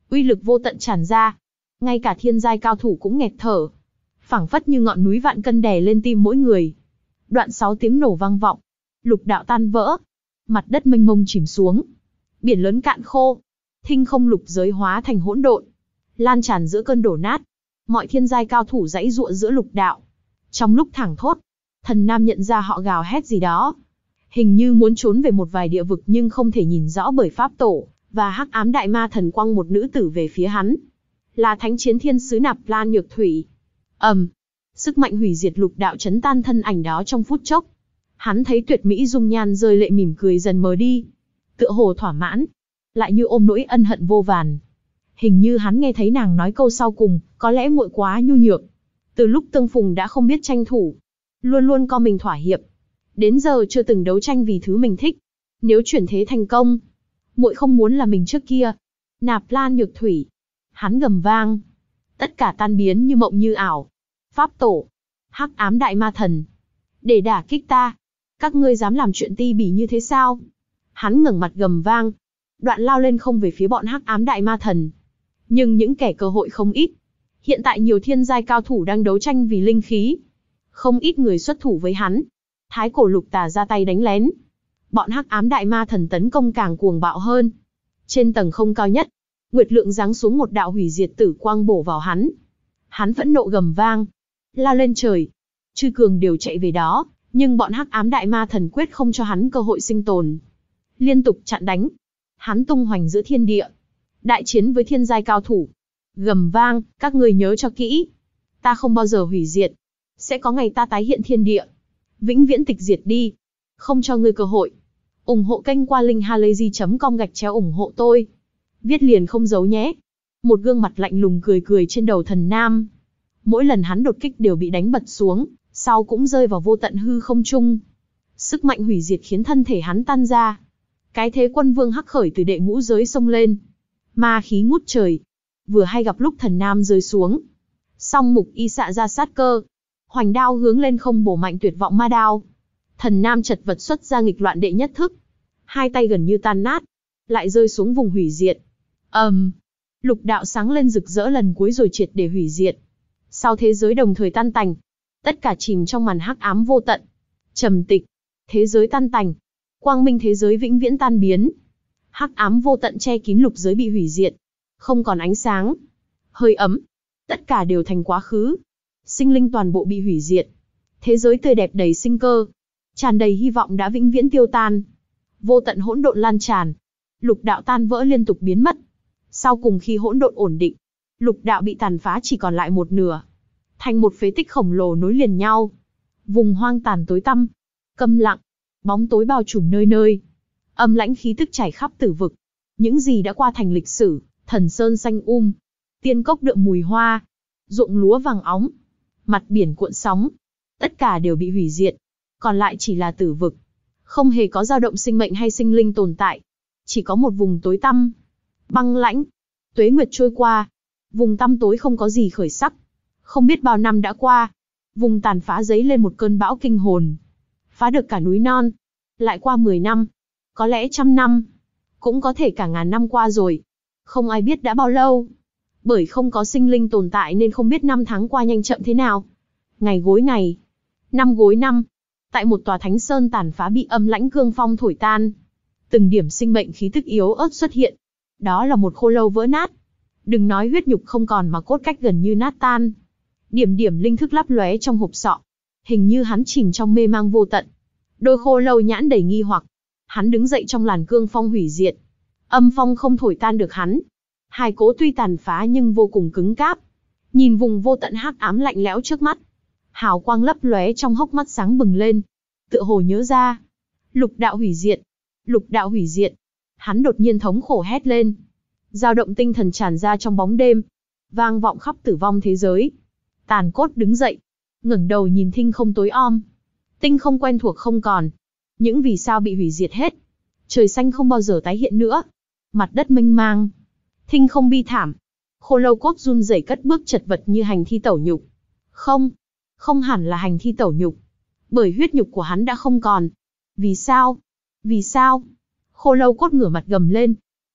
Uy lực vô tận tràn ra. Ngay cả thiên giai cao thủ cũng nghẹt thở. Phảng phất như ngọn núi vạn cân đè lên tim mỗi người. Đoạn sáu tiếng nổ vang vọng. Lục đạo tan vỡ. Mặt đất mênh mông chìm xuống. Biển lớn cạn khô. Thinh không lục giới hóa thành hỗn độn. Lan tràn giữa cơn đổ nát. Mọi thiên giai cao thủ giãy giụa giữa lục đạo. Trong lúc thảng thốt, Thần Nam nhận ra họ gào hét gì đó. Hình như muốn trốn về một vài địa vực nhưng không thể nhìn rõ bởi pháp tổ, và hắc ám đại ma thần quăng một nữ tử về phía hắn. Là thánh chiến thiên sứ Nạp Lan Nhược Thủy. ầm, um, sức mạnh hủy diệt lục đạo chấn tan thân ảnh đó trong phút chốc. Hắn thấy tuyệt mỹ dung nhan rơi lệ mỉm cười dần mờ đi. Tựa hồ thỏa mãn, lại như ôm nỗi ân hận vô vàn. Hình như hắn nghe thấy nàng nói câu sau cùng, có lẽ muội quá nhu nhược. Từ lúc tương phùng đã không biết tranh thủ, luôn luôn co mình thỏa hiệp. Đến giờ chưa từng đấu tranh vì thứ mình thích. Nếu chuyển thế thành công, muội không muốn là mình trước kia. Nạp Lan Nhược Thủy. Hắn gầm vang. Tất cả tan biến như mộng như ảo. Pháp tổ, hắc ám đại ma thần, để đả kích ta, các ngươi dám làm chuyện ti bỉ như thế sao? Hắn ngẩng mặt gầm vang, đoạn lao lên không về phía bọn hắc ám đại ma thần. Nhưng những kẻ cơ hội không ít. Hiện tại nhiều thiên giai cao thủ đang đấu tranh vì linh khí. Không ít người xuất thủ với hắn. Thái cổ lục tà ra tay đánh lén. Bọn hắc ám đại ma thần tấn công càng cuồng bạo hơn. Trên tầng không cao nhất, Nguyệt Lượng giáng xuống một đạo hủy diệt tử quang bổ vào hắn. Hắn phẫn nộ gầm vang, lao lên trời. Chư cường đều chạy về đó, nhưng bọn hắc ám đại ma thần quyết không cho hắn cơ hội sinh tồn. Liên tục chặn đánh. Hắn tung hoành giữa thiên địa. Đại chiến với thiên giai cao thủ. Gầm vang, các người nhớ cho kỹ. Ta không bao giờ hủy diệt. Sẽ có ngày ta tái hiện thiên địa. Vĩnh viễn tịch diệt đi. Không cho ngươi cơ hội. ủng hộ kênh qua link halayzi chấm com gạch chéo ủng hộ tôi. Viết liền không giấu nhé. Một gương mặt lạnh lùng cười cười trên đầu Thần Nam. Mỗi lần hắn đột kích đều bị đánh bật xuống, sau cũng rơi vào vô tận hư không trung. Sức mạnh hủy diệt khiến thân thể hắn tan ra. Cái thế quân vương hắc khởi từ đệ ngũ giới xông lên. Ma khí ngút trời. Vừa hay gặp lúc Thần Nam rơi xuống. Song mục y xạ ra sát cơ. Hoành đao hướng lên không bổ mạnh tuyệt vọng ma đao. Thần Nam chật vật xuất ra nghịch loạn đệ nhất thức. Hai tay gần như tan nát. Lại rơi xuống vùng hủy diệt. ầm, um, lục đạo sáng lên rực rỡ lần cuối rồi triệt để hủy diệt. Sau thế giới đồng thời tan tành. Tất cả chìm trong màn hắc ám vô tận. Trầm tịch. Thế giới tan tành. Quang minh thế giới vĩnh viễn tan biến. Hắc ám vô tận che kín lục giới bị hủy diệt. Không còn ánh sáng. Hơi ấm. Tất cả đều thành quá khứ. Sinh linh toàn bộ bị hủy diệt. Thế giới tươi đẹp đầy sinh cơ, tràn đầy hy vọng đã vĩnh viễn tiêu tan. Vô tận hỗn độn lan tràn. Lục đạo tan vỡ liên tục biến mất. Sau cùng khi hỗn độn ổn định, lục đạo bị tàn phá chỉ còn lại một nửa. Thành một phế tích khổng lồ nối liền nhau. Vùng hoang tàn tối tăm, câm lặng, bóng tối bao trùm nơi nơi. Âm lãnh khí tức trải khắp tử vực. Những gì đã qua thành lịch sử, thần sơn xanh um, tiên cốc đượm mùi hoa, ruộng lúa vàng óng, mặt biển cuộn sóng. Tất cả đều bị hủy diệt. Còn lại chỉ là tử vực. Không hề có dao động sinh mệnh hay sinh linh tồn tại. Chỉ có một vùng tối tăm, băng lãnh. Tuế nguyệt trôi qua, vùng tăm tối không có gì khởi sắc. Không biết bao năm đã qua, vùng tàn phá dấy lên một cơn bão kinh hồn. Phá được cả núi non. Lại qua mười năm, có lẽ trăm năm, cũng có thể cả ngàn năm qua rồi. Không ai biết đã bao lâu. Bởi không có sinh linh tồn tại nên không biết năm tháng qua nhanh chậm thế nào. Ngày gối ngày, năm gối năm. Tại một tòa thánh sơn tàn phá bị âm lãnh cương phong thổi tan. Từng điểm sinh mệnh khí tức yếu ớt xuất hiện. Đó là một khô lâu vỡ nát. Đừng nói huyết nhục không còn mà cốt cách gần như nát tan. Điểm điểm linh thức lấp lóe trong hộp sọ. Hình như hắn chìm trong mê mang vô tận. Đôi khô lâu nhãn đầy nghi hoặc. Hắn đứng dậy trong làn cương phong hủy diệt. Âm phong không thổi tan được hắn. Hai cỗ tuy tàn phá nhưng vô cùng cứng cáp. Nhìn vùng vô tận hắc ám lạnh lẽo trước mắt. Hào quang lấp lóe trong hốc mắt sáng bừng lên. Tựa hồ nhớ ra. Lục đạo hủy diệt. Lục đạo hủy diệt. Hắn đột nhiên thống khổ hét lên. Dao động tinh thần tràn ra trong bóng đêm. Vang vọng khắp tử vong thế giới. Tàn cốt đứng dậy. Ngẩng đầu nhìn thinh không tối om. Tinh không quen thuộc không còn. Những vì sao bị hủy diệt hết. Trời xanh không bao giờ tái hiện nữa. Mặt đất mênh mang. Thinh không bi thảm. Khô lâu cốt run rẩy cất bước chật vật như hành thi tẩu nhục. Không. Không hẳn là hành thi tẩu nhục. Bởi huyết nhục của hắn đã không còn. Vì sao? Vì sao? Khô lâu cốt ngửa mặt gầm lên.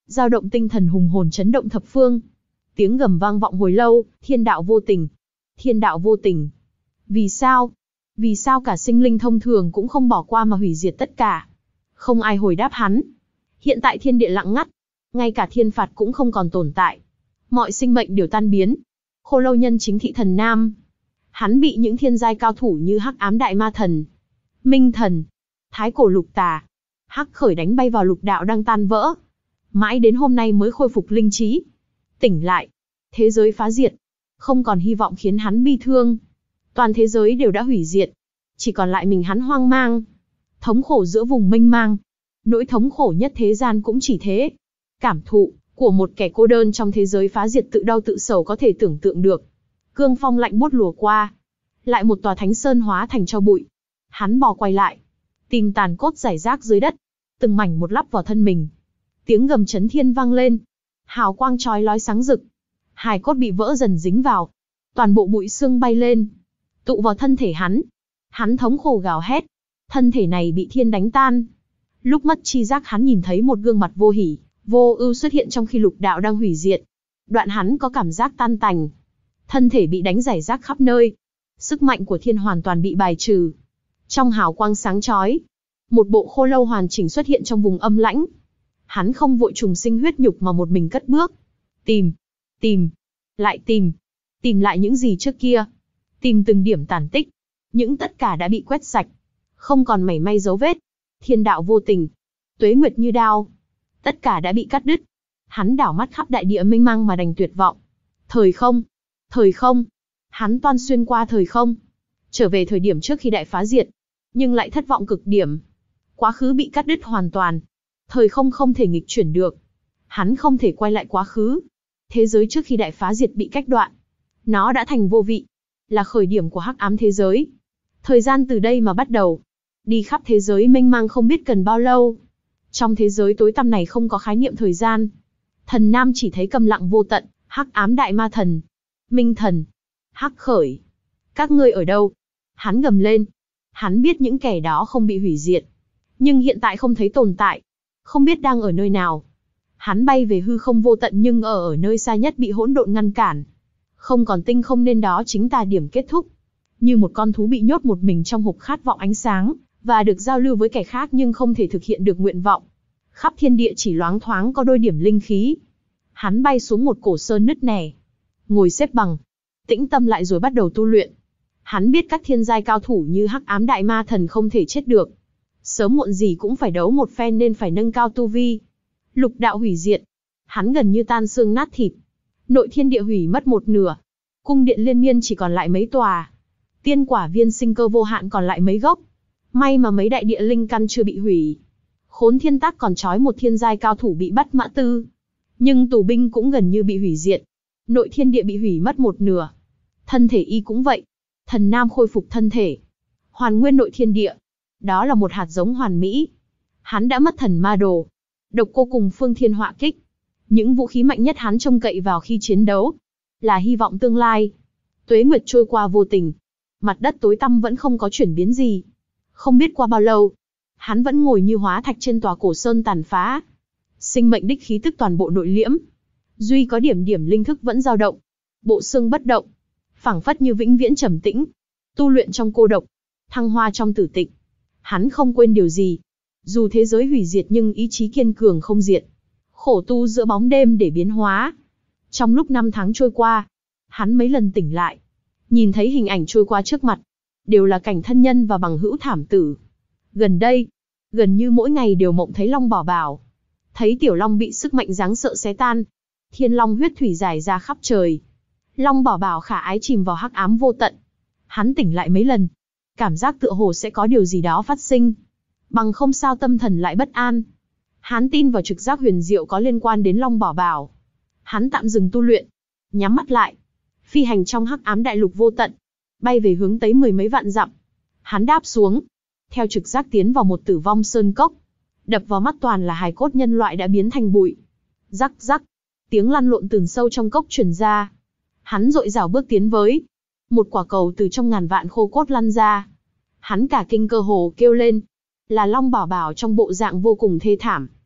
dao động tinh thần hùng hồn chấn động thập phương. Tiếng gầm vang vọng hồi lâu, thiên đạo vô tình. Thiên đạo vô tình. Vì sao? Vì sao cả sinh linh thông thường cũng không bỏ qua mà hủy diệt tất cả? Không ai hồi đáp hắn. Hiện tại thiên địa lặng ngắt, ngay cả thiên phạt cũng không còn tồn tại. Mọi sinh mệnh đều tan biến. Khô Lâu Nhân chính thị thần Nam. Hắn bị những thiên giai cao thủ như Hắc Ám Đại Ma Thần, Minh Thần, Thái Cổ Lục Tà, Hắc Khởi đánh bay vào lục đạo đang tan vỡ. Mãi đến hôm nay mới khôi phục linh trí. Tỉnh lại. Thế giới phá diệt. Không còn hy vọng khiến hắn bi thương. Toàn thế giới đều đã hủy diệt. Chỉ còn lại mình hắn hoang mang. Thống khổ giữa vùng mênh mang. Nỗi thống khổ nhất thế gian cũng chỉ thế. Cảm thụ của một kẻ cô đơn trong thế giới phá diệt tự đau tự sầu có thể tưởng tượng được. Cương phong lạnh buốt lùa qua. Lại một tòa thánh sơn hóa thành tro bụi. Hắn bò quay lại. Tìm tàn cốt rải rác dưới đất. Từng mảnh một lắp vào thân mình. Tiếng gầm chấn thiên vang lên. Hào quang chói lói sáng rực. Hài cốt bị vỡ dần dính vào. Toàn bộ bụi xương bay lên. Tụ vào thân thể hắn. Hắn thống khổ gào hét. Thân thể này bị thiên đánh tan. Lúc mất chi giác hắn nhìn thấy một gương mặt vô hỉ, vô ưu xuất hiện trong khi lục đạo đang hủy diệt. Đoạn hắn có cảm giác tan tành. Thân thể bị đánh rải rác khắp nơi. Sức mạnh của thiên hoàn toàn bị bài trừ. Trong hào quang sáng chói, một bộ khô lâu hoàn chỉnh xuất hiện trong vùng âm lãnh. Hắn không vội trùng sinh huyết nhục mà một mình cất bước. Tìm, tìm, lại tìm. Tìm lại những gì trước kia. Tìm từng điểm tàn tích. Những tất cả đã bị quét sạch. Không còn mảy may dấu vết. Thiên đạo vô tình. Tuế nguyệt như đao. Tất cả đã bị cắt đứt. Hắn đảo mắt khắp đại địa mênh mang mà đành tuyệt vọng. Thời không. Thời không. Hắn toan xuyên qua thời không. Trở về thời điểm trước khi đại phá diệt. Nhưng lại thất vọng cực điểm. Quá khứ bị cắt đứt hoàn toàn. Thời không không thể nghịch chuyển được. Hắn không thể quay lại quá khứ. Thế giới trước khi đại phá diệt bị cách đoạn. Nó đã thành vô vị. Là khởi điểm của hắc ám thế giới. Thời gian từ đây mà bắt đầu. Đi khắp thế giới mênh mang không biết cần bao lâu. Trong thế giới tối tăm này không có khái niệm thời gian. Thần Nam chỉ thấy câm lặng vô tận, Hắc Ám Đại Ma Thần, Minh Thần, Hắc Khởi. Các ngươi ở đâu? Hắn gầm lên. Hắn biết những kẻ đó không bị hủy diệt. Nhưng hiện tại không thấy tồn tại. Không biết đang ở nơi nào. Hắn bay về hư không vô tận nhưng ở ở nơi xa nhất bị hỗn độn ngăn cản. Không còn tinh không nên đó chính là điểm kết thúc. Như một con thú bị nhốt một mình trong hộp khát vọng ánh sáng, và được giao lưu với kẻ khác nhưng không thể thực hiện được nguyện vọng. Khắp thiên địa chỉ loáng thoáng có đôi điểm linh khí. Hắn bay xuống một cổ sơn nứt nẻ. Ngồi xếp bằng. Tĩnh tâm lại rồi bắt đầu tu luyện. Hắn biết các thiên giai cao thủ như Hắc Ám Đại Ma Thần không thể chết được. Sớm muộn gì cũng phải đấu một phen nên phải nâng cao tu vi. Lục đạo hủy diệt. Hắn gần như tan xương nát thịt. Nội thiên địa hủy mất một nửa. Cung điện liên miên chỉ còn lại mấy tòa. Tiên quả viên sinh cơ vô hạn còn lại mấy gốc. May mà mấy đại địa linh căn chưa bị hủy. Khốn thiên tác còn trói một thiên giai cao thủ bị bắt mã tư. Nhưng tù binh cũng gần như bị hủy diệt. Nội thiên địa bị hủy mất một nửa. Thân thể y cũng vậy. Thần Nam khôi phục thân thể. Hoàn nguyên nội thiên địa. Đó là một hạt giống hoàn mỹ. Hắn đã mất thần ma đồ. Độc cô cùng phương thiên họa kích. Những vũ khí mạnh nhất hắn trông cậy vào khi chiến đấu. Là hy vọng tương lai. Tuế nguyệt trôi qua vô tình. Mặt đất tối tăm vẫn không có chuyển biến gì. Không biết qua bao lâu. Hắn vẫn ngồi như hóa thạch trên tòa cổ sơn tàn phá. Sinh mệnh đích khí tức toàn bộ nội liễm. Duy có điểm điểm linh thức vẫn dao động. Bộ xương bất động. Phảng phất như vĩnh viễn trầm tĩnh. Tu luyện trong cô độc. Thăng hoa trong tử tịch. Hắn không quên điều gì. Dù thế giới hủy diệt nhưng ý chí kiên cường không diệt. Khổ tu giữa bóng đêm để biến hóa. Trong lúc năm tháng trôi qua, hắn mấy lần tỉnh lại. Nhìn thấy hình ảnh trôi qua trước mặt. Đều là cảnh thân nhân và bằng hữu thảm tử. Gần đây, gần như mỗi ngày đều mộng thấy Long Bảo Bảo. Thấy Tiểu Long bị sức mạnh giáng sợ xé tan. Thiên Long huyết thủy dài ra khắp trời. Long Bảo Bảo khả ái chìm vào hắc ám vô tận. Hắn tỉnh lại mấy lần. Cảm giác tựa hồ sẽ có điều gì đó phát sinh. Bằng không sao tâm thần lại bất an. Hắn tin vào trực giác huyền diệu có liên quan đến Long Bảo Bảo. Hắn tạm dừng tu luyện. Nhắm mắt lại. Phi hành trong hắc ám đại lục vô tận. Bay về hướng tới mười mấy vạn dặm. Hắn đáp xuống. Theo trực giác tiến vào một tử vong sơn cốc. Đập vào mắt toàn là hài cốt nhân loại đã biến thành bụi. Rắc rắc. Tiếng lăn lộn từ sâu trong cốc truyền ra. Hắn dội dào bước tiến với. Một quả cầu từ trong ngàn vạn khô cốt lăn ra. Hắn cả kinh cơ hồ kêu lên. Là Long Bảo Bảo trong bộ dạng vô cùng thê thảm.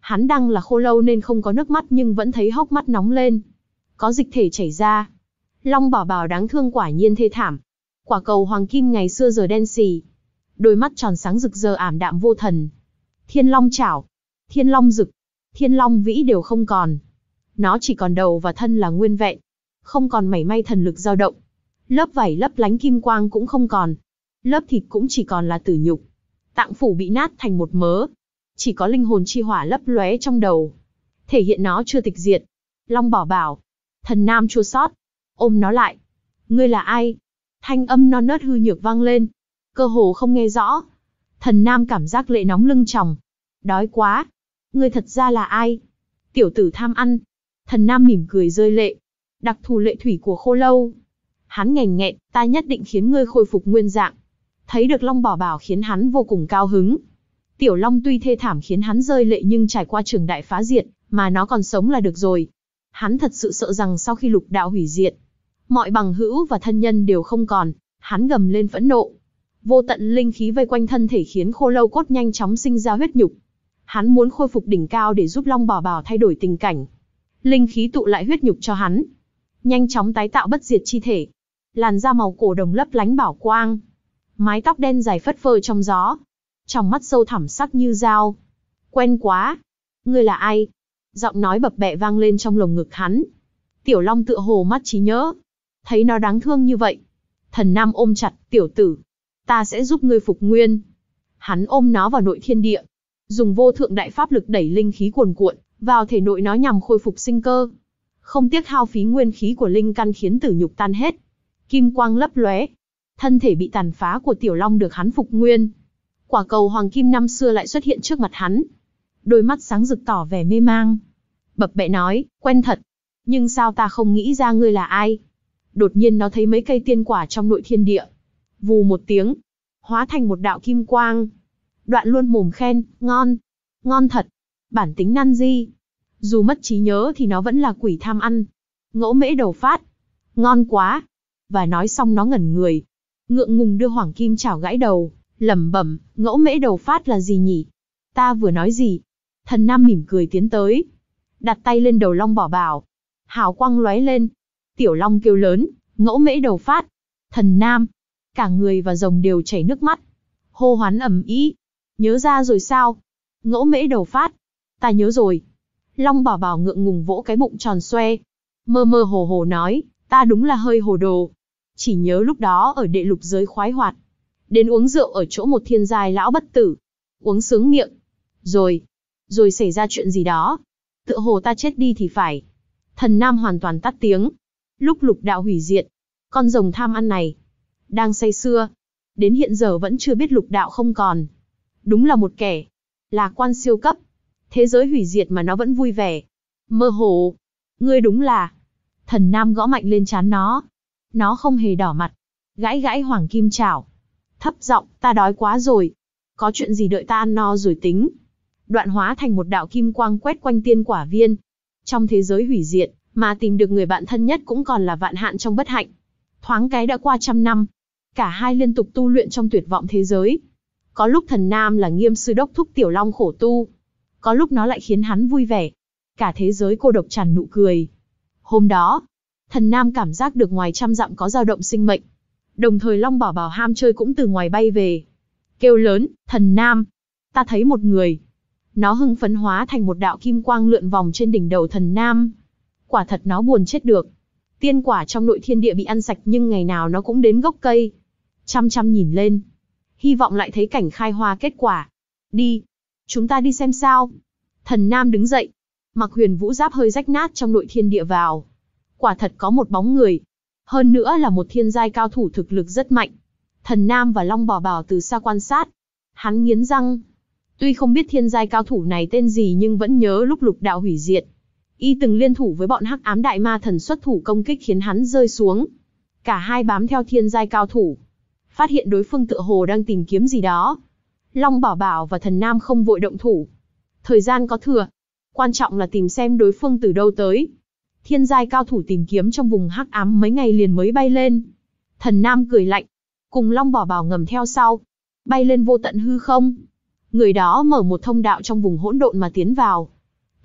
Hắn đang là khô lâu nên không có nước mắt nhưng vẫn thấy hốc mắt nóng lên. Có dịch thể chảy ra. Long Bảo Bảo đáng thương quả nhiên thê thảm. Quả cầu hoàng kim ngày xưa giờ đen xì. Đôi mắt tròn sáng rực giờ ảm đạm vô thần. Thiên Long chảo, Thiên Long rực, Thiên Long vĩ đều không còn. Nó chỉ còn đầu và thân là nguyên vẹn. Không còn mảy may thần lực dao động. Lớp vảy lấp lánh kim quang cũng không còn. Lớp thịt cũng chỉ còn là tử nhục. Tạng phủ bị nát thành một mớ. Chỉ có linh hồn chi hỏa lấp lóe trong đầu. Thể hiện nó chưa tịch diệt. Long Bảo Bảo. Thần Nam chua xót, ôm nó lại. Ngươi là ai? Thanh âm non nớt hư nhược vang lên. Cơ hồ không nghe rõ. Thần Nam cảm giác lệ nóng lưng tròng. Đói quá. Ngươi thật ra là ai? Tiểu tử tham ăn. Thần Nam mỉm cười rơi lệ. Đặc thù lệ thủy của khô lâu. Hắn nghèn nghẹn, ta nhất định khiến ngươi khôi phục nguyên dạng. Thấy được Long Bảo Bảo khiến hắn vô cùng cao hứng. Tiểu Long tuy thê thảm khiến hắn rơi lệ nhưng trải qua trường đại phá diệt, mà nó còn sống là được rồi. Hắn thật sự sợ rằng sau khi lục đạo hủy diệt, mọi bằng hữu và thân nhân đều không còn. Hắn gầm lên phẫn nộ. Vô tận linh khí vây quanh thân thể khiến khô lâu cốt nhanh chóng sinh ra huyết nhục. Hắn muốn khôi phục đỉnh cao để giúp Long Bảo Bảo thay đổi tình cảnh. Linh khí tụ lại huyết nhục cho hắn. Nhanh chóng tái tạo bất diệt chi thể. Làn da màu cổ đồng lấp lánh bảo quang. Mái tóc đen dài phất phơ trong gió. Trong mắt sâu thẳm sắc như dao. Quen quá. Ngươi là ai? Giọng nói bập bẹ vang lên trong lồng ngực hắn. Tiểu Long tựa hồ mắt trí nhớ. Thấy nó đáng thương như vậy. Thần Nam ôm chặt, tiểu tử. Ta sẽ giúp ngươi phục nguyên. Hắn ôm nó vào nội thiên địa. Dùng vô thượng đại pháp lực đẩy linh khí cuồn cuộn vào thể nội nó nhằm khôi phục sinh cơ. Không tiếc hao phí nguyên khí của linh căn khiến tử nhục tan hết. Kim quang lấp lóe. Thân thể bị tàn phá của Tiểu Long được hắn phục nguyên. Quả cầu hoàng kim năm xưa lại xuất hiện trước mặt hắn. Đôi mắt sáng rực tỏ vẻ mê mang. Bập bẹ nói, quen thật. Nhưng sao ta không nghĩ ra ngươi là ai? Đột nhiên nó thấy mấy cây tiên quả trong nội thiên địa. Vù một tiếng. Hóa thành một đạo kim quang. Đoạn luôn mồm khen, ngon. Ngon thật. Bản tính năn di. Dù mất trí nhớ thì nó vẫn là quỷ tham ăn. Ngẫu mễ đầu phát. Ngon quá. Và nói xong nó ngẩn người. Ngượng ngùng đưa hoàng kim chảo gãi đầu. Lẩm bẩm, ngẫu mễ đầu phát là gì nhỉ? Ta vừa nói gì? Thần Nam mỉm cười tiến tới. Đặt tay lên đầu Long Bảo Bảo. Hào quang lóe lên. Tiểu Long kêu lớn, ngẫu mễ đầu phát. Thần Nam. Cả người và rồng đều chảy nước mắt. Hô hoán ầm ĩ. Nhớ ra rồi sao? Ngẫu mễ đầu phát. Ta nhớ rồi. Long Bảo Bảo ngượng ngùng vỗ cái bụng tròn xoe. Mơ mơ hồ hồ nói, ta đúng là hơi hồ đồ. Chỉ nhớ lúc đó ở đệ lục giới khoái hoạt. Đến uống rượu ở chỗ một thiên giai lão bất tử. Uống sướng miệng. Rồi. Rồi xảy ra chuyện gì đó. Tựa hồ ta chết đi thì phải. Thần Nam hoàn toàn tắt tiếng. Lúc lục đạo hủy diệt. Con rồng tham ăn này. Đang say sưa. Đến hiện giờ vẫn chưa biết lục đạo không còn. Đúng là một kẻ. Lạc quan siêu cấp. Thế giới hủy diệt mà nó vẫn vui vẻ. Mơ hồ. Ngươi đúng là. Thần Nam gõ mạnh lên trán nó. Nó không hề đỏ mặt. Gãi gãi hoàng kim chảo. Thấp giọng, ta đói quá rồi. Có chuyện gì đợi ta ăn no rồi tính. Đoạn hóa thành một đạo kim quang quét quanh tiên quả viên. Trong thế giới hủy diệt, mà tìm được người bạn thân nhất cũng còn là vạn hạn trong bất hạnh. Thoáng cái đã qua trăm năm. Cả hai liên tục tu luyện trong tuyệt vọng thế giới. Có lúc thần Nam là nghiêm sư đốc thúc Tiểu Long khổ tu. Có lúc nó lại khiến hắn vui vẻ. Cả thế giới cô độc tràn nụ cười. Hôm đó, thần Nam cảm giác được ngoài trăm dặm có dao động sinh mệnh. Đồng thời Long Bảo Bảo ham chơi cũng từ ngoài bay về. Kêu lớn, thần Nam. Ta thấy một người. Nó hưng phấn hóa thành một đạo kim quang lượn vòng trên đỉnh đầu thần Nam. Quả thật nó buồn chết được. Tiên quả trong nội thiên địa bị ăn sạch nhưng ngày nào nó cũng đến gốc cây. Chăm chăm nhìn lên. Hy vọng lại thấy cảnh khai hoa kết quả. Đi. Chúng ta đi xem sao. Thần Nam đứng dậy. Mặc huyền vũ giáp hơi rách nát trong nội thiên địa vào. Quả thật có một bóng người. Hơn nữa là một thiên giai cao thủ thực lực rất mạnh. Thần Nam và Long Bảo Bảo từ xa quan sát. Hắn nghiến răng. Tuy không biết thiên giai cao thủ này tên gì nhưng vẫn nhớ lúc lục đạo hủy diệt. Y từng liên thủ với bọn hắc ám đại ma thần xuất thủ công kích khiến hắn rơi xuống. Cả hai bám theo thiên giai cao thủ. Phát hiện đối phương tựa hồ đang tìm kiếm gì đó. Long Bảo Bảo và thần Nam không vội động thủ. Thời gian có thừa. Quan trọng là tìm xem đối phương từ đâu tới. Thiên giai cao thủ tìm kiếm trong vùng hắc ám mấy ngày liền mới bay lên. Thần Nam cười lạnh. Cùng Long Bảo Bảo ngầm theo sau. Bay lên vô tận hư không. Người đó mở một thông đạo trong vùng hỗn độn mà tiến vào.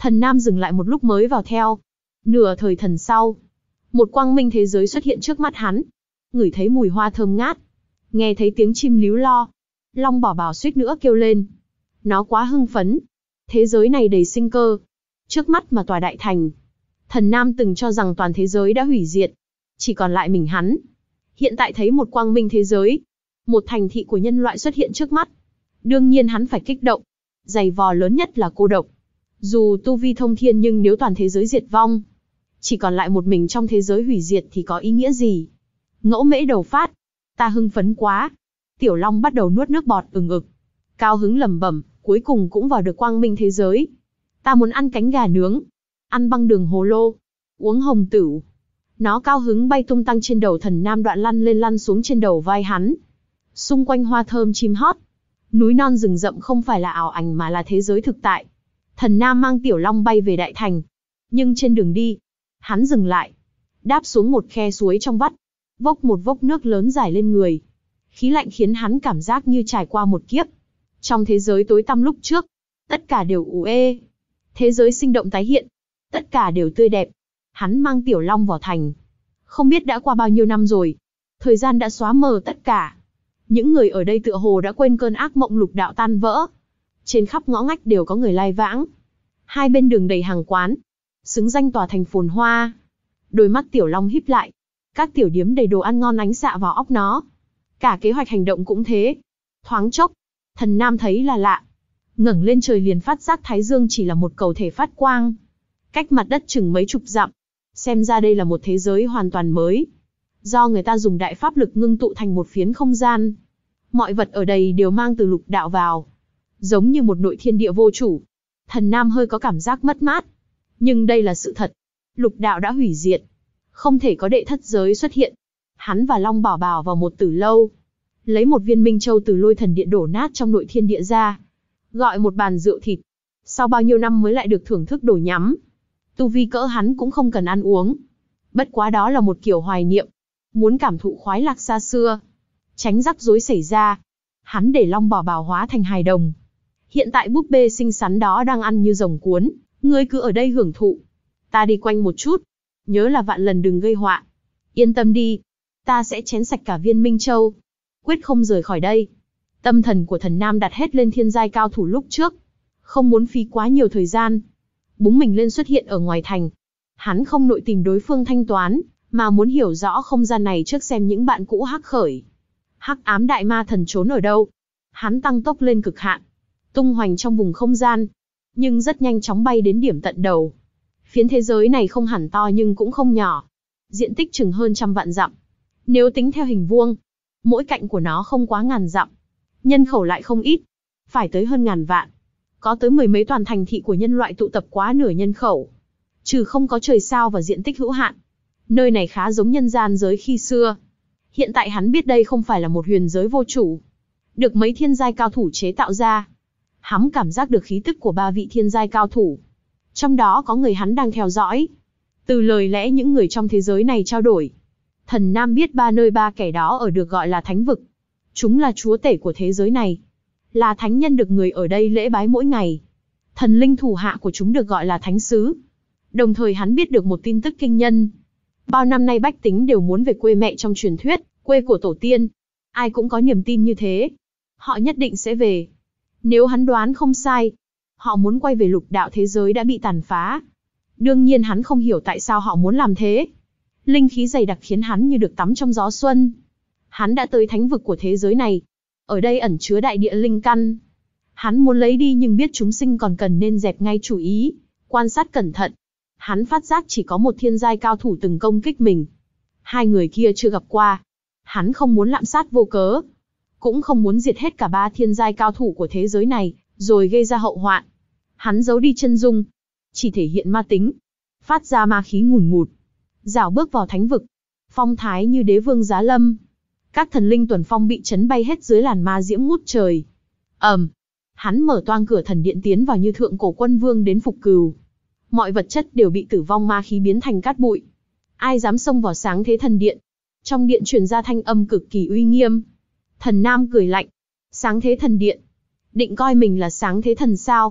Thần Nam dừng lại một lúc mới vào theo. Nửa thời thần sau, một quang minh thế giới xuất hiện trước mắt hắn. Ngửi thấy mùi hoa thơm ngát, nghe thấy tiếng chim líu lo, Long Bảo Bảo suýt nữa kêu lên. Nó quá hưng phấn. Thế giới này đầy sinh cơ. Trước mắt mà tòa đại thành. Thần Nam từng cho rằng toàn thế giới đã hủy diệt, chỉ còn lại mình hắn. Hiện tại thấy một quang minh thế giới, một thành thị của nhân loại xuất hiện trước mắt. Đương nhiên hắn phải kích động. Giày vò lớn nhất là cô độc. Dù tu vi thông thiên nhưng nếu toàn thế giới diệt vong, chỉ còn lại một mình trong thế giới hủy diệt thì có ý nghĩa gì? Ngẫu Mễ đầu phát. Ta hưng phấn quá. Tiểu Long bắt đầu nuốt nước bọt ừng ực. Cao hứng lẩm bẩm, cuối cùng cũng vào được quang minh thế giới. Ta muốn ăn cánh gà nướng, ăn băng đường hồ lô, uống hồng tửu. Nó cao hứng bay tung tăng trên đầu Thần Nam, đoạn lăn lên lăn xuống trên đầu vai hắn. Xung quanh hoa thơm chim hót. Núi non rừng rậm không phải là ảo ảnh mà là thế giới thực tại. Thần Nam mang Tiểu Long bay về đại thành. Nhưng trên đường đi, hắn dừng lại, đáp xuống một khe suối trong vắt, vốc một vốc nước lớn dài lên người. Khí lạnh khiến hắn cảm giác như trải qua một kiếp. Trong thế giới tối tăm lúc trước, tất cả đều u ê. Thế giới sinh động tái hiện, tất cả đều tươi đẹp. Hắn mang Tiểu Long vào thành. Không biết đã qua bao nhiêu năm rồi. Thời gian đã xóa mờ tất cả. Những người ở đây tựa hồ đã quên cơn ác mộng lục đạo tan vỡ. Trên khắp ngõ ngách đều có người lai vãng. Hai bên đường đầy hàng quán, xứng danh tòa thành phồn hoa. Đôi mắt Tiểu Long híp lại. Các tiểu điếm đầy đồ ăn ngon ánh xạ vào óc nó. Cả kế hoạch hành động cũng thế. Thoáng chốc, Thần Nam thấy là lạ. Ngẩng lên trời liền phát giác Thái Dương chỉ là một cầu thể phát quang, cách mặt đất chừng mấy chục dặm. Xem ra đây là một thế giới hoàn toàn mới, do người ta dùng đại pháp lực ngưng tụ thành một phiến không gian. Mọi vật ở đây đều mang từ lục đạo vào, giống như một nội thiên địa vô chủ. Thần Nam hơi có cảm giác mất mát. Nhưng đây là sự thật. Lục đạo đã hủy diệt, không thể có đệ thất giới xuất hiện. Hắn và Long Bảo Bảo vào một tử lâu, lấy một viên minh châu từ Lôi Thần Điện đổ nát trong nội thiên địa ra, gọi một bàn rượu thịt. Sau bao nhiêu năm mới lại được thưởng thức đồ nhắm. Tu vi cỡ hắn cũng không cần ăn uống. Bất quá đó là một kiểu hoài niệm, muốn cảm thụ khoái lạc xa xưa. Tránh rắc rối xảy ra, hắn để Long Bảo Bảo hóa thành hài đồng. Hiện tại búp bê xinh xắn đó đang ăn như rồng cuốn. Ngươi cứ ở đây hưởng thụ, ta đi quanh một chút. Nhớ là vạn lần đừng gây họa. Yên tâm đi, ta sẽ chén sạch cả viên Minh Châu, quyết không rời khỏi đây. Tâm thần của Thần Nam đặt hết lên thiên giai cao thủ lúc trước, không muốn phí quá nhiều thời gian. Búng mình lên xuất hiện ở ngoài thành. Hắn không nội tìm đối phương thanh toán, mà muốn hiểu rõ không gian này trước xem những bạn cũ hắc khởi. Hắc ám đại ma thần trốn ở đâu? Hắn tăng tốc lên cực hạn, tung hoành trong vùng không gian, nhưng rất nhanh chóng bay đến điểm tận đầu. Phiến thế giới này không hẳn to nhưng cũng không nhỏ, diện tích chừng hơn trăm vạn dặm. Nếu tính theo hình vuông, mỗi cạnh của nó không quá ngàn dặm. Nhân khẩu lại không ít, phải tới hơn ngàn vạn. Có tới mười mấy toàn thành thị của nhân loại tụ tập quá nửa nhân khẩu. Trừ không có trời sao và diện tích hữu hạn. Nơi này khá giống nhân gian giới khi xưa. Hiện tại hắn biết đây không phải là một huyền giới vô chủ, được mấy thiên giai cao thủ chế tạo ra. Hắn cảm giác được khí tức của ba vị thiên giai cao thủ. Trong đó có người hắn đang theo dõi. Từ lời lẽ những người trong thế giới này trao đổi, Thần Nam biết ba nơi ba kẻ đó ở được gọi là thánh vực. Chúng là chúa tể của thế giới này, là thánh nhân được người ở đây lễ bái mỗi ngày. Thần linh thủ hạ của chúng được gọi là thánh sứ. Đồng thời hắn biết được một tin tức kinh nhân. Bao năm nay bách tính đều muốn về quê mẹ trong truyền thuyết, quê của tổ tiên. Ai cũng có niềm tin như thế. Họ nhất định sẽ về. Nếu hắn đoán không sai, họ muốn quay về lục đạo thế giới đã bị tàn phá. Đương nhiên hắn không hiểu tại sao họ muốn làm thế. Linh khí dày đặc khiến hắn như được tắm trong gió xuân. Hắn đã tới thánh vực của thế giới này. Ở đây ẩn chứa đại địa linh căn. Hắn muốn lấy đi nhưng biết chúng sinh còn cần nên dẹp ngay chủ ý, quan sát cẩn thận. Hắn phát giác chỉ có một thiên giai cao thủ từng công kích mình. Hai người kia chưa gặp qua. Hắn không muốn lạm sát vô cớ, cũng không muốn diệt hết cả ba thiên giai cao thủ của thế giới này, rồi gây ra hậu hoạn. Hắn giấu đi chân dung, chỉ thể hiện ma tính, phát ra ma khí ngùn ngụt. Rảo bước vào thánh vực, phong thái như đế vương giá lâm. Các thần linh tuần phong bị chấn bay hết dưới làn ma diễm ngút trời. ầm, hắn mở toang cửa thần điện tiến vào như thượng cổ quân vương đến phục cừu. Mọi vật chất đều bị tử vong ma khí biến thành cát bụi. Ai dám xông vào sáng thế thần điện? Trong điện truyền ra thanh âm cực kỳ uy nghiêm. Thần Nam cười lạnh. Sáng thế thần điện? Định coi mình là sáng thế thần sao?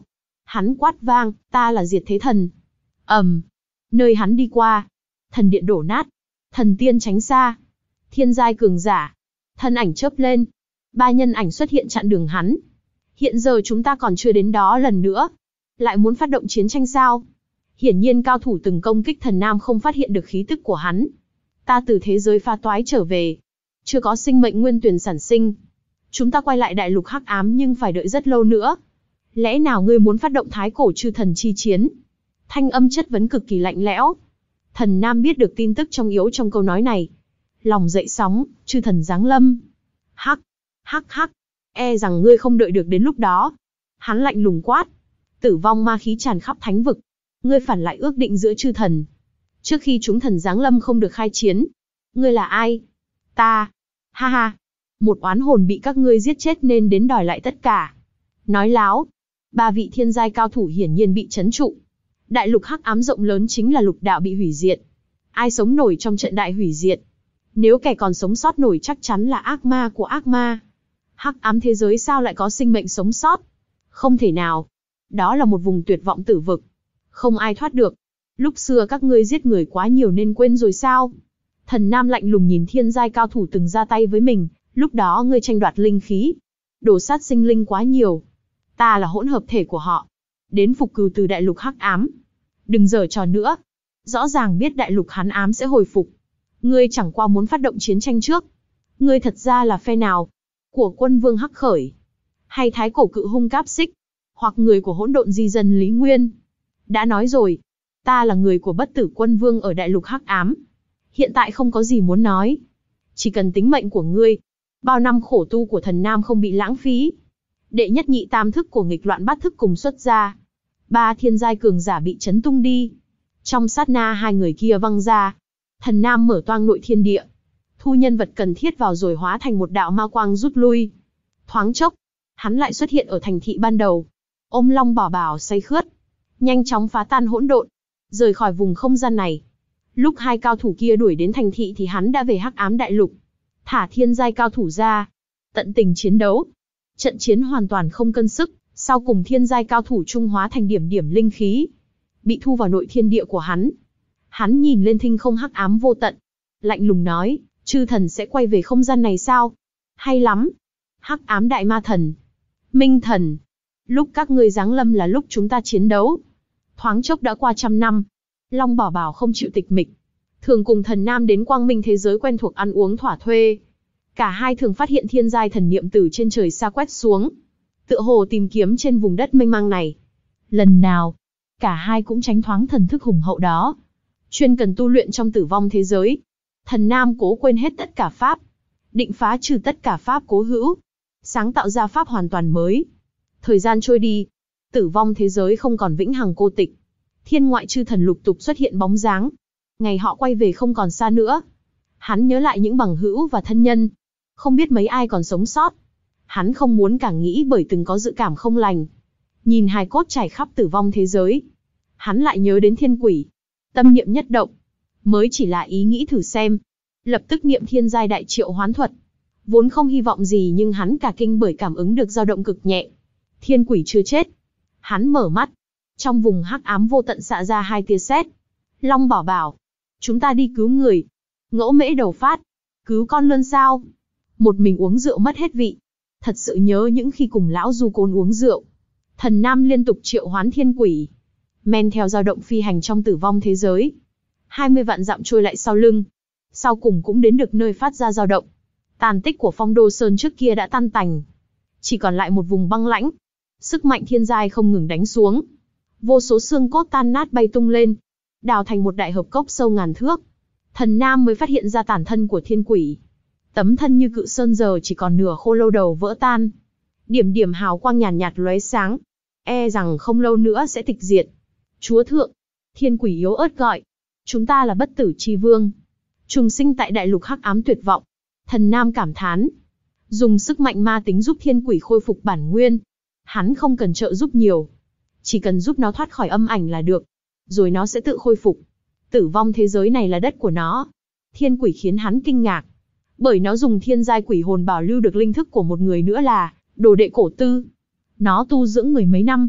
Hắn quát vang, ta là Diệt Thế Thần. ầm, nơi hắn đi qua, thần điện đổ nát, thần tiên tránh xa, thiên giai cường giả, thân ảnh chớp lên, ba nhân ảnh xuất hiện chặn đường hắn. Hiện giờ chúng ta còn chưa đến đó lần nữa, lại muốn phát động chiến tranh sao? Hiển nhiên cao thủ từng công kích thần nam không phát hiện được khí tức của hắn. Ta từ thế giới pha toái trở về, chưa có sinh mệnh nguyên tuyển sản sinh. Chúng ta quay lại đại lục hắc ám nhưng phải đợi rất lâu nữa. Lẽ nào ngươi muốn phát động thái cổ chư thần chi chiến? Thanh âm chất vấn cực kỳ lạnh lẽo. Thần nam biết được tin tức trong yếu trong câu nói này. Lòng dậy sóng, chư thần giáng lâm. Hắc, hắc hắc, e rằng ngươi không đợi được đến lúc đó. Hắn lạnh lùng quát. Tử vong ma khí tràn khắp thánh vực. Ngươi phản lại ước định giữa chư thần. Trước khi chúng thần giáng lâm không được khai chiến. Ngươi là ai? Ta. Ha ha. Một oán hồn bị các ngươi giết chết nên đến đòi lại tất cả. Nói láo. Ba vị thiên giai cao thủ hiển nhiên bị trấn trụ. Đại lục hắc ám rộng lớn chính là lục đạo bị hủy diệt. Ai sống nổi trong trận đại hủy diệt? Nếu kẻ còn sống sót nổi chắc chắn là ác ma của ác ma. Hắc ám thế giới sao lại có sinh mệnh sống sót? Không thể nào. Đó là một vùng tuyệt vọng tử vực. Không ai thoát được. Lúc xưa các ngươi giết người quá nhiều nên quên rồi sao? Thần nam lạnh lùng nhìn thiên giai cao thủ từng ra tay với mình. Lúc đó ngươi tranh đoạt linh khí. Đổ sát sinh linh quá nhiều. Ta là hỗn hợp thể của họ. Đến phục cừu từ đại lục hắc ám. Đừng giở trò nữa. Rõ ràng biết đại lục hắn ám sẽ hồi phục. Ngươi chẳng qua muốn phát động chiến tranh trước. Ngươi thật ra là phe nào? Của quân vương Hắc Khởi? Hay thái cổ cự hung Cáp Xích? Hoặc người của hỗn độn di dân Lý Nguyên? Đã nói rồi. Ta là người của bất tử quân vương ở đại lục hắc ám. Hiện tại không có gì muốn nói. Chỉ cần tính mệnh của ngươi. Bao năm khổ tu của thần nam không bị lãng phí. Đệ nhất nhị tam thức của nghịch loạn bát thức cùng xuất ra. Ba thiên giai cường giả bị chấn tung đi. Trong sát na hai người kia văng ra. Thần nam mở toang nội thiên địa. Thu nhân vật cần thiết vào rồi hóa thành một đạo ma quang rút lui. Thoáng chốc, hắn lại xuất hiện ở thành thị ban đầu. Ôm long bảo bảo say khướt. Nhanh chóng phá tan hỗn độn. Rời khỏi vùng không gian này. Lúc hai cao thủ kia đuổi đến thành thị thì hắn đã về hắc ám đại lục. Thả thiên giai cao thủ ra. Tận tình chiến đấu. Trận chiến hoàn toàn không cân sức. Sau cùng thiên giai cao thủ trung hóa thành điểm điểm linh khí. Bị thu vào nội thiên địa của hắn. Hắn nhìn lên thinh không hắc ám vô tận. Lạnh lùng nói, chư thần sẽ quay về không gian này sao? Hay lắm. Hắc ám đại ma thần. Minh thần. Lúc các ngươi giáng lâm là lúc chúng ta chiến đấu. Thoáng chốc đã qua trăm năm. Long Bảo Bảo không chịu tịch mịch. Thường cùng thần nam đến quang minh thế giới quen thuộc ăn uống thỏa thuê. Cả hai thường phát hiện thiên giai thần niệm từ trên trời xa quét xuống. Tựa hồ tìm kiếm trên vùng đất mênh mang này. Lần nào, cả hai cũng tránh thoáng thần thức hùng hậu đó. Chuyên cần tu luyện trong tử vong thế giới. Thần nam cố quên hết tất cả pháp. Định phá trừ tất cả pháp cố hữu. Sáng tạo ra pháp hoàn toàn mới. Thời gian trôi đi. Tử vong thế giới không còn vĩnh hằng cô tịch. Thiên ngoại chư thần lục tục xuất hiện bóng dáng. Ngày họ quay về không còn xa nữa. Hắn nhớ lại những bằng hữu và thân nhân. Không biết mấy ai còn sống sót. Hắn không muốn càng nghĩ bởi từng có dự cảm không lành. Nhìn hài cốt trải khắp tử vong thế giới. Hắn lại nhớ đến thiên quỷ. Tâm niệm nhất động. Mới chỉ là ý nghĩ thử xem. Lập tức niệm thiên giai đại triệu hoán thuật. Vốn không hy vọng gì nhưng hắn cả kinh bởi cảm ứng được dao động cực nhẹ. Thiên quỷ chưa chết. Hắn mở mắt. Trong vùng hắc ám vô tận xạ ra hai tia sét. Long Bảo Bảo. Chúng ta đi cứu người. Ngỗ Mễ đầu phát. Cứu con lươn sao? Một mình uống rượu mất hết vị. Thật sự nhớ những khi cùng lão du côn uống rượu. Thần nam liên tục triệu hoán thiên quỷ. Men theo dao động phi hành trong tử vong thế giới. hai mươi vạn dặm trôi lại sau lưng. Sau cùng cũng đến được nơi phát ra dao động. Tàn tích của Phong Đô Sơn trước kia đã tan tành. Chỉ còn lại một vùng băng lãnh. Sức mạnh thiên giai không ngừng đánh xuống. Vô số xương cốt tan nát bay tung lên. Đào thành một đại hợp cốc sâu ngàn thước. Thần nam mới phát hiện ra tản thân của thiên quỷ. Tấm thân như cự sơn giờ chỉ còn nửa khô lâu đầu vỡ tan. Điểm điểm hào quang nhàn nhạt, nhạt lóe sáng. E rằng không lâu nữa sẽ tịch diệt. Chúa thượng. Thiên quỷ yếu ớt gọi. Chúng ta là bất tử chi vương. Trùng sinh tại đại lục hắc ám tuyệt vọng. Thần nam cảm thán. Dùng sức mạnh ma tính giúp thiên quỷ khôi phục bản nguyên. Hắn không cần trợ giúp nhiều. Chỉ cần giúp nó thoát khỏi âm ảnh là được. Rồi nó sẽ tự khôi phục. Tử vong thế giới này là đất của nó. Thiên quỷ khiến hắn kinh ngạc. Bởi nó dùng thiên giai quỷ hồn bảo lưu được linh thức của một người nữa là đồ đệ cổ tư. Nó tu dưỡng người mấy năm.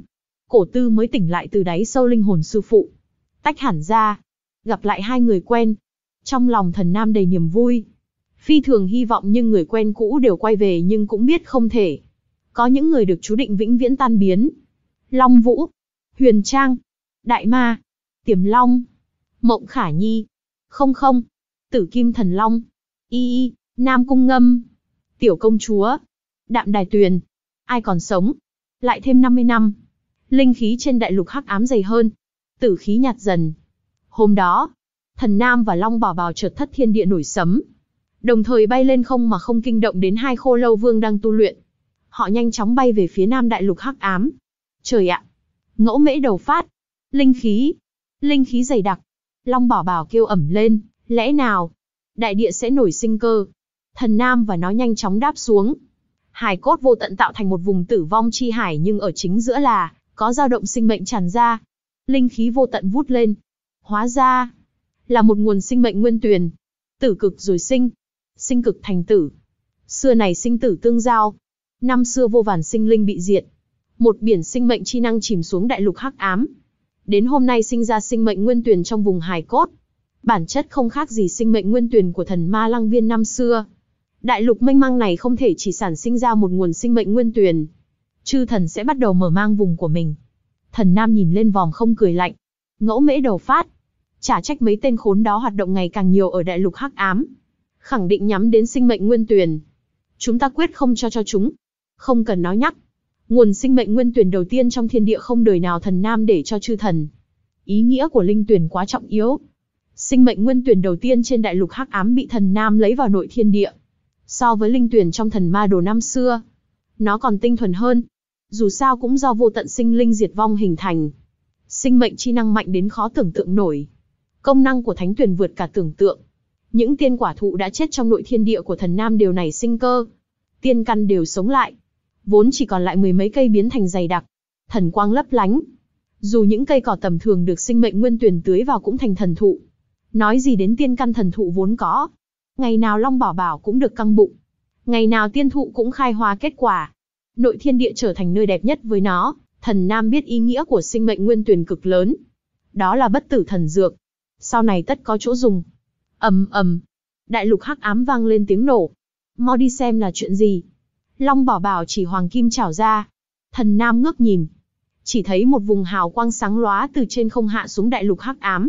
Cổ Tư mới tỉnh lại từ đáy sâu linh hồn sư phụ. Tách hẳn ra, gặp lại hai người quen. Trong lòng Thần Nam đầy niềm vui. Phi thường hy vọng nhưng người quen cũ đều quay về nhưng cũng biết không thể. Có những người được chú định vĩnh viễn tan biến. Long Vũ, Huyền Trang, Đại Ma, Tiềm Long, Mộng Khả Nhi, Không Không, Tử Kim Thần Long, Y Y, Nam Cung Ngâm, Tiểu Công Chúa, Đạm Đài Tuyền. Ai còn sống? Lại thêm năm mươi năm. Linh khí trên đại lục hắc ám dày hơn. Tử khí nhạt dần. Hôm đó, Thần Nam và Long Bảo Bảo chợt thất thiên địa nổi sấm. Đồng thời bay lên không mà không kinh động đến hai khô lâu vương đang tu luyện. Họ nhanh chóng bay về phía nam đại lục hắc ám. Trời ạ! Ngẫu mễ đầu phát. Linh khí! Linh khí dày đặc. Long Bảo Bảo kêu ẩm lên. Lẽ nào? Đại địa sẽ nổi sinh cơ. Thần Nam và nó nhanh chóng đáp xuống. Hải cốt vô tận tạo thành một vùng tử vong chi hải nhưng ở chính giữa là có dao động sinh mệnh tràn ra. Linh khí vô tận vút lên. Hóa ra là một nguồn sinh mệnh nguyên tuyền. Tử cực rồi sinh. Sinh cực thành tử. Xưa này sinh tử tương giao. Năm xưa vô vàn sinh linh bị diệt. Một biển sinh mệnh chi năng chìm xuống đại lục hắc ám. Đến hôm nay sinh ra sinh mệnh nguyên tuyền trong vùng hài cốt. Bản chất không khác gì sinh mệnh nguyên tuyền của thần ma lăng viên năm xưa. Đại lục mênh mang này không thể chỉ sản sinh ra một nguồn sinh mệnh nguyên tuyền. Chư thần sẽ bắt đầu mở mang vùng của mình. Thần Nam nhìn lên vòm không cười lạnh. Ngẫu mễ đầu phát. Chả trách mấy tên khốn đó hoạt động ngày càng nhiều ở đại lục hắc ám. Khẳng định nhắm đến sinh mệnh nguyên tuyền. Chúng ta quyết không cho cho chúng. Không cần nói nhắc. Nguồn sinh mệnh nguyên tuyền đầu tiên trong thiên địa không đời nào Thần Nam để cho chư thần. Ý nghĩa của linh tuyền quá trọng yếu. Sinh mệnh nguyên tuyền đầu tiên trên đại lục hắc ám bị Thần Nam lấy vào nội thiên địa. So với linh tuyền trong thần ma đồ năm xưa, nó còn tinh thuần hơn. Dù sao cũng do vô tận sinh linh diệt vong hình thành. Sinh mệnh chi năng mạnh đến khó tưởng tượng nổi. Công năng của thánh tuyền vượt cả tưởng tượng. Những tiên quả thụ đã chết trong nội thiên địa của Thần Nam đều nảy sinh cơ. Tiên căn đều sống lại. Vốn chỉ còn lại mười mấy cây biến thành dày đặc. Thần quang lấp lánh. Dù những cây cỏ tầm thường được sinh mệnh nguyên tuyền tưới vào cũng thành thần thụ. Nói gì đến tiên căn thần thụ vốn có. Ngày nào Long Bảo Bảo cũng được căng bụng. Ngày nào tiên thụ cũng khai hoa kết quả. Nội thiên địa trở thành nơi đẹp nhất với nó. Thần Nam biết ý nghĩa của sinh mệnh nguyên tuyền cực lớn. Đó là bất tử thần dược. Sau này tất có chỗ dùng. Ầm ầm. Đại lục hắc ám vang lên tiếng nổ. Mau đi xem là chuyện gì. Long Bảo Bảo chỉ hoàng kim chảo ra. Thần Nam ngước nhìn. Chỉ thấy một vùng hào quang sáng lóa từ trên không hạ xuống đại lục hắc ám.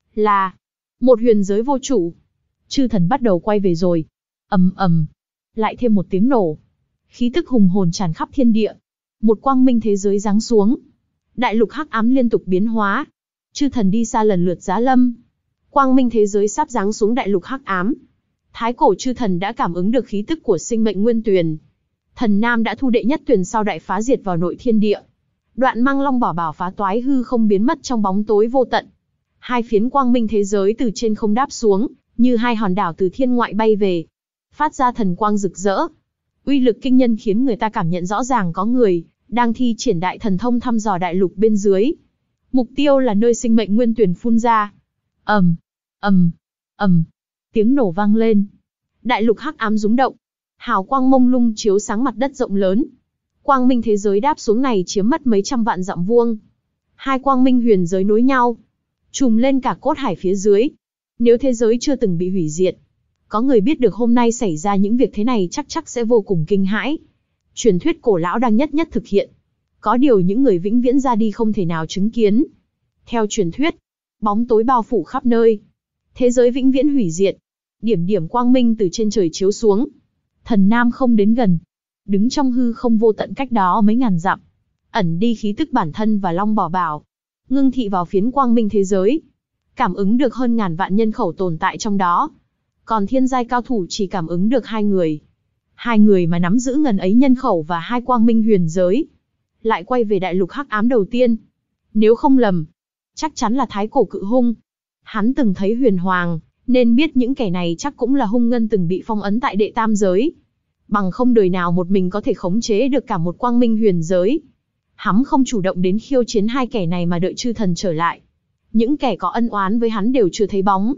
Là một huyền giới vô chủ. Chư thần bắt đầu quay về rồi. Ầm ầm. Lại thêm một tiếng nổ. Khí tức hùng hồn tràn khắp thiên địa. Một quang minh thế giới giáng xuống. Đại lục hắc ám liên tục biến hóa. Chư thần đi xa lần lượt giá lâm. Quang minh thế giới sắp giáng xuống đại lục hắc ám. Thái cổ chư thần đã cảm ứng được khí tức của sinh mệnh nguyên tuyền. Thần Nam đã thu đệ nhất tuyền sau đại phá diệt vào nội thiên địa. Đoạn mang Long Bảo Bảo phá toái hư không biến mất trong bóng tối vô tận. Hai phiến quang minh thế giới từ trên không đáp xuống, như hai hòn đảo từ thiên ngoại bay về. Phát ra thần quang rực rỡ. Uy lực kinh nhân khiến người ta cảm nhận rõ ràng có người đang thi triển đại thần thông thăm dò đại lục bên dưới. Mục tiêu là nơi sinh mệnh nguyên tuyền phun ra. Ầm, ầm, ầm. Tiếng nổ vang lên. Đại lục hắc ám rúng động. Hào quang mông lung chiếu sáng mặt đất rộng lớn. Quang minh thế giới đáp xuống này chiếm mất mấy trăm vạn dặm vuông. Hai quang minh huyền giới nối nhau, trùm lên cả cốt hải phía dưới. Nếu thế giới chưa từng bị hủy diệt, có người biết được hôm nay xảy ra những việc thế này chắc chắc sẽ vô cùng kinh hãi. Truyền thuyết cổ lão đang nhất nhất thực hiện. Có điều những người vĩnh viễn ra đi không thể nào chứng kiến. Theo truyền thuyết, bóng tối bao phủ khắp nơi. Thế giới vĩnh viễn hủy diệt. Điểm điểm quang minh từ trên trời chiếu xuống. Thần Nam không đến gần. Đứng trong hư không vô tận cách đó mấy ngàn dặm. Ẩn đi khí tức bản thân và Long Bảo Bảo. Ngưng thị vào phiến quang minh thế giới. Cảm ứng được hơn ngàn vạn nhân khẩu tồn tại trong đó. Còn thiên giai cao thủ chỉ cảm ứng được hai người. Hai người mà nắm giữ ngần ấy nhân khẩu và hai quang minh huyền giới. Lại quay về đại lục hắc ám đầu tiên. Nếu không lầm, chắc chắn là thái cổ cự hung. Hắn từng thấy huyền hoàng, nên biết những kẻ này chắc cũng là hung ngân từng bị phong ấn tại đệ tam giới. Bằng không đời nào một mình có thể khống chế được cả một quang minh huyền giới. Hắn không chủ động đến khiêu chiến hai kẻ này mà đợi chư thần trở lại. Những kẻ có ân oán với hắn đều chưa thấy bóng.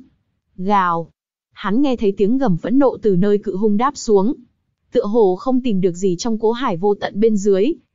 Gào. Hắn nghe thấy tiếng gầm phẫn nộ từ nơi cự hung đáp xuống. Tựa hồ không tìm được gì trong cố hải vô tận bên dưới,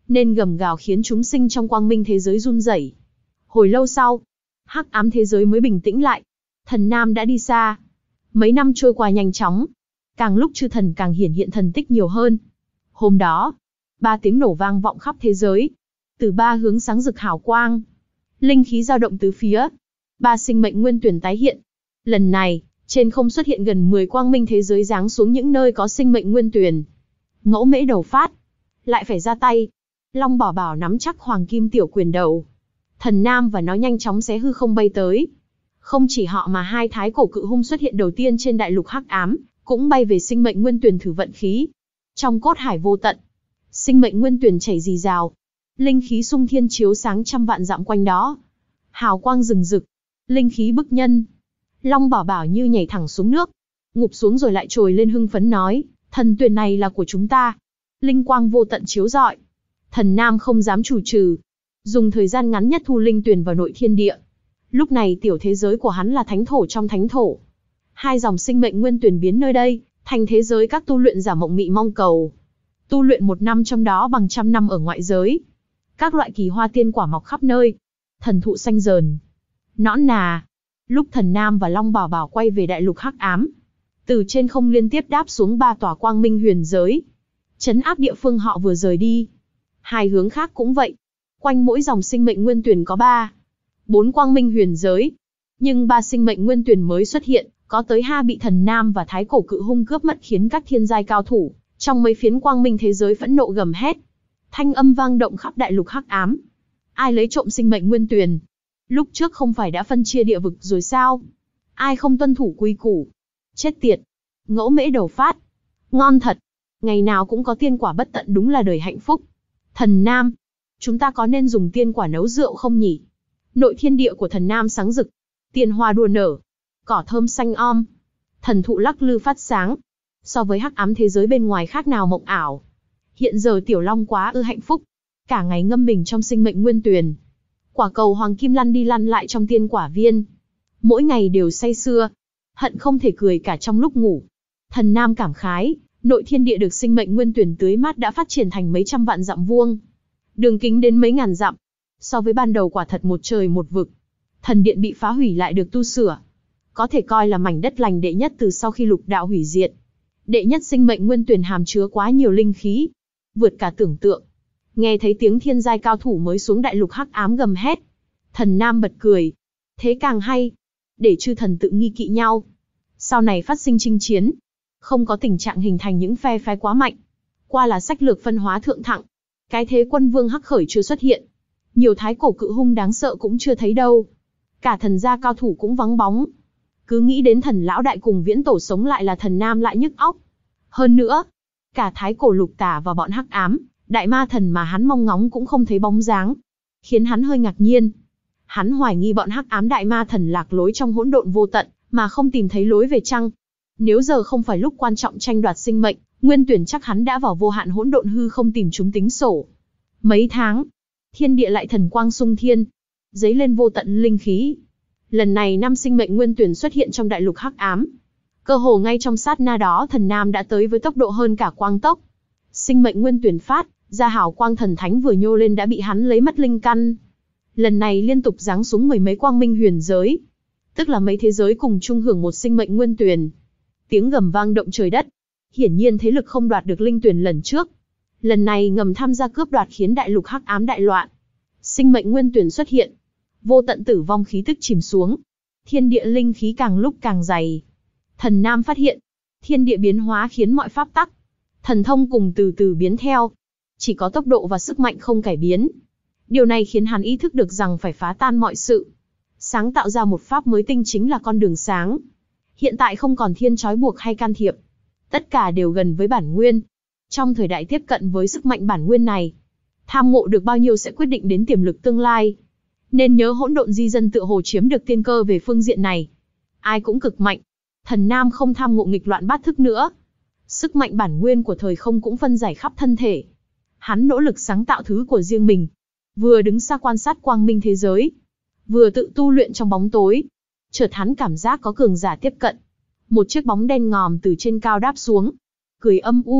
nên gầm gào khiến chúng sinh trong quang minh thế giới run rẩy. Hồi lâu sau, hắc ám thế giới mới bình tĩnh lại. Thần Nam đã đi xa. Mấy năm trôi qua nhanh chóng. Càng lúc chư thần càng hiển hiện thần tích nhiều hơn. Hôm đó, ba tiếng nổ vang vọng khắp thế giới. Từ ba hướng sáng rực hào quang. Linh khí dao động tứ phía. Ba sinh mệnh nguyên tuyển tái hiện. Lần này, trên không xuất hiện gần mười quang minh thế giới giáng xuống những nơi có sinh mệnh nguyên tuyển. Ngẫu Mễ đầu phát. Lại phải ra tay. Long Bảo Bảo nắm chắc hoàng kim tiểu quyền đầu. Thần Nam và nó nhanh chóng xé hư không bay tới. Không chỉ họ mà hai thái cổ cự hung xuất hiện đầu tiên trên đại lục hắc ám, cũng bay về sinh mệnh nguyên tuyển thử vận khí. Trong cốt hải vô tận, sinh mệnh nguyên tuyển chảy rì rào. Linh khí sung thiên chiếu sáng trăm vạn dặm quanh đó. Hào quang rừng rực. Linh khí bức nhân. Long Bảo Bảo như nhảy thẳng xuống nước. Ngụp xuống rồi lại trồi lên hưng phấn nói, thần tuyển này là của chúng ta. Linh quang vô tận chiếu rọi. Thần Nam không dám chủ trừ. Dùng thời gian ngắn nhất thu linh tuyển vào nội thiên địa. Lúc này tiểu thế giới của hắn là thánh thổ trong thánh thổ. Hai dòng sinh mệnh nguyên tuyển biến nơi đây, thành thế giới các tu luyện giả mộng mị mong cầu. Tu luyện một năm trong đó bằng trăm năm ở ngoại giới. Các loại kỳ hoa tiên quả mọc khắp nơi. Thần thụ xanh rờn. Nõn nà. Lúc Thần Nam và Long Bảo Bảo quay về đại lục hắc ám, từ trên không liên tiếp đáp xuống ba tòa quang minh huyền giới, trấn áp địa phương họ vừa rời đi. Hai hướng khác cũng vậy. Quanh mỗi dòng sinh mệnh nguyên tuyển có ba, bốn quang minh huyền giới. Nhưng ba sinh mệnh nguyên tuyển mới xuất hiện, có tới hai bị Thần Nam và thái cổ cự hung cướp mất, khiến các thiên giai cao thủ trong mấy phiến quang minh thế giới phẫn nộ gầm hét. Thanh âm vang động khắp đại lục hắc ám. Ai lấy trộm sinh mệnh nguyên tuyển? Lúc trước không phải đã phân chia địa vực rồi sao? Ai không tuân thủ quy củ? Chết tiệt! Ngẫu Mễ đầu phát. Ngon thật! Ngày nào cũng có tiên quả bất tận, đúng là đời hạnh phúc. Thần Nam, chúng ta có nên dùng tiên quả nấu rượu không nhỉ? Nội thiên địa của Thần Nam sáng rực. Tiên hoa đua nở. Cỏ thơm xanh om. Thần thụ lắc lư phát sáng. So với hắc ám thế giới bên ngoài khác nào mộng ảo. Hiện giờ Tiểu Long quá ư hạnh phúc. Cả ngày ngâm mình trong sinh mệnh nguyên tuyển. Quả cầu hoàng kim lăn đi lăn lại trong tiên quả viên. Mỗi ngày đều say sưa. Hận không thể cười cả trong lúc ngủ. Thần Nam cảm khái, nội thiên địa được sinh mệnh nguyên tuyển tưới mát đã phát triển thành mấy trăm vạn dặm vuông. Đường kính đến mấy ngàn dặm. So với ban đầu quả thật một trời một vực. Thần điện bị phá hủy lại được tu sửa. Có thể coi là mảnh đất lành đệ nhất từ sau khi lục đạo hủy diệt. Đệ nhất sinh mệnh nguyên tuyển hàm chứa quá nhiều linh khí. Vượt cả tưởng tượng. Nghe thấy tiếng thiên giai cao thủ mới xuống đại lục hắc ám gầm hét. Thần Nam bật cười. Thế càng hay. Để chư thần tự nghi kỵ nhau. Sau này phát sinh chinh chiến. Không có tình trạng hình thành những phe phái quá mạnh. Qua là sách lược phân hóa thượng thặng. Cái thế quân vương hắc khởi chưa xuất hiện. Nhiều thái cổ cự hung đáng sợ cũng chưa thấy đâu. Cả thần gia cao thủ cũng vắng bóng. Cứ nghĩ đến thần lão đại cùng viễn tổ sống lại là Thần Nam lại nhức óc. Hơn nữa, cả thái cổ lục tả và bọn hắc ám, đại ma thần mà hắn mong ngóng cũng không thấy bóng dáng. Khiến hắn hơi ngạc nhiên. Hắn hoài nghi bọn hắc ám đại ma thần lạc lối trong hỗn độn vô tận, mà không tìm thấy lối về chăng. Nếu giờ không phải lúc quan trọng tranh đoạt sinh mệnh, nguyên tuyển chắc hắn đã vào vô hạn hỗn độn hư không tìm chúng tính sổ. Mấy tháng, thiên địa lại thần quang sung thiên, dấy lên vô tận linh khí. Lần này năm sinh mệnh nguyên tuyển xuất hiện trong đại lục hắc ám. Cơ hồ ngay trong sát na đó Thần Nam đã tới với tốc độ hơn cả quang tốc. Sinh mệnh nguyên tuyển phát ra hào quang thần thánh vừa nhô lên đã bị hắn lấy mất linh căn. Lần này liên tục giáng xuống mười mấy quang minh huyền giới. Tức là mấy thế giới cùng chung hưởng một sinh mệnh nguyên tuyển. Tiếng gầm vang động trời đất. Hiển nhiên thế lực không đoạt được linh tuyển lần trước. Lần này ngầm tham gia cướp đoạt khiến đại lục hắc ám đại loạn. Sinh mệnh nguyên tuyển xuất hiện. Vô tận tử vong khí tức chìm xuống. Thiên địa linh khí càng lúc càng dày. Thần Nam phát hiện. Thiên địa biến hóa khiến mọi pháp tắc, thần thông cùng từ từ biến theo. Chỉ có tốc độ và sức mạnh không cải biến. Điều này khiến hắn ý thức được rằng phải phá tan mọi sự. Sáng tạo ra một pháp mới tinh chính là con đường sáng. Hiện tại không còn thiên trói buộc hay can thiệp. Tất cả đều gần với bản nguyên. Trong thời đại tiếp cận với sức mạnh bản nguyên này, tham ngộ được bao nhiêu sẽ quyết định đến tiềm lực tương lai. Nên nhớ hỗn độn di dân tựa hồ chiếm được tiên cơ về phương diện này. Ai cũng cực mạnh. Thần Nam không tham ngộ nghịch loạn bát thức nữa. Sức mạnh bản nguyên của thời không cũng phân giải khắp thân thể. Hắn nỗ lực sáng tạo thứ của riêng mình. Vừa đứng xa quan sát quang minh thế giới, vừa tự tu luyện trong bóng tối. Chợt hắn cảm giác có cường giả tiếp cận. Một chiếc bóng đen ngòm từ trên cao đáp xuống. Cười âm u,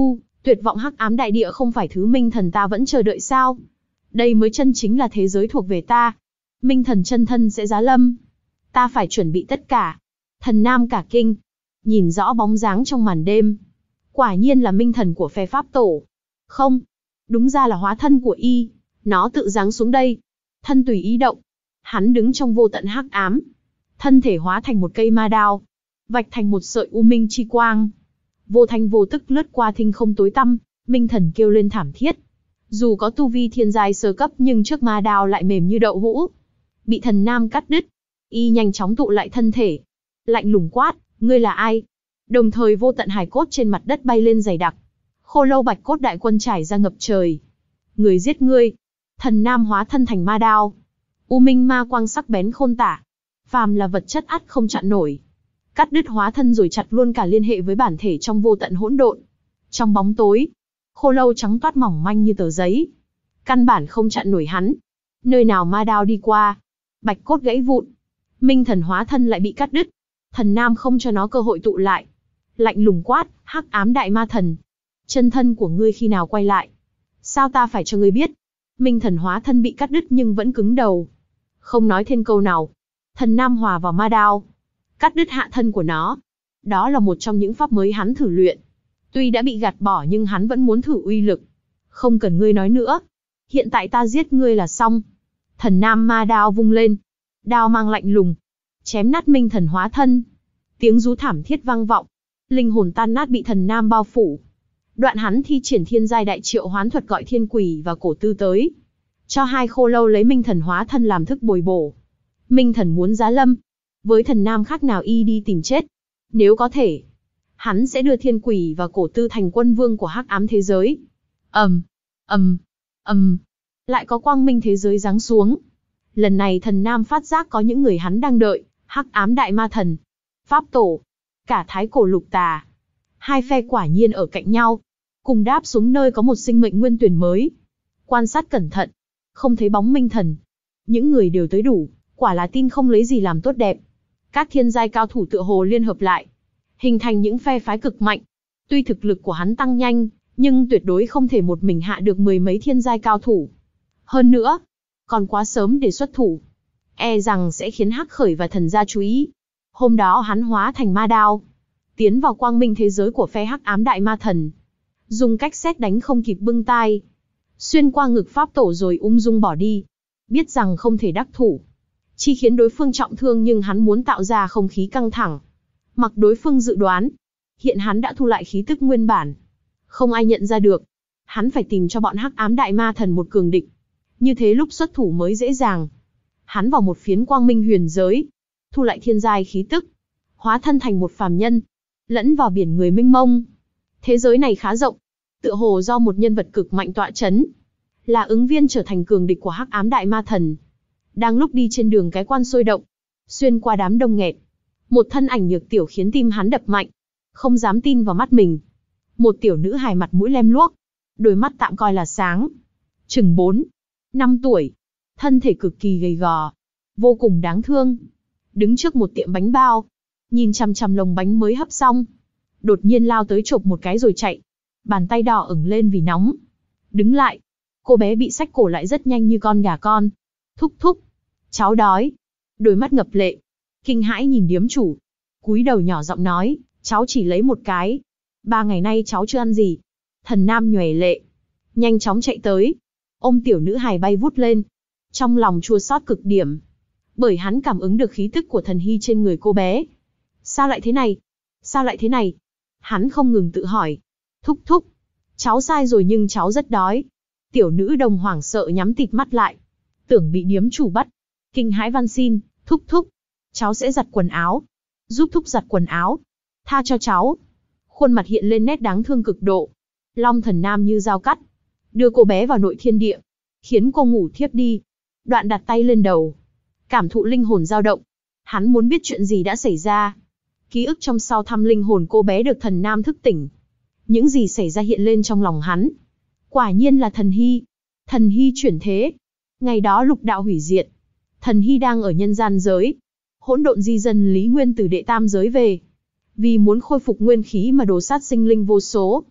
Tuyệt vọng hắc ám đại địa không phải thứ Minh Thần ta vẫn chờ đợi sao? Đây mới chân chính là thế giới thuộc về ta. Minh Thần chân thân sẽ giáng lâm. Ta phải chuẩn bị tất cả. Thần Nam cả kinh, nhìn rõ bóng dáng trong màn đêm. Quả nhiên là Minh Thần của phe Pháp Tổ. Không, đúng ra là hóa thân của y. Nó tự giáng xuống đây. Thân tùy ý động. Hắn đứng trong vô tận hắc ám. Thân thể hóa thành một cây ma đao. Vạch thành một sợi u minh chi quang. Vô thanh vô tức lướt qua thinh không tối tăm. Minh Thần kêu lên thảm thiết. Dù có tu vi thiên giai sơ cấp nhưng trước ma đao lại mềm như đậu hũ. Bị Thần Nam cắt đứt. Y nhanh chóng tụ lại thân thể. Lạnh lùng quát, ngươi là ai? Đồng thời vô tận hài cốt trên mặt đất bay lên dày đặc. Khô lâu bạch cốt đại quân trải ra ngập trời. Người giết ngươi. Thần Nam hóa thân thành ma đao. U minh ma quang sắc bén khôn tả. Phàm là vật chất ắt không chặn nổi. Cắt đứt hóa thân rồi chặt luôn cả liên hệ với bản thể trong vô tận hỗn độn. Trong bóng tối, khô lâu trắng toát mỏng manh như tờ giấy. Căn bản không chặn nổi hắn. Nơi nào ma đao đi qua, bạch cốt gãy vụn. Minh Thần hóa thân lại bị cắt đứt. Thần Nam không cho nó cơ hội tụ lại. Lạnh lùng quát, hắc ám đại ma thần. Chân thân của ngươi khi nào quay lại? Sao ta phải cho ngươi biết? Minh Thần hóa thân bị cắt đứt nhưng vẫn cứng đầu. Không nói thêm câu nào. Thần Nam hòa vào ma đao. Cắt đứt hạ thân của nó. Đó là một trong những pháp mới hắn thử luyện. Tuy đã bị gạt bỏ nhưng hắn vẫn muốn thử uy lực. Không cần ngươi nói nữa. Hiện tại ta giết ngươi là xong. Thần Nam ma đao vung lên. Đao mang lạnh lùng. Chém nát Minh Thần hóa thân. Tiếng rú thảm thiết vang vọng. Linh hồn tan nát bị Thần Nam bao phủ. Đoạn hắn thi triển thiên giai đại triệu hoán thuật gọi thiên quỷ và cổ tư tới. Cho hai khô lâu lấy Minh Thần hóa thân làm thức bồi bổ. Minh Thần muốn giáng lâm. Với Thần Nam khác nào y đi tìm chết. Nếu có thể, hắn sẽ đưa thiên quỷ và cổ tư thành quân vương của hắc ám thế giới. ầm, ầm, ầm, lại có quang minh thế giới giáng xuống. Lần này Thần Nam phát giác có những người hắn đang đợi, hắc ám đại ma thần, Pháp Tổ, cả thái cổ lục tà. Hai phe quả nhiên ở cạnh nhau, cùng đáp xuống nơi có một sinh mệnh nguyên tuyển mới. Quan sát cẩn thận, không thấy bóng Minh Thần. Những người đều tới đủ, quả là tin không lấy gì làm tốt đẹp. Các thiên giai cao thủ tựa hồ liên hợp lại, hình thành những phe phái cực mạnh. Tuy thực lực của hắn tăng nhanh, nhưng tuyệt đối không thể một mình hạ được mười mấy thiên giai cao thủ. Hơn nữa, còn quá sớm để xuất thủ. E rằng sẽ khiến Hắc Khởi và Thần gia chú ý. Hôm đó hắn hóa thành ma đao, tiến vào quang minh thế giới của phe hắc ám đại ma thần. Dùng cách sét đánh không kịp bưng tai. Xuyên qua ngực Pháp Tổ rồi ung dung bỏ đi. Biết rằng không thể đắc thủ. Chỉ khiến đối phương trọng thương nhưng hắn muốn tạo ra không khí căng thẳng. Mặc đối phương dự đoán. Hiện hắn đã thu lại khí tức nguyên bản. Không ai nhận ra được. Hắn phải tìm cho bọn hắc ám đại ma thần một cường địch. Như thế lúc xuất thủ mới dễ dàng. Hắn vào một phiến quang minh huyền giới. Thu lại thiên giai khí tức. Hóa thân thành một phàm nhân. Lẫn vào biển người mênh mông. Thế giới này khá rộng. Tựa hồ do một nhân vật cực mạnh tọa chấn. Là ứng viên trở thành cường địch của hắc ám đại ma thần. Đang lúc đi trên đường cái quan sôi động. Xuyên qua đám đông nghẹt. Một thân ảnh nhược tiểu khiến tim hắn đập mạnh. Không dám tin vào mắt mình. Một tiểu nữ hài mặt mũi lem luốc. Đôi mắt tạm coi là sáng. Chừng bốn, năm tuổi. Thân thể cực kỳ gầy gò. Vô cùng đáng thương. Đứng trước một tiệm bánh bao. Nhìn chằm chằm lồng bánh mới hấp xong. Đột nhiên lao tới chộp một cái rồi chạy. Bàn tay đỏ ửng lên vì nóng. Đứng lại. Cô bé bị xách cổ lại rất nhanh như con gà con. Thúc thúc. Cháu đói. Đôi mắt ngập lệ. Kinh hãi nhìn điếm chủ. Cúi đầu nhỏ giọng nói. Cháu chỉ lấy một cái. Ba ngày nay cháu chưa ăn gì. Thần Nam nhoẻn lệ. Nhanh chóng chạy tới. Ôm tiểu nữ hài bay vút lên. Trong lòng chua xót cực điểm. Bởi hắn cảm ứng được khí tức của thần hy trên người cô bé. Sao lại thế này? Sao lại thế này? Hắn không ngừng tự hỏi. Thúc thúc. Cháu sai rồi nhưng cháu rất đói. Tiểu nữ đồng hoảng sợ nhắm tịt mắt lại. Tưởng bị điếm chủ bắt. Kinh hãi van xin. Thúc thúc. Cháu sẽ giặt quần áo. Giúp thúc giặt quần áo. Tha cho cháu. Khuôn mặt hiện lên nét đáng thương cực độ. Long Thần Nam như dao cắt. Đưa cô bé vào nội thiên địa. Khiến cô ngủ thiếp đi. Đoạn đặt tay lên đầu. Cảm thụ linh hồn dao động. Hắn muốn biết chuyện gì đã xảy ra. Ký ức trong sau thăm linh hồn cô bé được Thần Nam thức tỉnh. Những gì xảy ra hiện lên trong lòng hắn. Quả nhiên là thần hy. Thần hy chuyển thế. Ngày đó lục đạo hủy diệt. Thần hy đang ở nhân gian giới. Hỗn độn di dân Lý Nguyên từ đệ tam giới về. Vì muốn khôi phục nguyên khí mà đổ sát sinh linh vô số.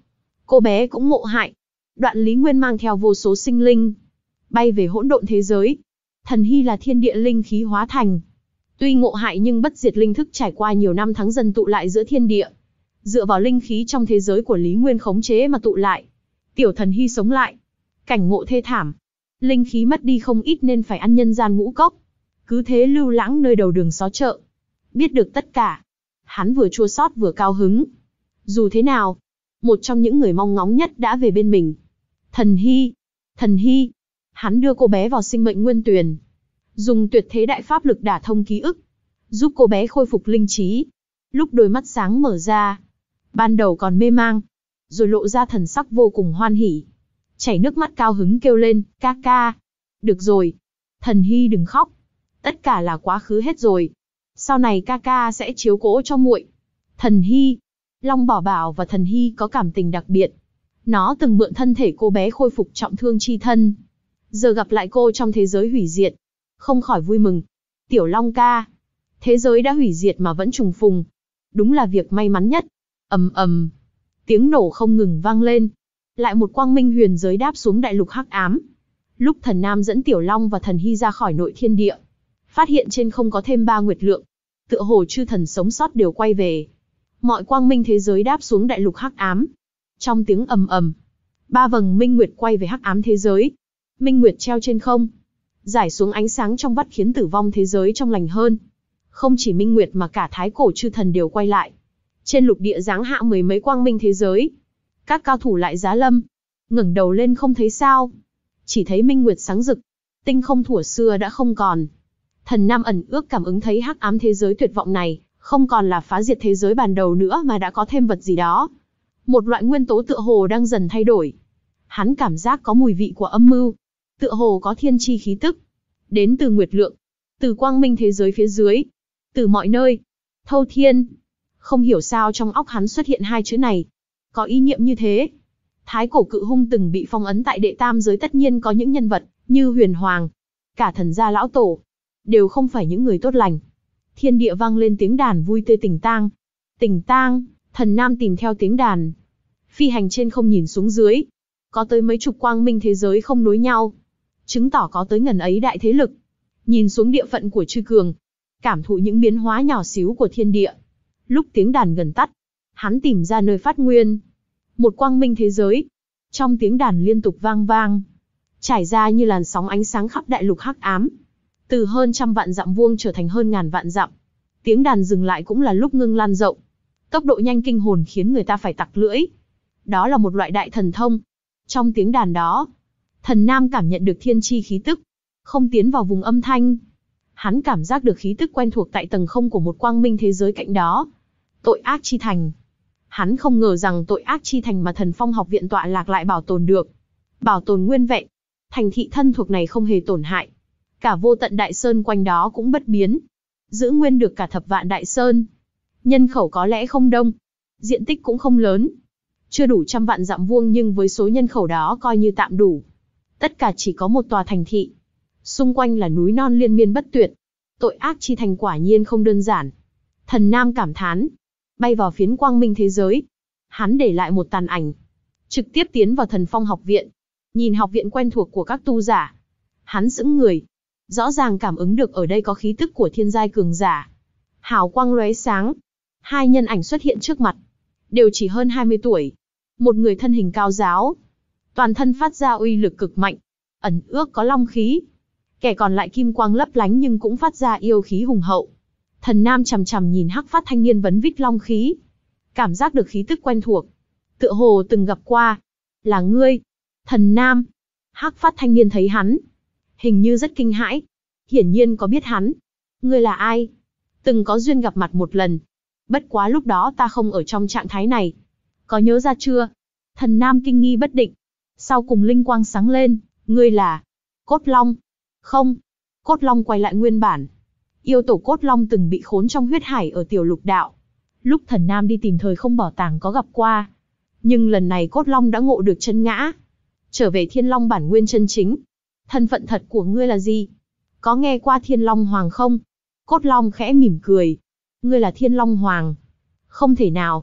Cô bé cũng ngộ hại. Đoạn Lý Nguyên mang theo vô số sinh linh, bay về hỗn độn thế giới. Thần hy là thiên địa linh khí hóa thành. Tuy ngộ hại nhưng bất diệt linh thức trải qua nhiều năm tháng dần tụ lại giữa thiên địa. Dựa vào linh khí trong thế giới của Lý Nguyên khống chế mà tụ lại. Tiểu thần hy sống lại. Cảnh ngộ thê thảm. Linh khí mất đi không ít nên phải ăn nhân gian ngũ cốc. Cứ thế lưu lãng nơi đầu đường xó chợ. Biết được tất cả, hắn vừa chua xót vừa cao hứng. Dù thế nào, một trong những người mong ngóng nhất đã về bên mình. Thần hy, thần hy. Hắn đưa cô bé vào sinh mệnh nguyên tuyền. Dùng tuyệt thế đại pháp lực đả thông ký ức, giúp cô bé khôi phục linh trí. Lúc đôi mắt sáng mở ra, ban đầu còn mê mang, rồi lộ ra thần sắc vô cùng hoan hỉ. Chảy nước mắt cao hứng kêu lên, ca ca. Được rồi, thần hy đừng khóc. Tất cả là quá khứ hết rồi. Sau này ca ca sẽ chiếu cố cho muội. Thần hy, Long Bảo Bảo và thần hy có cảm tình đặc biệt. Nó từng mượn thân thể cô bé khôi phục trọng thương chi thân. Giờ gặp lại cô trong thế giới hủy diệt, không khỏi vui mừng. Tiểu Long ca, thế giới đã hủy diệt mà vẫn trùng phùng. Đúng là việc may mắn nhất. Ầm ầm, tiếng nổ không ngừng vang lên. Lại một quang minh huyền giới đáp xuống đại lục hắc ám. Lúc Thần Nam dẫn Tiểu Long và thần hy ra khỏi nội thiên địa, phát hiện trên không có thêm ba nguyệt lượng. Tựa hồ chư thần sống sót đều quay về. Mọi quang minh thế giới đáp xuống đại lục hắc ám. Trong tiếng ầm ầm, ba vầng minh nguyệt quay về hắc ám thế giới. Minh nguyệt treo trên không, giải xuống ánh sáng trong vắt khiến tử vong thế giới trong lành hơn. Không chỉ minh nguyệt mà cả thái cổ chư thần đều quay lại. Trên lục địa giáng hạ mười mấy quang minh thế giới. Các cao thủ lại giá lâm. Ngẩng đầu lên không thấy sao, chỉ thấy minh nguyệt sáng rực. Tinh không thuở xưa đã không còn. Thần Nam ẩn ước cảm ứng thấy hắc ám thế giới tuyệt vọng này không còn là phá diệt thế giới ban đầu nữa mà đã có thêm vật gì đó. Một loại nguyên tố tựa hồ đang dần thay đổi. Hắn cảm giác có mùi vị của âm mưu. Tựa hồ có thiên chi khí tức. Đến từ nguyệt lượng, từ quang minh thế giới phía dưới, từ mọi nơi. Thâu thiên. Không hiểu sao trong óc hắn xuất hiện hai chữ này. Có ý niệm như thế. Thái cổ cự hung từng bị phong ấn tại đệ tam giới, tất nhiên có những nhân vật như Huyền Hoàng, cả thần gia lão tổ, đều không phải những người tốt lành. Thiên địa vang lên tiếng đàn vui tươi tình tang. Tình tang, Thần Nam tìm theo tiếng đàn. Phi hành trên không nhìn xuống dưới. Có tới mấy chục quang minh thế giới không nối nhau. Chứng tỏ có tới ngần ấy đại thế lực. Nhìn xuống địa phận của chư cường, cảm thụ những biến hóa nhỏ xíu của thiên địa. Lúc tiếng đàn gần tắt, hắn tìm ra nơi phát nguyên. Một quang minh thế giới. Trong tiếng đàn liên tục vang vang, trải ra như làn sóng ánh sáng khắp đại lục hắc ám. Từ hơn trăm vạn dặm vuông trở thành hơn ngàn vạn dặm. Tiếng đàn dừng lại cũng là lúc ngưng lan rộng. Tốc độ nhanh kinh hồn khiến người ta phải tặc lưỡi. Đó là một loại đại thần thông. Trong tiếng đàn đó, Thần Nam cảm nhận được thiên chi khí tức. Không tiến vào vùng âm thanh, hắn cảm giác được khí tức quen thuộc tại tầng không của một quang minh thế giới cạnh đó. Tội ác chi thành. Hắn không ngờ rằng tội ác chi thành mà Thần Phong học viện tọa lạc lại bảo tồn được. Bảo tồn nguyên vẹn. Thành thị thân thuộc này không hề tổn hại. Cả vô tận đại sơn quanh đó cũng bất biến. Giữ nguyên được cả thập vạn đại sơn. Nhân khẩu có lẽ không đông, diện tích cũng không lớn. Chưa đủ trăm vạn dặm vuông nhưng với số nhân khẩu đó coi như tạm đủ. Tất cả chỉ có một tòa thành thị. Xung quanh là núi non liên miên bất tuyệt. Tội ác chi thành quả nhiên không đơn giản. Thần Nam cảm thán. Bay vào phiến quang minh thế giới. Hắn để lại một tàn ảnh. Trực tiếp tiến vào Thần Phong học viện. Nhìn học viện quen thuộc của các tu giả. Hắn sững người. Rõ ràng cảm ứng được ở đây có khí tức của thiên giai cường giả. Hào quang lóe sáng. Hai nhân ảnh xuất hiện trước mặt. Đều chỉ hơn hai mươi tuổi. Một người thân hình cao ráo. Toàn thân phát ra uy lực cực mạnh. Ẩn ước có long khí. Kẻ còn lại kim quang lấp lánh nhưng cũng phát ra yêu khí hùng hậu. Thần Nam chằm chằm nhìn hắc phát thanh niên vấn vít long khí. Cảm giác được khí tức quen thuộc. Tựa hồ từng gặp qua. Là ngươi. Thần Nam. Hắc phát thanh niên thấy hắn, hình như rất kinh hãi. Hiển nhiên có biết hắn. Ngươi là ai? Từng có duyên gặp mặt một lần. Bất quá lúc đó ta không ở trong trạng thái này. Có nhớ ra chưa? Thần Nam kinh nghi bất định. Sau cùng linh quang sáng lên. Ngươi là Cốt Long. Không. Cốt Long quay lại nguyên bản. Yêu tổ Cốt Long từng bị khốn trong huyết hải ở tiểu lục đạo. Lúc Thần Nam đi tìm thời không bảo tàng có gặp qua. Nhưng lần này Cốt Long đã ngộ được chân ngã. Trở về Thiên Long bản nguyên chân chính. Thân phận thật của ngươi là gì? Có nghe qua Thiên Long Hoàng không? Cốt Long khẽ mỉm cười. Ngươi là Thiên Long Hoàng? Không thể nào.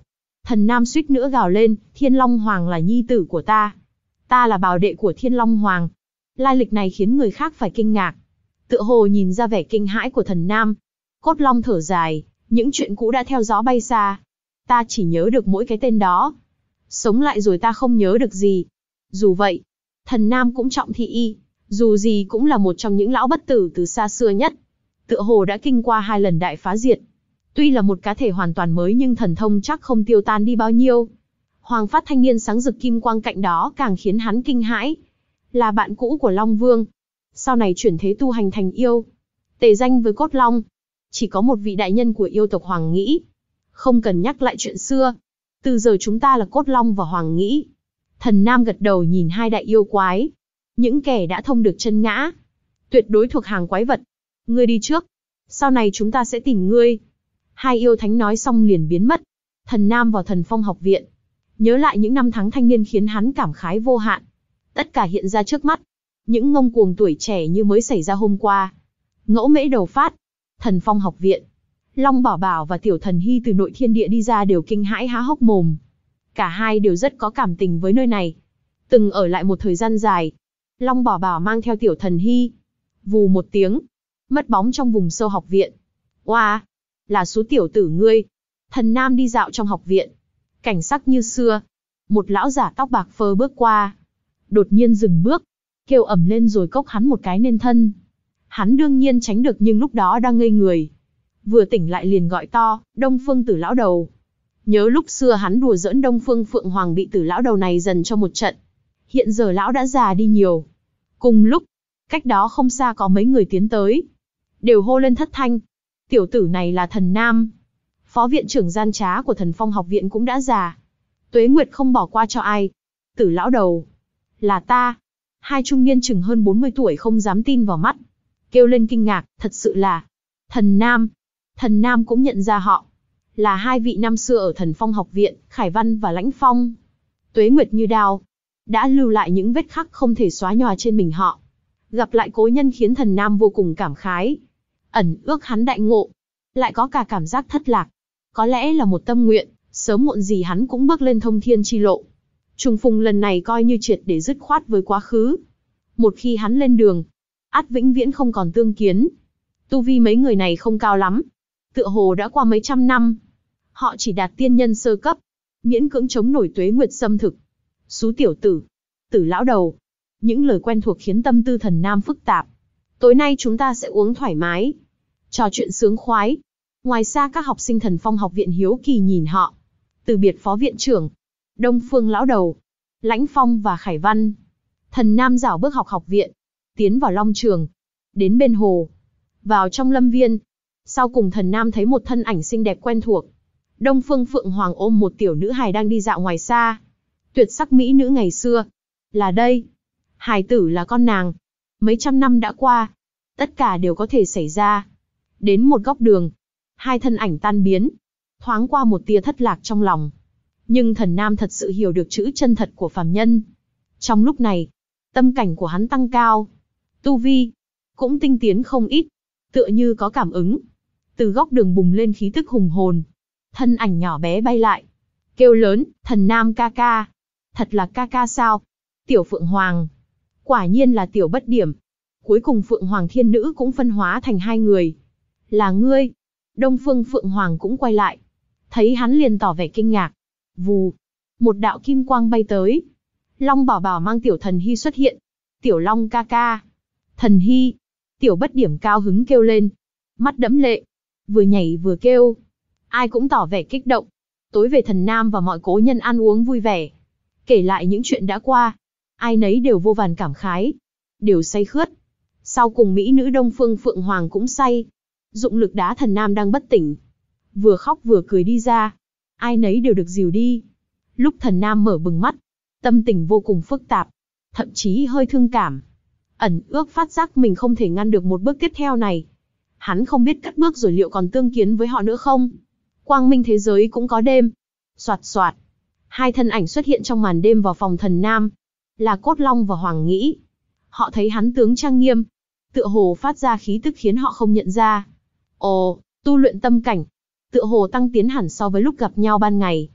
Thần Nam suýt nữa gào lên, Thiên Long Hoàng là nhi tử của ta. Ta là bảo đệ của Thiên Long Hoàng. Lai lịch này khiến người khác phải kinh ngạc. Tựa hồ nhìn ra vẻ kinh hãi của thần Nam. Cốt Long thở dài, những chuyện cũ đã theo gió bay xa. Ta chỉ nhớ được mỗi cái tên đó. Sống lại rồi ta không nhớ được gì. Dù vậy, thần Nam cũng trọng thị y. Dù gì cũng là một trong những lão bất tử từ xa xưa nhất. Tựa hồ đã kinh qua hai lần đại phá diệt. Tuy là một cá thể hoàn toàn mới nhưng thần thông chắc không tiêu tan đi bao nhiêu. Hoàng phát thanh niên sáng rực kim quang cạnh đó càng khiến hắn kinh hãi. Là bạn cũ của Long Vương. Sau này chuyển thế tu hành thành yêu. Tề danh với Cốt Long. Chỉ có một vị đại nhân của yêu tộc Hoàng Nghĩ. Không cần nhắc lại chuyện xưa. Từ giờ chúng ta là Cốt Long và Hoàng Nghĩ. Thần Nam gật đầu nhìn hai đại yêu quái. Những kẻ đã thông được chân ngã. Tuyệt đối thuộc hàng quái vật. Ngươi đi trước. Sau này chúng ta sẽ tìm ngươi. Hai yêu thánh nói xong liền biến mất. Thần Nam vào Thần Phong học viện. Nhớ lại những năm tháng thanh niên khiến hắn cảm khái vô hạn. Tất cả hiện ra trước mắt. Những ngông cuồng tuổi trẻ như mới xảy ra hôm qua. Ngẫu mễ đầu phát. Thần Phong học viện. Long Bảo Bảo và Tiểu Thần Hy từ nội thiên địa đi ra đều kinh hãi há hốc mồm. Cả hai đều rất có cảm tình với nơi này. Từng ở lại một thời gian dài. Long Bảo Bảo mang theo Tiểu Thần Hy. Vù một tiếng. Mất bóng trong vùng sâu học viện. Oa! Là số tiểu tử ngươi. Thần Nam đi dạo trong học viện. Cảnh sắc như xưa. Một lão giả tóc bạc phơ bước qua. Đột nhiên dừng bước. Kêu ầm lên rồi cốc hắn một cái nên thân. Hắn đương nhiên tránh được nhưng lúc đó đang ngây người. Vừa tỉnh lại liền gọi to, Đông Phương Tử lão đầu. Nhớ lúc xưa hắn đùa giỡn Đông Phương Phượng Hoàng bị Tử lão đầu này dần cho một trận. Hiện giờ lão đã già đi nhiều. Cùng lúc, cách đó không xa có mấy người tiến tới. Đều hô lên thất thanh. Tiểu tử này là Thần Nam. Phó viện trưởng gian trá của Thần Phong học viện cũng đã già. Tuế Nguyệt không bỏ qua cho ai. Tử lão đầu. Là ta. Hai trung niên chừng hơn bốn mươi tuổi không dám tin vào mắt. Kêu lên kinh ngạc, thật sự là Thần Nam. Thần Nam cũng nhận ra họ. Là hai vị năm xưa ở Thần Phong học viện, Khải Văn và Lãnh Phong. Tuế Nguyệt như đao. Đã lưu lại những vết khắc không thể xóa nhòa trên mình họ. Gặp lại cố nhân khiến Thần Nam vô cùng cảm khái. Ẩn ước hắn đại ngộ. Lại có cả cảm giác thất lạc. Có lẽ là một tâm nguyện, sớm muộn gì hắn cũng bước lên thông thiên chi lộ. Trùng phùng lần này coi như triệt để dứt khoát với quá khứ. Một khi hắn lên đường, ắt vĩnh viễn không còn tương kiến. Tu vi mấy người này không cao lắm. Tựa hồ đã qua mấy trăm năm. Họ chỉ đạt tiên nhân sơ cấp. Miễn cưỡng chống nổi Tuế Nguyệt xâm thực. Xú tiểu tử. Tử lão đầu. Những lời quen thuộc khiến tâm tư Thần Nam phức tạp. Tối nay chúng ta sẽ uống thoải mái. Trò chuyện sướng khoái. Ngoài xa các học sinh Thần Phong học viện hiếu kỳ nhìn họ. Từ biệt phó viện trưởng. Đông Phương lão đầu. Lãnh Phong và Khải Văn. Thần Nam dảo bước học học viện. Tiến vào Long Trường. Đến bên hồ. Vào trong lâm viên. Sau cùng Thần Nam thấy một thân ảnh xinh đẹp quen thuộc. Đông Phương Phượng Hoàng ôm một tiểu nữ hài đang đi dạo ngoài xa. Tuyệt sắc mỹ nữ ngày xưa. Là đây. Hài tử là con nàng. Mấy trăm năm đã qua. Tất cả đều có thể xảy ra. Đến một góc đường. Hai thân ảnh tan biến. Thoáng qua một tia thất lạc trong lòng. Nhưng Thần Nam thật sự hiểu được chữ chân thật của phàm nhân. Trong lúc này, tâm cảnh của hắn tăng cao. Tu vi cũng tinh tiến không ít. Tựa như có cảm ứng. Từ góc đường bùng lên khí tức hùng hồn. Thân ảnh nhỏ bé bay lại. Kêu lớn, Thần Nam ca ca. Thật là ca ca sao? Tiểu Phượng Hoàng. Quả nhiên là tiểu bất điểm. Cuối cùng Phượng Hoàng thiên nữ cũng phân hóa thành hai người. Là ngươi. Đông Phương Phượng Hoàng cũng quay lại. Thấy hắn liền tỏ vẻ kinh ngạc. Vù. Một đạo kim quang bay tới. Long Bảo Bảo mang Tiểu Thần Hy xuất hiện. Tiểu Long ca ca. Thần Hy. Tiểu bất điểm cao hứng kêu lên. Mắt đẫm lệ. Vừa nhảy vừa kêu. Ai cũng tỏ vẻ kích động. Tối về Thần Nam và mọi cố nhân ăn uống vui vẻ. Kể lại những chuyện đã qua. Ai nấy đều vô vàn cảm khái. Đều say khướt. Sau cùng mỹ nữ Đông Phương Phượng Hoàng cũng say. Dụng lực đá Thần Nam đang bất tỉnh. Vừa khóc vừa cười đi ra. Ai nấy đều được dìu đi. Lúc Thần Nam mở bừng mắt. Tâm tình vô cùng phức tạp. Thậm chí hơi thương cảm. Ẩn ước phát giác mình không thể ngăn được một bước tiếp theo này. Hắn không biết cất bước rồi liệu còn tương kiến với họ nữa không. Quang minh thế giới cũng có đêm. Soạt soạt. Hai thân ảnh xuất hiện trong màn đêm vào phòng Thần Nam. Là Cốt Long và Hoàng Nghĩ. Họ thấy hắn tướng trang nghiêm. Tựa hồ phát ra khí tức khiến họ không nhận ra. Ồ, tu luyện tâm cảnh. Tựa hồ tăng tiến hẳn so với lúc gặp nhau ban ngày.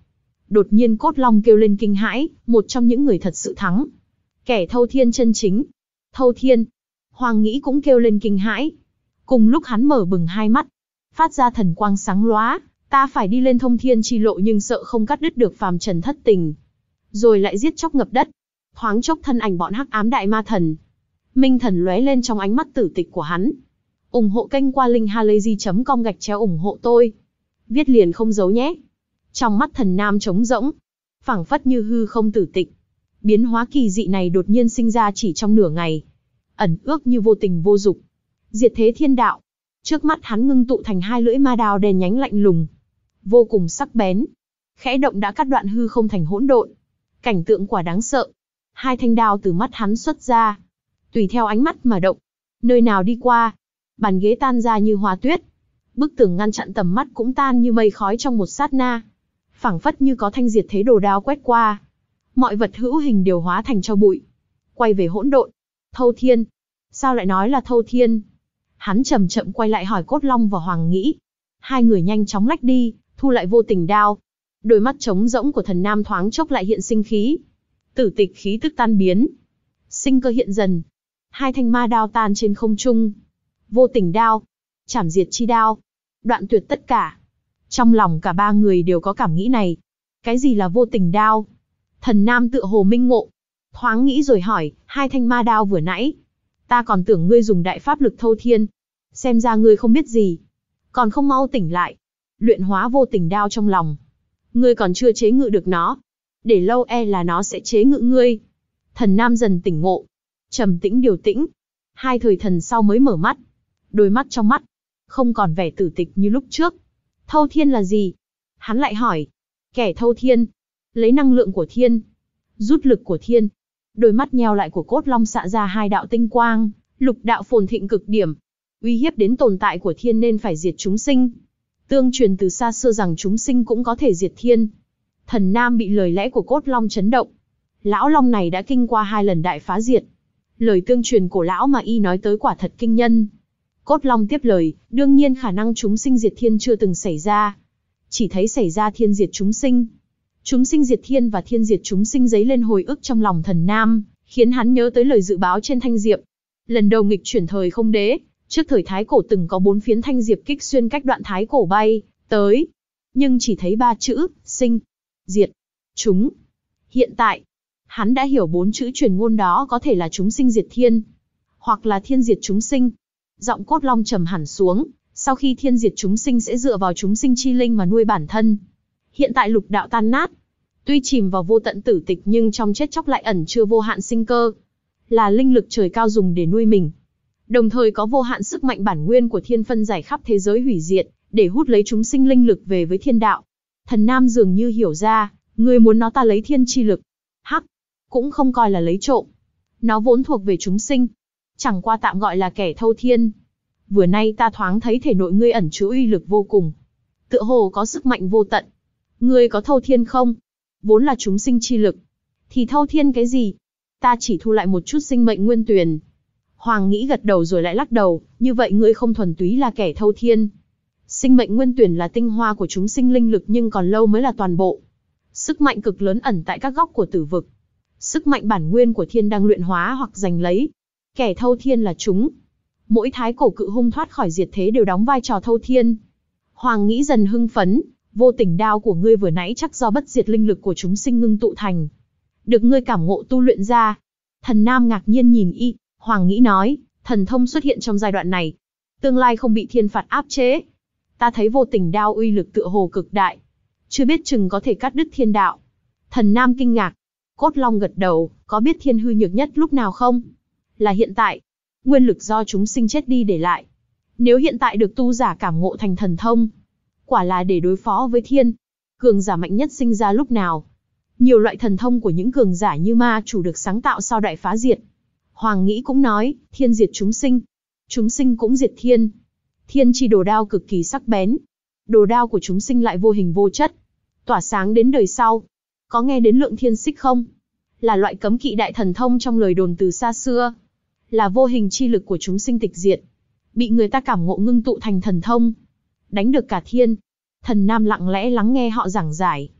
Đột nhiên Cốt Long kêu lên kinh hãi, một trong những người thật sự thắng. Kẻ thâu thiên chân chính. Thâu thiên. Hoàng Nghĩ cũng kêu lên kinh hãi. Cùng lúc hắn mở bừng hai mắt, phát ra thần quang sáng lóa, ta phải đi lên thông thiên chi lộ nhưng sợ không cắt đứt được phàm trần thất tình. Rồi lại giết chóc ngập đất. Thoáng chốc thân ảnh bọn hắc ám đại ma thần. Minh thần lóe lên trong ánh mắt tử tịch của hắn. ủng hộ kênh qua link halayzi chấm com gạch chéo ủng hộ tôi. Viết liền không giấu nhé. Trong mắt thần nam trống rỗng, phảng phất như hư không tử tịch. Biến hóa kỳ dị này đột nhiên sinh ra chỉ trong nửa ngày. Ẩn ước như vô tình vô dục. Diệt thế thiên đạo. Trước mắt hắn ngưng tụ thành hai lưỡi ma đao đen nhánh lạnh lùng, vô cùng sắc bén. Khẽ động đã cắt đoạn hư không thành hỗn độn. Cảnh tượng quả đáng sợ. Hai thanh đao từ mắt hắn xuất ra, tùy theo ánh mắt mà động. Nơi nào đi qua, bàn ghế tan ra như hoa tuyết. Bức tường ngăn chặn tầm mắt cũng tan như mây khói trong một sát na. Phảng phất như có thanh diệt thế đồ đao quét qua. Mọi vật hữu hình đều hóa thành tro bụi. Quay về hỗn độn. Thâu thiên. Sao lại nói là thâu thiên? Hắn chậm chậm quay lại hỏi Cốt Long và Hoàng Nghĩ. Hai người nhanh chóng lách đi, thu lại vô tình đao. Đôi mắt trống rỗng của thần nam thoáng chốc lại hiện sinh khí. Tử tịch khí tức tan biến. Sinh cơ hiện dần. Hai thanh ma đao tan trên không trung. Vô tình đao. Chảm diệt chi đao. Đoạn tuyệt tất cả. Trong lòng cả ba người đều có cảm nghĩ này. Cái gì là vô tình đao? Thần nam tựa hồ minh ngộ. Thoáng nghĩ rồi hỏi, hai thanh ma đao vừa nãy. Ta còn tưởng ngươi dùng đại pháp lực thâu thiên. Xem ra ngươi không biết gì. Còn không mau tỉnh lại. Luyện hóa vô tình đao trong lòng. Ngươi còn chưa chế ngự được nó. Để lâu e là nó sẽ chế ngự ngươi. Thần nam dần tỉnh ngộ. Trầm tĩnh điều tĩnh. Hai thời thần sau mới mở mắt. Đôi mắt trong mắt không còn vẻ tử tịch như lúc trước. Thâu thiên là gì? Hắn lại hỏi. Kẻ thâu thiên. Lấy năng lượng của thiên. Rút lực của thiên. Đôi mắt nheo lại của Cốt Long xạ ra hai đạo tinh quang. Lục đạo phồn thịnh cực điểm. Uy hiếp đến tồn tại của thiên nên phải diệt chúng sinh. Tương truyền từ xa xưa rằng chúng sinh cũng có thể diệt thiên. Thần nam bị lời lẽ của Cốt Long chấn động. Lão Long này đã kinh qua hai lần đại phá diệt. Lời tương truyền cổ lão mà y nói tới quả thật kinh nhân. Cốt Long tiếp lời, đương nhiên khả năng chúng sinh diệt thiên chưa từng xảy ra. Chỉ thấy xảy ra thiên diệt chúng sinh. Chúng sinh diệt thiên và thiên diệt chúng sinh dấy lên hồi ức trong lòng thần nam, khiến hắn nhớ tới lời dự báo trên thanh diệp. Lần đầu nghịch chuyển thời không đế, trước thời thái cổ từng có bốn phiến thanh diệp kích xuyên cách đoạn thái cổ bay tới, nhưng chỉ thấy ba chữ, sinh, diệt, chúng. Hiện tại, hắn đã hiểu bốn chữ truyền ngôn đó có thể là chúng sinh diệt thiên, hoặc là thiên diệt chúng sinh. Giọng Cốt Long trầm hẳn xuống, sau khi thiên diệt chúng sinh sẽ dựa vào chúng sinh chi linh mà nuôi bản thân. Hiện tại lục đạo tan nát, tuy chìm vào vô tận tử tịch nhưng trong chết chóc lại ẩn chứa vô hạn sinh cơ, là linh lực trời cao dùng để nuôi mình. Đồng thời có vô hạn sức mạnh bản nguyên của thiên phân giải khắp thế giới hủy diệt, để hút lấy chúng sinh linh lực về với thiên đạo. Thần nam dường như hiểu ra, người muốn nó ta lấy thiên chi lực. Hắc, cũng không coi là lấy trộm. Nó vốn thuộc về chúng sinh, chẳng qua tạm gọi là kẻ thâu thiên. Vừa nay ta thoáng thấy thể nội ngươi ẩn chứa uy lực vô cùng, tựa hồ có sức mạnh vô tận. Ngươi có thâu thiên không? Vốn là chúng sinh chi lực, thì thâu thiên cái gì? Ta chỉ thu lại một chút sinh mệnh nguyên tuyền. Hoàng Nghĩ gật đầu rồi lại lắc đầu, như vậy ngươi không thuần túy là kẻ thâu thiên. Sinh mệnh nguyên tuyền là tinh hoa của chúng sinh linh lực nhưng còn lâu mới là toàn bộ. Sức mạnh cực lớn ẩn tại các góc của tử vực. Sức mạnh bản nguyên của thiên đang luyện hóa hoặc giành lấy. Kẻ thâu thiên là chúng. Mỗi thái cổ cự hung thoát khỏi diệt thế đều đóng vai trò thâu thiên. Hoàng Nghĩ dần hưng phấn, vô tình đao của ngươi vừa nãy chắc do bất diệt linh lực của chúng sinh ngưng tụ thành. Được ngươi cảm ngộ tu luyện ra. Thần nam ngạc nhiên nhìn y, Hoàng Nghĩ nói, thần thông xuất hiện trong giai đoạn này. Tương lai không bị thiên phạt áp chế. Ta thấy vô tình đao uy lực tựa hồ cực đại. Chưa biết chừng có thể cắt đứt thiên đạo. Thần nam kinh ngạc. Cốt Long gật đầu, có biết thiên hư nhược nhất lúc nào không? Là hiện tại. Nguyên lực do chúng sinh chết đi để lại. Nếu hiện tại được tu giả cảm ngộ thành thần thông, quả là để đối phó với thiên. Cường giả mạnh nhất sinh ra lúc nào? Nhiều loại thần thông của những cường giả như ma chủ được sáng tạo sau đại phá diệt. Hoàng Nghĩ cũng nói, thiên diệt chúng sinh. Chúng sinh cũng diệt thiên. Thiên chi đồ đao cực kỳ sắc bén. Đồ đao của chúng sinh lại vô hình vô chất, tỏa sáng đến đời sau. Có nghe đến lượng thiên xích không? Là loại cấm kỵ đại thần thông trong lời đồn từ xa xưa. Là vô hình chi lực của chúng sinh tịch diệt. Bị người ta cảm ngộ ngưng tụ thành thần thông. Đánh được cả thiên. Thần nam lặng lẽ lắng nghe họ giảng giải.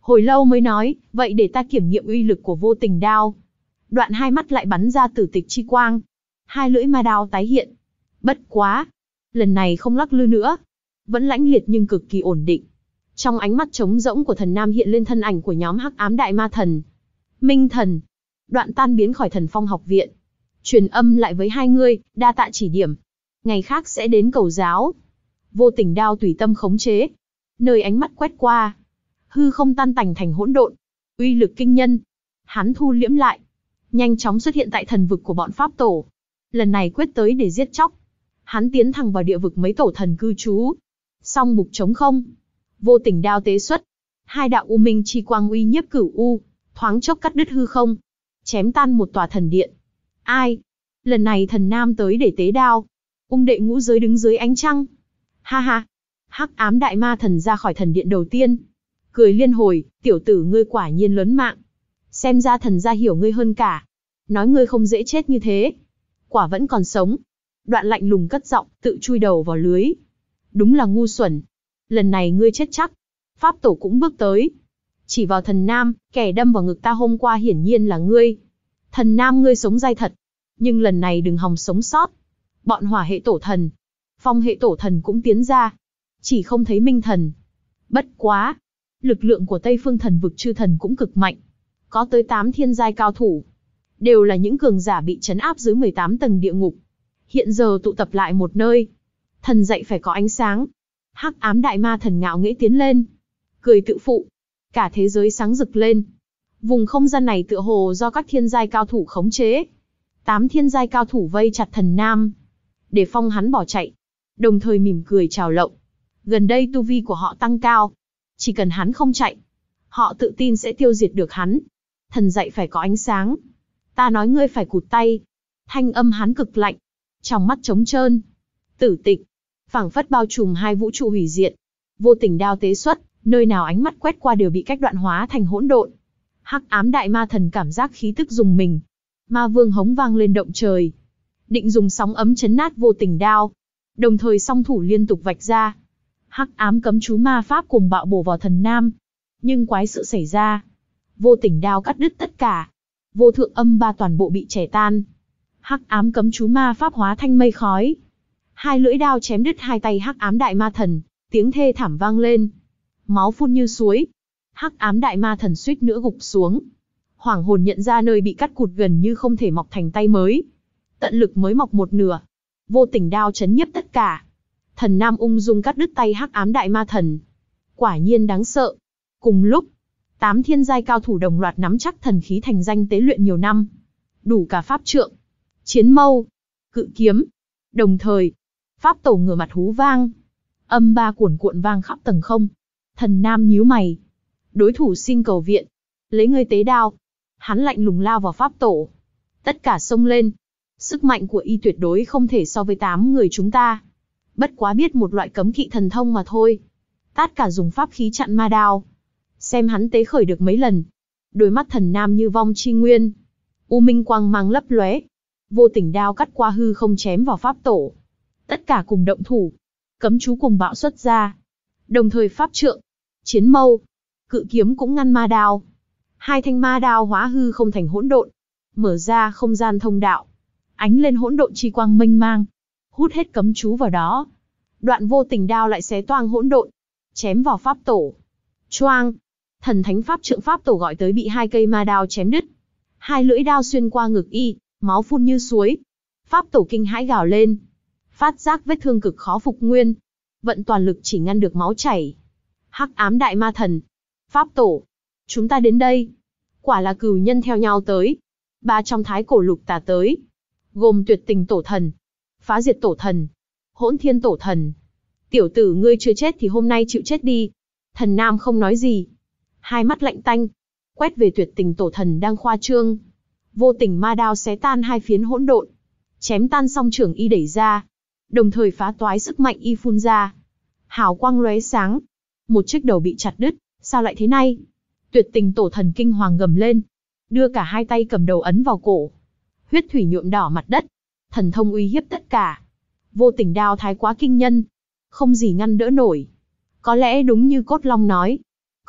Hồi lâu mới nói, vậy để ta kiểm nghiệm uy lực của vô tình đao. Đoạn hai mắt lại bắn ra tử tịch chi quang. Hai lưỡi ma đao tái hiện. Bất quá. Lần này không lắc lư nữa. Vẫn lãnh liệt nhưng cực kỳ ổn định. Trong ánh mắt trống rỗng của thần nam hiện lên thân ảnh của nhóm hắc ám đại ma thần. Minh thần. Đoạn tan biến khỏi thần phong học viện. Truyền âm lại với hai người, đa tạ chỉ điểm. Ngày khác sẽ đến cầu giáo. Vô tình đao tùy tâm khống chế. Nơi ánh mắt quét qua. Hư không tan tành thành hỗn độn. Uy lực kinh nhân. Hắn thu liễm lại. Nhanh chóng xuất hiện tại thần vực của bọn Pháp Tổ. Lần này quyết tới để giết chóc. Hắn tiến thẳng vào địa vực mấy tổ thần cư trú. Song mục trống không. Vô tình đao tế xuất. Hai đạo u minh chi quang uy nhiếp cửu u. Thoáng chốc cắt đứt hư không. Chém tan một tòa thần điện. Ai? Lần này thần nam tới để tế đao. Ung đệ ngũ giới đứng dưới ánh trăng. Ha ha. Hắc ám đại ma thần ra khỏi thần điện đầu tiên. Cười liên hồi, tiểu tử ngươi quả nhiên lớn mạng. Xem ra thần gia hiểu ngươi hơn cả. Nói ngươi không dễ chết như thế. Quả vẫn còn sống. Đoạn lạnh lùng cất giọng, tự chui đầu vào lưới. Đúng là ngu xuẩn. Lần này ngươi chết chắc. Pháp tổ cũng bước tới. Chỉ vào thần nam, kẻ đâm vào ngực ta hôm qua hiển nhiên là ngươi. Thần nam ngươi sống dai thật. Nhưng lần này đừng hòng sống sót. Bọn hỏa hệ tổ thần. Phong hệ tổ thần cũng tiến ra. Chỉ không thấy minh thần. Bất quá. Lực lượng của Tây Phương thần vực chư thần cũng cực mạnh. Có tới tám thiên giai cao thủ. Đều là những cường giả bị trấn áp dưới mười tám tầng địa ngục. Hiện giờ tụ tập lại một nơi. Thần dạy phải có ánh sáng. Hắc ám đại ma thần ngạo nghễ tiến lên. Cười tự phụ. Cả thế giới sáng rực lên. Vùng không gian này tựa hồ do các thiên giai cao thủ khống chế. Tám thiên giai cao thủ vây chặt thần nam. Để phong hắn bỏ chạy. Đồng thời mỉm cười chào lộng. Gần đây tu vi của họ tăng cao. Chỉ cần hắn không chạy. Họ tự tin sẽ tiêu diệt được hắn. Thần dạy phải có ánh sáng. Ta nói ngươi phải cụt tay. Thanh âm hắn cực lạnh. Trong mắt trống trơn. Tử tịch. Phảng phất bao trùm hai vũ trụ hủy diệt. Vô tình đao tế xuất. Nơi nào ánh mắt quét qua đều bị cách đoạn hóa thành hỗn độn. Hắc ám đại ma thần cảm giác khí tức dùng mình. Ma vương hống vang lên động trời. Định dùng sóng ấm chấn nát vô tình đao. Đồng thời song thủ liên tục vạch ra. Hắc ám cấm chú ma pháp cùng bạo bổ vào thần nam. Nhưng quái sự xảy ra. Vô tình đao cắt đứt tất cả. Vô thượng âm ba toàn bộ bị chẻ tan. Hắc ám cấm chú ma pháp hóa thanh mây khói. Hai lưỡi đao chém đứt hai tay hắc ám đại ma thần. Tiếng thê thảm vang lên. Máu phun như suối. Hắc ám đại ma thần suýt nữa gục xuống. Hoảng hồn nhận ra nơi bị cắt cụt gần như không thể mọc thành tay mới. Tận lực mới mọc một nửa. Vô tình đao chấn nhiếp tất cả. Thần nam ung dung cắt đứt tay hắc ám đại ma thần. Quả nhiên đáng sợ. Cùng lúc, tám thiên giai cao thủ đồng loạt nắm chắc thần khí thành danh tế luyện nhiều năm. Đủ cả pháp trượng, chiến mâu, cự kiếm. Đồng thời, pháp tổ ngửa mặt hú vang. Âm ba cuồn cuộn vang khắp tầng không. Thần nam nhíu mày. Đối thủ xin cầu viện. Lấy ngươi tế đao. Hắn lạnh lùng lao vào pháp tổ. Tất cả xông lên. Sức mạnh của y tuyệt đối không thể so với tám người chúng ta. Bất quá biết một loại cấm kỵ thần thông mà thôi. Tất cả dùng pháp khí chặn ma đao. Xem hắn tế khởi được mấy lần. Đôi mắt thần nam như vong chi nguyên. U minh quang mang lấp lóe. Vô tình đao cắt qua hư không chém vào pháp tổ. Tất cả cùng động thủ. Cấm chú cùng bạo xuất ra. Đồng thời pháp trượng, chiến mâu, cự kiếm cũng ngăn ma đao. Hai thanh ma đao hóa hư không thành hỗn độn. Mở ra không gian thông đạo. Ánh lên hỗn độn chi quang mênh mang. Hút hết cấm chú vào đó. Đoạn vô tình đao lại xé toang hỗn độn. Chém vào pháp tổ. Choang. Thần thánh pháp trượng pháp tổ gọi tới bị hai cây ma đao chém đứt. Hai lưỡi đao xuyên qua ngực y, máu phun như suối. Pháp tổ kinh hãi gào lên. Phát giác vết thương cực khó phục nguyên. Vận toàn lực chỉ ngăn được máu chảy. Hắc ám đại ma thần. Pháp tổ. Chúng ta đến đây. Quả là cừu nhân theo nhau tới. Ba trong thái cổ lục tà tới. Gồm tuyệt tình tổ thần. Phá diệt tổ thần. Hỗn thiên tổ thần. Tiểu tử ngươi chưa chết thì hôm nay chịu chết đi. Thần nam không nói gì. Hai mắt lạnh tanh. Quét về tuyệt tình tổ thần đang khoa trương. Vô tình ma đao xé tan hai phiến hỗn độn. Chém tan song trưởng y đẩy ra. Đồng thời phá toái sức mạnh y phun ra. Hào quang lóe sáng. Một chiếc đầu bị chặt đứt. Sao lại thế này? Tuyệt tình tổ thần kinh hoàng gầm lên. Đưa cả hai tay cầm đầu ấn vào cổ. Huyết thủy nhuộm đỏ mặt đất. Thần thông uy hiếp tất cả. Vô tình đao thái quá kinh nhân. Không gì ngăn đỡ nổi. Có lẽ đúng như Cốt Long nói.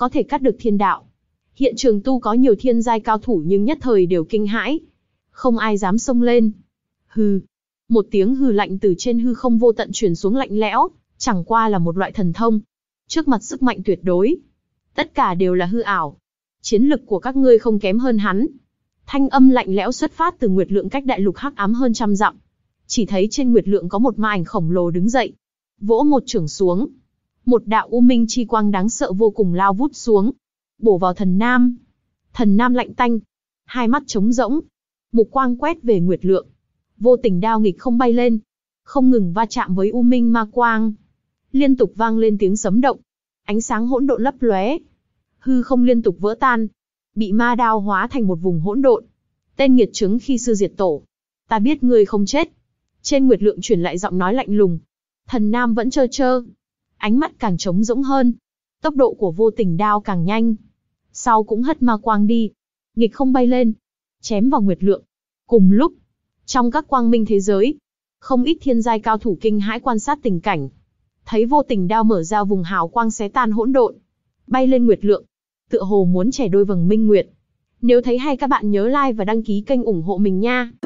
có thể cắt được thiên đạo. Hiện trường tu có nhiều thiên giai cao thủ nhưng nhất thời đều kinh hãi. Không ai dám xông lên. Hừ. Một tiếng hừ lạnh từ trên hư không vô tận truyền xuống lạnh lẽo, chẳng qua là một loại thần thông. Trước mặt sức mạnh tuyệt đối, tất cả đều là hư ảo. Chiến lực của các ngươi không kém hơn hắn. Thanh âm lạnh lẽo xuất phát từ Nguyệt Lượng cách đại lục hắc ám hơn trăm dặm. Chỉ thấy trên Nguyệt Lượng có một ma ảnh khổng lồ đứng dậy, vỗ một chưởng xuống. Một đạo u minh chi quang đáng sợ vô cùng lao vút xuống, bổ vào Thần Nam. Thần Nam lạnh tanh, hai mắt trống rỗng, mục quang quét về Nguyệt Lượng. Vô tình đao nghịch không bay lên, không ngừng va chạm với u minh ma quang. Liên tục vang lên tiếng sấm động, ánh sáng hỗn độn lấp lóe, hư không liên tục vỡ tan, bị ma đao hóa thành một vùng hỗn độn. Tên nghiệt chứng khi xưa diệt tổ, ta biết ngươi không chết. Trên Nguyệt Lượng truyền lại giọng nói lạnh lùng. Thần Nam vẫn trơ trơ, ánh mắt càng trống rỗng hơn. Tốc độ của vô tình đao càng nhanh, sau cũng hất ma quang đi, nghịch không bay lên, chém vào Nguyệt Lượng. Cùng lúc, trong các quang minh thế giới, không ít thiên giai cao thủ kinh hãi quan sát tình cảnh. Thấy vô tình đao mở ra vùng hào quang xé tan hỗn độn, bay lên Nguyệt Lượng, tựa hồ muốn chẻ đôi vầng minh nguyệt. Nếu thấy hay các bạn nhớ like và đăng ký kênh ủng hộ mình nha.